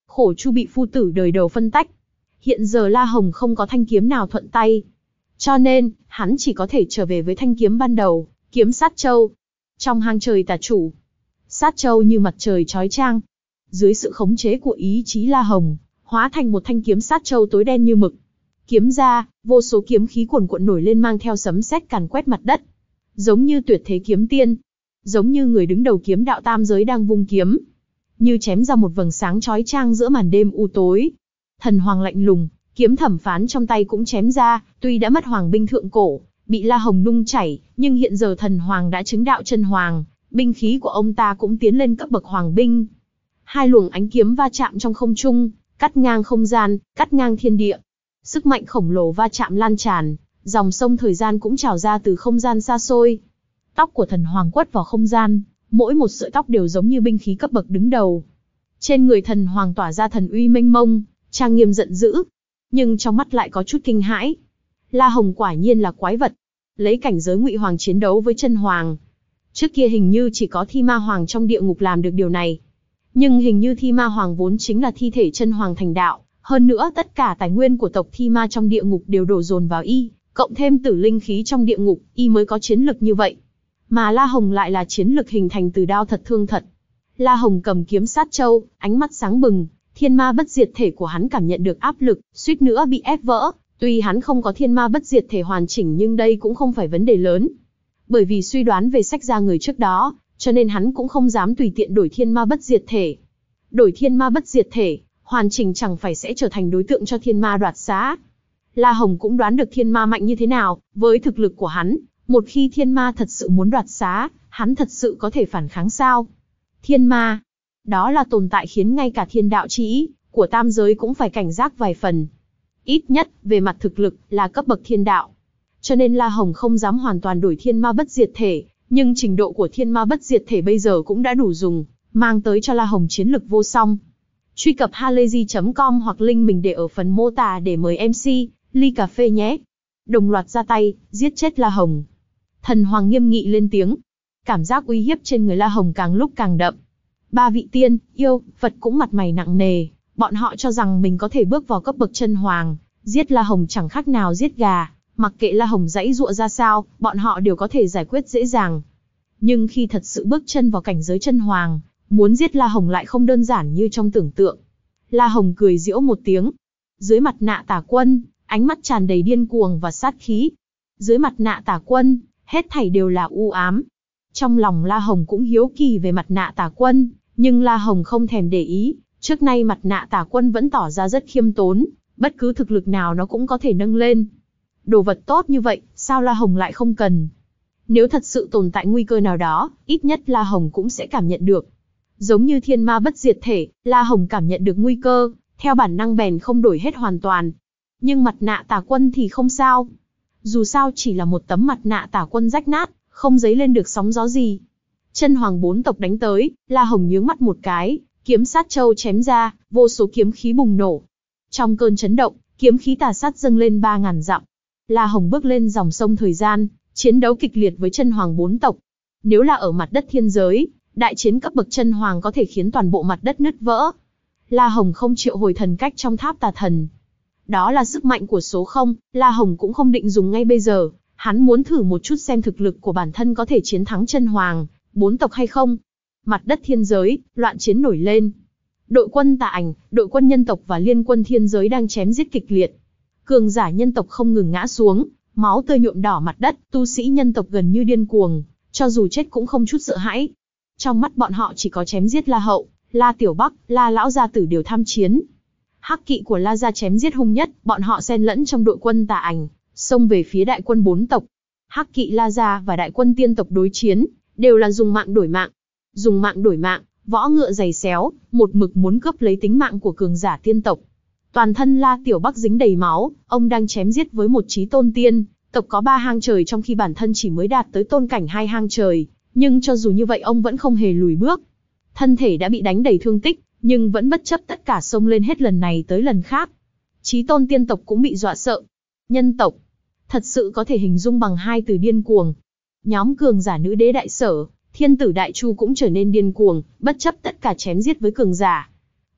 khổ chu bị phu tử đời đầu phân tách. Hiện giờ La Hồng không có thanh kiếm nào thuận tay. Cho nên, hắn chỉ có thể trở về với thanh kiếm ban đầu, kiếm sát châu. Trong hang trời tà chủ, sát châu như mặt trời chói chang. Dưới sự khống chế của ý chí La Hồng, hóa thành một thanh kiếm sát châu tối đen như mực. Kiếm ra, vô số kiếm khí cuồn cuộn nổi lên mang theo sấm sét càn quét mặt đất. Giống như tuyệt thế kiếm tiên. Giống như người đứng đầu kiếm đạo tam giới đang vung kiếm. Như chém ra một vầng sáng chói chang giữa màn đêm u tối. Thần hoàng lạnh lùng, kiếm thẩm phán trong tay cũng chém ra, tuy đã mất hoàng binh thượng cổ, bị La Hồng nung chảy, nhưng hiện giờ thần hoàng đã chứng đạo chân hoàng, binh khí của ông ta cũng tiến lên cấp bậc hoàng binh. Hai luồng ánh kiếm va chạm trong không trung, cắt ngang không gian, cắt ngang thiên địa. Sức mạnh khổng lồ va chạm lan tràn, dòng sông thời gian cũng trào ra từ không gian xa xôi. Tóc của thần hoàng quất vào không gian, mỗi một sợi tóc đều giống như binh khí cấp bậc đứng đầu. Trên người thần hoàng tỏa ra thần uy mênh mông, trang nghiêm giận dữ, nhưng trong mắt lại có chút kinh hãi. La Hồng quả nhiên là quái vật, lấy cảnh giới ngụy hoàng chiến đấu với chân hoàng. Trước kia hình như chỉ có Thi Ma Hoàng trong địa ngục làm được điều này. Nhưng hình như Thi Ma Hoàng vốn chính là thi thể chân hoàng thành đạo, hơn nữa tất cả tài nguyên của tộc Thi Ma trong địa ngục đều đổ dồn vào y, cộng thêm tử linh khí trong địa ngục, y mới có chiến lực như vậy. Mà La Hồng lại là chiến lực hình thành từ đao thật thương thật. La Hồng cầm kiếm sát châu, ánh mắt sáng bừng, thiên ma bất diệt thể của hắn cảm nhận được áp lực, suýt nữa bị ép vỡ. Tuy hắn không có thiên ma bất diệt thể hoàn chỉnh nhưng đây cũng không phải vấn đề lớn. Bởi vì suy đoán về sách ra người trước đó, cho nên hắn cũng không dám tùy tiện đổi thiên ma bất diệt thể. Đổi thiên ma bất diệt thể, hoàn chỉnh chẳng phải sẽ trở thành đối tượng cho thiên ma đoạt xá. La Hồng cũng đoán được thiên ma mạnh như thế nào, với thực lực của hắn, một khi thiên ma thật sự muốn đoạt xá, hắn thật sự có thể phản kháng sao? Thiên ma, đó là tồn tại khiến ngay cả thiên đạo chi ý của tam giới cũng phải cảnh giác vài phần. Ít nhất, về mặt thực lực, là cấp bậc thiên đạo. Cho nên La Hồng không dám hoàn toàn đổi thiên ma bất diệt thể, nhưng trình độ của thiên ma bất diệt thể bây giờ cũng đã đủ dùng, mang tới cho La Hồng chiến lực vô song. Truy cập halayzi chấm com hoặc link mình để ở phần mô tả để mời em xê, ly cà phê nhé. Đồng loạt ra tay, giết chết La Hồng. Thần Hoàng nghiêm nghị lên tiếng. Cảm giác uy hiếp trên người La Hồng càng lúc càng đậm. Ba vị tiên, yêu, Phật cũng mặt mày nặng nề. Bọn họ cho rằng mình có thể bước vào cấp bậc chân hoàng, giết La Hồng chẳng khác nào giết gà. Mặc kệ La Hồng giãy giụa ra sao, bọn họ đều có thể giải quyết dễ dàng. Nhưng khi thật sự bước chân vào cảnh giới chân hoàng, muốn giết La Hồng lại không đơn giản như trong tưởng tượng. La Hồng cười giễu một tiếng. Dưới mặt nạ Tà Quân, ánh mắt tràn đầy điên cuồng và sát khí. Dưới mặt nạ Tà Quân, hết thảy đều là u ám. Trong lòng La Hồng cũng hiếu kỳ về mặt nạ Tà Quân, nhưng La Hồng không thèm để ý. Trước nay mặt nạ Tà Quân vẫn tỏ ra rất khiêm tốn, bất cứ thực lực nào nó cũng có thể nâng lên. Đồ vật tốt như vậy, sao La Hồng lại không cần? Nếu thật sự tồn tại nguy cơ nào đó, ít nhất La Hồng cũng sẽ cảm nhận được. Giống như thiên ma bất diệt thể, La Hồng cảm nhận được nguy cơ, theo bản năng bèn không đổi hết hoàn toàn. Nhưng mặt nạ Tà Quân thì không sao. Dù sao chỉ là một tấm mặt nạ Tà Quân rách nát, không dấy lên được sóng gió gì. Chân hoàng bốn tộc đánh tới, La Hồng nhướng mắt một cái, kiếm sát châu chém ra, vô số kiếm khí bùng nổ. Trong cơn chấn động, kiếm khí tà sát dâng lên ba ngàn dặm. La Hồng bước lên dòng sông thời gian, chiến đấu kịch liệt với chân hoàng bốn tộc. Nếu là ở mặt đất thiên giới, đại chiến cấp bậc chân hoàng có thể khiến toàn bộ mặt đất nứt vỡ. La Hồng không triệu hồi thần cách trong tháp tà thần. Đó là sức mạnh của số không, La Hồng cũng không định dùng ngay bây giờ. Hắn muốn thử một chút xem thực lực của bản thân có thể chiến thắng chân hoàng, bốn tộc hay không. Mặt đất thiên giới, loạn chiến nổi lên. Đội quân Tà Ảnh, đội quân nhân tộc và liên quân thiên giới đang chém giết kịch liệt. Cường giả nhân tộc không ngừng ngã xuống, máu tươi nhuộm đỏ mặt đất, tu sĩ nhân tộc gần như điên cuồng, cho dù chết cũng không chút sợ hãi. Trong mắt bọn họ chỉ có chém giết La Hậu, La Tiểu Bắc, La Lão gia tử đều tham chiến. Hắc kỵ của La gia chém giết hung nhất, bọn họ xen lẫn trong đội quân Tà Ảnh, xông về phía đại quân bốn tộc. Hắc kỵ La gia và đại quân tiên tộc đối chiến, đều là dùng mạng đổi mạng. Dùng mạng đổi mạng, võ ngựa giày xéo, một mực muốn cướp lấy tính mạng của cường giả tiên tộc. Toàn thân La Tiểu Bắc dính đầy máu, ông đang chém giết với một chí tôn tiên, tộc có ba hang trời trong khi bản thân chỉ mới đạt tới tôn cảnh hai hang trời, nhưng cho dù như vậy ông vẫn không hề lùi bước. Thân thể đã bị đánh đầy thương tích, nhưng vẫn bất chấp tất cả xông lên hết lần này tới lần khác. Chí tôn tiên tộc cũng bị dọa sợ. Nhân tộc, thật sự có thể hình dung bằng hai từ điên cuồng. Nhóm cường giả nữ đế đại sở, thiên tử đại chu cũng trở nên điên cuồng, bất chấp tất cả chém giết với cường giả.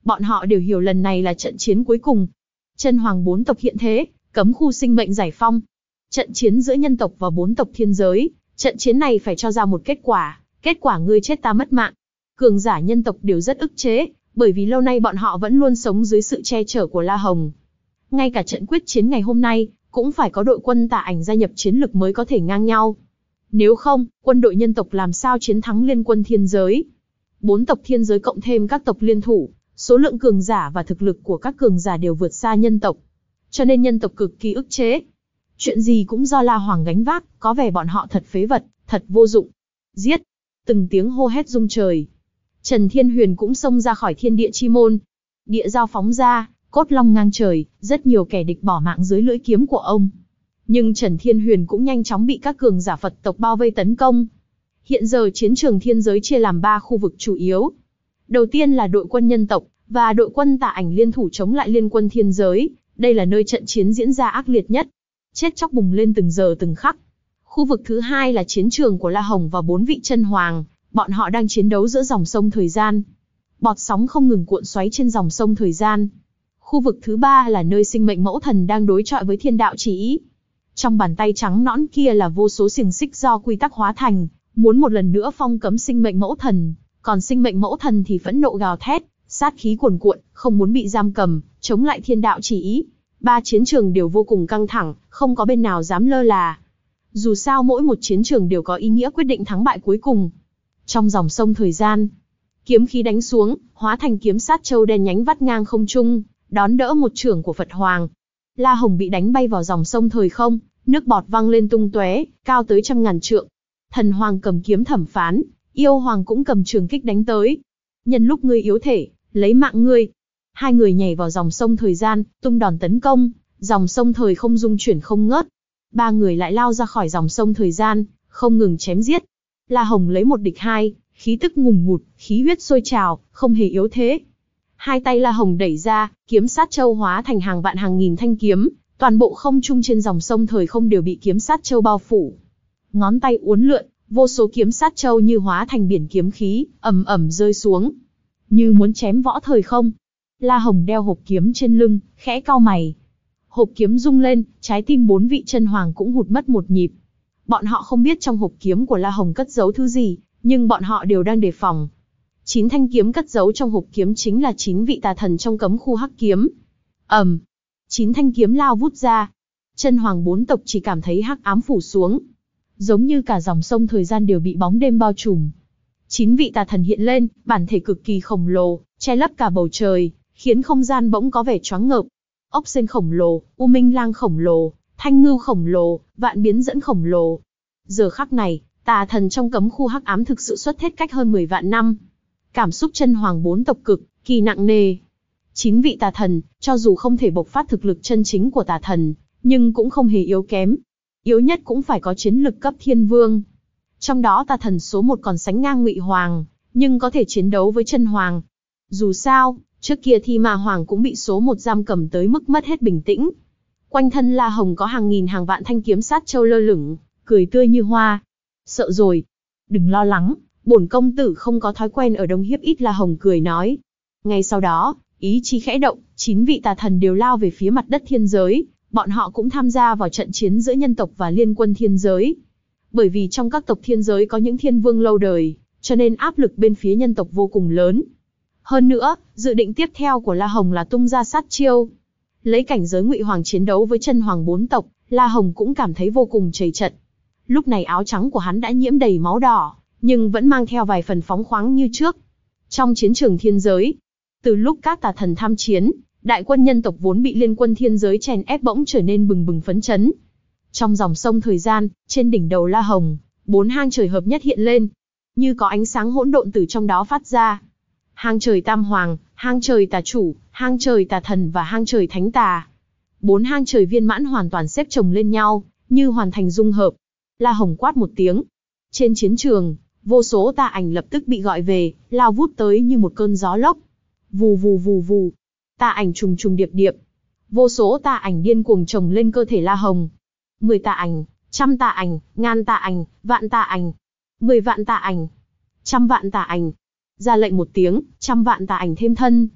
Bọn họ đều hiểu lần này là trận chiến cuối cùng. Chân hoàng bốn tộc hiện thế, cấm khu sinh mệnh giải phong. Trận chiến giữa nhân tộc và bốn tộc thiên giới, trận chiến này phải cho ra một kết quả, kết quả ngươi chết ta mất mạng. Cường giả nhân tộc đều rất ức chế, bởi vì lâu nay bọn họ vẫn luôn sống dưới sự che chở của La Hồng. Ngay cả trận quyết chiến ngày hôm nay, cũng phải có đội quân Tà Ảnh gia nhập chiến lực mới có thể ngang nhau. Nếu không, quân đội nhân tộc làm sao chiến thắng liên quân thiên giới? Bốn tộc thiên giới cộng thêm các tộc liên thủ, số lượng cường giả và thực lực của các cường giả đều vượt xa nhân tộc. Cho nên nhân tộc cực kỳ ức chế. Chuyện gì cũng do La Hoàng gánh vác, có vẻ bọn họ thật phế vật, thật vô dụng. Giết! Từng tiếng hô hét rung trời. Trần Thiên Huyền cũng xông ra khỏi thiên địa chi môn. Địa giao phóng ra, cốt long ngang trời, rất nhiều kẻ địch bỏ mạng dưới lưỡi kiếm của ông. Nhưng Trần Thiên Huyền cũng nhanh chóng bị các cường giả Phật tộc bao vây tấn công. Hiện giờ chiến trường thiên giới chia làm ba khu vực chủ yếu. Đầu tiên là đội quân nhân tộc, và đội quân Tà Ảnh liên thủ chống lại liên quân thiên giới. Đây là nơi trận chiến diễn ra ác liệt nhất. Chết chóc bùng lên từng giờ từng khắc. Khu vực thứ hai là chiến trường của La Hồng và bốn vị chân hoàng. Bọn họ đang chiến đấu giữa dòng sông thời gian. Bọt sóng không ngừng cuộn xoáy trên dòng sông thời gian. Khu vực thứ ba là nơi sinh mệnh mẫu thần đang đối chọi với thiên đạo chỉ ý. Trong bàn tay trắng nõn kia là vô số xiềng xích do quy tắc hóa thành, muốn một lần nữa phong cấm sinh mệnh mẫu thần. Còn sinh mệnh mẫu thần thì phẫn nộ gào thét, sát khí cuồn cuộn, không muốn bị giam cầm, chống lại thiên đạo chỉ ý. Ba chiến trường đều vô cùng căng thẳng, không có bên nào dám lơ là. Dù sao mỗi một chiến trường đều có ý nghĩa quyết định thắng bại cuối cùng. Trong dòng sông thời gian, kiếm khí đánh xuống, hóa thành kiếm sát châu đen nhánh vắt ngang không trung, đón đỡ một chưởng của Phật Hoàng. La Hồng bị đánh bay vào dòng sông thời không, nước bọt văng lên tung tóe, cao tới trăm ngàn trượng. Thần Hoàng cầm kiếm thẩm phán, Yêu Hoàng cũng cầm trường kích đánh tới. Nhân lúc ngươi yếu thể, lấy mạng ngươi. Hai người nhảy vào dòng sông thời gian, tung đòn tấn công, dòng sông thời không rung chuyển không ngớt. Ba người lại lao ra khỏi dòng sông thời gian, không ngừng chém giết. La Hồng lấy một địch hai, khí tức ngùn ngụt, khí huyết sôi trào, không hề yếu thế. Hai tay La Hồng đẩy ra, kiếm sát châu hóa thành hàng vạn hàng nghìn thanh kiếm, toàn bộ không trung trên dòng sông thời không đều bị kiếm sát châu bao phủ. Ngón tay uốn lượn, vô số kiếm sát châu như hóa thành biển kiếm khí, ầm ầm rơi xuống, như muốn chém võ thời không. La Hồng đeo hộp kiếm trên lưng, khẽ cau mày. Hộp kiếm rung lên, trái tim bốn vị chân hoàng cũng hụt mất một nhịp. Bọn họ không biết trong hộp kiếm của La Hồng cất giấu thứ gì, nhưng bọn họ đều đang đề phòng. Chín thanh kiếm cất giấu trong hộp kiếm chính là chín vị tà thần trong cấm khu hắc kiếm. ầm, chín thanh kiếm lao vút ra. Chân hoàng bốn tộc chỉ cảm thấy hắc ám phủ xuống, giống như cả dòng sông thời gian đều bị bóng đêm bao trùm. Chín vị tà thần hiện lên, bản thể cực kỳ khổng lồ, che lấp cả bầu trời, khiến không gian bỗng có vẻ choáng ngợp. Ốc sên khổng lồ, U Minh Lang khổng lồ, Thanh Ngưu khổng lồ, Vạn Biến Dẫn khổng lồ. Giờ khắc này, tà thần trong cấm khu hắc ám thực sự xuất hết cách hơn mười vạn năm. Cảm xúc chân hoàng bốn tộc cực kỳ nặng nề. Chín vị tà thần, cho dù không thể bộc phát thực lực chân chính của tà thần, nhưng cũng không hề yếu kém. Yếu nhất cũng phải có chiến lực cấp thiên vương. Trong đó tà thần số một còn sánh ngang Ngụy Hoàng, nhưng có thể chiến đấu với chân hoàng. Dù sao, trước kia Thi Ma Hoàng cũng bị số một giam cầm tới mức mất hết bình tĩnh. Quanh thân La Hồng có hàng nghìn hàng vạn thanh kiếm sát châu lơ lửng, cười tươi như hoa. Sợ rồi. Đừng lo lắng, bổn công tử không có thói quen ở đông hiếp ít, La Hồng cười nói. Ngay sau đó, ý chí khẽ động, chín vị tà thần đều lao về phía mặt đất thiên giới. Bọn họ cũng tham gia vào trận chiến giữa nhân tộc và liên quân thiên giới. Bởi vì trong các tộc thiên giới có những thiên vương lâu đời, cho nên áp lực bên phía nhân tộc vô cùng lớn. Hơn nữa, dự định tiếp theo của La Hồng là tung ra sát chiêu. Lấy cảnh giới Ngụy Hoàng chiến đấu với chân hoàng bốn tộc, La Hồng cũng cảm thấy vô cùng chầy chật. Lúc này áo trắng của hắn đã nhiễm đầy máu đỏ, nhưng vẫn mang theo vài phần phóng khoáng như trước. Trong chiến trường thiên giới, từ lúc các tà thần tham chiến, đại quân nhân tộc vốn bị liên quân thiên giới chèn ép bỗng trở nên bừng bừng phấn chấn. Trong dòng sông thời gian, trên đỉnh đầu La Hồng, bốn hang trời hợp nhất hiện lên, như có ánh sáng hỗn độn từ trong đó phát ra. Hang trời Tam Hoàng, hang trời Tà Chủ, hang trời Tà Thần và hang trời Thánh Tà. Bốn hang trời viên mãn hoàn toàn xếp chồng lên nhau, như hoàn thành dung hợp. La Hồng quát một tiếng. Trên chiến trường, vô số tà ảnh lập tức bị gọi về, lao vút tới như một cơn gió lốc. Vù vù vù vù. Tà ảnh trùng trùng điệp điệp. Vô số tà ảnh điên cuồng chồng lên cơ thể La Hồng. Mười tà ảnh, trăm tà ảnh, ngàn tà ảnh, vạn tà ảnh. Mười vạn tà ảnh, trăm vạn tà ảnh. Ra lệnh một tiếng, trăm vạn tà ảnh thêm thân.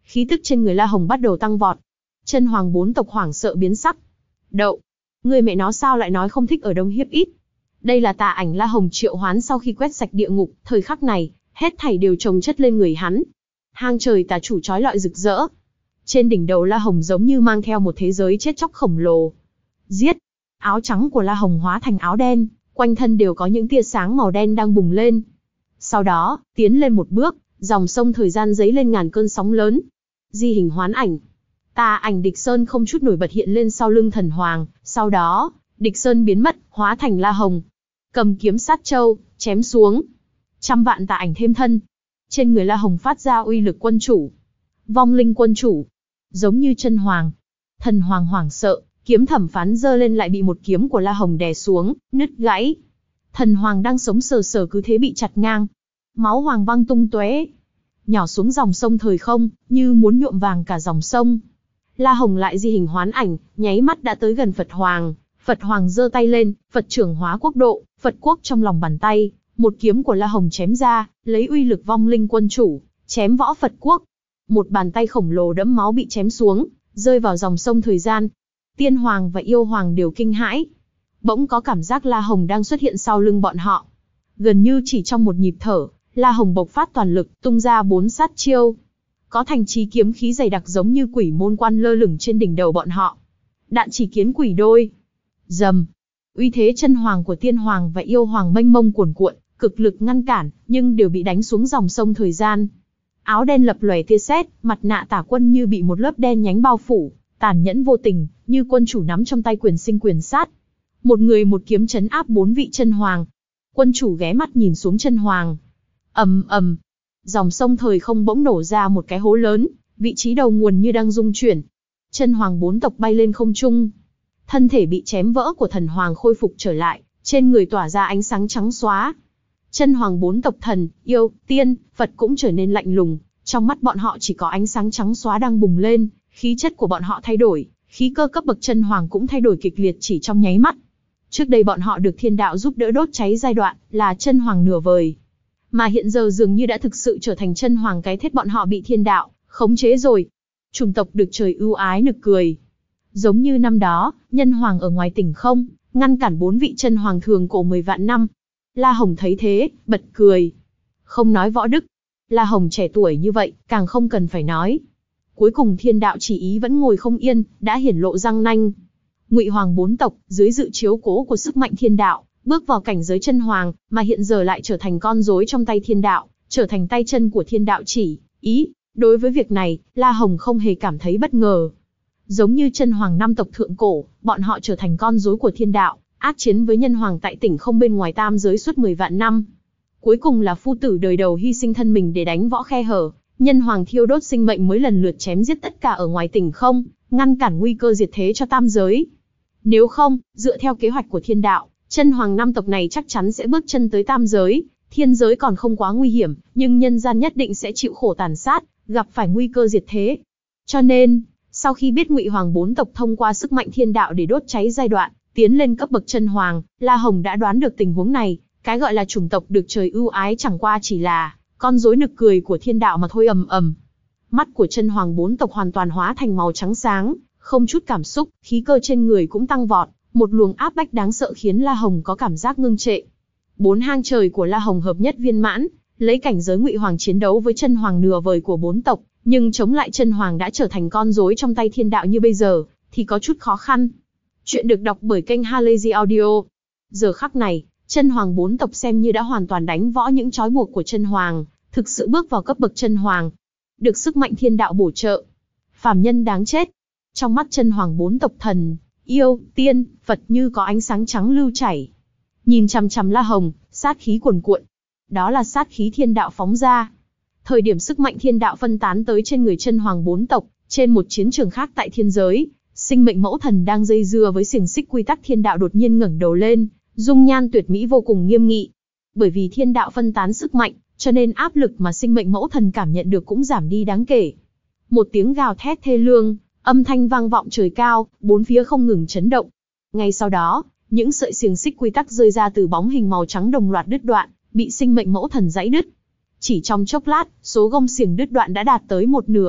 Khí tức trên người La Hồng bắt đầu tăng vọt. Chân hoàng bốn tộc hoảng sợ biến sắc. Đậu, người mẹ nó sao lại nói không thích ở đông hiếp ít? Đây là tà ảnh La Hồng triệu hoán sau khi quét sạch địa ngục, thời khắc này, hết thảy đều chồng chất lên người hắn. Hang trời tà chủ chói lọi rực rỡ. Trên đỉnh đầu La Hồng giống như mang theo một thế giới chết chóc khổng lồ. Giết! Áo trắng của La Hồng hóa thành áo đen, quanh thân đều có những tia sáng màu đen đang bùng lên. Sau đó, tiến lên một bước, dòng sông thời gian dấy lên ngàn cơn sóng lớn. Di hình hoán ảnh. Tà ảnh Địch Sơn không chút nổi bật hiện lên sau lưng thần hoàng, sau đó, Địch Sơn biến mất, hóa thành La Hồng. Cầm kiếm sát châu, chém xuống. Trăm vạn tà ảnh thêm thân. Trên người La Hồng phát ra uy lực quân chủ. Vong linh quân chủ. Giống như chân hoàng. Thần hoàng hoảng sợ, kiếm thẩm phán giơ lên lại bị một kiếm của La Hồng đè xuống, nứt gãy. Thần hoàng đang sống sờ sờ cứ thế bị chặt ngang. Máu hoàng văng tung tóe, nhỏ xuống dòng sông thời không, như muốn nhuộm vàng cả dòng sông. La Hồng lại di hình hoán ảnh, nháy mắt đã tới gần Phật Hoàng. Phật Hoàng giơ tay lên, Phật trưởng hóa quốc độ, Phật quốc trong lòng bàn tay. Một kiếm của La Hồng chém ra, lấy uy lực vong linh quân chủ, chém võ Phật quốc. Một bàn tay khổng lồ đẫm máu bị chém xuống, rơi vào dòng sông thời gian. Tiên Hoàng và Yêu Hoàng đều kinh hãi. Bỗng có cảm giác La Hồng đang xuất hiện sau lưng bọn họ. Gần như chỉ trong một nhịp thở, La Hồng bộc phát toàn lực, tung ra bốn sát chiêu. Có thành trí kiếm khí dày đặc giống như quỷ môn quan lơ lửng trên đỉnh đầu bọn họ. Đạn chỉ kiến quỷ đôi. Rầm. Uy thế chân hoàng của Tiên Hoàng và Yêu Hoàng mênh mông cuồn cuộn, cực lực ngăn cản, nhưng đều bị đánh xuống dòng sông thời gian. Áo đen lập lòe tia sét, mặt nạ Tả Quân như bị một lớp đen nhánh bao phủ, tàn nhẫn vô tình, như quân chủ nắm trong tay quyền sinh quyền sát. Một người một kiếm chấn áp bốn vị chân hoàng. Quân chủ ghé mắt nhìn xuống chân hoàng. Ầm ầm, dòng sông thời không bỗng nổ ra một cái hố lớn, vị trí đầu nguồn như đang rung chuyển. Chân hoàng bốn tộc bay lên không trung. Thân thể bị chém vỡ của thần hoàng khôi phục trở lại, trên người tỏa ra ánh sáng trắng xóa. Chân hoàng bốn tộc thần, yêu, tiên, Phật cũng trở nên lạnh lùng, trong mắt bọn họ chỉ có ánh sáng trắng xóa đang bùng lên, khí chất của bọn họ thay đổi, khí cơ cấp bậc chân hoàng cũng thay đổi kịch liệt chỉ trong nháy mắt. Trước đây bọn họ được thiên đạo giúp đỡ đốt cháy giai đoạn, là chân hoàng nửa vời. Mà hiện giờ dường như đã thực sự trở thành chân hoàng, cái thế bọn họ bị thiên đạo khống chế rồi. Chủng tộc được trời ưu ái nực cười. Giống như năm đó, nhân hoàng ở ngoài tỉnh không, ngăn cản bốn vị chân hoàng thường cổ mười vạn năm. La Hồng thấy thế, bật cười. Không nói võ đức. La Hồng trẻ tuổi như vậy, càng không cần phải nói. Cuối cùng thiên đạo chỉ ý vẫn ngồi không yên, đã hiển lộ răng nanh. Ngụy Hoàng bốn tộc, dưới dự chiếu cố của sức mạnh thiên đạo, bước vào cảnh giới chân hoàng, mà hiện giờ lại trở thành con rối trong tay thiên đạo, trở thành tay chân của thiên đạo chỉ ý. Đối với việc này, La Hồng không hề cảm thấy bất ngờ. Giống như chân hoàng năm tộc thượng cổ, bọn họ trở thành con rối của thiên đạo, ác chiến với nhân hoàng tại tỉnh không bên ngoài tam giới suốt mười vạn năm. Cuối cùng là phu tử đời đầu hy sinh thân mình để đánh võ khe hở, nhân hoàng thiêu đốt sinh mệnh mới lần lượt chém giết tất cả ở ngoài tỉnh không, ngăn cản nguy cơ diệt thế cho tam giới. Nếu không, dựa theo kế hoạch của thiên đạo, chân hoàng năm tộc này chắc chắn sẽ bước chân tới tam giới, thiên giới còn không quá nguy hiểm, nhưng nhân gian nhất định sẽ chịu khổ tàn sát, gặp phải nguy cơ diệt thế. Cho nên, sau khi biết Ngụy Hoàng bốn tộc thông qua sức mạnh thiên đạo để đốt cháy giai đoạn, tiến lên cấp bậc chân hoàng, La Hồng đã đoán được tình huống này, cái gọi là chủng tộc được trời ưu ái chẳng qua chỉ là con rối nực cười của thiên đạo mà thôi. Ầm ầm. Mắt của chân hoàng bốn tộc hoàn toàn hóa thành màu trắng sáng, không chút cảm xúc, khí cơ trên người cũng tăng vọt, một luồng áp bách đáng sợ khiến La Hồng có cảm giác ngưng trệ. Bốn hang trời của La Hồng hợp nhất viên mãn, lấy cảnh giới Ngụy Hoàng chiến đấu với chân hoàng nửa vời của bốn tộc, nhưng chống lại chân hoàng đã trở thành con rối trong tay thiên đạo như bây giờ, thì có chút khó khăn. Chuyện được đọc bởi kênh Halazy Audio. Giờ khắc này, chân hoàng bốn tộc xem như đã hoàn toàn đánh võ những trói buộc của chân hoàng, thực sự bước vào cấp bậc chân hoàng. Được sức mạnh thiên đạo bổ trợ. Phàm nhân đáng chết. Trong mắt chân hoàng bốn tộc thần, yêu, tiên, Phật như có ánh sáng trắng lưu chảy. Nhìn chằm chằm La Hồng, sát khí cuồn cuộn. Đó là sát khí thiên đạo phóng ra. Thời điểm sức mạnh thiên đạo phân tán tới trên người chân hoàng bốn tộc, trên một chiến trường khác tại thiên giới, sinh mệnh mẫu thần đang dây dưa với xiềng xích quy tắc thiên đạo đột nhiên ngẩng đầu lên, dung nhan tuyệt mỹ vô cùng nghiêm nghị. Bởi vì thiên đạo phân tán sức mạnh, cho nên áp lực mà sinh mệnh mẫu thần cảm nhận được cũng giảm đi đáng kể. Một tiếng gào thét thê lương, âm thanh vang vọng trời cao, bốn phía không ngừng chấn động. Ngay sau đó, những sợi xiềng xích quy tắc rơi ra từ bóng hình màu trắng đồng loạt đứt đoạn, bị sinh mệnh mẫu thần giãy đứt. Chỉ trong chốc lát, số gông xiềng đứt đoạn đã đạt tới một nửa,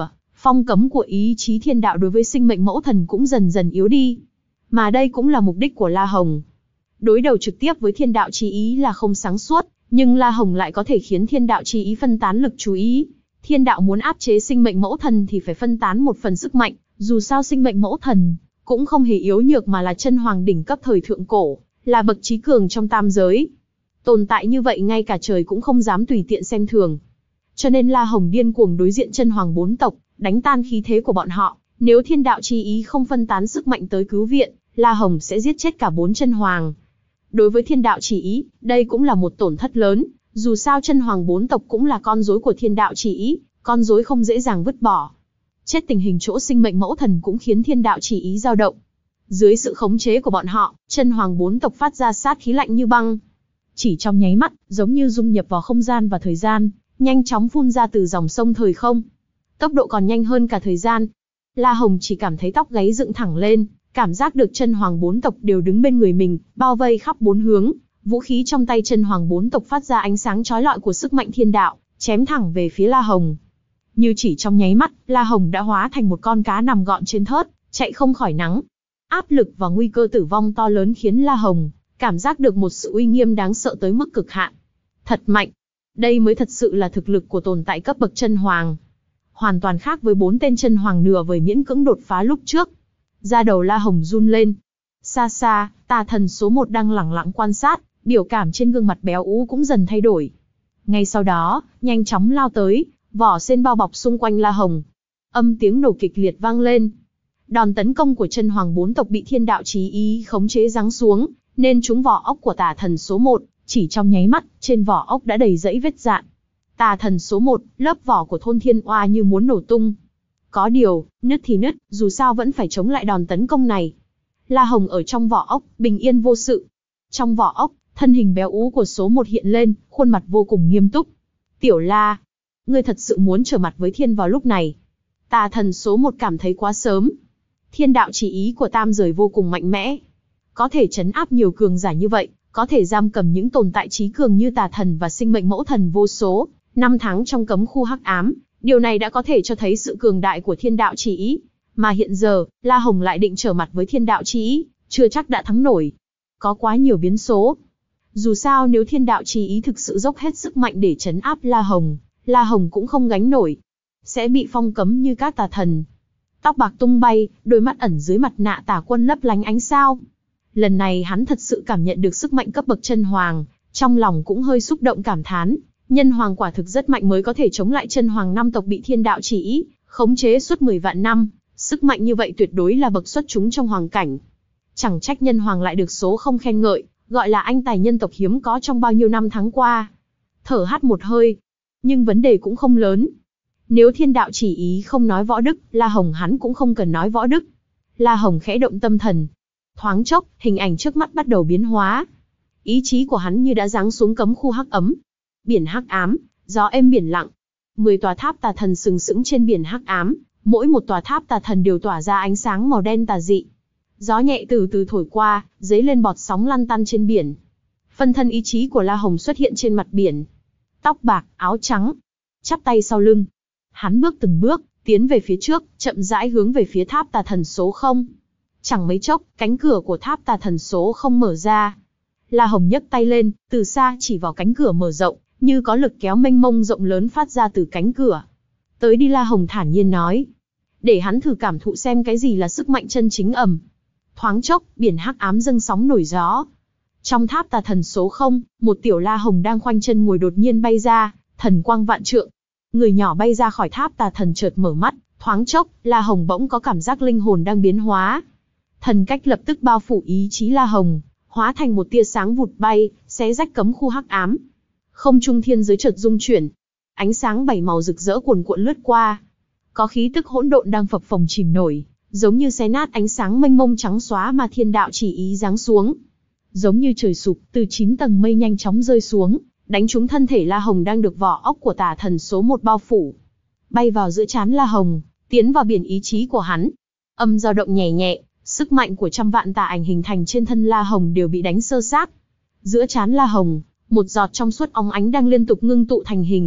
phong cấm của ý chí thiên đạo đối với sinh mệnh mẫu thần cũng dần dần yếu đi. Mà đây cũng là mục đích của La Hồng. Đối đầu trực tiếp với thiên đạo chi ý là không sáng suốt, nhưng La Hồng lại có thể khiến thiên đạo chi ý phân tán lực chú ý. Thiên đạo muốn áp chế sinh mệnh mẫu thần thì phải phân tán một phần sức mạnh, dù sao sinh mệnh mẫu thần cũng không hề yếu nhược mà là chân hoàng đỉnh cấp thời thượng cổ, là bậc trí cường trong tam giới. Tồn tại như vậy ngay cả trời cũng không dám tùy tiện xem thường. Cho nên La Hồng điên cuồng đối diện chân hoàng bốn tộc, đánh tan khí thế của bọn họ. Nếu thiên đạo chi ý không phân tán sức mạnh tới cứu viện, La Hồng sẽ giết chết cả bốn chân hoàng. Đối với thiên đạo chỉ ý, đây cũng là một tổn thất lớn, dù sao chân hoàng bốn tộc cũng là con rối của thiên đạo chỉ ý, con rối không dễ dàng vứt bỏ. Chết tình hình chỗ sinh mệnh mẫu thần cũng khiến thiên đạo chỉ ý dao động. Dưới sự khống chế của bọn họ, chân hoàng bốn tộc phát ra sát khí lạnh như băng. Chỉ trong nháy mắt, giống như dung nhập vào không gian và thời gian, nhanh chóng phun ra từ dòng sông thời không. Tốc độ còn nhanh hơn cả thời gian. La Hồng chỉ cảm thấy tóc gáy dựng thẳng lên, cảm giác được chân hoàng bốn tộc đều đứng bên người mình, bao vây khắp bốn hướng. Vũ khí trong tay chân hoàng bốn tộc phát ra ánh sáng chói lọi của sức mạnh thiên đạo, chém thẳng về phía La Hồng. Như chỉ trong nháy mắt, La Hồng đã hóa thành một con cá nằm gọn trên thớt, chạy không khỏi nắng. Áp lực và nguy cơ tử vong to lớn khiến La Hồng cảm giác được một sự uy nghiêm đáng sợ tới mức cực hạn. Thật mạnh. Đây mới thật sự là thực lực của tồn tại cấp bậc chân hoàng. Hoàn toàn khác với bốn tên chân hoàng nửa vời miễn cưỡng đột phá lúc trước. Da đầu La Hồng run lên. Xa xa, tà thần số một đang lẳng lặng quan sát, biểu cảm trên gương mặt béo ú cũng dần thay đổi. Ngay sau đó, nhanh chóng lao tới, vỏ sên bao bọc xung quanh La Hồng. Âm tiếng nổ kịch liệt vang lên. Đòn tấn công của chân hoàng bốn tộc bị thiên đạo chí ý khống chế giáng xuống, nên trúng vỏ ốc của tà thần số một, chỉ trong nháy mắt, trên vỏ ốc đã đầy rẫy vết rạn. Tà thần số một, lớp vỏ của thôn thiên oa như muốn nổ tung. Có điều, nứt thì nứt, dù sao vẫn phải chống lại đòn tấn công này. La Hồng ở trong vỏ ốc, bình yên vô sự. Trong vỏ ốc, thân hình béo ú của số một hiện lên, khuôn mặt vô cùng nghiêm túc. Tiểu La, ngươi thật sự muốn trở mặt với thiên vào lúc này. Tà thần số một cảm thấy quá sớm. Thiên đạo chỉ ý của tam giới vô cùng mạnh mẽ. Có thể trấn áp nhiều cường giả như vậy, có thể giam cầm những tồn tại trí cường như tà thần và sinh mệnh mẫu thần vô số, năm tháng trong cấm khu hắc ám. Điều này đã có thể cho thấy sự cường đại của thiên đạo chỉ ý. Mà hiện giờ, La Hồng lại định trở mặt với thiên đạo chỉ ý, chưa chắc đã thắng nổi. Có quá nhiều biến số. Dù sao nếu thiên đạo chỉ ý thực sự dốc hết sức mạnh để trấn áp La Hồng, La Hồng cũng không gánh nổi. Sẽ bị phong cấm như các tà thần. Tóc bạc tung bay, đôi mắt ẩn dưới mặt nạ tà quân lấp lánh ánh sao. Lần này hắn thật sự cảm nhận được sức mạnh cấp bậc chân hoàng, trong lòng cũng hơi xúc động cảm thán. Nhân hoàng quả thực rất mạnh mới có thể chống lại chân hoàng năm tộc bị thiên đạo chỉ ý, khống chế suốt mười vạn năm. Sức mạnh như vậy tuyệt đối là bậc xuất chúng trong hoàng cảnh. Chẳng trách nhân hoàng lại được số không khen ngợi, gọi là anh tài nhân tộc hiếm có trong bao nhiêu năm tháng qua. Thở hắt một hơi. Nhưng vấn đề cũng không lớn. Nếu thiên đạo chỉ ý không nói võ đức, La Hồng hắn cũng không cần nói võ đức. La Hồng khẽ động tâm thần. Thoáng chốc, hình ảnh trước mắt bắt đầu biến hóa. Ý chí của hắn như đã giáng xuống cấm khu hắc ấm. Biển hắc ám, gió êm biển lặng. Mười tòa tháp tà thần sừng sững trên biển hắc ám, mỗi một tòa tháp tà thần đều tỏa ra ánh sáng màu đen tà dị. Gió nhẹ từ từ thổi qua, dấy lên bọt sóng lăn tăn trên biển. Phân thân ý chí của La Hồng xuất hiện trên mặt biển. Tóc bạc, áo trắng, chắp tay sau lưng. Hắn bước từng bước, tiến về phía trước, chậm rãi hướng về phía tháp tà thần số không. Chẳng mấy chốc, cánh cửa của tháp tà thần số không mở ra. La Hồng nhấc tay lên, từ xa chỉ vào cánh cửa mở rộng, như có lực kéo mênh mông rộng lớn phát ra từ cánh cửa. Tới đi, La Hồng thản nhiên nói. Để hắn thử cảm thụ xem cái gì là sức mạnh chân chính ầm. Thoáng chốc, biển hắc ám dâng sóng nổi gió. Trong tháp tà thần số không, một tiểu La Hồng đang khoanh chân ngồi đột nhiên bay ra, thần quang vạn trượng. Người nhỏ bay ra khỏi tháp tà thần chợt mở mắt, thoáng chốc, La Hồng bỗng có cảm giác linh hồn đang biến hóa. Thần cách lập tức bao phủ ý chí La Hồng, hóa thành một tia sáng vụt bay, xé rách cấm khu hắc ám. Không trung thiên giới chợt rung chuyển, ánh sáng bảy màu rực rỡ cuồn cuộn lướt qua. Có khí tức hỗn độn đang phập phồng chìm nổi, giống như xé nát ánh sáng mênh mông trắng xóa mà thiên đạo chỉ ý giáng xuống. Giống như trời sụp, từ chín tầng mây nhanh chóng rơi xuống, đánh trúng thân thể La Hồng đang được vỏ ốc của tà thần số một bao phủ. Bay vào giữa trán La Hồng, tiến vào biển ý chí của hắn. Âm dao động nhẹ nhẹ, sức mạnh của trăm vạn tà ảnh hình thành trên thân La Hồng đều bị đánh sơ xác. Giữa trán La Hồng, một giọt trong suốt óng ánh đang liên tục ngưng tụ thành hình.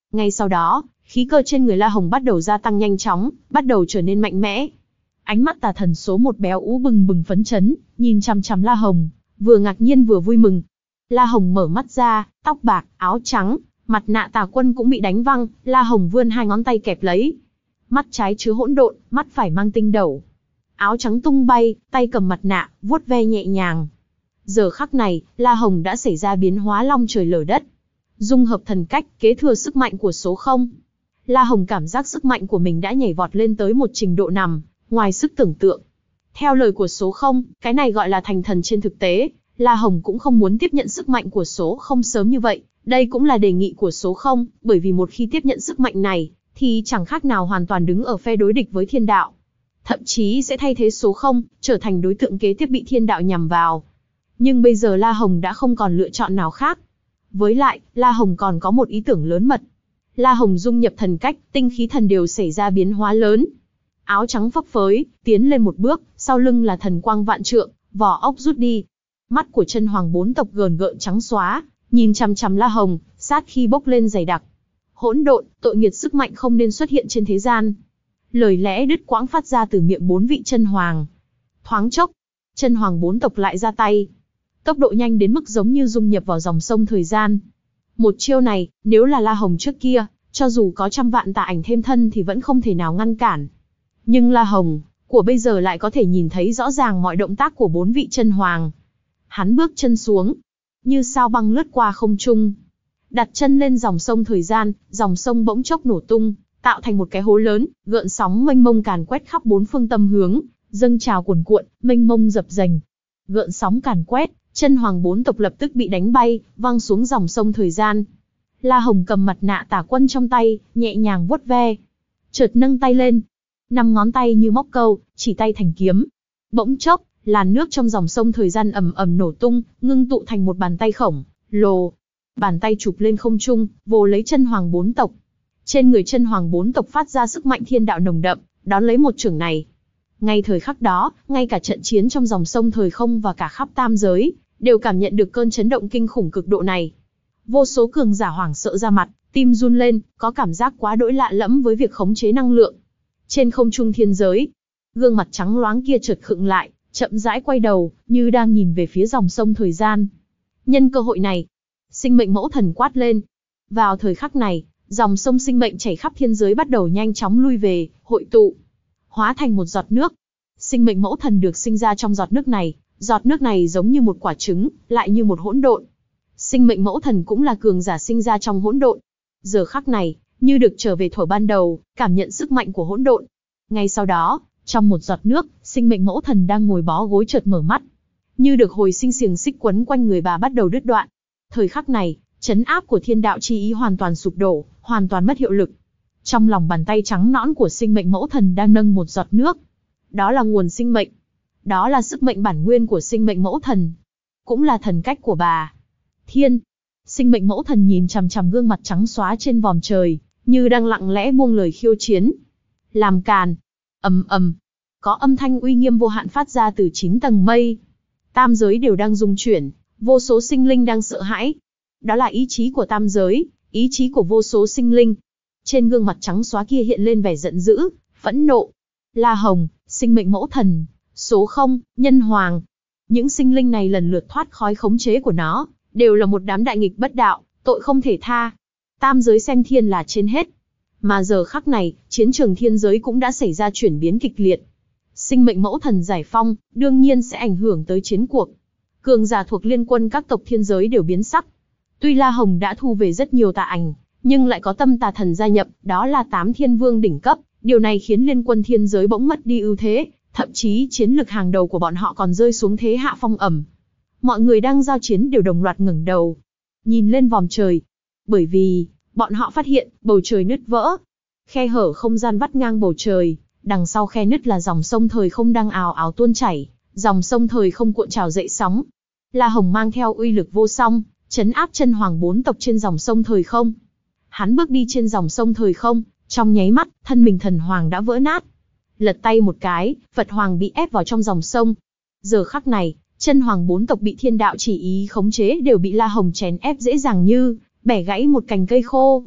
Ngay sau đó, khí cơ trên người La Hồng bắt đầu gia tăng nhanh chóng, bắt đầu trở nên mạnh mẽ. Ánh mắt tà thần số một béo ú bừng bừng phấn chấn, nhìn chằm chằm La Hồng, vừa ngạc nhiên vừa vui mừng. La Hồng mở mắt ra, tóc bạc, áo trắng, mặt nạ tà quân cũng bị đánh văng, La Hồng vươn hai ngón tay kẹp lấy. Mắt trái chứa hỗn độn, mắt phải mang tinh đẩu. Áo trắng tung bay, tay cầm mặt nạ, vuốt ve nhẹ nhàng. Giờ khắc này, La Hồng đã xảy ra biến hóa long trời lở đất. Dung hợp thần cách, kế thừa sức mạnh của số không. La Hồng cảm giác sức mạnh của mình đã nhảy vọt lên tới một trình độ nằm ngoài sức tưởng tượng. Theo lời của số không, cái này gọi là thành thần trên thực tế, La Hồng cũng không muốn tiếp nhận sức mạnh của số không sớm như vậy. Đây cũng là đề nghị của số không, bởi vì một khi tiếp nhận sức mạnh này, thì chẳng khác nào hoàn toàn đứng ở phe đối địch với thiên đạo. Thậm chí sẽ thay thế số không, trở thành đối tượng kế tiếp bị thiên đạo nhằm vào. Nhưng bây giờ La Hồng đã không còn lựa chọn nào khác. Với lại, La Hồng còn có một ý tưởng lớn mật. La Hồng dung nhập thần cách, tinh khí thần đều xảy ra biến hóa lớn. Áo trắng phấp phới, tiến lên một bước, sau lưng là thần quang vạn trượng, vỏ ốc rút đi. Mắt của chân hoàng bốn tộc gờn gợn trắng xóa, nhìn chằm chằm La Hồng, sát khí bốc lên dày đặc. Hỗn độn, tội nghiệt sức mạnh không nên xuất hiện trên thế gian. Lời lẽ đứt quãng phát ra từ miệng bốn vị chân hoàng. Thoáng chốc, chân hoàng bốn tộc lại ra tay. Tốc độ nhanh đến mức giống như dung nhập vào dòng sông thời gian. Một chiêu này, nếu là La Hồng trước kia, cho dù có trăm vạn tà ảnh thêm thân thì vẫn không thể nào ngăn cản. Nhưng La Hồng của bây giờ lại có thể nhìn thấy rõ ràng mọi động tác của bốn vị chân hoàng. Hắn bước chân xuống, như sao băng lướt qua không trung. Đặt chân lên dòng sông thời gian, dòng sông bỗng chốc nổ tung, tạo thành một cái hố lớn, gợn sóng mênh mông càn quét khắp bốn phương tâm hướng, dâng trào cuồn cuộn, mênh mông dập dềnh. Gợn sóng càn quét, chân hoàng bốn tộc lập tức bị đánh bay, văng xuống dòng sông thời gian. La Hồng cầm mặt nạ tà quân trong tay, nhẹ nhàng vuốt ve. Chợt nâng tay lên, năm ngón tay như móc câu, chỉ tay thành kiếm. Bỗng chốc, làn nước trong dòng sông thời gian ầm ầm nổ tung, ngưng tụ thành một bàn tay khổng lồ. Bàn tay chụp lên không trung, vồ lấy chân hoàng bốn tộc. Trên người chân hoàng bốn tộc phát ra sức mạnh thiên đạo nồng đậm, đón lấy một chưởng này. Ngay thời khắc đó, ngay cả trận chiến trong dòng sông thời không và cả khắp tam giới, đều cảm nhận được cơn chấn động kinh khủng cực độ này. Vô số cường giả hoảng sợ ra mặt, tim run lên, có cảm giác quá đỗi lạ lẫm với việc khống chế năng lượng. Trên không trung thiên giới, gương mặt trắng loáng kia chợt khựng lại, chậm rãi quay đầu, như đang nhìn về phía dòng sông thời gian. Nhân cơ hội này, sinh mệnh mẫu thần quát lên. Vào thời khắc này, dòng sông sinh mệnh chảy khắp thiên giới bắt đầu nhanh chóng lui về, hội tụ, hóa thành một giọt nước. Sinh mệnh mẫu thần được sinh ra trong giọt nước này, giọt nước này giống như một quả trứng, lại như một hỗn độn. Sinh mệnh mẫu thần cũng là cường giả sinh ra trong hỗn độn. Giờ khắc này, như được trở về thuở ban đầu, cảm nhận sức mạnh của hỗn độn. Ngay sau đó, trong một giọt nước, sinh mệnh mẫu thần đang ngồi bó gối chợt mở mắt. Như được hồi sinh, xiềng xích quấn quanh người bà bắt đầu đứt đoạn. Thời khắc này, trấn áp của thiên đạo chi ý hoàn toàn sụp đổ, hoàn toàn mất hiệu lực. Trong lòng bàn tay trắng nõn của sinh mệnh mẫu thần đang nâng một giọt nước. Đó là nguồn sinh mệnh. Đó là sức mệnh bản nguyên của sinh mệnh mẫu thần. Cũng là thần cách của bà. Thiên. Sinh mệnh mẫu thần nhìn chằm chằm gương mặt trắng xóa trên vòm trời, như đang lặng lẽ buông lời khiêu chiến. Làm càn. Ầm ầm. Có âm thanh uy nghiêm vô hạn phát ra từ chín tầng mây. Tam giới đều đang rung chuyển, vô số sinh linh đang sợ hãi. Đó là ý chí của tam giới, ý chí của vô số sinh linh. Trên gương mặt trắng xóa kia hiện lên vẻ giận dữ, phẫn nộ. La Hồng, sinh mệnh mẫu thần, số không, nhân hoàng. Những sinh linh này lần lượt thoát khỏi khống chế của nó, đều là một đám đại nghịch bất đạo, tội không thể tha. Tam giới xem thiên là trên hết. Mà giờ khắc này, chiến trường thiên giới cũng đã xảy ra chuyển biến kịch liệt. Sinh mệnh mẫu thần giải phong, đương nhiên sẽ ảnh hưởng tới chiến cuộc. Cường giả thuộc liên quân các tộc thiên giới đều biến sắc. Tuy La Hồng đã thu về rất nhiều tà ảnh, nhưng lại có tâm tà thần gia nhập, đó là tám thiên vương đỉnh cấp. Điều này khiến liên quân thiên giới bỗng mất đi ưu thế, thậm chí chiến lực hàng đầu của bọn họ còn rơi xuống thế hạ phong ẩm. Mọi người đang giao chiến đều đồng loạt ngẩng đầu, nhìn lên vòm trời. Bởi vì, bọn họ phát hiện, bầu trời nứt vỡ. Khe hở không gian vắt ngang bầu trời, đằng sau khe nứt là dòng sông thời không đang ào ào tuôn chảy, dòng sông thời không cuộn trào dậy sóng. La Hồng mang theo uy lực vô song, trấn áp chân hoàng bốn tộc trên dòng sông thời không. Hắn bước đi trên dòng sông thời không, trong nháy mắt, thân mình thần hoàng đã vỡ nát. Lật tay một cái, Phật hoàng bị ép vào trong dòng sông. Giờ khắc này, chân hoàng bốn tộc bị thiên đạo chỉ ý khống chế đều bị La Hồng chèn ép dễ dàng như bẻ gãy một cành cây khô.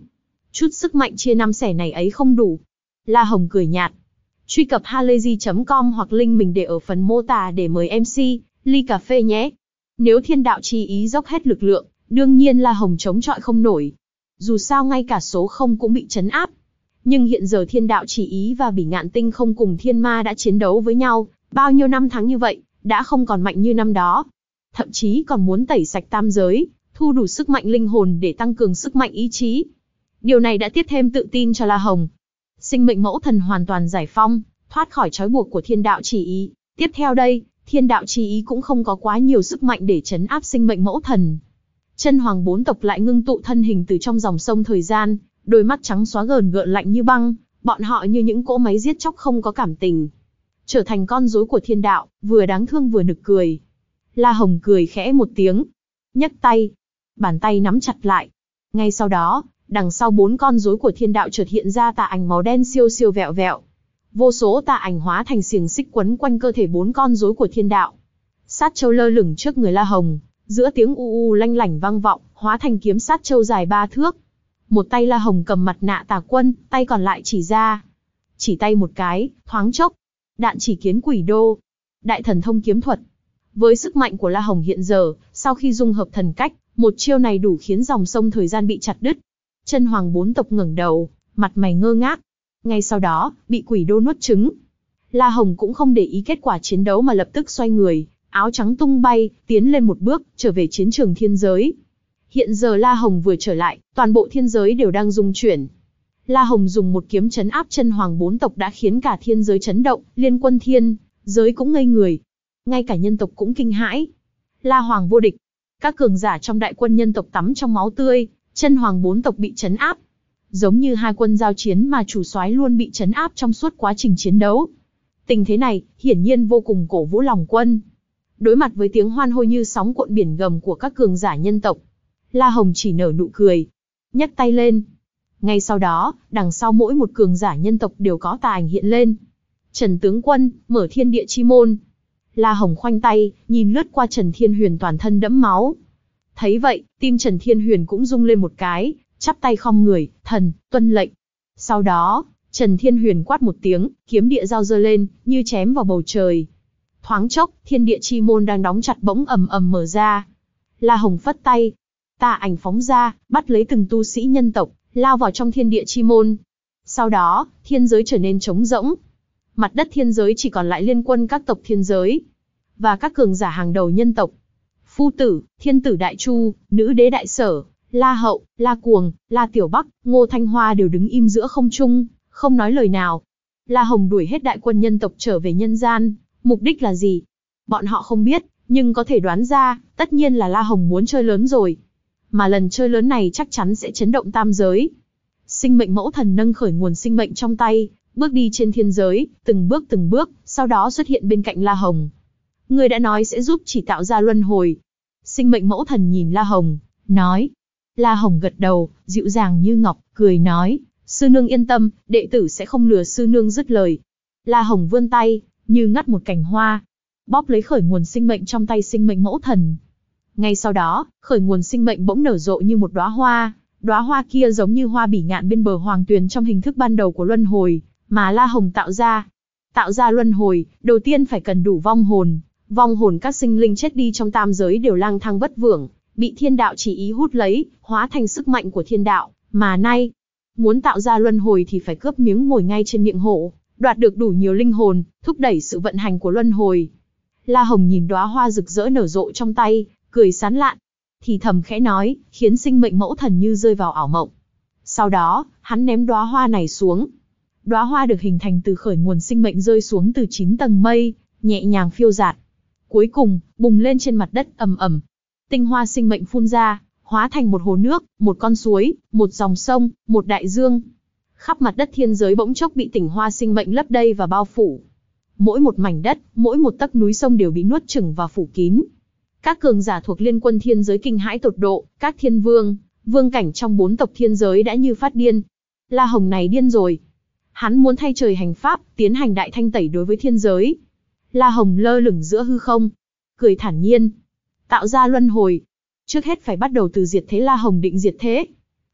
Chút sức mạnh chia năm xẻ này ấy không đủ. La Hồng cười nhạt. Truy cập halayzi chấm com hoặc link mình để ở phần mô tả để mời em xê, ly cà phê nhé. Nếu thiên đạo chi ý dốc hết lực lượng, đương nhiên La Hồng chống chọi không nổi. Dù sao ngay cả số không cũng bị trấn áp. Nhưng hiện giờ thiên đạo chỉ ý và bỉ ngạn tinh không cùng thiên ma đã chiến đấu với nhau, bao nhiêu năm tháng như vậy, đã không còn mạnh như năm đó. Thậm chí còn muốn tẩy sạch tam giới, thu đủ sức mạnh linh hồn để tăng cường sức mạnh ý chí. Điều này đã tiếp thêm tự tin cho La Hồng. Sinh mệnh mẫu thần hoàn toàn giải phong, thoát khỏi trói buộc của thiên đạo chỉ ý. Tiếp theo đây, thiên đạo chỉ ý cũng không có quá nhiều sức mạnh để trấn áp sinh mệnh mẫu thần. Chân hoàng bốn tộc lại ngưng tụ thân hình từ trong dòng sông thời gian, đôi mắt trắng xóa gờn gợn lạnh như băng, bọn họ như những cỗ máy giết chóc không có cảm tình. Trở thành con rối của thiên đạo, vừa đáng thương vừa nực cười. La Hồng cười khẽ một tiếng, nhấc tay, bàn tay nắm chặt lại. Ngay sau đó, đằng sau bốn con rối của thiên đạo chợt hiện ra tà ảnh màu đen siêu siêu vẹo vẹo. Vô số tà ảnh hóa thành xiềng xích quấn quanh cơ thể bốn con rối của thiên đạo. Sát châu lơ lửng trước người La Hồng, giữa tiếng u u lanh lảnh vang vọng, hóa thành kiếm sát châu dài ba thước. Một tay La Hồng cầm mặt nạ tà quân, tay còn lại chỉ ra. Chỉ tay một cái, thoáng chốc, đạn chỉ kiến quỷ đô. Đại thần thông kiếm thuật. Với sức mạnh của La Hồng hiện giờ, sau khi dung hợp thần cách, một chiêu này đủ khiến dòng sông thời gian bị chặt đứt. Chân hoàng bốn tộc ngẩng đầu, mặt mày ngơ ngác. Ngay sau đó, bị quỷ đô nuốt trứng. La Hồng cũng không để ý kết quả chiến đấu mà lập tức xoay người, áo trắng tung bay, tiến lên một bước, trở về chiến trường thiên giới. Hiện giờ La Hồng vừa trở lại, toàn bộ thiên giới đều đang rung chuyển. La Hồng dùng một kiếm trấn áp chân hoàng bốn tộc đã khiến cả thiên giới chấn động, liên quân thiên giới cũng ngây người. Ngay cả nhân tộc cũng kinh hãi. La Hoàng vô địch. Các cường giả trong đại quân nhân tộc tắm trong máu tươi, chân hoàng bốn tộc bị trấn áp. Giống như hai quân giao chiến mà chủ soái luôn bị trấn áp trong suốt quá trình chiến đấu. Tình thế này, hiển nhiên vô cùng cổ vũ lòng quân. Đối mặt với tiếng hoan hô như sóng cuộn biển gầm của các cường giả nhân tộc, La Hồng chỉ nở nụ cười, nhấc tay lên. Ngay sau đó, đằng sau mỗi một cường giả nhân tộc đều có tà ảnh hiện lên. Trần tướng quân, mở thiên địa chi môn. La Hồng khoanh tay, nhìn lướt qua Trần Thiên Huyền toàn thân đẫm máu. Thấy vậy, tim Trần Thiên Huyền cũng rung lên một cái, chắp tay khom người, thần, tuân lệnh. Sau đó, Trần Thiên Huyền quát một tiếng, kiếm địa giao giơ lên, như chém vào bầu trời. Thoáng chốc, thiên địa chi môn đang đóng chặt bỗng ầm ầm mở ra. La Hồng phất tay, tà ảnh phóng ra, bắt lấy từng tu sĩ nhân tộc, lao vào trong thiên địa chi môn. Sau đó, thiên giới trở nên trống rỗng. Mặt đất thiên giới chỉ còn lại liên quân các tộc thiên giới và các cường giả hàng đầu nhân tộc. Phu tử, thiên tử Đại Chu, nữ đế Đại Sở, La Hậu, La Cuồng, La Tiểu Bắc, Ngô Thanh Hoa đều đứng im giữa không trung, không nói lời nào. La Hồng đuổi hết đại quân nhân tộc trở về nhân gian, mục đích là gì? Bọn họ không biết, nhưng có thể đoán ra, tất nhiên là La Hồng muốn chơi lớn rồi. Mà lần chơi lớn này chắc chắn sẽ chấn động tam giới. Sinh mệnh mẫu thần nâng khởi nguồn sinh mệnh trong tay, bước đi trên thiên giới, từng bước từng bước, sau đó xuất hiện bên cạnh La Hồng. Người đã nói sẽ giúp chỉ tạo ra luân hồi. Sinh mệnh mẫu thần nhìn La Hồng, nói. La Hồng gật đầu, dịu dàng như ngọc, cười nói, sư nương yên tâm, đệ tử sẽ không lừa sư nương. Dứt lời, La Hồng vươn tay, như ngắt một cành hoa, bóp lấy khởi nguồn sinh mệnh trong tay sinh mệnh mẫu thần. Ngay sau đó, khởi nguồn sinh mệnh bỗng nở rộ như một đóa hoa, đóa hoa kia giống như hoa bỉ ngạn bên bờ hoàng tuyền trong hình thức ban đầu của luân hồi, mà La Hồng tạo ra. Tạo ra luân hồi, đầu tiên phải cần đủ vong hồn, vong hồn các sinh linh chết đi trong tam giới đều lang thang vất vưởng, bị thiên đạo chỉ ý hút lấy, hóa thành sức mạnh của thiên đạo, mà nay, muốn tạo ra luân hồi thì phải cướp miếng mồi ngay trên miệng hổ, đoạt được đủ nhiều linh hồn, thúc đẩy sự vận hành của luân hồi. La Hồng nhìn đóa hoa rực rỡ nở rộ trong tay, cười sán lạn, thì thầm khẽ nói, khiến sinh mệnh mẫu thần như rơi vào ảo mộng. Sau đó, hắn ném đóa hoa này xuống. Đóa hoa được hình thành từ khởi nguồn sinh mệnh rơi xuống từ chín tầng mây, nhẹ nhàng phiêu dạt. Cuối cùng, bùng lên trên mặt đất ầm ầm. Tinh hoa sinh mệnh phun ra, hóa thành một hồ nước, một con suối, một dòng sông, một đại dương. Khắp mặt đất thiên giới bỗng chốc bị tinh hoa sinh mệnh lấp đầy và bao phủ. Mỗi một mảnh đất, mỗi một tấc núi sông đều bị nuốt chửng và phủ kín. Các cường giả thuộc liên quân thiên giới kinh hãi tột độ, các thiên vương, vương cảnh trong bốn tộc thiên giới đã như phát điên. La Hồng này điên rồi. Hắn muốn thay trời hành pháp, tiến hành đại thanh tẩy đối với thiên giới. La Hồng lơ lửng giữa hư không, cười thản nhiên. Tạo ra luân hồi. Trước hết phải bắt đầu từ diệt thế. La Hồng định diệt thế.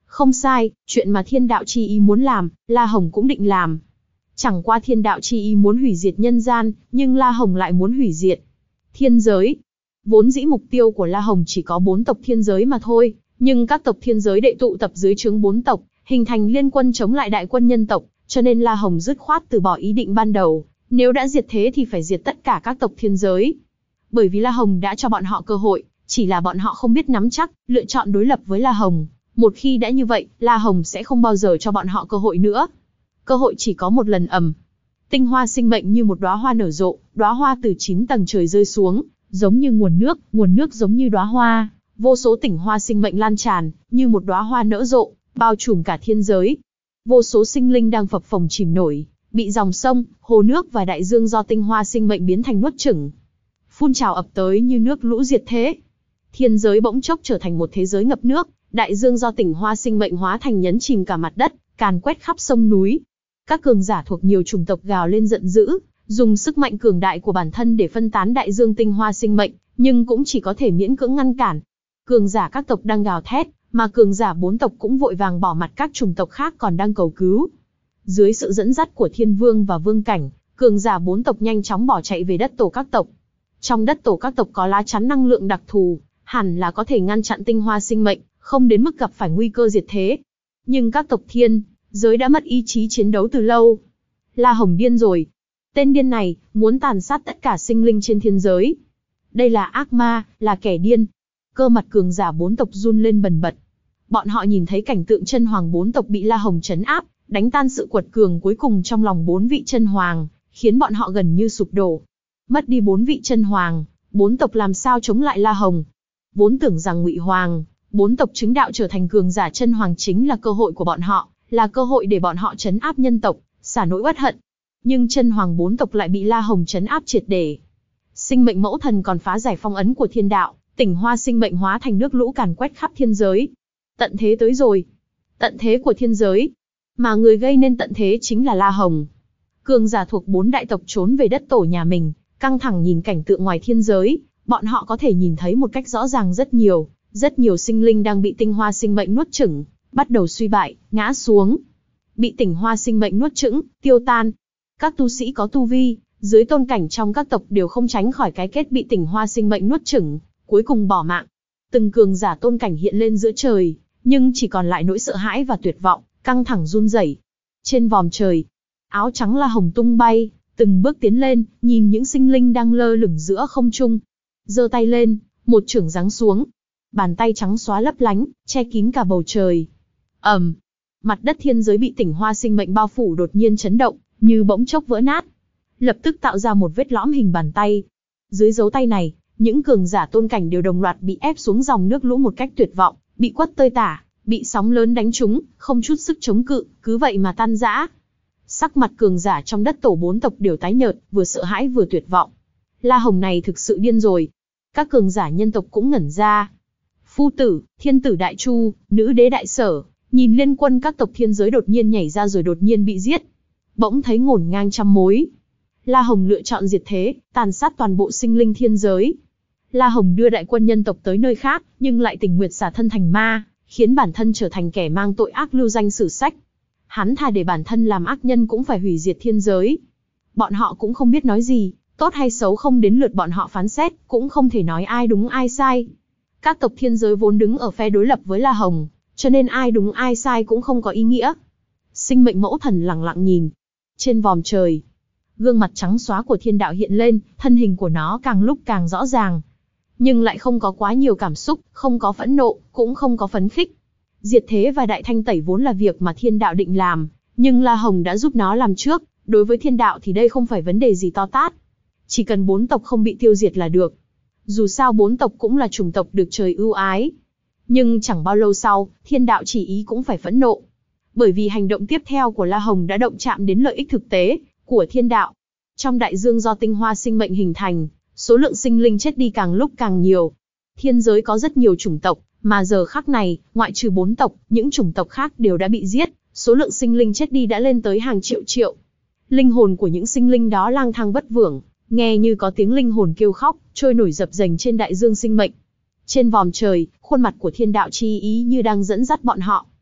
Không sai, chuyện mà thiên đạo chi ý muốn làm, La Hồng cũng định làm. Chẳng qua thiên đạo chi ý muốn hủy diệt nhân gian, nhưng La Hồng lại muốn hủy diệt thiên giới. Vốn dĩ mục tiêu của La Hồng chỉ có bốn tộc thiên giới mà thôi, nhưng các tộc thiên giới đệ tụ tập dưới trướng bốn tộc, hình thành liên quân chống lại đại quân nhân tộc, cho nên La Hồng dứt khoát từ bỏ ý định ban đầu, nếu đã diệt thế thì phải diệt tất cả các tộc thiên giới. Bởi vì La Hồng đã cho bọn họ cơ hội, chỉ là bọn họ không biết nắm chắc, lựa chọn đối lập với La Hồng. Một khi đã như vậy, La Hồng sẽ không bao giờ cho bọn họ cơ hội nữa. Cơ hội chỉ có một lần ầm. Tinh hoa sinh mệnh như một đóa hoa nở rộ, đóa hoa từ chín tầng trời rơi xuống, giống như nguồn nước, nguồn nước giống như đóa hoa, vô số tinh hoa sinh mệnh lan tràn, như một đóa hoa nở rộ, bao trùm cả thiên giới. Vô số sinh linh đang phập phồng chìm nổi, bị dòng sông, hồ nước và đại dương do tinh hoa sinh mệnh biến thành nuốt chửng, phun trào ập tới như nước lũ diệt thế. Thiên giới bỗng chốc trở thành một thế giới ngập nước, đại dương do tinh hoa sinh mệnh hóa thành nhấn chìm cả mặt đất, càn quét khắp sông núi. Các cường giả thuộc nhiều chủng tộc gào lên giận dữ, dùng sức mạnh cường đại của bản thân để phân tán đại dương tinh hoa sinh mệnh, nhưng cũng chỉ có thể miễn cưỡng ngăn cản. Cường giả các tộc đang gào thét, mà cường giả bốn tộc cũng vội vàng bỏ mặt các chủng tộc khác còn đang cầu cứu. Dưới sự dẫn dắt của Thiên Vương và Vương Cảnh, cường giả bốn tộc nhanh chóng bỏ chạy về đất tổ các tộc. Trong đất tổ các tộc có lá chắn năng lượng đặc thù, hẳn là có thể ngăn chặn tinh hoa sinh mệnh, không đến mức gặp phải nguy cơ diệt thế. Nhưng các tộc thiên giới đã mất ý chí chiến đấu từ lâu. La Hồng điên rồi. Tên điên này muốn tàn sát tất cả sinh linh trên thiên giới. Đây là ác ma, là kẻ điên. Cơ mặt cường giả bốn tộc run lên bần bật. Bọn họ nhìn thấy cảnh tượng chân hoàng bốn tộc bị La Hồng trấn áp, đánh tan sự quật cường cuối cùng trong lòng bốn vị chân hoàng, khiến bọn họ gần như sụp đổ. Mất đi bốn vị chân hoàng, bốn tộc làm sao chống lại La Hồng? Vốn tưởng rằng Ngụy Hoàng, bốn tộc chứng đạo trở thành cường giả chân hoàng chính là cơ hội của bọn họ, là cơ hội để bọn họ trấn áp nhân tộc, xả nỗi uất hận. Nhưng chân hoàng bốn tộc lại bị La Hồng trấn áp triệt để. Sinh mệnh mẫu thần còn phá giải phong ấn của thiên đạo, tinh hoa sinh mệnh hóa thành nước lũ càn quét khắp thiên giới. Tận thế tới rồi. Tận thế của thiên giới. Mà người gây nên tận thế chính là La Hồng. Cường giả thuộc bốn đại tộc trốn về đất tổ nhà mình, căng thẳng nhìn cảnh tượng ngoài thiên giới. Bọn họ có thể nhìn thấy một cách rõ ràng rất nhiều, rất nhiều sinh linh đang bị tinh hoa sinh mệnh nuốt chửng, bắt đầu suy bại, ngã xuống. Bị tinh hoa sinh mệnh nuốt chửng, tiêu tan. Các tu sĩ có tu vi, dưới tôn cảnh trong các tộc đều không tránh khỏi cái kết bị tinh hoa sinh mệnh nuốt chửng, cuối cùng bỏ mạng. Từng cường giả tôn cảnh hiện lên giữa trời, nhưng chỉ còn lại nỗi sợ hãi và tuyệt vọng, căng thẳng run rẩy. Trên vòm trời, áo trắng La Hồng tung bay, từng bước tiến lên, nhìn những sinh linh đang lơ lửng giữa không trung. Giơ tay lên, một chưởng giáng xuống. Bàn tay trắng xóa lấp lánh, che kín cả bầu trời. ầm, mặt đất thiên giới bị tinh hoa sinh mệnh bao phủ đột nhiên chấn động, như bỗng chốc vỡ nát. Lập tức tạo ra một vết lõm hình bàn tay. Dưới dấu tay này, những cường giả tôn cảnh đều đồng loạt bị ép xuống dòng nước lũ một cách tuyệt vọng, bị quất tơi tả, bị sóng lớn đánh trúng, không chút sức chống cự, cứ vậy mà tan rã. Sắc mặt cường giả trong đất tổ bốn tộc đều tái nhợt, vừa sợ hãi vừa tuyệt vọng. La Hồng này thực sự điên rồi. Các cường giả nhân tộc cũng ngẩn ra. Phu tử, thiên tử đại chu, nữ đế đại sở, nhìn liên quân các tộc thiên giới đột nhiên nhảy ra rồi đột nhiên bị giết. Bỗng thấy ngổn ngang trăm mối. La Hồng lựa chọn diệt thế, tàn sát toàn bộ sinh linh thiên giới. La Hồng đưa đại quân nhân tộc tới nơi khác, nhưng lại tình nguyện xả thân thành ma, khiến bản thân trở thành kẻ mang tội ác lưu danh sử sách. Hắn thà để bản thân làm ác nhân cũng phải hủy diệt thiên giới. Bọn họ cũng không biết nói gì, tốt hay xấu không đến lượt bọn họ phán xét, cũng không thể nói ai đúng ai sai. Các tộc thiên giới vốn đứng ở phe đối lập với La Hồng, cho nên ai đúng ai sai cũng không có ý nghĩa. Sinh mệnh mẫu thần lặng lặng nhìn. Trên vòm trời, gương mặt trắng xóa của thiên đạo hiện lên, thân hình của nó càng lúc càng rõ ràng. Nhưng lại không có quá nhiều cảm xúc, không có phẫn nộ, cũng không có phấn khích. Diệt thế và đại thanh tẩy vốn là việc mà thiên đạo định làm, nhưng La Hồng đã giúp nó làm trước, đối với thiên đạo thì đây không phải vấn đề gì to tát. Chỉ cần bốn tộc không bị tiêu diệt là được. Dù sao bốn tộc cũng là chủng tộc được trời ưu ái. Nhưng chẳng bao lâu sau, thiên đạo chỉ ý cũng phải phẫn nộ. Bởi vì hành động tiếp theo của La Hồng đã động chạm đến lợi ích thực tế của thiên đạo. Trong đại dương do tinh hoa sinh mệnh hình thành, số lượng sinh linh chết đi càng lúc càng nhiều. Thiên giới có rất nhiều chủng tộc, mà giờ khắc này, ngoại trừ bốn tộc, những chủng tộc khác đều đã bị giết, số lượng sinh linh chết đi đã lên tới hàng triệu triệu. Linh hồn của những sinh linh đó lang thang vất vưởng, nghe như có tiếng linh hồn kêu khóc, trôi nổi dập dềnh trên đại dương sinh mệnh. Trên vòm trời, khuôn mặt của thiên đạo chi ý như đang dẫn dắt bọn họ.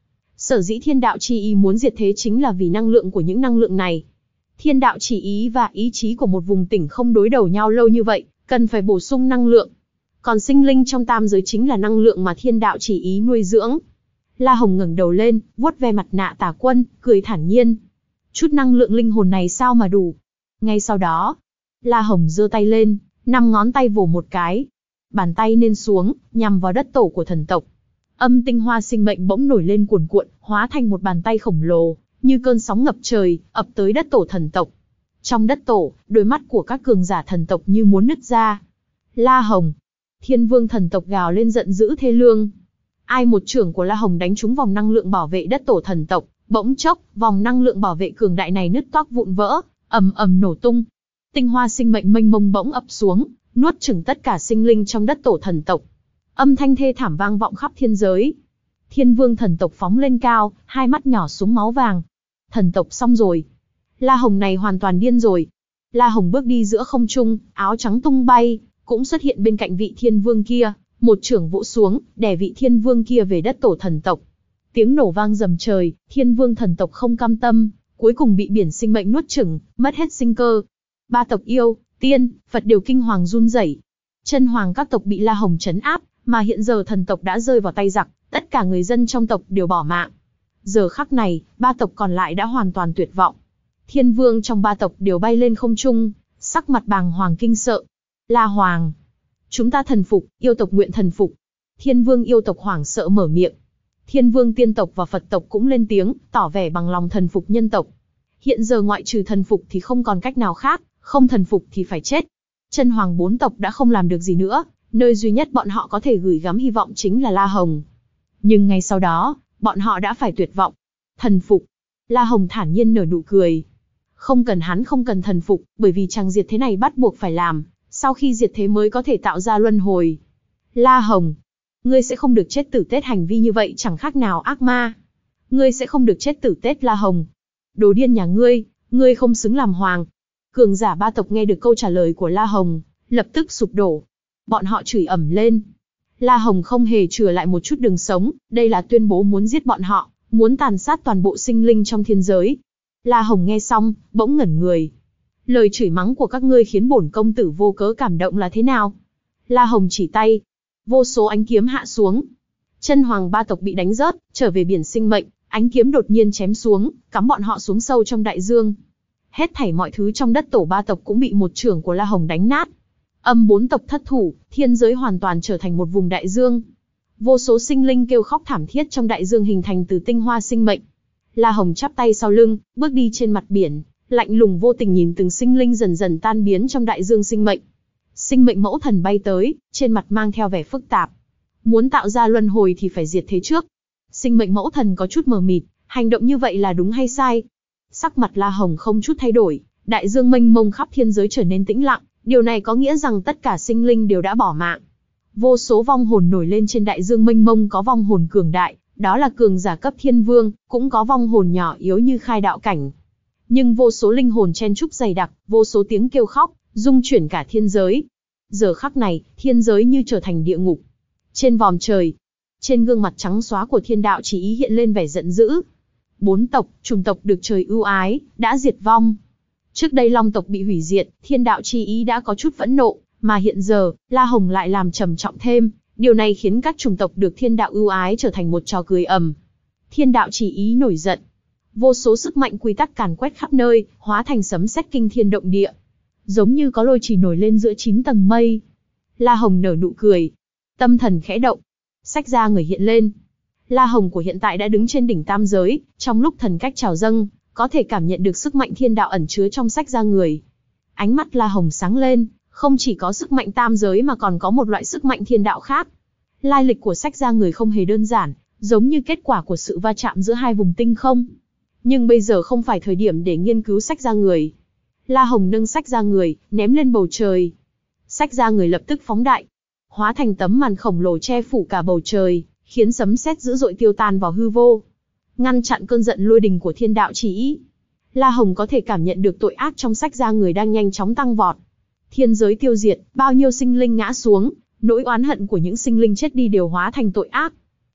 Sở dĩ thiên đạo chi ý muốn diệt thế chính là vì năng lượng của những năng lượng này. Thiên đạo chỉ ý và ý chí của một vùng tỉnh không đối đầu nhau lâu như vậy, cần phải bổ sung năng lượng. Còn sinh linh trong tam giới chính là năng lượng mà thiên đạo chỉ ý nuôi dưỡng. La Hồng ngẩng đầu lên, vuốt ve mặt nạ Tà Quân, cười thản nhiên. Chút năng lượng linh hồn này sao mà đủ? Ngay sau đó, La Hồng giơ tay lên, năm ngón tay vồ một cái. Bàn tay nên xuống, nhằm vào đất tổ của thần tộc. Âm tinh hoa sinh mệnh bỗng nổi lên cuồn cuộn, hóa thành một bàn tay khổng lồ, như cơn sóng ngập trời, ập tới đất tổ thần tộc. Trong đất tổ, đôi mắt của các cường giả thần tộc như muốn nứt ra. La Hồng! Thiên vương thần tộc gào lên giận dữ thê lương. Ai một chưởng của La Hồng đánh trúng vòng năng lượng bảo vệ đất tổ thần tộc, bỗng chốc, vòng năng lượng bảo vệ cường đại này nứt toác vụn vỡ, ầm ầm nổ tung. Tinh hoa sinh mệnh mênh mông bỗng ập xuống, nuốt chửng tất cả sinh linh trong đất tổ thần tộc. Âm thanh thê thảm vang vọng khắp thiên giới. Thiên vương thần tộc phóng lên cao, hai mắt nhỏ xuống máu vàng. Thần tộc xong rồi. La Hồng này hoàn toàn điên rồi. La Hồng bước đi giữa không trung, áo trắng tung bay, cũng xuất hiện bên cạnh vị thiên vương kia, một chưởng vỗ xuống, đè vị thiên vương kia về đất tổ thần tộc. Tiếng nổ vang rầm trời, thiên vương thần tộc không cam tâm, cuối cùng bị biển sinh mệnh nuốt chửng, mất hết sinh cơ. Ba tộc yêu, tiên, Phật đều kinh hoàng run rẩy. Chân hoàng các tộc bị La Hồng trấn áp, mà hiện giờ thần tộc đã rơi vào tay giặc, tất cả người dân trong tộc đều bỏ mạng. Giờ khắc này, ba tộc còn lại đã hoàn toàn tuyệt vọng. Thiên vương trong ba tộc đều bay lên không trung, sắc mặt bàng hoàng kinh sợ. La Hoàng! Chúng ta thần phục, yêu tộc nguyện thần phục. Thiên vương yêu tộc hoảng sợ mở miệng. Thiên vương tiên tộc và Phật tộc cũng lên tiếng, tỏ vẻ bằng lòng thần phục nhân tộc. Hiện giờ ngoại trừ thần phục thì không còn cách nào khác, không thần phục thì phải chết. Chân hoàng bốn tộc đã không làm được gì nữa, nơi duy nhất bọn họ có thể gửi gắm hy vọng chính là La Hồng. Nhưng ngay sau đó, bọn họ đã phải tuyệt vọng. Thần phục. La Hồng thản nhiên nở nụ cười. Không cần hắn không cần thần phục, bởi vì chàng diệt thế này bắt buộc phải làm, sau khi diệt thế mới có thể tạo ra luân hồi. La Hồng, ngươi sẽ không được chết tử tế, hành vi như vậy chẳng khác nào ác ma. Ngươi sẽ không được chết tử tế La Hồng. Đồ điên nhà ngươi, ngươi không xứng làm hoàng. Cường giả ba tộc nghe được câu trả lời của La Hồng, lập tức sụp đổ. Bọn họ chửi ầm lên. La Hồng không hề chừa lại một chút đường sống, đây là tuyên bố muốn giết bọn họ, muốn tàn sát toàn bộ sinh linh trong thiên giới. La Hồng nghe xong, bỗng ngẩn người. Lời chửi mắng của các ngươi khiến bổn công tử vô cớ cảm động là thế nào? La Hồng chỉ tay. Vô số ánh kiếm hạ xuống. Chân hoàng ba tộc bị đánh rớt, trở về biển sinh mệnh, ánh kiếm đột nhiên chém xuống, cắm bọn họ xuống sâu trong đại dương. Hết thảy mọi thứ trong đất tổ ba tộc cũng bị một chưởng của La Hồng đánh nát. Âm bốn tộc thất thủ, thiên giới hoàn toàn trở thành một vùng đại dương. Vô số sinh linh kêu khóc thảm thiết trong đại dương hình thành từ tinh hoa sinh mệnh. La Hồng chắp tay sau lưng, bước đi trên mặt biển, lạnh lùng vô tình nhìn từng sinh linh dần dần tan biến trong đại dương sinh mệnh. Sinh mệnh mẫu thần bay tới, trên mặt mang theo vẻ phức tạp. Muốn tạo ra luân hồi thì phải diệt thế trước. Sinh mệnh mẫu thần có chút mờ mịt, hành động như vậy là đúng hay sai? Sắc mặt La Hồng không chút thay đổi, đại dương mênh mông khắp thiên giới trở nên tĩnh lặng, điều này có nghĩa rằng tất cả sinh linh đều đã bỏ mạng. Vô số vong hồn nổi lên trên đại dương mênh mông, có vong hồn cường đại, đó là cường giả cấp thiên vương, cũng có vong hồn nhỏ yếu như khai đạo cảnh. Nhưng vô số linh hồn chen chúc dày đặc, vô số tiếng kêu khóc, rung chuyển cả thiên giới. Giờ khắc này, thiên giới như trở thành địa ngục. Trên vòm trời, trên gương mặt trắng xóa của thiên đạo chỉ ý hiện lên vẻ giận dữ. Bốn tộc, chủng tộc được trời ưu ái, đã diệt vong. Trước đây Long tộc bị hủy diệt, thiên đạo chi ý đã có chút phẫn nộ, mà hiện giờ, La Hồng lại làm trầm trọng thêm. Điều này khiến các chủng tộc được thiên đạo ưu ái trở thành một trò cười ầm. Thiên đạo chỉ ý nổi giận. Vô số sức mạnh quy tắc càn quét khắp nơi, hóa thành sấm sét kinh thiên động địa. Giống như có lôi chỉ nổi lên giữa chín tầng mây. La Hồng nở nụ cười. Tâm thần khẽ động. Sách ra người hiện lên. La Hồng của hiện tại đã đứng trên đỉnh tam giới, trong lúc thần cách trào dâng, có thể cảm nhận được sức mạnh thiên đạo ẩn chứa trong sách ra người. Ánh mắt La Hồng sáng lên, không chỉ có sức mạnh tam giới mà còn có một loại sức mạnh thiên đạo khác. Lai lịch của sách ra người không hề đơn giản, giống như kết quả của sự va chạm giữa hai vùng tinh không. Nhưng bây giờ không phải thời điểm để nghiên cứu sách ra người. La Hồng nâng sách ra người, ném lên bầu trời. Sách ra người lập tức phóng đại, hóa thành tấm màn khổng lồ che phủ cả bầu trời, khiến sấm sét dữ dội tiêu tan vào hư vô, ngăn chặn cơn giận lôi đình của thiên đạo chỉ ý. La Hồng có thể cảm nhận được tội ác trong sách ra người đang nhanh chóng tăng vọt. Thiên giới tiêu diệt, bao nhiêu sinh linh ngã xuống, nỗi oán hận của những sinh linh chết đi đều hóa thành tội ác.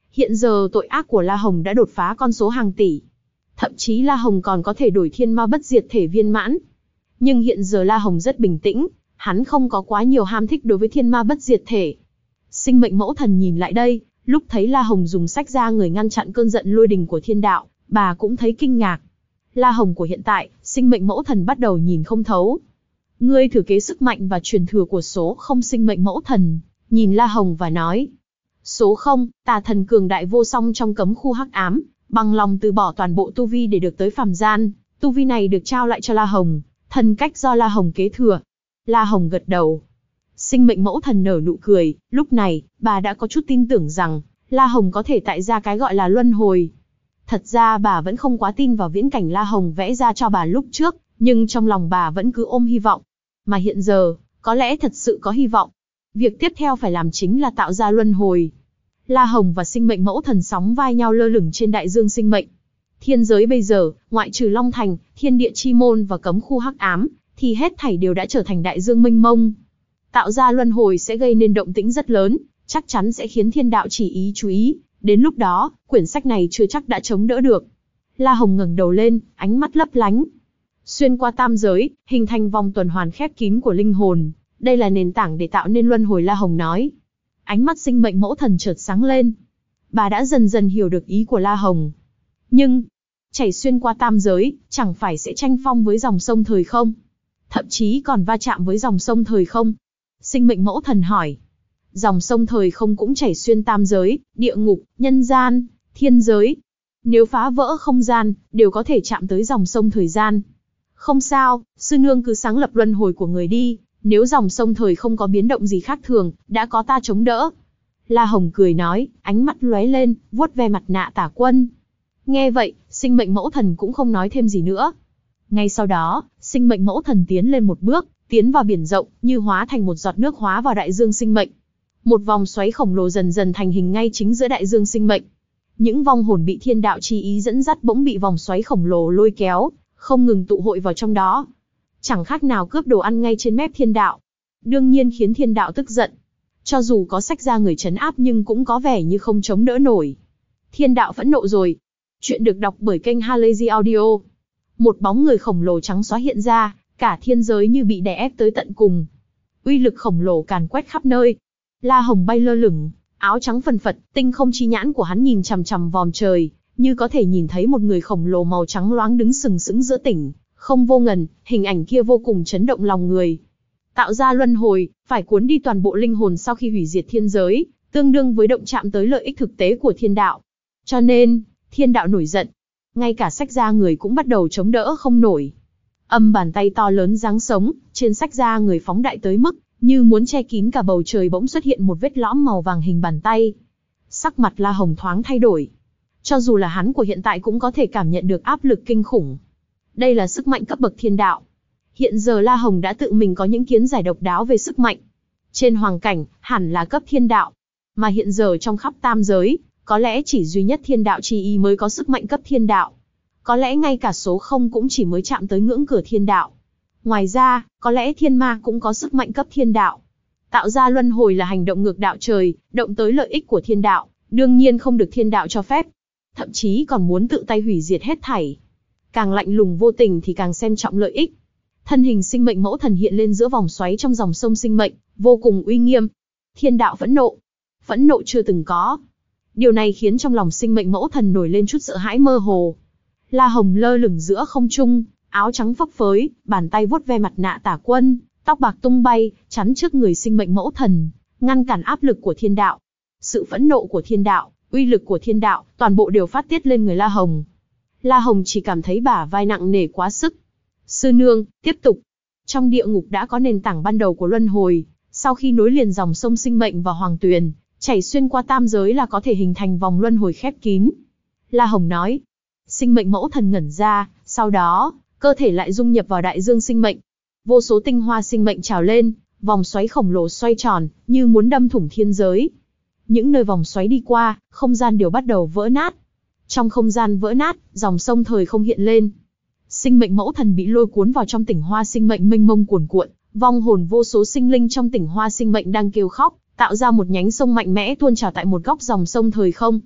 Hiện giờ tội ác của La Hồng đã đột phá con số hàng tỷ. Thậm chí La Hồng còn có thể đổi thiên ma bất diệt thể viên mãn. Nhưng hiện giờ La Hồng rất bình tĩnh, hắn không có quá nhiều ham thích đối với thiên ma bất diệt thể. Sinh mệnh mẫu thần nhìn lại đây, lúc thấy La Hồng dùng sách ra người ngăn chặn cơn giận lôi đình của thiên đạo, bà cũng thấy kinh ngạc. La Hồng của hiện tại, sinh mệnh mẫu thần bắt đầu nhìn không thấu. Ngươi thử kế sức mạnh và truyền thừa của số không. Sinh mệnh mẫu thần nhìn La Hồng và nói. Số không, tà thần cường đại vô song trong cấm khu hắc ám, bằng lòng từ bỏ toàn bộ tu vi để được tới phàm gian. Tu vi này được trao lại cho La Hồng, thần cách do La Hồng kế thừa. La Hồng gật đầu. Sinh mệnh mẫu thần nở nụ cười, lúc này, bà đã có chút tin tưởng rằng, La Hồng có thể tại ra cái gọi là luân hồi. Thật ra bà vẫn không quá tin vào viễn cảnh La Hồng vẽ ra cho bà lúc trước, nhưng trong lòng bà vẫn cứ ôm hy vọng. Mà hiện giờ, có lẽ thật sự có hy vọng. Việc tiếp theo phải làm chính là tạo ra luân hồi. La Hồng và sinh mệnh mẫu thần sóng vai nhau lơ lửng trên đại dương sinh mệnh. Thiên giới bây giờ, ngoại trừ Long Thành, Thiên Địa Chi Môn và cấm khu hắc ám, thì hết thảy đều đã trở thành đại dương mênh mông. Tạo ra luân hồi sẽ gây nên động tĩnh rất lớn, chắc chắn sẽ khiến thiên đạo chỉ ý chú ý. Đến lúc đó, quyển sách này chưa chắc đã chống đỡ được. La Hồng ngẩng đầu lên, ánh mắt lấp lánh. Xuyên qua tam giới, hình thành vòng tuần hoàn khép kín của linh hồn. Đây là nền tảng để tạo nên luân hồi, La Hồng nói. Ánh mắt sinh mệnh mẫu thần chợt sáng lên. Bà đã dần dần hiểu được ý của La Hồng. Nhưng, chảy xuyên qua tam giới, chẳng phải sẽ tranh phong với dòng sông thời không? Thậm chí còn va chạm với dòng sông thời không? Sinh mệnh mẫu thần hỏi. Dòng sông thời không cũng chảy xuyên tam giới, địa ngục, nhân gian, thiên giới. Nếu phá vỡ không gian, đều có thể chạm tới dòng sông thời gian. Không sao, sư nương cứ sáng lập luân hồi của người đi, nếu dòng sông thời không có biến động gì khác thường, đã có ta chống đỡ. La Hồng cười nói, ánh mắt lóe lên, vuốt ve mặt nạ Tả Quân. Nghe vậy, sinh mệnh mẫu thần cũng không nói thêm gì nữa. Ngay sau đó, sinh mệnh mẫu thần tiến lên một bước, tiến vào biển rộng, như hóa thành một giọt nước hóa vào đại dương sinh mệnh. Một vòng xoáy khổng lồ dần dần thành hình ngay chính giữa đại dương sinh mệnh. Những vong hồn bị thiên đạo chi ý dẫn dắt bỗng bị vòng xoáy khổng lồ lôi kéo, không ngừng tụ hội vào trong đó. Chẳng khác nào cướp đồ ăn ngay trên mép thiên đạo. Đương nhiên khiến thiên đạo tức giận. Cho dù có sách ra người trấn áp nhưng cũng có vẻ như không chống đỡ nổi. Thiên đạo phẫn nộ rồi. Chuyện được đọc bởi kênh Halazy Audio. Một bóng người khổng lồ trắng xóa hiện ra, cả thiên giới như bị đè ép tới tận cùng. Uy lực khổng lồ càn quét khắp nơi. La Hồng bay lơ lửng, áo trắng phần phật, tinh không chi nhãn của hắn nhìn chằm chằm vòm trời, như có thể nhìn thấy một người khổng lồ màu trắng loáng đứng sừng sững giữa tỉnh không vô ngần, hình ảnh kia vô cùng chấn động lòng người. Tạo ra luân hồi, phải cuốn đi toàn bộ linh hồn sau khi hủy diệt thiên giới, tương đương với động chạm tới lợi ích thực tế của thiên đạo. Cho nên, thiên đạo nổi giận. Ngay cả sách da người cũng bắt đầu chống đỡ không nổi. Âm bàn tay to lớn giáng sống, trên sách da người phóng đại tới mức, như muốn che kín cả bầu trời, bỗng xuất hiện một vết lõm màu vàng hình bàn tay. Sắc mặt La Hồng thoáng thay đổi. Cho dù là hắn của hiện tại cũng có thể cảm nhận được áp lực kinh khủng. Đây là sức mạnh cấp bậc thiên đạo. Hiện giờ La Hồng đã tự mình có những kiến giải độc đáo về sức mạnh. Trên hoàng cảnh, hẳn là cấp thiên đạo. Mà hiện giờ trong khắp tam giới, có lẽ chỉ duy nhất thiên đạo chi ý mới có sức mạnh cấp thiên đạo. Có lẽ ngay cả số không cũng chỉ mới chạm tới ngưỡng cửa thiên đạo. Ngoài ra, có lẽ thiên ma cũng có sức mạnh cấp thiên đạo. Tạo ra luân hồi là hành động ngược đạo trời, động tới lợi ích của thiên đạo, đương nhiên không được thiên đạo cho phép. Thậm chí còn muốn tự tay hủy diệt hết thảy. Càng lạnh lùng vô tình thì càng xem trọng lợi ích. Thân hình sinh mệnh mẫu thần hiện lên giữa vòng xoáy trong dòng sông sinh mệnh, vô cùng uy nghiêm. Thiên đạo phẫn nộ. Phẫn nộ chưa từng có. Điều này khiến trong lòng sinh mệnh mẫu thần nổi lên chút sợ hãi mơ hồ. La Hồng lơ lửng giữa không trung, áo trắng phấp phới, bàn tay vuốt ve mặt nạ Tả Quân, tóc bạc tung bay, chắn trước người sinh mệnh mẫu thần, ngăn cản áp lực của thiên đạo. Sự phẫn nộ của thiên đạo, uy lực của thiên đạo, toàn bộ đều phát tiết lên người La Hồng. La Hồng chỉ cảm thấy bả vai nặng nề quá sức. Sư nương, tiếp tục. Trong địa ngục đã có nền tảng ban đầu của luân hồi, sau khi nối liền dòng sông sinh mệnh và hoàng tuyền, chảy xuyên qua tam giới là có thể hình thành vòng luân hồi khép kín. La Hồng nói. Sinh mệnh mẫu thần ngẩn ra, sau đó, cơ thể lại dung nhập vào đại dương sinh mệnh. Vô số tinh hoa sinh mệnh trào lên, vòng xoáy khổng lồ xoay tròn, như muốn đâm thủng thiên giới. Những nơi vòng xoáy đi qua, không gian đều bắt đầu vỡ nát. Trong không gian vỡ nát, dòng sông thời không hiện lên. Sinh mệnh mẫu thần bị lôi cuốn vào trong tỉnh hoa sinh mệnh mênh mông cuồn cuộn, vong hồn vô số sinh linh trong tỉnh hoa sinh mệnh đang kêu khóc, tạo ra một nhánh sông mạnh mẽ tuôn trào tại một góc dòng sông thời không.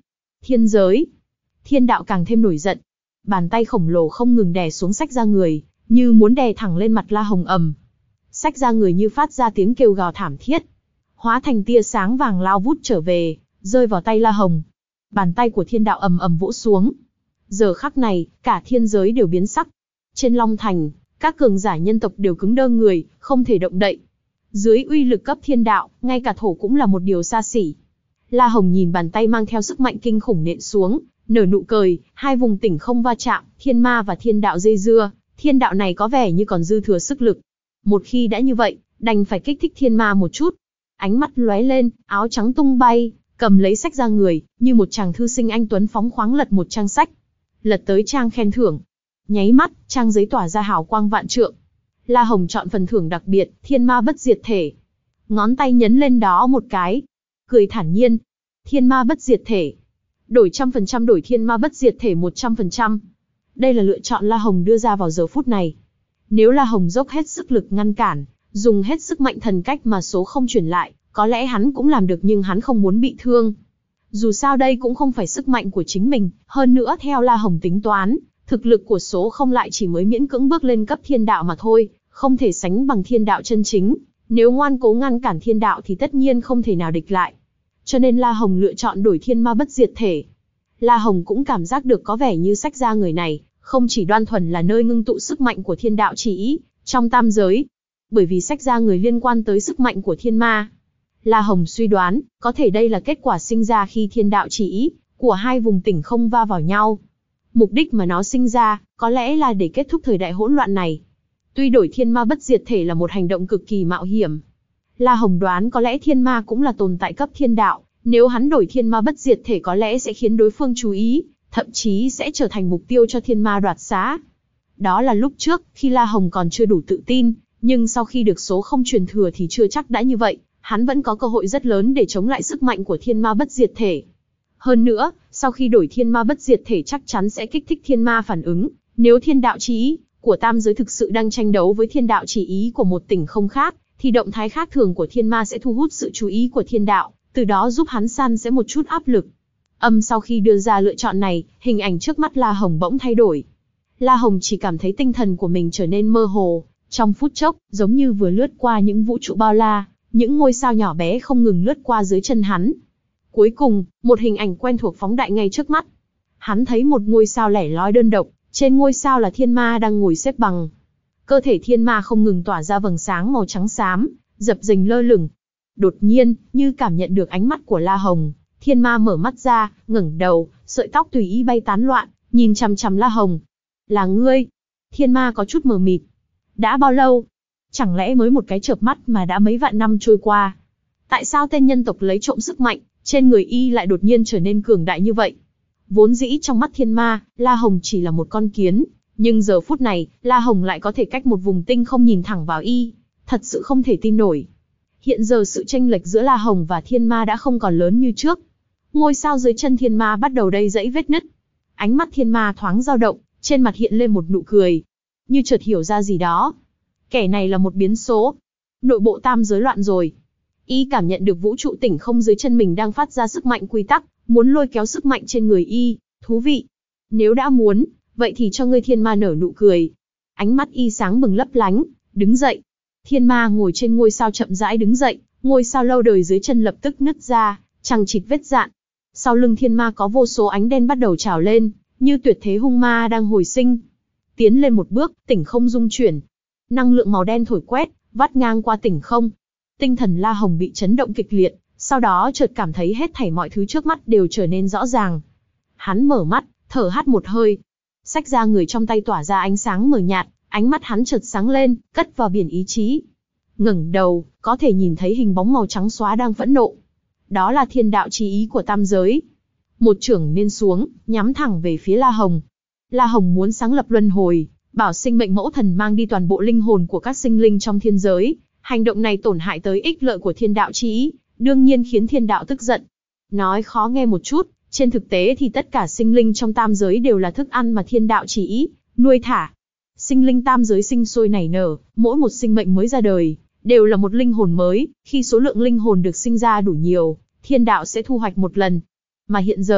Thiên giới. Thiên đạo càng thêm nổi giận. Bàn tay khổng lồ không ngừng đè xuống Sách Ra Người, như muốn đè thẳng lên mặt La Hồng ầm. Sách Ra Người như phát ra tiếng kêu gào thảm thiết, hóa thành tia sáng vàng lao vút trở về, rơi vào tay La Hồng. Bàn tay của thiên đạo ầm ầm vỗ xuống. Giờ khắc này, cả thiên giới đều biến sắc. Trên Long Thành, các cường giả nhân tộc đều cứng đơ người, không thể động đậy. Dưới uy lực cấp thiên đạo, ngay cả thổ cũng là một điều xa xỉ. La Hồng nhìn bàn tay mang theo sức mạnh kinh khủng nện xuống, nở nụ cười, hai vùng tỉnh không va chạm, thiên ma và thiên đạo dây dưa, thiên đạo này có vẻ như còn dư thừa sức lực. Một khi đã như vậy, đành phải kích thích thiên ma một chút. Ánh mắt lóe lên, áo trắng tung bay, cầm lấy Sách Ra Người, như một chàng thư sinh anh tuấn phóng khoáng lật một trang sách. Lật tới trang khen thưởng. Nháy mắt, trang giấy tỏa ra hào quang vạn trượng. La Hồng chọn phần thưởng đặc biệt, thiên ma bất diệt thể. Ngón tay nhấn lên đó một cái. Cười thản nhiên. Thiên ma bất diệt thể. Đổi trăm phần trăm đổi thiên ma bất diệt thể một trăm phần trăm. Đây là lựa chọn La Hồng đưa ra vào giờ phút này. Nếu La Hồng dốc hết sức lực ngăn cản, dùng hết sức mạnh thần cách mà số không chuyển lại, có lẽ hắn cũng làm được nhưng hắn không muốn bị thương. Dù sao đây cũng không phải sức mạnh của chính mình, hơn nữa theo La Hồng tính toán, thực lực của số không lại chỉ mới miễn cưỡng bước lên cấp thiên đạo mà thôi, không thể sánh bằng thiên đạo chân chính. Nếu ngoan cố ngăn cản thiên đạo thì tất nhiên không thể nào địch lại. Cho nên La Hồng lựa chọn đổi thiên ma bất diệt thể. La Hồng cũng cảm giác được có vẻ như Sách Ra Người này, không chỉ đoan thuần là nơi ngưng tụ sức mạnh của thiên đạo chỉ ý, trong tam giới. Bởi vì Sách Ra Người liên quan tới sức mạnh của thiên ma. La Hồng suy đoán, có thể đây là kết quả sinh ra khi thiên đạo chỉ ý của hai vùng tỉnh không va vào nhau. Mục đích mà nó sinh ra, có lẽ là để kết thúc thời đại hỗn loạn này. Tuy đổi thiên ma bất diệt thể là một hành động cực kỳ mạo hiểm. La Hồng đoán có lẽ thiên ma cũng là tồn tại cấp thiên đạo, nếu hắn đổi thiên ma bất diệt thể có lẽ sẽ khiến đối phương chú ý, thậm chí sẽ trở thành mục tiêu cho thiên ma đoạt xá. Đó là lúc trước, khi La Hồng còn chưa đủ tự tin, nhưng sau khi được số không truyền thừa thì chưa chắc đã như vậy, hắn vẫn có cơ hội rất lớn để chống lại sức mạnh của thiên ma bất diệt thể. Hơn nữa, sau khi đổi thiên ma bất diệt thể chắc chắn sẽ kích thích thiên ma phản ứng, nếu thiên đạo chỉ ý của tam giới thực sự đang tranh đấu với thiên đạo chỉ ý của một tỉnh không khác, thì động thái khác thường của thiên ma sẽ thu hút sự chú ý của thiên đạo, từ đó giúp hắn san sẽ một chút áp lực. Âm sau khi đưa ra lựa chọn này, hình ảnh trước mắt La Hồng bỗng thay đổi. La Hồng chỉ cảm thấy tinh thần của mình trở nên mơ hồ, trong phút chốc, giống như vừa lướt qua những vũ trụ bao la, những ngôi sao nhỏ bé không ngừng lướt qua dưới chân hắn. Cuối cùng, một hình ảnh quen thuộc phóng đại ngay trước mắt. Hắn thấy một ngôi sao lẻ loi đơn độc, trên ngôi sao là thiên ma đang ngồi xếp bằng. Cơ thể thiên ma không ngừng tỏa ra vầng sáng màu trắng xám, dập dềnh lơ lửng. Đột nhiên, như cảm nhận được ánh mắt của La Hồng, thiên ma mở mắt ra, ngẩng đầu, sợi tóc tùy ý bay tán loạn, nhìn chằm chằm La Hồng. Là ngươi? Thiên ma có chút mờ mịt. Đã bao lâu? Chẳng lẽ mới một cái chợp mắt mà đã mấy vạn năm trôi qua? Tại sao tên nhân tộc lấy trộm sức mạnh, trên người y lại đột nhiên trở nên cường đại như vậy? Vốn dĩ trong mắt thiên ma, La Hồng chỉ là một con kiến, nhưng giờ phút này, La Hồng lại có thể cách một vùng tinh không nhìn thẳng vào y, thật sự không thể tin nổi. Hiện giờ sự chênh lệch giữa La Hồng và thiên ma đã không còn lớn như trước. Ngôi sao dưới chân thiên ma bắt đầu đầy dẫy vết nứt. Ánh mắt thiên ma thoáng dao động, trên mặt hiện lên một nụ cười, như chợt hiểu ra gì đó. Kẻ này là một biến số. Nội bộ tam giới loạn rồi. Y cảm nhận được vũ trụ tỉnh không dưới chân mình đang phát ra sức mạnh quy tắc, muốn lôi kéo sức mạnh trên người y. Thú vị. Nếu đã muốn, vậy thì cho ngươi thiên ma nở nụ cười. Ánh mắt y sáng bừng lấp lánh, đứng dậy. Thiên ma ngồi trên ngôi sao chậm rãi đứng dậy, ngôi sao lâu đời dưới chân lập tức nứt ra, chằng chịt vết dạn. Sau lưng thiên ma có vô số ánh đen bắt đầu trào lên, như tuyệt thế hung ma đang hồi sinh. Tiến lên một bước, tỉnh không rung chuyển. Năng lượng màu đen thổi quét, vắt ngang qua tỉnh không. Tinh thần La Hồng bị chấn động kịch liệt, sau đó chợt cảm thấy hết thảy mọi thứ trước mắt đều trở nên rõ ràng. Hắn mở mắt, thở hắt một hơi. Sách Ra Người trong tay tỏa ra ánh sáng mờ nhạt, ánh mắt hắn chợt sáng lên, cất vào biển ý chí. Ngẩng đầu, có thể nhìn thấy hình bóng màu trắng xóa đang phẫn nộ. Đó là thiên đạo chí ý của tam giới. Một chưởng nên xuống, nhắm thẳng về phía La Hồng. La Hồng muốn sáng lập luân hồi, bảo sinh mệnh mẫu thần mang đi toàn bộ linh hồn của các sinh linh trong thiên giới. Hành động này tổn hại tới ích lợi của thiên đạo chí ý, đương nhiên khiến thiên đạo tức giận. Nói khó nghe một chút, trên thực tế thì tất cả sinh linh trong tam giới đều là thức ăn mà thiên đạo chí ý nuôi thả. Sinh linh tam giới sinh sôi nảy nở, mỗi một sinh mệnh mới ra đời đều là một linh hồn mới, khi số lượng linh hồn được sinh ra đủ nhiều, thiên đạo sẽ thu hoạch một lần. Mà hiện giờ,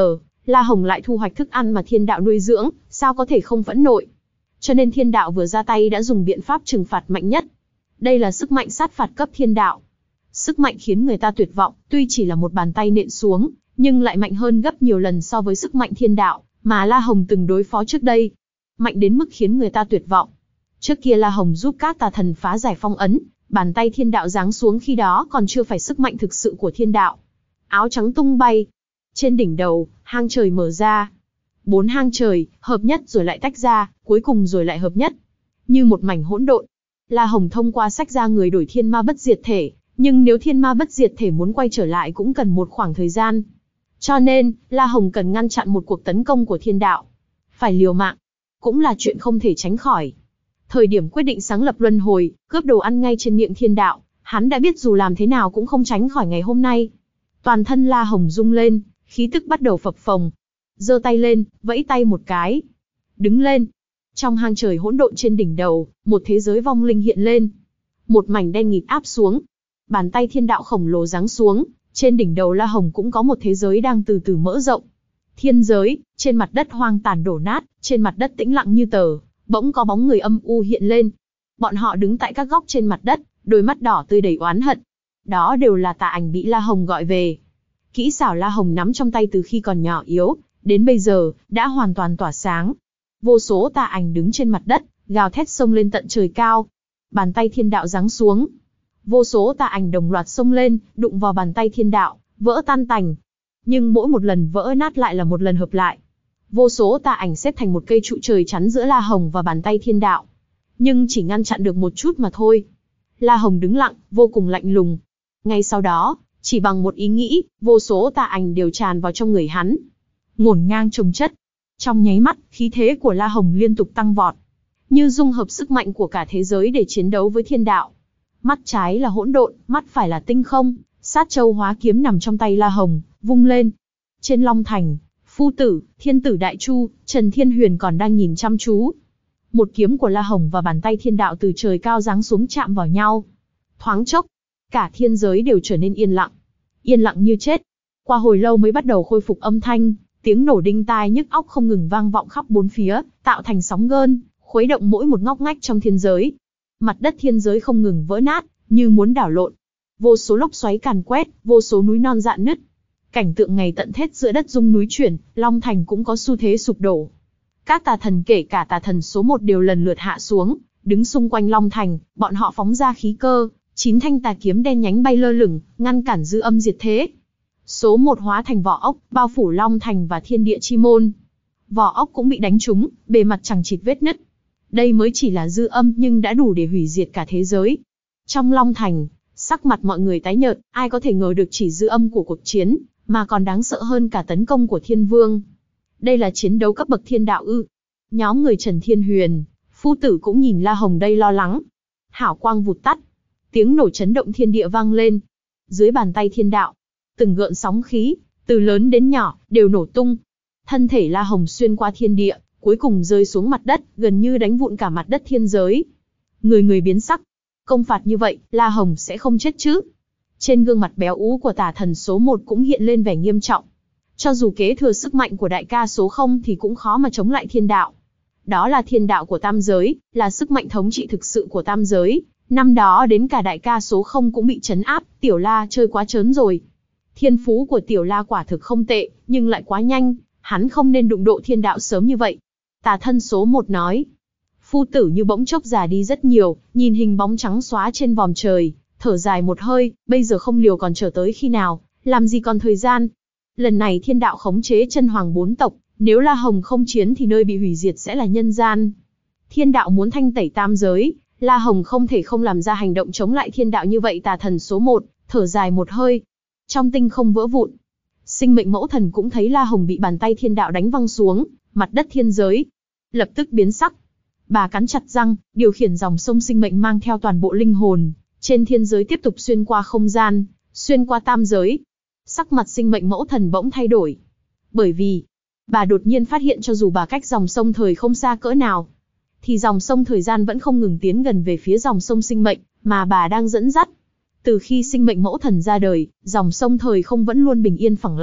La Hồng lại thu hoạch thức ăn mà thiên đạo nuôi dưỡng, sao có thể không phẫn nộ. Cho nên thiên đạo vừa ra tay đã dùng biện pháp trừng phạt mạnh nhất. Đây là sức mạnh sát phạt cấp thiên đạo. Sức mạnh khiến người ta tuyệt vọng, tuy chỉ là một bàn tay nện xuống, nhưng lại mạnh hơn gấp nhiều lần so với sức mạnh thiên đạo mà La Hồng từng đối phó trước đây. Mạnh đến mức khiến người ta tuyệt vọng. Trước kia La Hồng giúp các tà thần phá giải phong ấn, bàn tay thiên đạo giáng xuống khi đó còn chưa phải sức mạnh thực sự của thiên đạo. Áo trắng tung bay. Trên đỉnh đầu, hang trời mở ra. Bốn hang trời, hợp nhất rồi lại tách ra, cuối cùng rồi lại hợp nhất. Như một mảnh hỗn độn. La Hồng thông qua sách ra người đổi thiên ma bất diệt thể, nhưng nếu thiên ma bất diệt thể muốn quay trở lại cũng cần một khoảng thời gian. Cho nên, La Hồng cần ngăn chặn một cuộc tấn công của thiên đạo. Phải liều mạng. Cũng là chuyện không thể tránh khỏi. Thời điểm quyết định sáng lập luân hồi, cướp đồ ăn ngay trên miệng thiên đạo, hắn đã biết dù làm thế nào cũng không tránh khỏi ngày hôm nay. Toàn thân La Hồng rung lên, khí tức bắt đầu phập phồng. Giơ tay lên, vẫy tay một cái. Đứng lên. Trong hang trời hỗn độn trên đỉnh đầu, một thế giới vong linh hiện lên. Một mảnh đen nghịt áp xuống. Bàn tay thiên đạo khổng lồ giáng xuống, trên đỉnh đầu La Hồng cũng có một thế giới đang từ từ mở rộng. Thiên giới, trên mặt đất hoang tàn đổ nát, trên mặt đất tĩnh lặng như tờ, bỗng có bóng người âm u hiện lên. Bọn họ đứng tại các góc trên mặt đất, đôi mắt đỏ tươi đầy oán hận. Đó đều là tà ảnh bị La Hồng gọi về. Kỹ xảo La Hồng nắm trong tay từ khi còn nhỏ yếu, đến bây giờ, đã hoàn toàn tỏa sáng. Vô số tà ảnh đứng trên mặt đất, gào thét xông lên tận trời cao. Bàn tay thiên đạo giáng xuống. Vô số tà ảnh đồng loạt xông lên, đụng vào bàn tay thiên đạo, vỡ tan tành. Nhưng mỗi một lần vỡ nát lại là một lần hợp lại. Vô số tà ảnh xếp thành một cây trụ trời chắn giữa La Hồng và bàn tay thiên đạo. Nhưng chỉ ngăn chặn được một chút mà thôi. La Hồng đứng lặng, vô cùng lạnh lùng. Ngay sau đó, chỉ bằng một ý nghĩ, vô số tà ảnh đều tràn vào trong người hắn. Ngổn ngang chồng chất. Trong nháy mắt, khí thế của La Hồng liên tục tăng vọt. Như dung hợp sức mạnh của cả thế giới để chiến đấu với thiên đạo. Mắt trái là hỗn độn, mắt phải là tinh không. Sát châu hóa kiếm nằm trong tay La Hồng, vung lên. Trên Long Thành, Phu Tử, Thiên Tử Đại Chu, Trần Thiên Huyền còn đang nhìn chăm chú. Một kiếm của La Hồng và bàn tay thiên đạo từ trời cao giáng xuống chạm vào nhau. Thoáng chốc, cả thiên giới đều trở nên yên lặng. Yên lặng như chết. Qua hồi lâu mới bắt đầu khôi phục âm thanh, tiếng nổ đinh tai nhức óc không ngừng vang vọng khắp bốn phía, tạo thành sóng gơn, khuấy động mỗi một ngóc ngách trong thiên giới. Mặt đất thiên giới không ngừng vỡ nát, như muốn đảo lộn. Vô số lốc xoáy càn quét, vô số núi non rạn nứt. Cảnh tượng ngày tận thế giữa đất rung núi chuyển, Long Thành cũng có xu thế sụp đổ. Các tà thần kể cả tà thần số một đều lần lượt hạ xuống, đứng xung quanh Long Thành, bọn họ phóng ra khí cơ, chín thanh tà kiếm đen nhánh bay lơ lửng, ngăn cản dư âm diệt thế. Số một hóa thành vỏ ốc, bao phủ Long Thành và thiên địa chi môn. Vỏ ốc cũng bị đánh trúng, bề mặt chẳng chịt vết nứt. Đây mới chỉ là dư âm nhưng đã đủ để hủy diệt cả thế giới. Trong Long Thành, sắc mặt mọi người tái nhợt, ai có thể ngờ được chỉ dư âm của cuộc chiến, mà còn đáng sợ hơn cả tấn công của Thiên Vương. Đây là chiến đấu cấp bậc thiên đạo ư? Nhóm người Trần Thiên Huyền, Phu Tử cũng nhìn La Hồng đây lo lắng. Hảo quang vụt tắt, tiếng nổ chấn động thiên địa vang lên. Dưới bàn tay thiên đạo, từng gợn sóng khí, từ lớn đến nhỏ, đều nổ tung. Thân thể La Hồng xuyên qua thiên địa, cuối cùng rơi xuống mặt đất, gần như đánh vụn cả mặt đất thiên giới. Người người biến sắc. Công phạt như vậy, La Hồng sẽ không chết chứ? Trên gương mặt béo ú của tà thần số một cũng hiện lên vẻ nghiêm trọng. Cho dù kế thừa sức mạnh của đại ca số không thì cũng khó mà chống lại thiên đạo. Đó là thiên đạo của tam giới, là sức mạnh thống trị thực sự của tam giới. Năm đó đến cả đại ca số không cũng bị trấn áp, Tiểu La chơi quá trớn rồi. Thiên phú của Tiểu La quả thực không tệ, nhưng lại quá nhanh, hắn không nên đụng độ thiên đạo sớm như vậy. Tà thân số một nói. Phu Tử như bỗng chốc già đi rất nhiều, nhìn hình bóng trắng xóa trên vòm trời, thở dài một hơi, bây giờ không liều còn chờ tới khi nào, làm gì còn thời gian. Lần này thiên đạo khống chế chân hoàng bốn tộc, nếu La Hồng không chiến thì nơi bị hủy diệt sẽ là nhân gian. Thiên đạo muốn thanh tẩy tam giới, La Hồng không thể không làm ra hành động chống lại thiên đạo như vậy. Tà thần số một, thở dài một hơi. Trong tinh không vỡ vụn. Sinh mệnh mẫu thần cũng thấy La Hồng bị bàn tay thiên đạo đánh văng xuống, mặt đất thiên giới. Lập tức biến sắc. Bà cắn chặt răng, điều khiển dòng sông sinh mệnh mang theo toàn bộ linh hồn, trên thiên giới tiếp tục xuyên qua không gian, xuyên qua tam giới. Sắc mặt sinh mệnh mẫu thần bỗng thay đổi. Bởi vì, bà đột nhiên phát hiện cho dù bà cách dòng sông thời không xa cỡ nào, thì dòng sông thời gian vẫn không ngừng tiến gần về phía dòng sông sinh mệnh, mà bà đang dẫn dắt. Từ khi sinh mệnh mẫu thần ra đời, dòng sông thời không vẫn luôn bình yên phẳng lặng,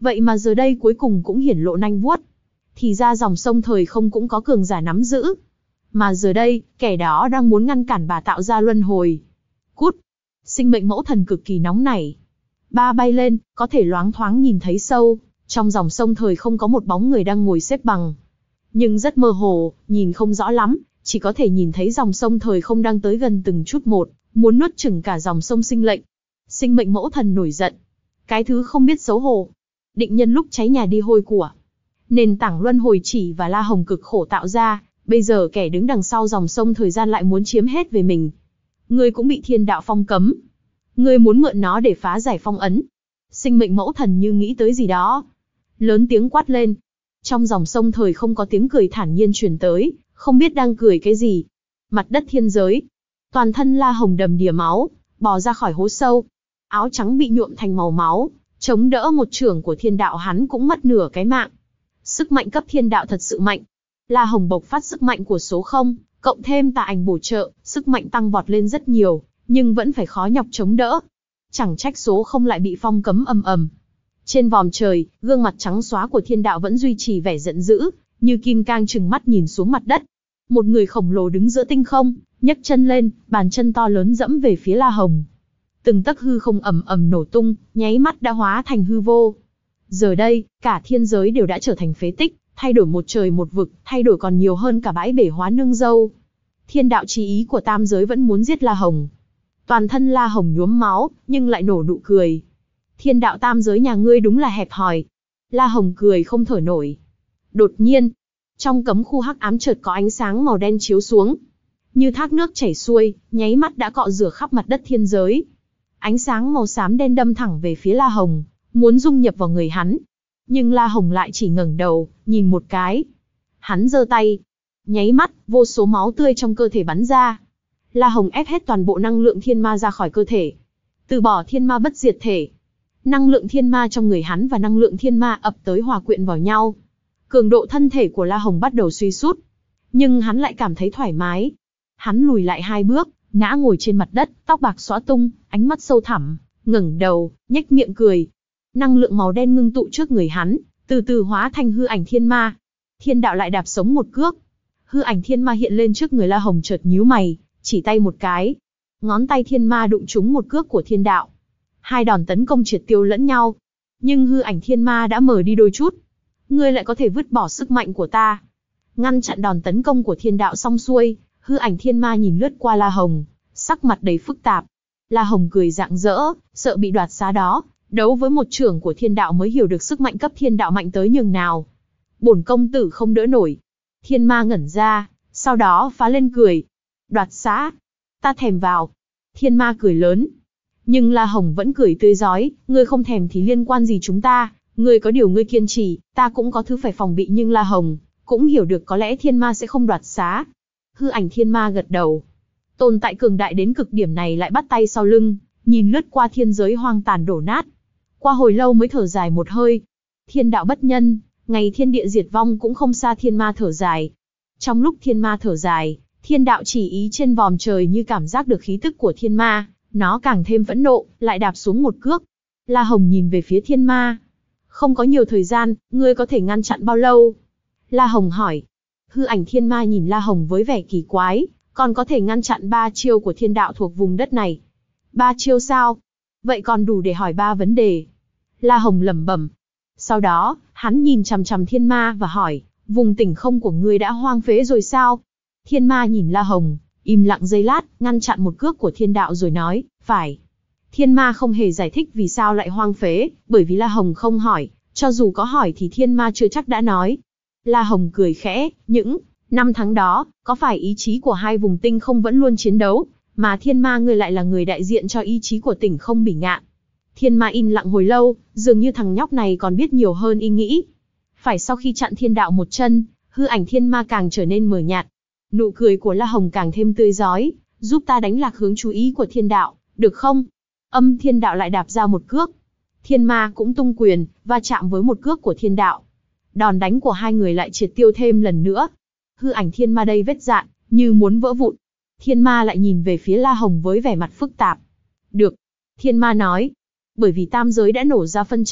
Vậy mà giờ đây cuối cùng cũng hiển lộ nanh vuốt. Thì ra dòng sông thời không cũng có cường giả nắm giữ. Mà giờ đây, kẻ đó đang muốn ngăn cản bà tạo ra luân hồi. Cút! Sinh mệnh mẫu thần cực kỳ nóng nảy. Ba bay lên, có thể loáng thoáng nhìn thấy sâu. Trong dòng sông thời không có một bóng người đang ngồi xếp bằng. Nhưng rất mơ hồ, nhìn không rõ lắm, chỉ có thể nhìn thấy dòng sông thời không đang tới gần từng chút một, muốn nuốt chửng cả dòng sông sinh lệnh. Sinh mệnh mẫu thần nổi giận. Cái thứ không biết xấu hổ. Định nhân lúc cháy nhà đi hôi của. Nền tảng luân hồi chỉ và La Hồng cực khổ tạo ra, bây giờ kẻ đứng đằng sau dòng sông thời gian lại muốn chiếm hết về mình. Ngươi cũng bị thiên đạo phong cấm. Ngươi muốn mượn nó để phá giải phong ấn. Sinh mệnh mẫu thần như nghĩ tới gì đó. Lớn tiếng quát lên. Trong dòng sông thời không có tiếng cười thản nhiên truyền tới, không biết đang cười cái gì. Mặt đất thiên giới. Toàn thân La Hồng đầm đìa máu, bò ra khỏi hố sâu. Áo trắng bị nhuộm thành màu máu, chống đỡ một chưởng của thiên đạo hắn cũng mất nửa cái mạng. Sức mạnh cấp thiên đạo thật sự mạnh. La Hồng bộc phát sức mạnh của số không, cộng thêm tà ảnh bổ trợ, sức mạnh tăng vọt lên rất nhiều, nhưng vẫn phải khó nhọc chống đỡ. Chẳng trách số không lại bị phong cấm ầm ầm. Trên vòm trời, gương mặt trắng xóa của thiên đạo vẫn duy trì vẻ giận dữ, như kim cang trừng mắt nhìn xuống mặt đất. Một người khổng lồ đứng giữa tinh không, nhấc chân lên, bàn chân to lớn dẫm về phía La Hồng. Từng tấc hư không ầm ầm nổ tung, nháy mắt đã hóa thành hư vô. Giờ đây, cả thiên giới đều đã trở thành phế tích, thay đổi một trời một vực, thay đổi còn nhiều hơn cả bãi bể hóa nương dâu. Thiên đạo chí ý của tam giới vẫn muốn giết La Hồng. Toàn thân La Hồng nhuốm máu, nhưng lại nổ nụ cười. Thiên đạo tam giới nhà ngươi đúng là hẹp hòi. La Hồng cười không thở nổi. Đột nhiên, trong cấm khu hắc ám chợt có ánh sáng màu đen chiếu xuống. Như thác nước chảy xuôi, nháy mắt đã cọ rửa khắp mặt đất thiên giới. Ánh sáng màu xám đen đâm thẳng về phía La Hồng, muốn dung nhập vào người hắn. Nhưng La Hồng lại chỉ ngẩng đầu, nhìn một cái. Hắn giơ tay. Nháy mắt, vô số máu tươi trong cơ thể bắn ra. La Hồng ép hết toàn bộ năng lượng thiên ma ra khỏi cơ thể. Từ bỏ thiên ma bất diệt thể. Năng lượng thiên ma trong người hắn và năng lượng thiên ma ập tới hòa quyện vào nhau. Cường độ thân thể của La Hồng bắt đầu suy sút. Nhưng hắn lại cảm thấy thoải mái. Hắn lùi lại hai bước, ngã ngồi trên mặt đất, tóc bạc xõa tung, ánh mắt sâu thẳm, ngẩng đầu, nhếch miệng cười. Năng lượng màu đen ngưng tụ trước người hắn, từ từ hóa thành hư ảnh thiên ma. Thiên đạo lại đạp sống một cước. Hư ảnh thiên ma hiện lên trước người La Hồng chợt nhíu mày, chỉ tay một cái. Ngón tay thiên ma đụng trúng một cước của thiên đạo. Hai đòn tấn công triệt tiêu lẫn nhau. Nhưng hư ảnh thiên ma đã mờ đi đôi chút. Ngươi lại có thể vứt bỏ sức mạnh của ta. Ngăn chặn đòn tấn công của thiên đạo xong xuôi, hư ảnh thiên ma nhìn lướt qua La Hồng, sắc mặt đầy phức tạp. La Hồng cười rạng rỡ, sợ bị đoạt xá đó, đấu với một trưởng của thiên đạo mới hiểu được sức mạnh cấp thiên đạo mạnh tới nhường nào. Bổn công tử không đỡ nổi. Thiên ma ngẩn ra, sau đó phá lên cười. Đoạt xá? Ta thèm vào. Thiên ma cười lớn. Nhưng La Hồng vẫn cười tươi rói, ngươi không thèm thì liên quan gì chúng ta, ngươi có điều ngươi kiên trì, ta cũng có thứ phải phòng bị. Nhưng La Hồng cũng hiểu được có lẽ thiên ma sẽ không đoạt xá. Hư ảnh thiên ma gật đầu. Tồn tại cường đại đến cực điểm này lại bắt tay sau lưng, nhìn lướt qua thiên giới hoang tàn đổ nát. Qua hồi lâu mới thở dài một hơi. Thiên đạo bất nhân, ngày thiên địa diệt vong cũng không xa. Thiên ma thở dài. Trong lúc thiên ma thở dài, thiên đạo chỉ ý trên vòm trời như cảm giác được khí tức của thiên ma, nó càng thêm phẫn nộ, lại đạp xuống một cước. La Hồng nhìn về phía thiên ma. Không có nhiều thời gian, ngươi có thể ngăn chặn bao lâu? La Hồng hỏi. Hư ảnh thiên ma nhìn La Hồng với vẻ kỳ quái, còn có thể ngăn chặn ba chiêu của thiên đạo thuộc vùng đất này. Ba chiêu sao? Vậy còn đủ để hỏi ba vấn đề. La Hồng lẩm bẩm. Sau đó, hắn nhìn chằm chằm thiên ma và hỏi, vùng tỉnh không của ngươi đã hoang phế rồi sao? Thiên ma nhìn La Hồng, im lặng giây lát, ngăn chặn một cước của thiên đạo rồi nói, phải. Thiên ma không hề giải thích vì sao lại hoang phế, bởi vì La Hồng không hỏi, cho dù có hỏi thì thiên ma chưa chắc đã nói. La Hồng cười khẽ, những năm tháng đó, có phải ý chí của hai vùng tinh không vẫn luôn chiến đấu, mà thiên ma ngươi lại là người đại diện cho ý chí của tỉnh không Bỉ Ngạn. Thiên ma im lặng hồi lâu, dường như thằng nhóc này còn biết nhiều hơn y nghĩ. Phải sau khi chặn thiên đạo một chân, hư ảnh thiên ma càng trở nên mờ nhạt. Nụ cười của La Hồng càng thêm tươi rói, giúp ta đánh lạc hướng chú ý của thiên đạo, được không? Âm thiên đạo lại đạp ra một cước. Thiên ma cũng tung quyền, va chạm với một cước của thiên đạo. Đòn đánh của hai người lại triệt tiêu thêm lần nữa. Hư ảnh thiên ma đây vết dạn, như muốn vỡ vụn. Thiên ma lại nhìn về phía La Hồng với vẻ mặt phức tạp. Được. Thiên ma nói. Bởi vì tam giới đã nổ ra phân tranh,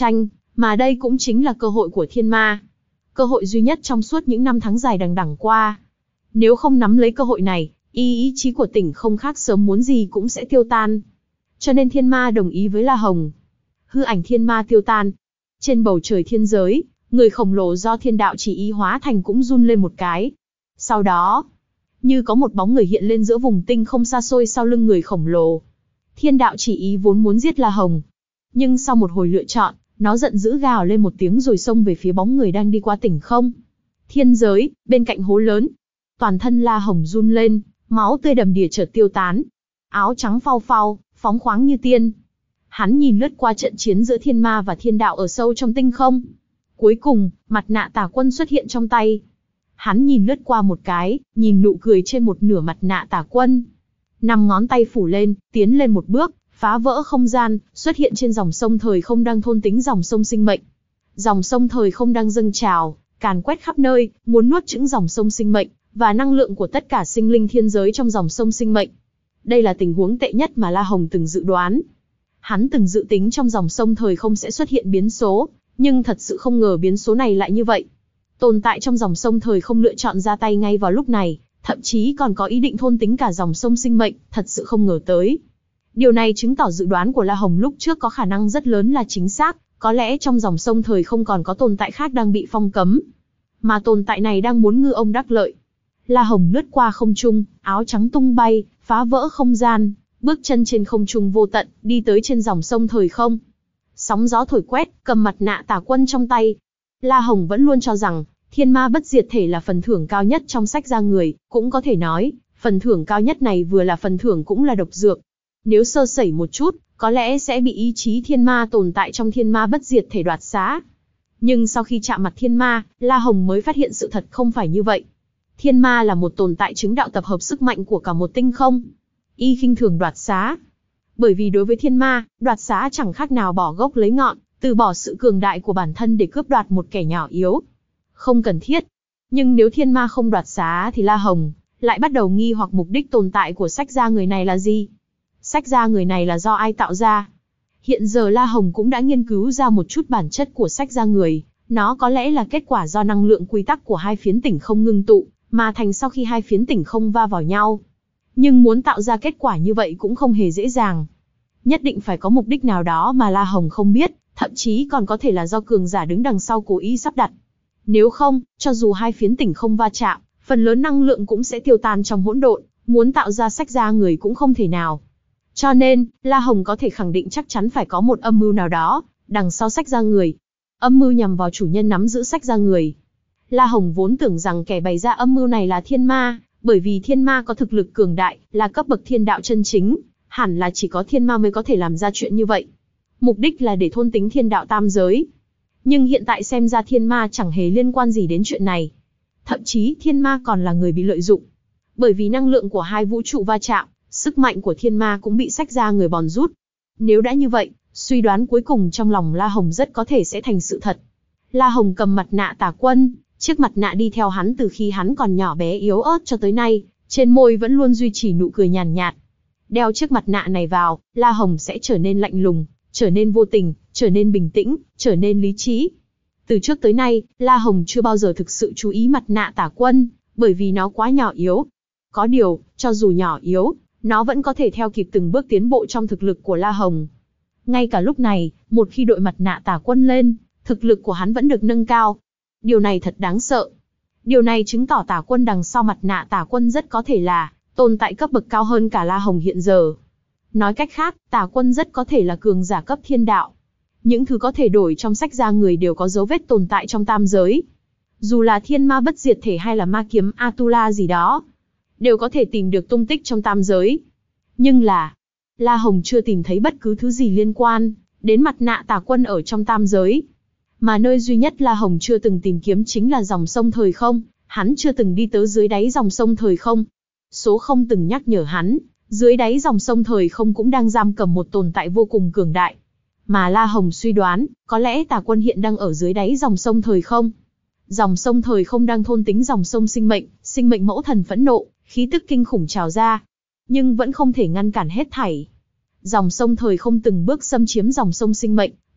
Mà đây cũng chính là cơ hội của thiên ma. Cơ hội duy nhất trong suốt những năm tháng dài đằng đẵng qua. Nếu không nắm lấy cơ hội này, ý ý chí của tỉnh không khác sớm muốn gì cũng sẽ tiêu tan. Cho nên thiên ma đồng ý với La Hồng. Hư ảnh thiên ma tiêu tan. Trên bầu trời thiên giới, người khổng lồ do thiên đạo chỉ ý hóa thành cũng run lên một cái. Sau đó, như có một bóng người hiện lên giữa vùng tinh không xa xôi sau lưng người khổng lồ. Thiên đạo chỉ ý vốn muốn giết La Hồng. Nhưng sau một hồi lựa chọn, nó giận dữ gào lên một tiếng rồi xông về phía bóng người đang đi qua tỉnh không. Thiên giới, bên cạnh hố lớn. Toàn thân La Hồng run lên, máu tươi đầm đìa chợt tiêu tán. Áo trắng phau phau, phóng khoáng như tiên. Hắn nhìn lướt qua trận chiến giữa thiên ma và thiên đạo ở sâu trong tinh không. Cuối cùng, mặt nạ Tà Quân xuất hiện trong tay. Hắn nhìn lướt qua một cái, nhìn nụ cười trên một nửa mặt nạ Tà Quân. Năm ngón tay phủ lên, tiến lên một bước, phá vỡ không gian, xuất hiện trên dòng sông thời không đang thôn tính dòng sông sinh mệnh. Dòng sông thời không đang dâng trào, càn quét khắp nơi, muốn nuốt chửng dòng sông sinh mệnh, và năng lượng của tất cả sinh linh thiên giới trong dòng sông sinh mệnh. Đây là tình huống tệ nhất mà La Hồng từng dự đoán. Hắn từng dự tính trong dòng sông thời không sẽ xuất hiện biến số, nhưng thật sự không ngờ biến số này lại như vậy. Tồn tại trong dòng sông thời không lựa chọn ra tay ngay vào lúc này, thậm chí còn có ý định thôn tính cả dòng sông sinh mệnh, thật sự không ngờ tới. Điều này chứng tỏ dự đoán của La Hồng lúc trước có khả năng rất lớn là chính xác, có lẽ trong dòng sông thời không còn có tồn tại khác đang bị phong cấm. Mà tồn tại này đang muốn ngư ông đắc lợi. La Hồng lướt qua không trung, áo trắng tung bay, phá vỡ không gian, bước chân trên không trung vô tận, đi tới trên dòng sông thời không. Sóng gió thổi quét, cầm mặt nạ Tà Quân trong tay. La Hồng vẫn luôn cho rằng, thiên ma bất diệt thể là phần thưởng cao nhất trong sách ra người, cũng có thể nói, phần thưởng cao nhất này vừa là phần thưởng cũng là độc dược. Nếu sơ sẩy một chút, có lẽ sẽ bị ý chí thiên ma tồn tại trong thiên ma bất diệt thể đoạt xá. Nhưng sau khi chạm mặt thiên ma, La Hồng mới phát hiện sự thật không phải như vậy. Thiên ma là một tồn tại chứng đạo tập hợp sức mạnh của cả một tinh không. Y khinh thường đoạt xá. Bởi vì đối với thiên ma, đoạt xá chẳng khác nào bỏ gốc lấy ngọn, từ bỏ sự cường đại của bản thân để cướp đoạt một kẻ nhỏ yếu. Không cần thiết. Nhưng nếu thiên ma không đoạt xá thì La Hồng lại bắt đầu nghi hoặc mục đích tồn tại của sách gia người này là gì? Sách gia người này là do ai tạo ra? Hiện giờ La Hồng cũng đã nghiên cứu ra một chút bản chất của sách gia người. Nó có lẽ là kết quả do năng lượng quy tắc của hai phiến tỉnh không ngưng tụ, mà thành sau khi hai phiến tỉnh không va vào nhau. Nhưng muốn tạo ra kết quả như vậy cũng không hề dễ dàng. Nhất định phải có mục đích nào đó mà La Hồng không biết, thậm chí còn có thể là do cường giả đứng đằng sau cố ý sắp đặt. Nếu không, cho dù hai phiến tỉnh không va chạm, phần lớn năng lượng cũng sẽ tiêu tan trong hỗn độn, muốn tạo ra sách gia người cũng không thể nào. Cho nên, La Hồng có thể khẳng định chắc chắn phải có một âm mưu nào đó, đằng sau sách gia người. Âm mưu nhằm vào chủ nhân nắm giữ sách gia người. La Hồng vốn tưởng rằng kẻ bày ra âm mưu này là thiên ma, bởi vì thiên ma có thực lực cường đại, là cấp bậc thiên đạo chân chính, hẳn là chỉ có thiên ma mới có thể làm ra chuyện như vậy. Mục đích là để thôn tính thiên đạo tam giới. Nhưng hiện tại xem ra thiên ma chẳng hề liên quan gì đến chuyện này. Thậm chí thiên ma còn là người bị lợi dụng. Bởi vì năng lượng của hai vũ trụ va chạm, sức mạnh của thiên ma cũng bị sách ra người bòn rút. Nếu đã như vậy, suy đoán cuối cùng trong lòng La Hồng rất có thể sẽ thành sự thật. La Hồng cầm mặt nạ Tà Quân, chiếc mặt nạ đi theo hắn từ khi hắn còn nhỏ bé yếu ớt cho tới nay, trên môi vẫn luôn duy trì nụ cười nhàn nhạt. Đeo chiếc mặt nạ này vào, La Hồng sẽ trở nên lạnh lùng, trở nên vô tình, trở nên bình tĩnh, trở nên lý trí. Từ trước tới nay, La Hồng chưa bao giờ thực sự chú ý mặt nạ Tà Quân, bởi vì nó quá nhỏ yếu. Có điều, cho dù nhỏ yếu, nó vẫn có thể theo kịp từng bước tiến bộ trong thực lực của La Hồng. Ngay cả lúc này, một khi đội mặt nạ Tà Quân lên, thực lực của hắn vẫn được nâng cao. Điều này thật đáng sợ. Điều này chứng tỏ Tà Quân đằng sau mặt nạ Tà Quân rất có thể là tồn tại cấp bậc cao hơn cả La Hồng hiện giờ. Nói cách khác, Tà Quân rất có thể là cường giả cấp thiên đạo. Những thứ có thể đổi trong sách ra người đều có dấu vết tồn tại trong tam giới. Dù là thiên ma bất diệt thể hay là ma kiếm Atula gì đó, đều có thể tìm được tung tích trong tam giới. Nhưng là, La Hồng chưa tìm thấy bất cứ thứ gì liên quan đến mặt nạ Tà Quân ở trong tam giới. Mà nơi duy nhất La Hồng chưa từng tìm kiếm chính là dòng sông thời không, hắn chưa từng đi tới dưới đáy dòng sông thời không. Số không từng nhắc nhở hắn, dưới đáy dòng sông thời không cũng đang giam cầm một tồn tại vô cùng cường đại. Mà La Hồng suy đoán, có lẽ Tà Quân hiện đang ở dưới đáy dòng sông thời không. Dòng sông thời không đang thôn tính dòng sông sinh mệnh, sinh mệnh mẫu thần phẫn nộ, khí tức kinh khủng trào ra. Nhưng vẫn không thể ngăn cản hết thảy. Dòng sông thời không từng bước xâm chiếm dòng sông sinh mệnh,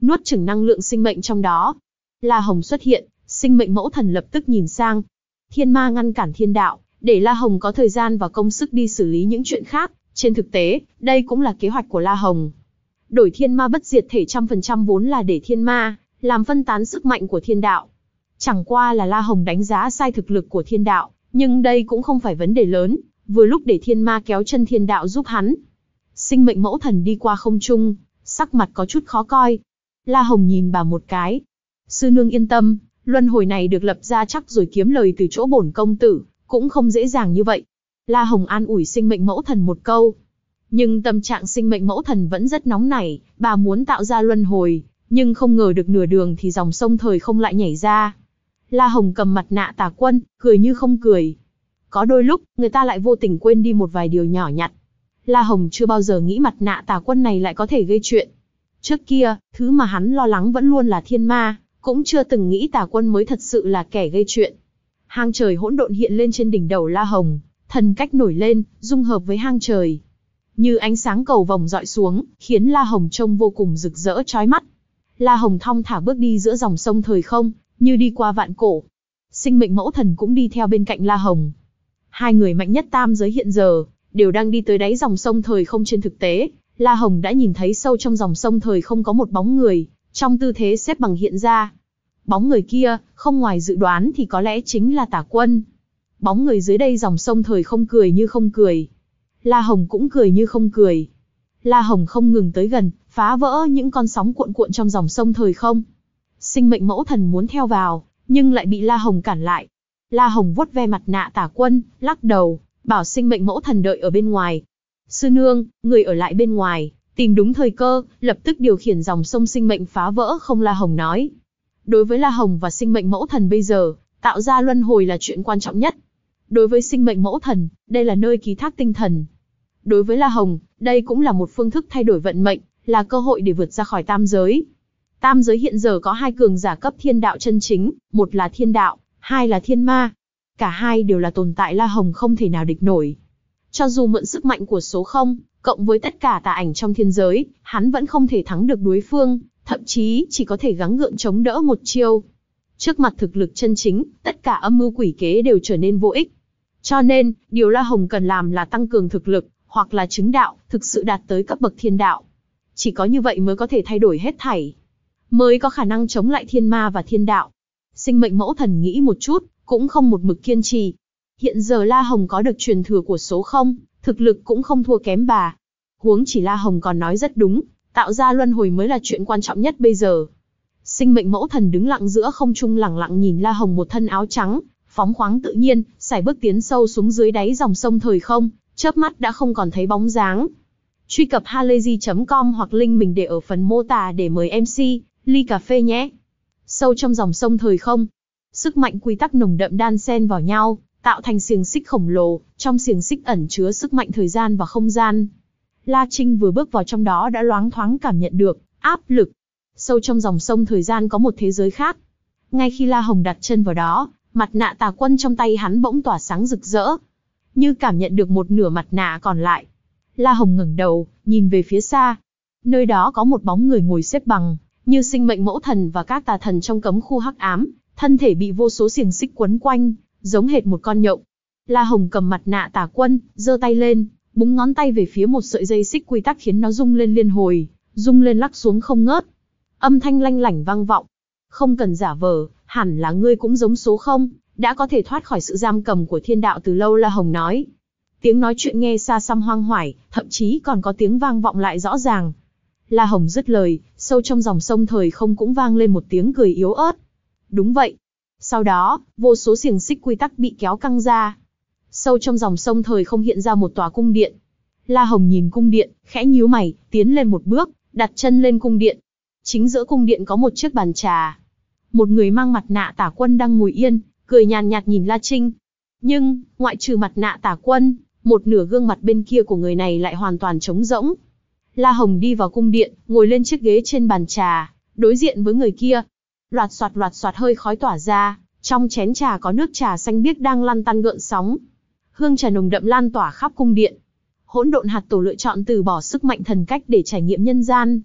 nuốt chửng năng lượng sinh mệnh trong đó. La Hồng xuất hiện, sinh mệnh mẫu thần lập tức nhìn sang. Thiên ma ngăn cản thiên đạo, để La Hồng có thời gian và công sức đi xử lý những chuyện khác. Trên thực tế, đây cũng là kế hoạch của La Hồng. Đổi thiên ma bất diệt thể trăm phần trăm vốn là để thiên ma làm phân tán sức mạnh của thiên đạo. Chẳng qua là La Hồng đánh giá sai thực lực của thiên đạo, nhưng đây cũng không phải vấn đề lớn, vừa lúc để thiên ma kéo chân thiên đạo giúp hắn. Sinh mệnh mẫu thần đi qua không trung, sắc mặt có chút khó coi. La Hồng nhìn bà một cái. Sư nương yên tâm, luân hồi này được lập ra chắc rồi, kiếm lời từ chỗ bổn công tử, cũng không dễ dàng như vậy. La Hồng an ủi sinh mệnh mẫu thần một câu. Nhưng tâm trạng sinh mệnh mẫu thần vẫn rất nóng nảy, bà muốn tạo ra luân hồi, nhưng không ngờ được nửa đường thì dòng sông thời không lại nhảy ra. La Hồng cầm mặt nạ Tà Quân, cười như không cười. Có đôi lúc, người ta lại vô tình quên đi một vài điều nhỏ nhặt. La Hồng chưa bao giờ nghĩ mặt nạ Tà Quân này lại có thể gây chuyện. Trước kia, thứ mà hắn lo lắng vẫn luôn là thiên ma, cũng chưa từng nghĩ Tà Quân mới thật sự là kẻ gây chuyện. Hang trời hỗn độn hiện lên trên đỉnh đầu La Hồng, thần cách nổi lên, dung hợp với hang trời. Như ánh sáng cầu vồng dọi xuống, khiến La Hồng trông vô cùng rực rỡ chói mắt. La Hồng thong thả bước đi giữa dòng sông thời không, như đi qua vạn cổ. Sinh mệnh mẫu thần cũng đi theo bên cạnh La Hồng. Hai người mạnh nhất tam giới hiện giờ, đều đang đi tới đáy dòng sông thời không. Trên thực tế, La Hồng đã nhìn thấy sâu trong dòng sông thời không có một bóng người, trong tư thế xếp bằng hiện ra. Bóng người kia, không ngoài dự đoán thì có lẽ chính là Tà Quân. Bóng người dưới đây dòng sông thời không cười như không cười. La Hồng cũng cười như không cười. La Hồng không ngừng tới gần, phá vỡ những con sóng cuộn cuộn trong dòng sông thời không. Sinh mệnh mẫu thần muốn theo vào, nhưng lại bị La Hồng cản lại. La Hồng vuốt ve mặt nạ Tà Quân, lắc đầu, bảo sinh mệnh mẫu thần đợi ở bên ngoài. Sư nương, người ở lại bên ngoài, tìm đúng thời cơ, lập tức điều khiển dòng sông sinh mệnh phá vỡ không. La Hồng nói. Đối với La Hồng và sinh mệnh mẫu thần bây giờ, tạo ra luân hồi là chuyện quan trọng nhất. Đối với sinh mệnh mẫu thần, đây là nơi ký thác tinh thần. Đối với La Hồng, đây cũng là một phương thức thay đổi vận mệnh, là cơ hội để vượt ra khỏi tam giới. Tam giới hiện giờ có hai cường giả cấp thiên đạo chân chính, một là thiên đạo, hai là thiên ma. Cả hai đều là tồn tại La Hồng không thể nào địch nổi. Cho dù mượn sức mạnh của số không, cộng với tất cả tà ảnh trong thiên giới, hắn vẫn không thể thắng được đối phương, thậm chí chỉ có thể gắng gượng chống đỡ một chiêu. Trước mặt thực lực chân chính, tất cả âm mưu quỷ kế đều trở nên vô ích. Cho nên, điều La Hồng cần làm là tăng cường thực lực, hoặc là chứng đạo, thực sự đạt tới cấp bậc thiên đạo. Chỉ có như vậy mới có thể thay đổi hết thảy, mới có khả năng chống lại thiên ma và thiên đạo. Sinh mệnh mẫu thần nghĩ một chút, cũng không một mực kiên trì. Hiện giờ La Hồng có được truyền thừa của số không, thực lực cũng không thua kém bà. Huống chỉ La Hồng còn nói rất đúng, tạo ra luân hồi mới là chuyện quan trọng nhất bây giờ. Sinh mệnh mẫu thần đứng lặng giữa không trung lặng lặng nhìn La Hồng một thân áo trắng, phóng khoáng tự nhiên, sải bước tiến sâu xuống dưới đáy dòng sông thời không, chớp mắt đã không còn thấy bóng dáng. Truy cập halayzi chấm com hoặc link mình để ở phần mô tả để mời em xê, ly cà phê nhé. Sâu trong dòng sông thời không, sức mạnh quy tắc nồng đậm đan xen vào nhau, tạo thành xiềng xích khổng lồ, trong xiềng xích ẩn chứa sức mạnh thời gian và không gian. La Trinh vừa bước vào trong đó đã loáng thoáng cảm nhận được áp lực. Sâu trong dòng sông thời gian có một thế giới khác. Ngay khi La Hồng đặt chân vào đó, mặt nạ Tà Quân trong tay hắn bỗng tỏa sáng rực rỡ, như cảm nhận được một nửa mặt nạ còn lại. La Hồng ngẩng đầu, nhìn về phía xa. Nơi đó có một bóng người ngồi xếp bằng, như sinh mệnh mẫu thần và các tà thần trong cấm khu hắc ám, thân thể bị vô số xiềng xích quấn quanh, giống hệt một con nhộng. La Hồng cầm mặt nạ Tà Quân, giơ tay lên, búng ngón tay về phía một sợi dây xích quy tắc khiến nó rung lên liên hồi, rung lên lắc xuống không ngớt. Âm thanh lanh lảnh vang vọng. Không cần giả vờ, hẳn là ngươi cũng giống số không, đã có thể thoát khỏi sự giam cầm của thiên đạo từ lâu. La Hồng nói. Tiếng nói chuyện nghe xa xăm hoang hoải, thậm chí còn có tiếng vang vọng lại rõ ràng. La Hồng dứt lời, sâu trong dòng sông thời không cũng vang lên một tiếng cười yếu ớt. Đúng vậy. Sau đó, vô số xiềng xích quy tắc bị kéo căng ra. Sâu trong dòng sông thời không hiện ra một tòa cung điện. La Hồng nhìn cung điện, khẽ nhíu mày, tiến lên một bước, đặt chân lên cung điện. Chính giữa cung điện có một chiếc bàn trà. Một người mang mặt nạ Tà Quân đang ngồi yên, cười nhàn nhạt nhìn La Trinh. Nhưng, ngoại trừ mặt nạ Tà Quân, một nửa gương mặt bên kia của người này lại hoàn toàn trống rỗng. La Hồng đi vào cung điện, ngồi lên chiếc ghế trên bàn trà, đối diện với người kia. Loạt xoạt loạt xoạt hơi khói tỏa ra, trong chén trà có nước trà xanh biếc đang lăn tăn gợn sóng. Hương trà nồng đậm lan tỏa khắp cung điện. Hỗn độn hạt tổ lựa chọn từ bỏ sức mạnh thần cách để trải nghiệm nhân gian.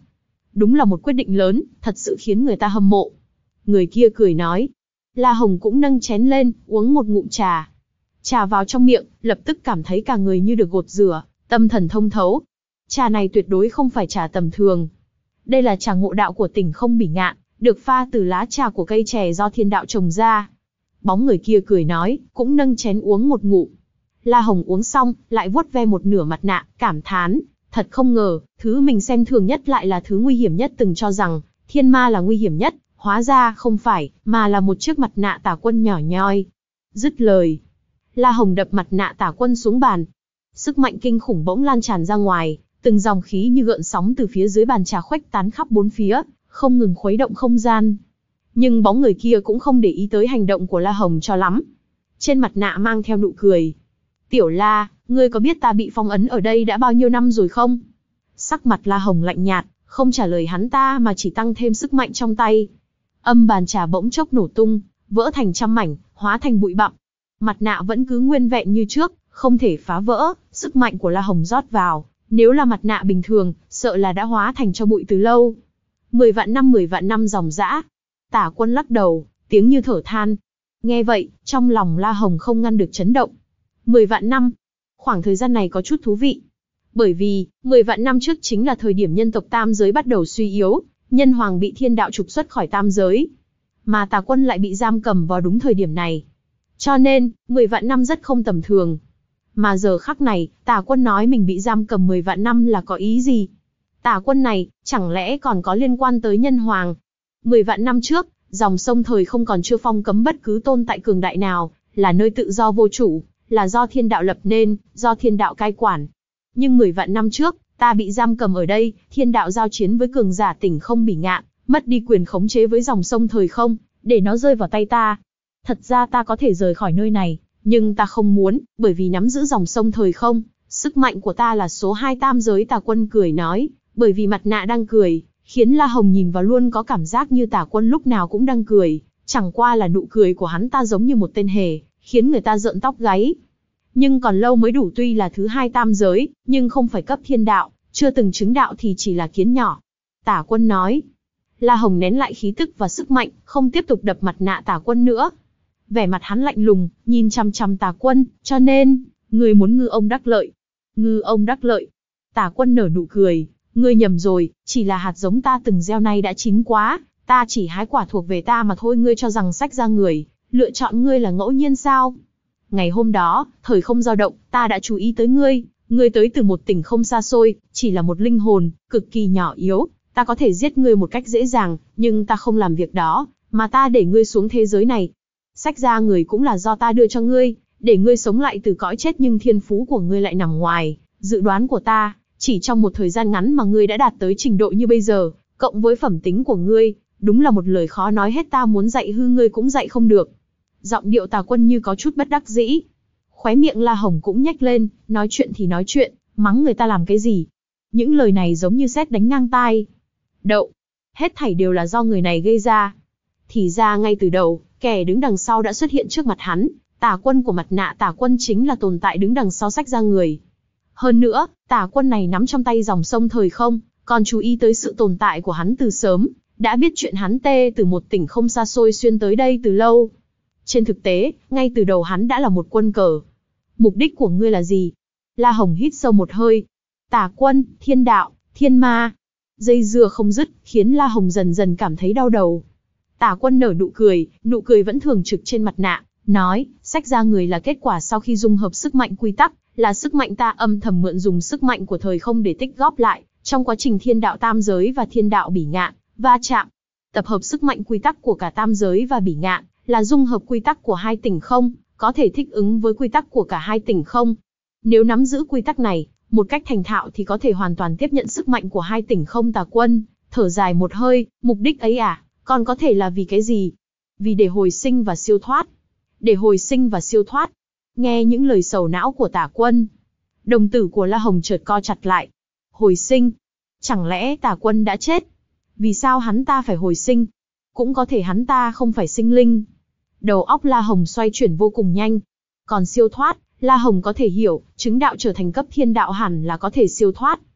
Đúng là một quyết định lớn, thật sự khiến người ta hâm mộ. Người kia cười nói. La Hồng cũng nâng chén lên, uống một ngụm trà. Trà vào trong miệng, lập tức cảm thấy cả người như được gột rửa, tâm thần thông thấu. Trà này tuyệt đối không phải trà tầm thường. Đây là trà ngộ đạo của tỉnh Không Bỉ Ngạn, được pha từ lá trà của cây chè do thiên đạo trồng ra. Bóng người kia cười nói, cũng nâng chén uống một ngụm. La Hồng uống xong, lại vuốt ve một nửa mặt nạ, cảm thán. Thật không ngờ, thứ mình xem thường nhất lại là thứ nguy hiểm nhất. Từng cho rằng, thiên ma là nguy hiểm nhất, hóa ra không phải, mà là một chiếc mặt nạ Tà Quân nhỏ nhoi. Dứt lời, La Hồng đập mặt nạ Tà Quân xuống bàn. Sức mạnh kinh khủng bỗng lan tràn ra ngoài, từng dòng khí như gợn sóng từ phía dưới bàn trà khuếch tán khắp bốn phía, không ngừng khuấy động không gian. Nhưng bóng người kia cũng không để ý tới hành động của La Hồng cho lắm. Trên mặt nạ mang theo nụ cười. Tiểu La, ngươi có biết ta bị phong ấn ở đây đã bao nhiêu năm rồi không? Sắc mặt La Hồng lạnh nhạt, không trả lời hắn ta mà chỉ tăng thêm sức mạnh trong tay. Âm bàn trà bỗng chốc nổ tung, vỡ thành trăm mảnh, hóa thành bụi bặm. Mặt nạ vẫn cứ nguyên vẹn như trước, không thể phá vỡ, sức mạnh của La Hồng rót vào. Nếu là mặt nạ bình thường, sợ là đã hóa thành cho bụi từ lâu. Mười vạn năm mười vạn năm dòng dã. Tả Quân lắc đầu, tiếng như thở than. Nghe vậy, trong lòng La Hồng không ngăn được chấn động. Mười vạn năm. Khoảng thời gian này có chút thú vị. Bởi vì, mười vạn năm trước chính là thời điểm nhân tộc tam giới bắt đầu suy yếu, nhân hoàng bị thiên đạo trục xuất khỏi tam giới. Mà Tà Quân lại bị giam cầm vào đúng thời điểm này. Cho nên, mười vạn năm rất không tầm thường. Mà giờ khắc này, Tà Quân nói mình bị giam cầm mười vạn năm là có ý gì? Tà Quân này, chẳng lẽ còn có liên quan tới nhân hoàng? Mười vạn năm trước, dòng sông thời không còn chưa phong cấm bất cứ tồn tại cường đại nào, là nơi tự do vô chủ, là do thiên đạo lập nên, do thiên đạo cai quản. Nhưng mười vạn năm trước, ta bị giam cầm ở đây, thiên đạo giao chiến với cường giả tỉnh Không Bỉ Ngạn, mất đi quyền khống chế với dòng sông thời không, để nó rơi vào tay ta. Thật ra ta có thể rời khỏi nơi này, nhưng ta không muốn, bởi vì nắm giữ dòng sông thời không, sức mạnh của ta là số hai tam giới. Tà Quân cười nói, bởi vì mặt nạ đang cười, khiến La Hồng nhìn vào luôn có cảm giác như Tà Quân lúc nào cũng đang cười, chẳng qua là nụ cười của hắn ta giống như một tên hề, khiến người ta rợn tóc gáy. Nhưng còn lâu mới đủ, tuy là thứ hai tam giới, nhưng không phải cấp thiên đạo, chưa từng chứng đạo thì chỉ là kiến nhỏ. Tả Quân nói. La Hồng nén lại khí tức và sức mạnh, không tiếp tục đập mặt nạ Tả Quân nữa. Vẻ mặt hắn lạnh lùng, nhìn chăm chăm Tà Quân, cho nên, ngươi muốn ngư ông đắc lợi. Ngư ông đắc lợi. Tà Quân nở nụ cười, ngươi nhầm rồi, chỉ là hạt giống ta từng gieo này đã chín quá, ta chỉ hái quả thuộc về ta mà thôi. Ngươi cho rằng sách ra người, lựa chọn ngươi là ngẫu nhiên sao? Ngày hôm đó, thời không dao động, ta đã chú ý tới ngươi, ngươi tới từ một tỉnh không xa xôi, chỉ là một linh hồn, cực kỳ nhỏ yếu, ta có thể giết ngươi một cách dễ dàng, nhưng ta không làm việc đó, mà ta để ngươi xuống thế giới này. Sách ra người cũng là do ta đưa cho ngươi, để ngươi sống lại từ cõi chết, nhưng thiên phú của ngươi lại nằm ngoài dự đoán của ta, chỉ trong một thời gian ngắn mà ngươi đã đạt tới trình độ như bây giờ, cộng với phẩm tính của ngươi, đúng là một lời khó nói hết, ta muốn dạy hư ngươi cũng dạy không được. Giọng điệu Tà Quân như có chút bất đắc dĩ. Khóe miệng La Hồng cũng nhếch lên, nói chuyện thì nói chuyện, mắng người ta làm cái gì? Những lời này giống như sét đánh ngang tai. Đậu, hết thảy đều là do người này gây ra. Thì ra ngay từ đầu, kẻ đứng đằng sau đã xuất hiện trước mặt hắn, Tà Quân của mặt nạ Tà Quân chính là tồn tại đứng đằng sau sách ra người. Hơn nữa, Tà Quân này nắm trong tay dòng sông thời không, còn chú ý tới sự tồn tại của hắn từ sớm, đã biết chuyện hắn tê từ một tỉnh không xa xôi xuyên tới đây từ lâu. Trên thực tế, ngay từ đầu hắn đã là một quân cờ. Mục đích của ngươi là gì? La Hồng hít sâu một hơi. Tà Quân, thiên đạo, thiên ma. Dây dưa không dứt, khiến La Hồng dần dần cảm thấy đau đầu. Tà Quân nở nụ cười, nụ cười vẫn thường trực trên mặt nạ, nói, sách ra người là kết quả sau khi dung hợp sức mạnh quy tắc, là sức mạnh ta âm thầm mượn dùng sức mạnh của thời không để tích góp lại, trong quá trình thiên đạo tam giới và thiên đạo bỉ ngạn, va chạm. Tập hợp sức mạnh quy tắc của cả tam giới và bỉ ngạn, là dung hợp quy tắc của hai tỉnh không, có thể thích ứng với quy tắc của cả hai tỉnh không. Nếu nắm giữ quy tắc này, một cách thành thạo thì có thể hoàn toàn tiếp nhận sức mạnh của hai tỉnh không. Tà Quân thở dài một hơi, mục đích ấy à, còn có thể là vì cái gì? Vì để hồi sinh và siêu thoát. Để hồi sinh và siêu thoát. Nghe những lời sầu não của Tà Quân, đồng tử của La Hồng chợt co chặt lại. Hồi sinh? Chẳng lẽ Tà Quân đã chết? Vì sao hắn ta phải hồi sinh? Cũng có thể hắn ta không phải sinh linh. Đầu óc La Hồng xoay chuyển vô cùng nhanh. Còn siêu thoát, La Hồng có thể hiểu, chứng đạo trở thành cấp thiên đạo hẳn là có thể siêu thoát.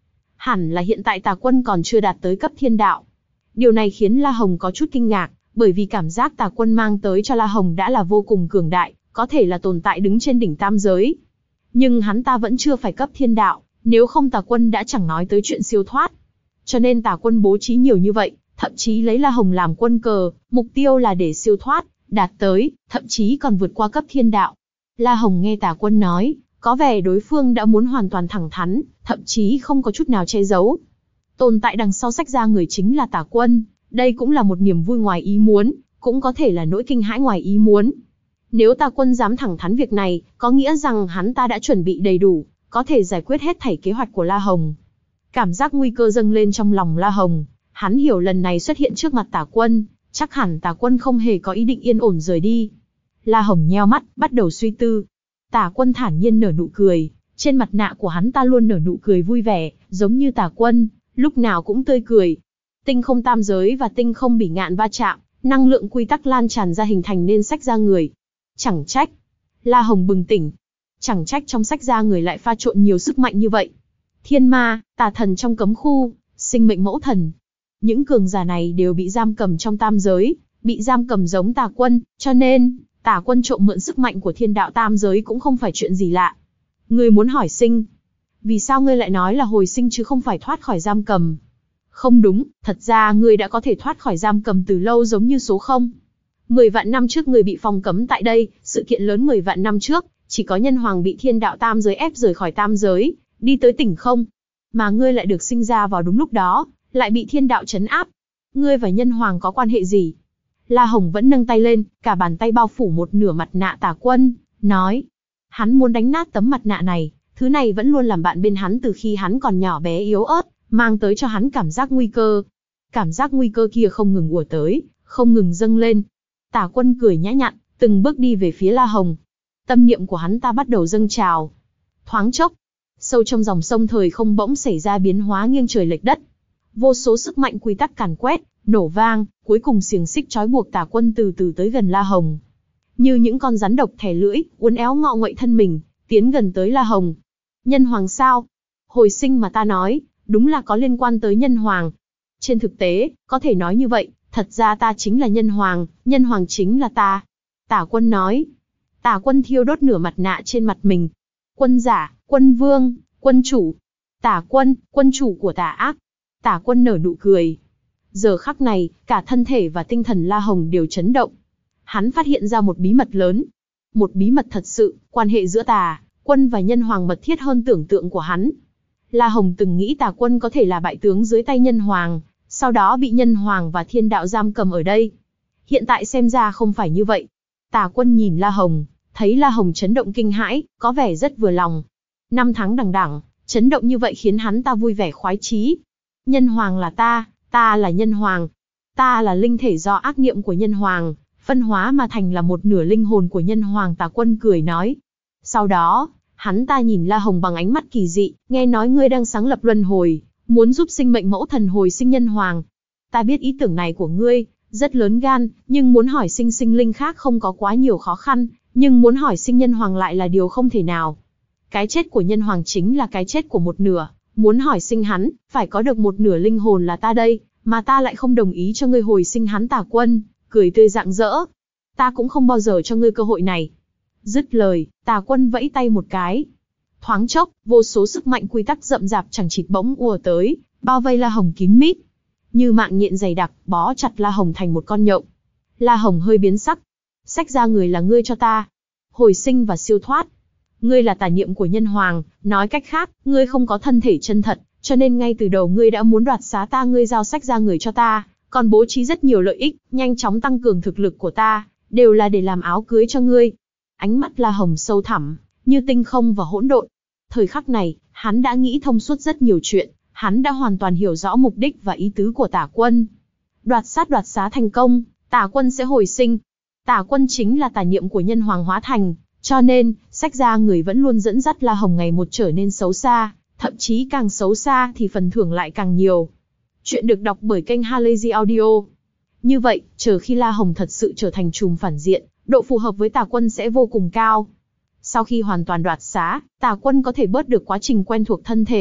Hẳn là hiện tại Tà Quân còn chưa đạt tới cấp thiên đạo. Điều này khiến La Hồng có chút kinh ngạc, bởi vì cảm giác Tà Quân mang tới cho La Hồng đã là vô cùng cường đại, có thể là tồn tại đứng trên đỉnh tam giới. Nhưng hắn ta vẫn chưa phải cấp thiên đạo, nếu không Tà Quân đã chẳng nói tới chuyện siêu thoát. Cho nên Tà Quân bố trí nhiều như vậy, thậm chí lấy La Hồng làm quân cờ, mục tiêu là để siêu thoát, đạt tới, thậm chí còn vượt qua cấp thiên đạo. La Hồng nghe Tà Quân nói, có vẻ đối phương đã muốn hoàn toàn thẳng thắn, thậm chí không có chút nào che giấu. Tồn tại đằng sau sách ra người chính là Tà Quân, đây cũng là một niềm vui ngoài ý muốn, cũng có thể là nỗi kinh hãi ngoài ý muốn. Nếu Tà Quân dám thẳng thắn việc này, có nghĩa rằng hắn ta đã chuẩn bị đầy đủ, có thể giải quyết hết thảy kế hoạch của La Hồng. Cảm giác nguy cơ dâng lên trong lòng La Hồng, hắn hiểu lần này xuất hiện trước mặt Tà Quân, chắc hẳn Tà Quân không hề có ý định yên ổn rời đi. La Hồng nheo mắt, bắt đầu suy tư. Tà Quân thản nhiên nở nụ cười, trên mặt nạ của hắn ta luôn nở nụ cười vui vẻ, giống như Tà Quân, lúc nào cũng tươi cười. Tinh không tam giới và tinh không bỉ ngạn va chạm, năng lượng quy tắc lan tràn ra hình thành nên sách ra người. Chẳng trách. La Hồng bừng tỉnh. Chẳng trách trong sách ra người lại pha trộn nhiều sức mạnh như vậy. Thiên ma, tà thần trong cấm khu, sinh mệnh mẫu thần. Những cường giả này đều bị giam cầm trong tam giới, bị giam cầm giống Tà Quân, cho nên, Tà Quân trộm mượn sức mạnh của thiên đạo tam giới cũng không phải chuyện gì lạ. Ngươi muốn hỏi sinh. Vì sao ngươi lại nói là hồi sinh chứ không phải thoát khỏi giam cầm? Không đúng, thật ra ngươi đã có thể thoát khỏi giam cầm từ lâu giống như số không. Mười vạn năm trước ngươi bị phong cấm tại đây, sự kiện lớn mười vạn năm trước, chỉ có nhân hoàng bị thiên đạo tam giới ép rời khỏi tam giới, đi tới tỉnh không. Mà ngươi lại được sinh ra vào đúng lúc đó, lại bị thiên đạo trấn áp. Ngươi và nhân hoàng có quan hệ gì? La Hồng vẫn nâng tay lên, cả bàn tay bao phủ một nửa mặt nạ Tà Quân, nói. Hắn muốn đánh nát tấm mặt nạ này, thứ này vẫn luôn làm bạn bên hắn từ khi hắn còn nhỏ bé yếu ớt, mang tới cho hắn cảm giác nguy cơ. Cảm giác nguy cơ kia không ngừng ùa tới, không ngừng dâng lên. Tà Quân cười nhã nhặn, từng bước đi về phía La Hồng. Tâm niệm của hắn ta bắt đầu dâng trào. Thoáng chốc, sâu trong dòng sông thời không bỗng xảy ra biến hóa nghiêng trời lệch đất. Vô số sức mạnh quy tắc càn quét, nổ vang, cuối cùng xiềng xích trói buộc Tà Quân từ từ tới gần La Hồng. Như những con rắn độc thè lưỡi, uốn éo ngọ nguậy thân mình, tiến gần tới La Hồng. Nhân hoàng sao? Hồi sinh mà ta nói, đúng là có liên quan tới nhân hoàng. Trên thực tế, có thể nói như vậy, thật ra ta chính là nhân hoàng, nhân hoàng chính là ta. Tà Quân nói. Tà Quân thiêu đốt nửa mặt nạ trên mặt mình. Quân giả, quân vương, quân chủ. Tà Quân, quân chủ của tà ác. Tà Quân nở nụ cười. Giờ khắc này, cả thân thể và tinh thần La Hồng đều chấn động. Hắn phát hiện ra một bí mật lớn. Một bí mật thật sự, quan hệ giữa Tà Quân và nhân hoàng mật thiết hơn tưởng tượng của hắn. La Hồng từng nghĩ Tà Quân có thể là bại tướng dưới tay nhân hoàng, sau đó bị nhân hoàng và thiên đạo giam cầm ở đây. Hiện tại xem ra không phải như vậy. Tà Quân nhìn La Hồng, thấy La Hồng chấn động kinh hãi, có vẻ rất vừa lòng. Năm tháng đằng đẵng, chấn động như vậy khiến hắn ta vui vẻ khoái chí. Nhân hoàng là ta, ta là nhân hoàng. Ta là linh thể do ác niệm của nhân hoàng, phân hóa mà thành là một nửa linh hồn của nhân hoàng. Tà Quân cười nói. Sau đó, hắn ta nhìn La Hồng bằng ánh mắt kỳ dị, nghe nói ngươi đang sáng lập luân hồi, muốn giúp sinh mệnh mẫu thần hồi sinh nhân hoàng. Ta biết ý tưởng này của ngươi, rất lớn gan, nhưng muốn hỏi sinh sinh linh khác không có quá nhiều khó khăn, nhưng muốn hỏi sinh nhân hoàng lại là điều không thể nào. Cái chết của nhân hoàng chính là cái chết của một nửa, muốn hỏi sinh hắn, phải có được một nửa linh hồn là ta đây, mà ta lại không đồng ý cho ngươi hồi sinh hắn. Tà Quân cười tươi rạng rỡ. Ta cũng không bao giờ cho ngươi cơ hội này. Dứt lời, Tà Quân vẫy tay một cái. Thoáng chốc, vô số sức mạnh quy tắc rậm rạp chẳng chịt bỗng ùa tới, bao vây La Hồng kín mít. Như mạng nhện dày đặc, bó chặt La Hồng thành một con nhộng. La Hồng hơi biến sắc. Sách ra người là ngươi cho ta. Hồi sinh và siêu thoát. Ngươi là tà niệm của nhân hoàng, nói cách khác, ngươi không có thân thể chân thật, cho nên ngay từ đầu ngươi đã muốn đoạt xá ta. Ngươi giao sách ra người cho ta, còn bố trí rất nhiều lợi ích, nhanh chóng tăng cường thực lực của ta, đều là để làm áo cưới cho ngươi. Ánh mắt La Hồng sâu thẳm, như tinh không và hỗn độn. Thời khắc này, hắn đã nghĩ thông suốt rất nhiều chuyện, hắn đã hoàn toàn hiểu rõ mục đích và ý tứ của Tà Quân. Đoạt sát đoạt xá thành công, Tà Quân sẽ hồi sinh. Tà Quân chính là tà niệm của nhân hoàng hóa thành, cho nên, sách ra người vẫn luôn dẫn dắt La Hồng ngày một trở nên xấu xa, thậm chí càng xấu xa thì phần thưởng lại càng nhiều. Chuyện được đọc bởi kênh Halazy Audio. Như vậy, chờ khi La Hồng thật sự trở thành trùm phản diện, độ phù hợp với Tà Quân sẽ vô cùng cao. Sau khi hoàn toàn đoạt xá, Tà Quân có thể bớt được quá trình quen thuộc thân thể,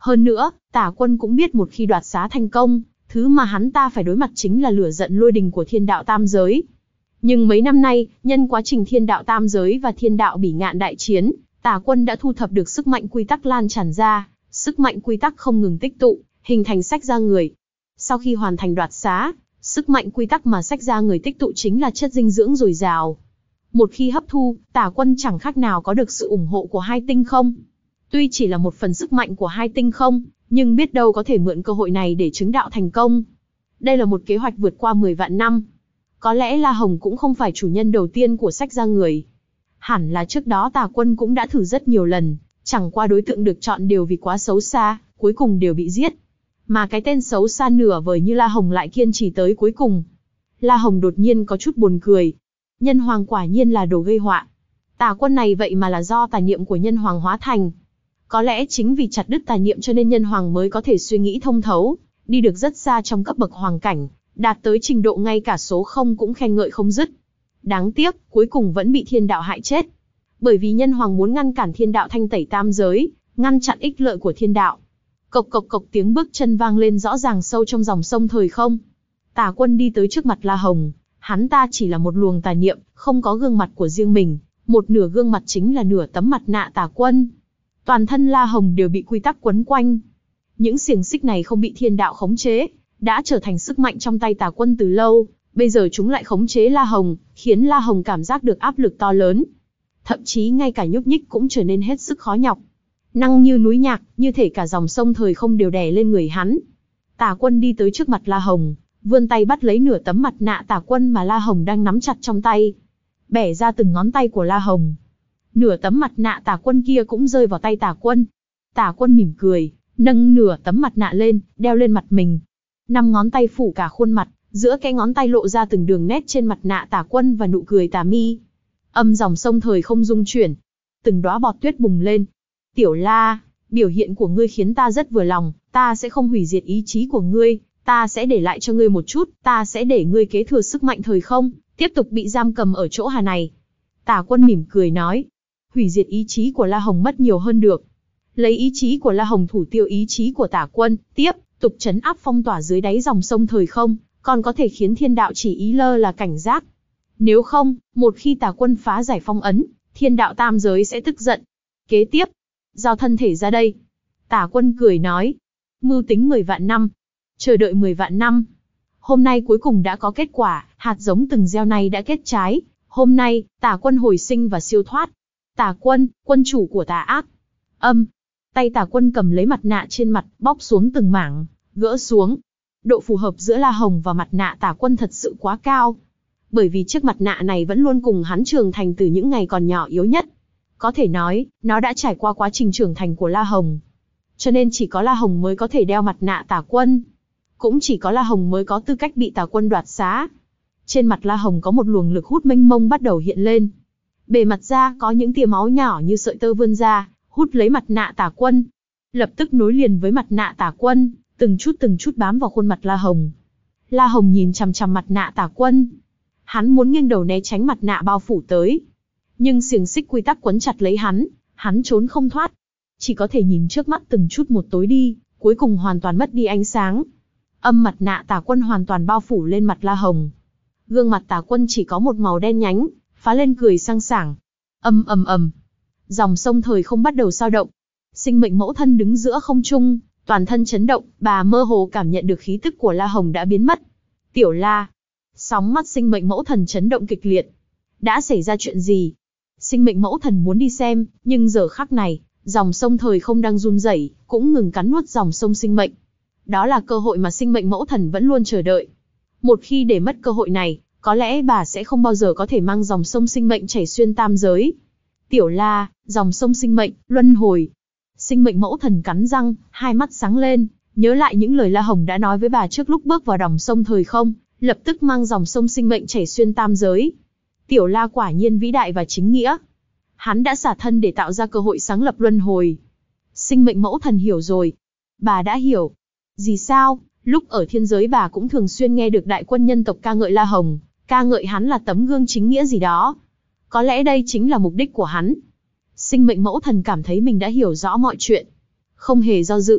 Hơn nữa, Tả Quân cũng biết một khi đoạt xá thành công, thứ mà hắn ta phải đối mặt chính là lửa giận lôi đình của thiên đạo tam giới. Nhưng mấy năm nay, nhân quá trình thiên đạo tam giới và thiên đạo bỉ ngạn đại chiến, Tả Quân đã thu thập được sức mạnh quy tắc lan tràn ra, sức mạnh quy tắc không ngừng tích tụ, hình thành sách ra người. Sau khi hoàn thành đoạt xá, sức mạnh quy tắc mà sách ra người tích tụ chính là chất dinh dưỡng dồi dào. Một khi hấp thu, Tả Quân chẳng khác nào có được sự ủng hộ của hai tinh không. Tuy chỉ là một phần sức mạnh của hai tinh không, nhưng biết đâu có thể mượn cơ hội này để chứng đạo thành công. Đây là một kế hoạch vượt qua mười vạn năm. Có lẽ La Hồng cũng không phải chủ nhân đầu tiên của sách ra người. Hẳn là trước đó Tả Quân cũng đã thử rất nhiều lần, chẳng qua đối tượng được chọn đều vì quá xấu xa, cuối cùng đều bị giết. Mà cái tên xấu xa nửa vời như La Hồng lại kiên trì tới cuối cùng. La Hồng đột nhiên có chút buồn cười. Nhân hoàng quả nhiên là đồ gây họa. Tả Quân này vậy mà là do tà niệm của nhân hoàng hóa thành. Có lẽ chính vì chặt đứt tà niệm cho nên nhân hoàng mới có thể suy nghĩ thông thấu, đi được rất xa trong cấp bậc hoàng cảnh, đạt tới trình độ ngay cả số không cũng khen ngợi không dứt. Đáng tiếc, cuối cùng vẫn bị thiên đạo hại chết. Bởi vì nhân hoàng muốn ngăn cản thiên đạo thanh tẩy tam giới, ngăn chặn ích lợi của thiên đạo. Cộc cộc cộc tiếng bước chân vang lên rõ ràng sâu trong dòng sông thời không. Tả Quân đi tới trước mặt La Hồng, hắn ta chỉ là một luồng tà niệm, không có gương mặt của riêng mình, một nửa gương mặt chính là nửa tấm mặt nạ Tả Quân. Toàn thân La Hồng đều bị quy tắc quấn quanh. Những xiềng xích này không bị thiên đạo khống chế, đã trở thành sức mạnh trong tay Tả Quân từ lâu, bây giờ chúng lại khống chế La Hồng, khiến La Hồng cảm giác được áp lực to lớn. Thậm chí ngay cả nhúc nhích cũng trở nên hết sức khó nhọc. Năng như núi nhạc, như thể cả dòng sông thời không đều đè lên người hắn. Tả Quân đi tới trước mặt La Hồng, vươn tay bắt lấy nửa tấm mặt nạ Tả Quân mà La Hồng đang nắm chặt trong tay. Bẻ ra từng ngón tay của La Hồng. Nửa tấm mặt nạ Tả Quân kia cũng rơi vào tay Tả Quân. Tả Quân mỉm cười, nâng nửa tấm mặt nạ lên, đeo lên mặt mình. Năm ngón tay phủ cả khuôn mặt, giữa cái ngón tay lộ ra từng đường nét trên mặt nạ Tả Quân và nụ cười tà mi. Âm dòng sông thời không rung chuyển, từng đóa bọt tuyết bùng lên. Tiểu La, biểu hiện của ngươi khiến ta rất vừa lòng, ta sẽ không hủy diệt ý chí của ngươi, ta sẽ để lại cho ngươi một chút, ta sẽ để ngươi kế thừa sức mạnh thời không, tiếp tục bị giam cầm ở chỗ hà này. Tả Quân mỉm cười nói, hủy diệt ý chí của La Hồng mất nhiều hơn được. Lấy ý chí của La Hồng thủ tiêu ý chí của Tả Quân, tiếp tục trấn áp phong tỏa dưới đáy dòng sông thời không, còn có thể khiến thiên đạo chỉ ý lơ là cảnh giác. Nếu không, một khi Tả Quân phá giải phong ấn, thiên đạo tam giới sẽ tức giận. Kế tiếp, giao thân thể ra đây. Tả Quân cười nói, mưu tính mười vạn năm, chờ đợi mười vạn năm. Hôm nay cuối cùng đã có kết quả, hạt giống từng gieo này đã kết trái. Hôm nay, Tả Quân hồi sinh và siêu thoát. Tả Quân, quân chủ của tà ác. Âm, tay Tả Quân cầm lấy mặt nạ trên mặt, bóc xuống từng mảng, gỡ xuống. Độ phù hợp giữa La Hồng và mặt nạ Tả Quân thật sự quá cao. Bởi vì chiếc mặt nạ này vẫn luôn cùng hắn trưởng thành từ những ngày còn nhỏ yếu nhất. Có thể nói, nó đã trải qua quá trình trưởng thành của La Hồng. Cho nên chỉ có La Hồng mới có thể đeo mặt nạ Tả Quân. Cũng chỉ có La Hồng mới có tư cách bị Tả Quân đoạt xá. Trên mặt La Hồng có một luồng lực hút mênh mông bắt đầu hiện lên. Bề mặt da có những tia máu nhỏ như sợi tơ vươn ra, hút lấy mặt nạ Tả Quân. Lập tức nối liền với mặt nạ Tả Quân, từng chút từng chút bám vào khuôn mặt La Hồng. La Hồng nhìn chằm chằm mặt nạ Tả Quân. Hắn muốn nghiêng đầu né tránh mặt nạ bao phủ tới. Nhưng xiềng xích quy tắc quấn chặt lấy hắn, hắn trốn không thoát. Chỉ có thể nhìn trước mắt từng chút một tối đi, cuối cùng hoàn toàn mất đi ánh sáng. Âm mặt nạ Tả Quân hoàn toàn bao phủ lên mặt La Hồng. Gương mặt Tả Quân chỉ có một màu đen nhánh, phá lên cười sang sảng. Ầm ầm ầm. Dòng sông thời không bắt đầu dao động. Sinh mệnh mẫu thân đứng giữa không trung, toàn thân chấn động, bà mơ hồ cảm nhận được khí tức của La Hồng đã biến mất. Tiểu La. Sóng mắt sinh mệnh mẫu thần chấn động kịch liệt. Đã xảy ra chuyện gì? Sinh mệnh mẫu thần muốn đi xem, nhưng giờ khắc này, dòng sông thời không đang run rẩy, cũng ngừng cắn nuốt dòng sông sinh mệnh. Đó là cơ hội mà sinh mệnh mẫu thần vẫn luôn chờ đợi. Một khi để mất cơ hội này, có lẽ bà sẽ không bao giờ có thể mang dòng sông sinh mệnh chảy xuyên tam giới. Tiểu La, dòng sông sinh mệnh, luân hồi. Sinh mệnh mẫu thần cắn răng, hai mắt sáng lên, nhớ lại những lời La Hồng đã nói với bà trước lúc bước vào dòng sông thời không, lập tức mang dòng sông sinh mệnh chảy xuyên tam giới. Tiểu La quả nhiên vĩ đại và chính nghĩa. Hắn đã xả thân để tạo ra cơ hội sáng lập luân hồi. Sinh mệnh mẫu thần hiểu rồi. Bà đã hiểu. Gì sao? Lúc ở thiên giới bà cũng thường xuyên nghe được đại quân nhân tộc ca ngợi La Hồng, ca ngợi hắn là tấm gương chính nghĩa gì đó. Có lẽ đây chính là mục đích của hắn. Sinh mệnh mẫu thần cảm thấy mình đã hiểu rõ mọi chuyện. Không hề do dự,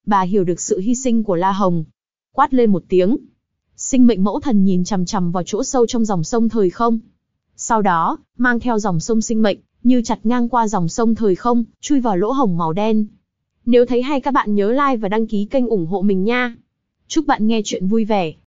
bà hiểu được sự hy sinh của La Hồng. Quát lên một tiếng. Sinh mệnh mẫu thần nhìn chằm chằm vào chỗ sâu trong dòng sông thời không. Sau đó, mang theo dòng sông sinh mệnh, như chặt ngang qua dòng sông thời không, chui vào lỗ hổng màu đen. Nếu thấy hay các bạn nhớ like và đăng ký kênh ủng hộ mình nha. Chúc bạn nghe chuyện vui vẻ.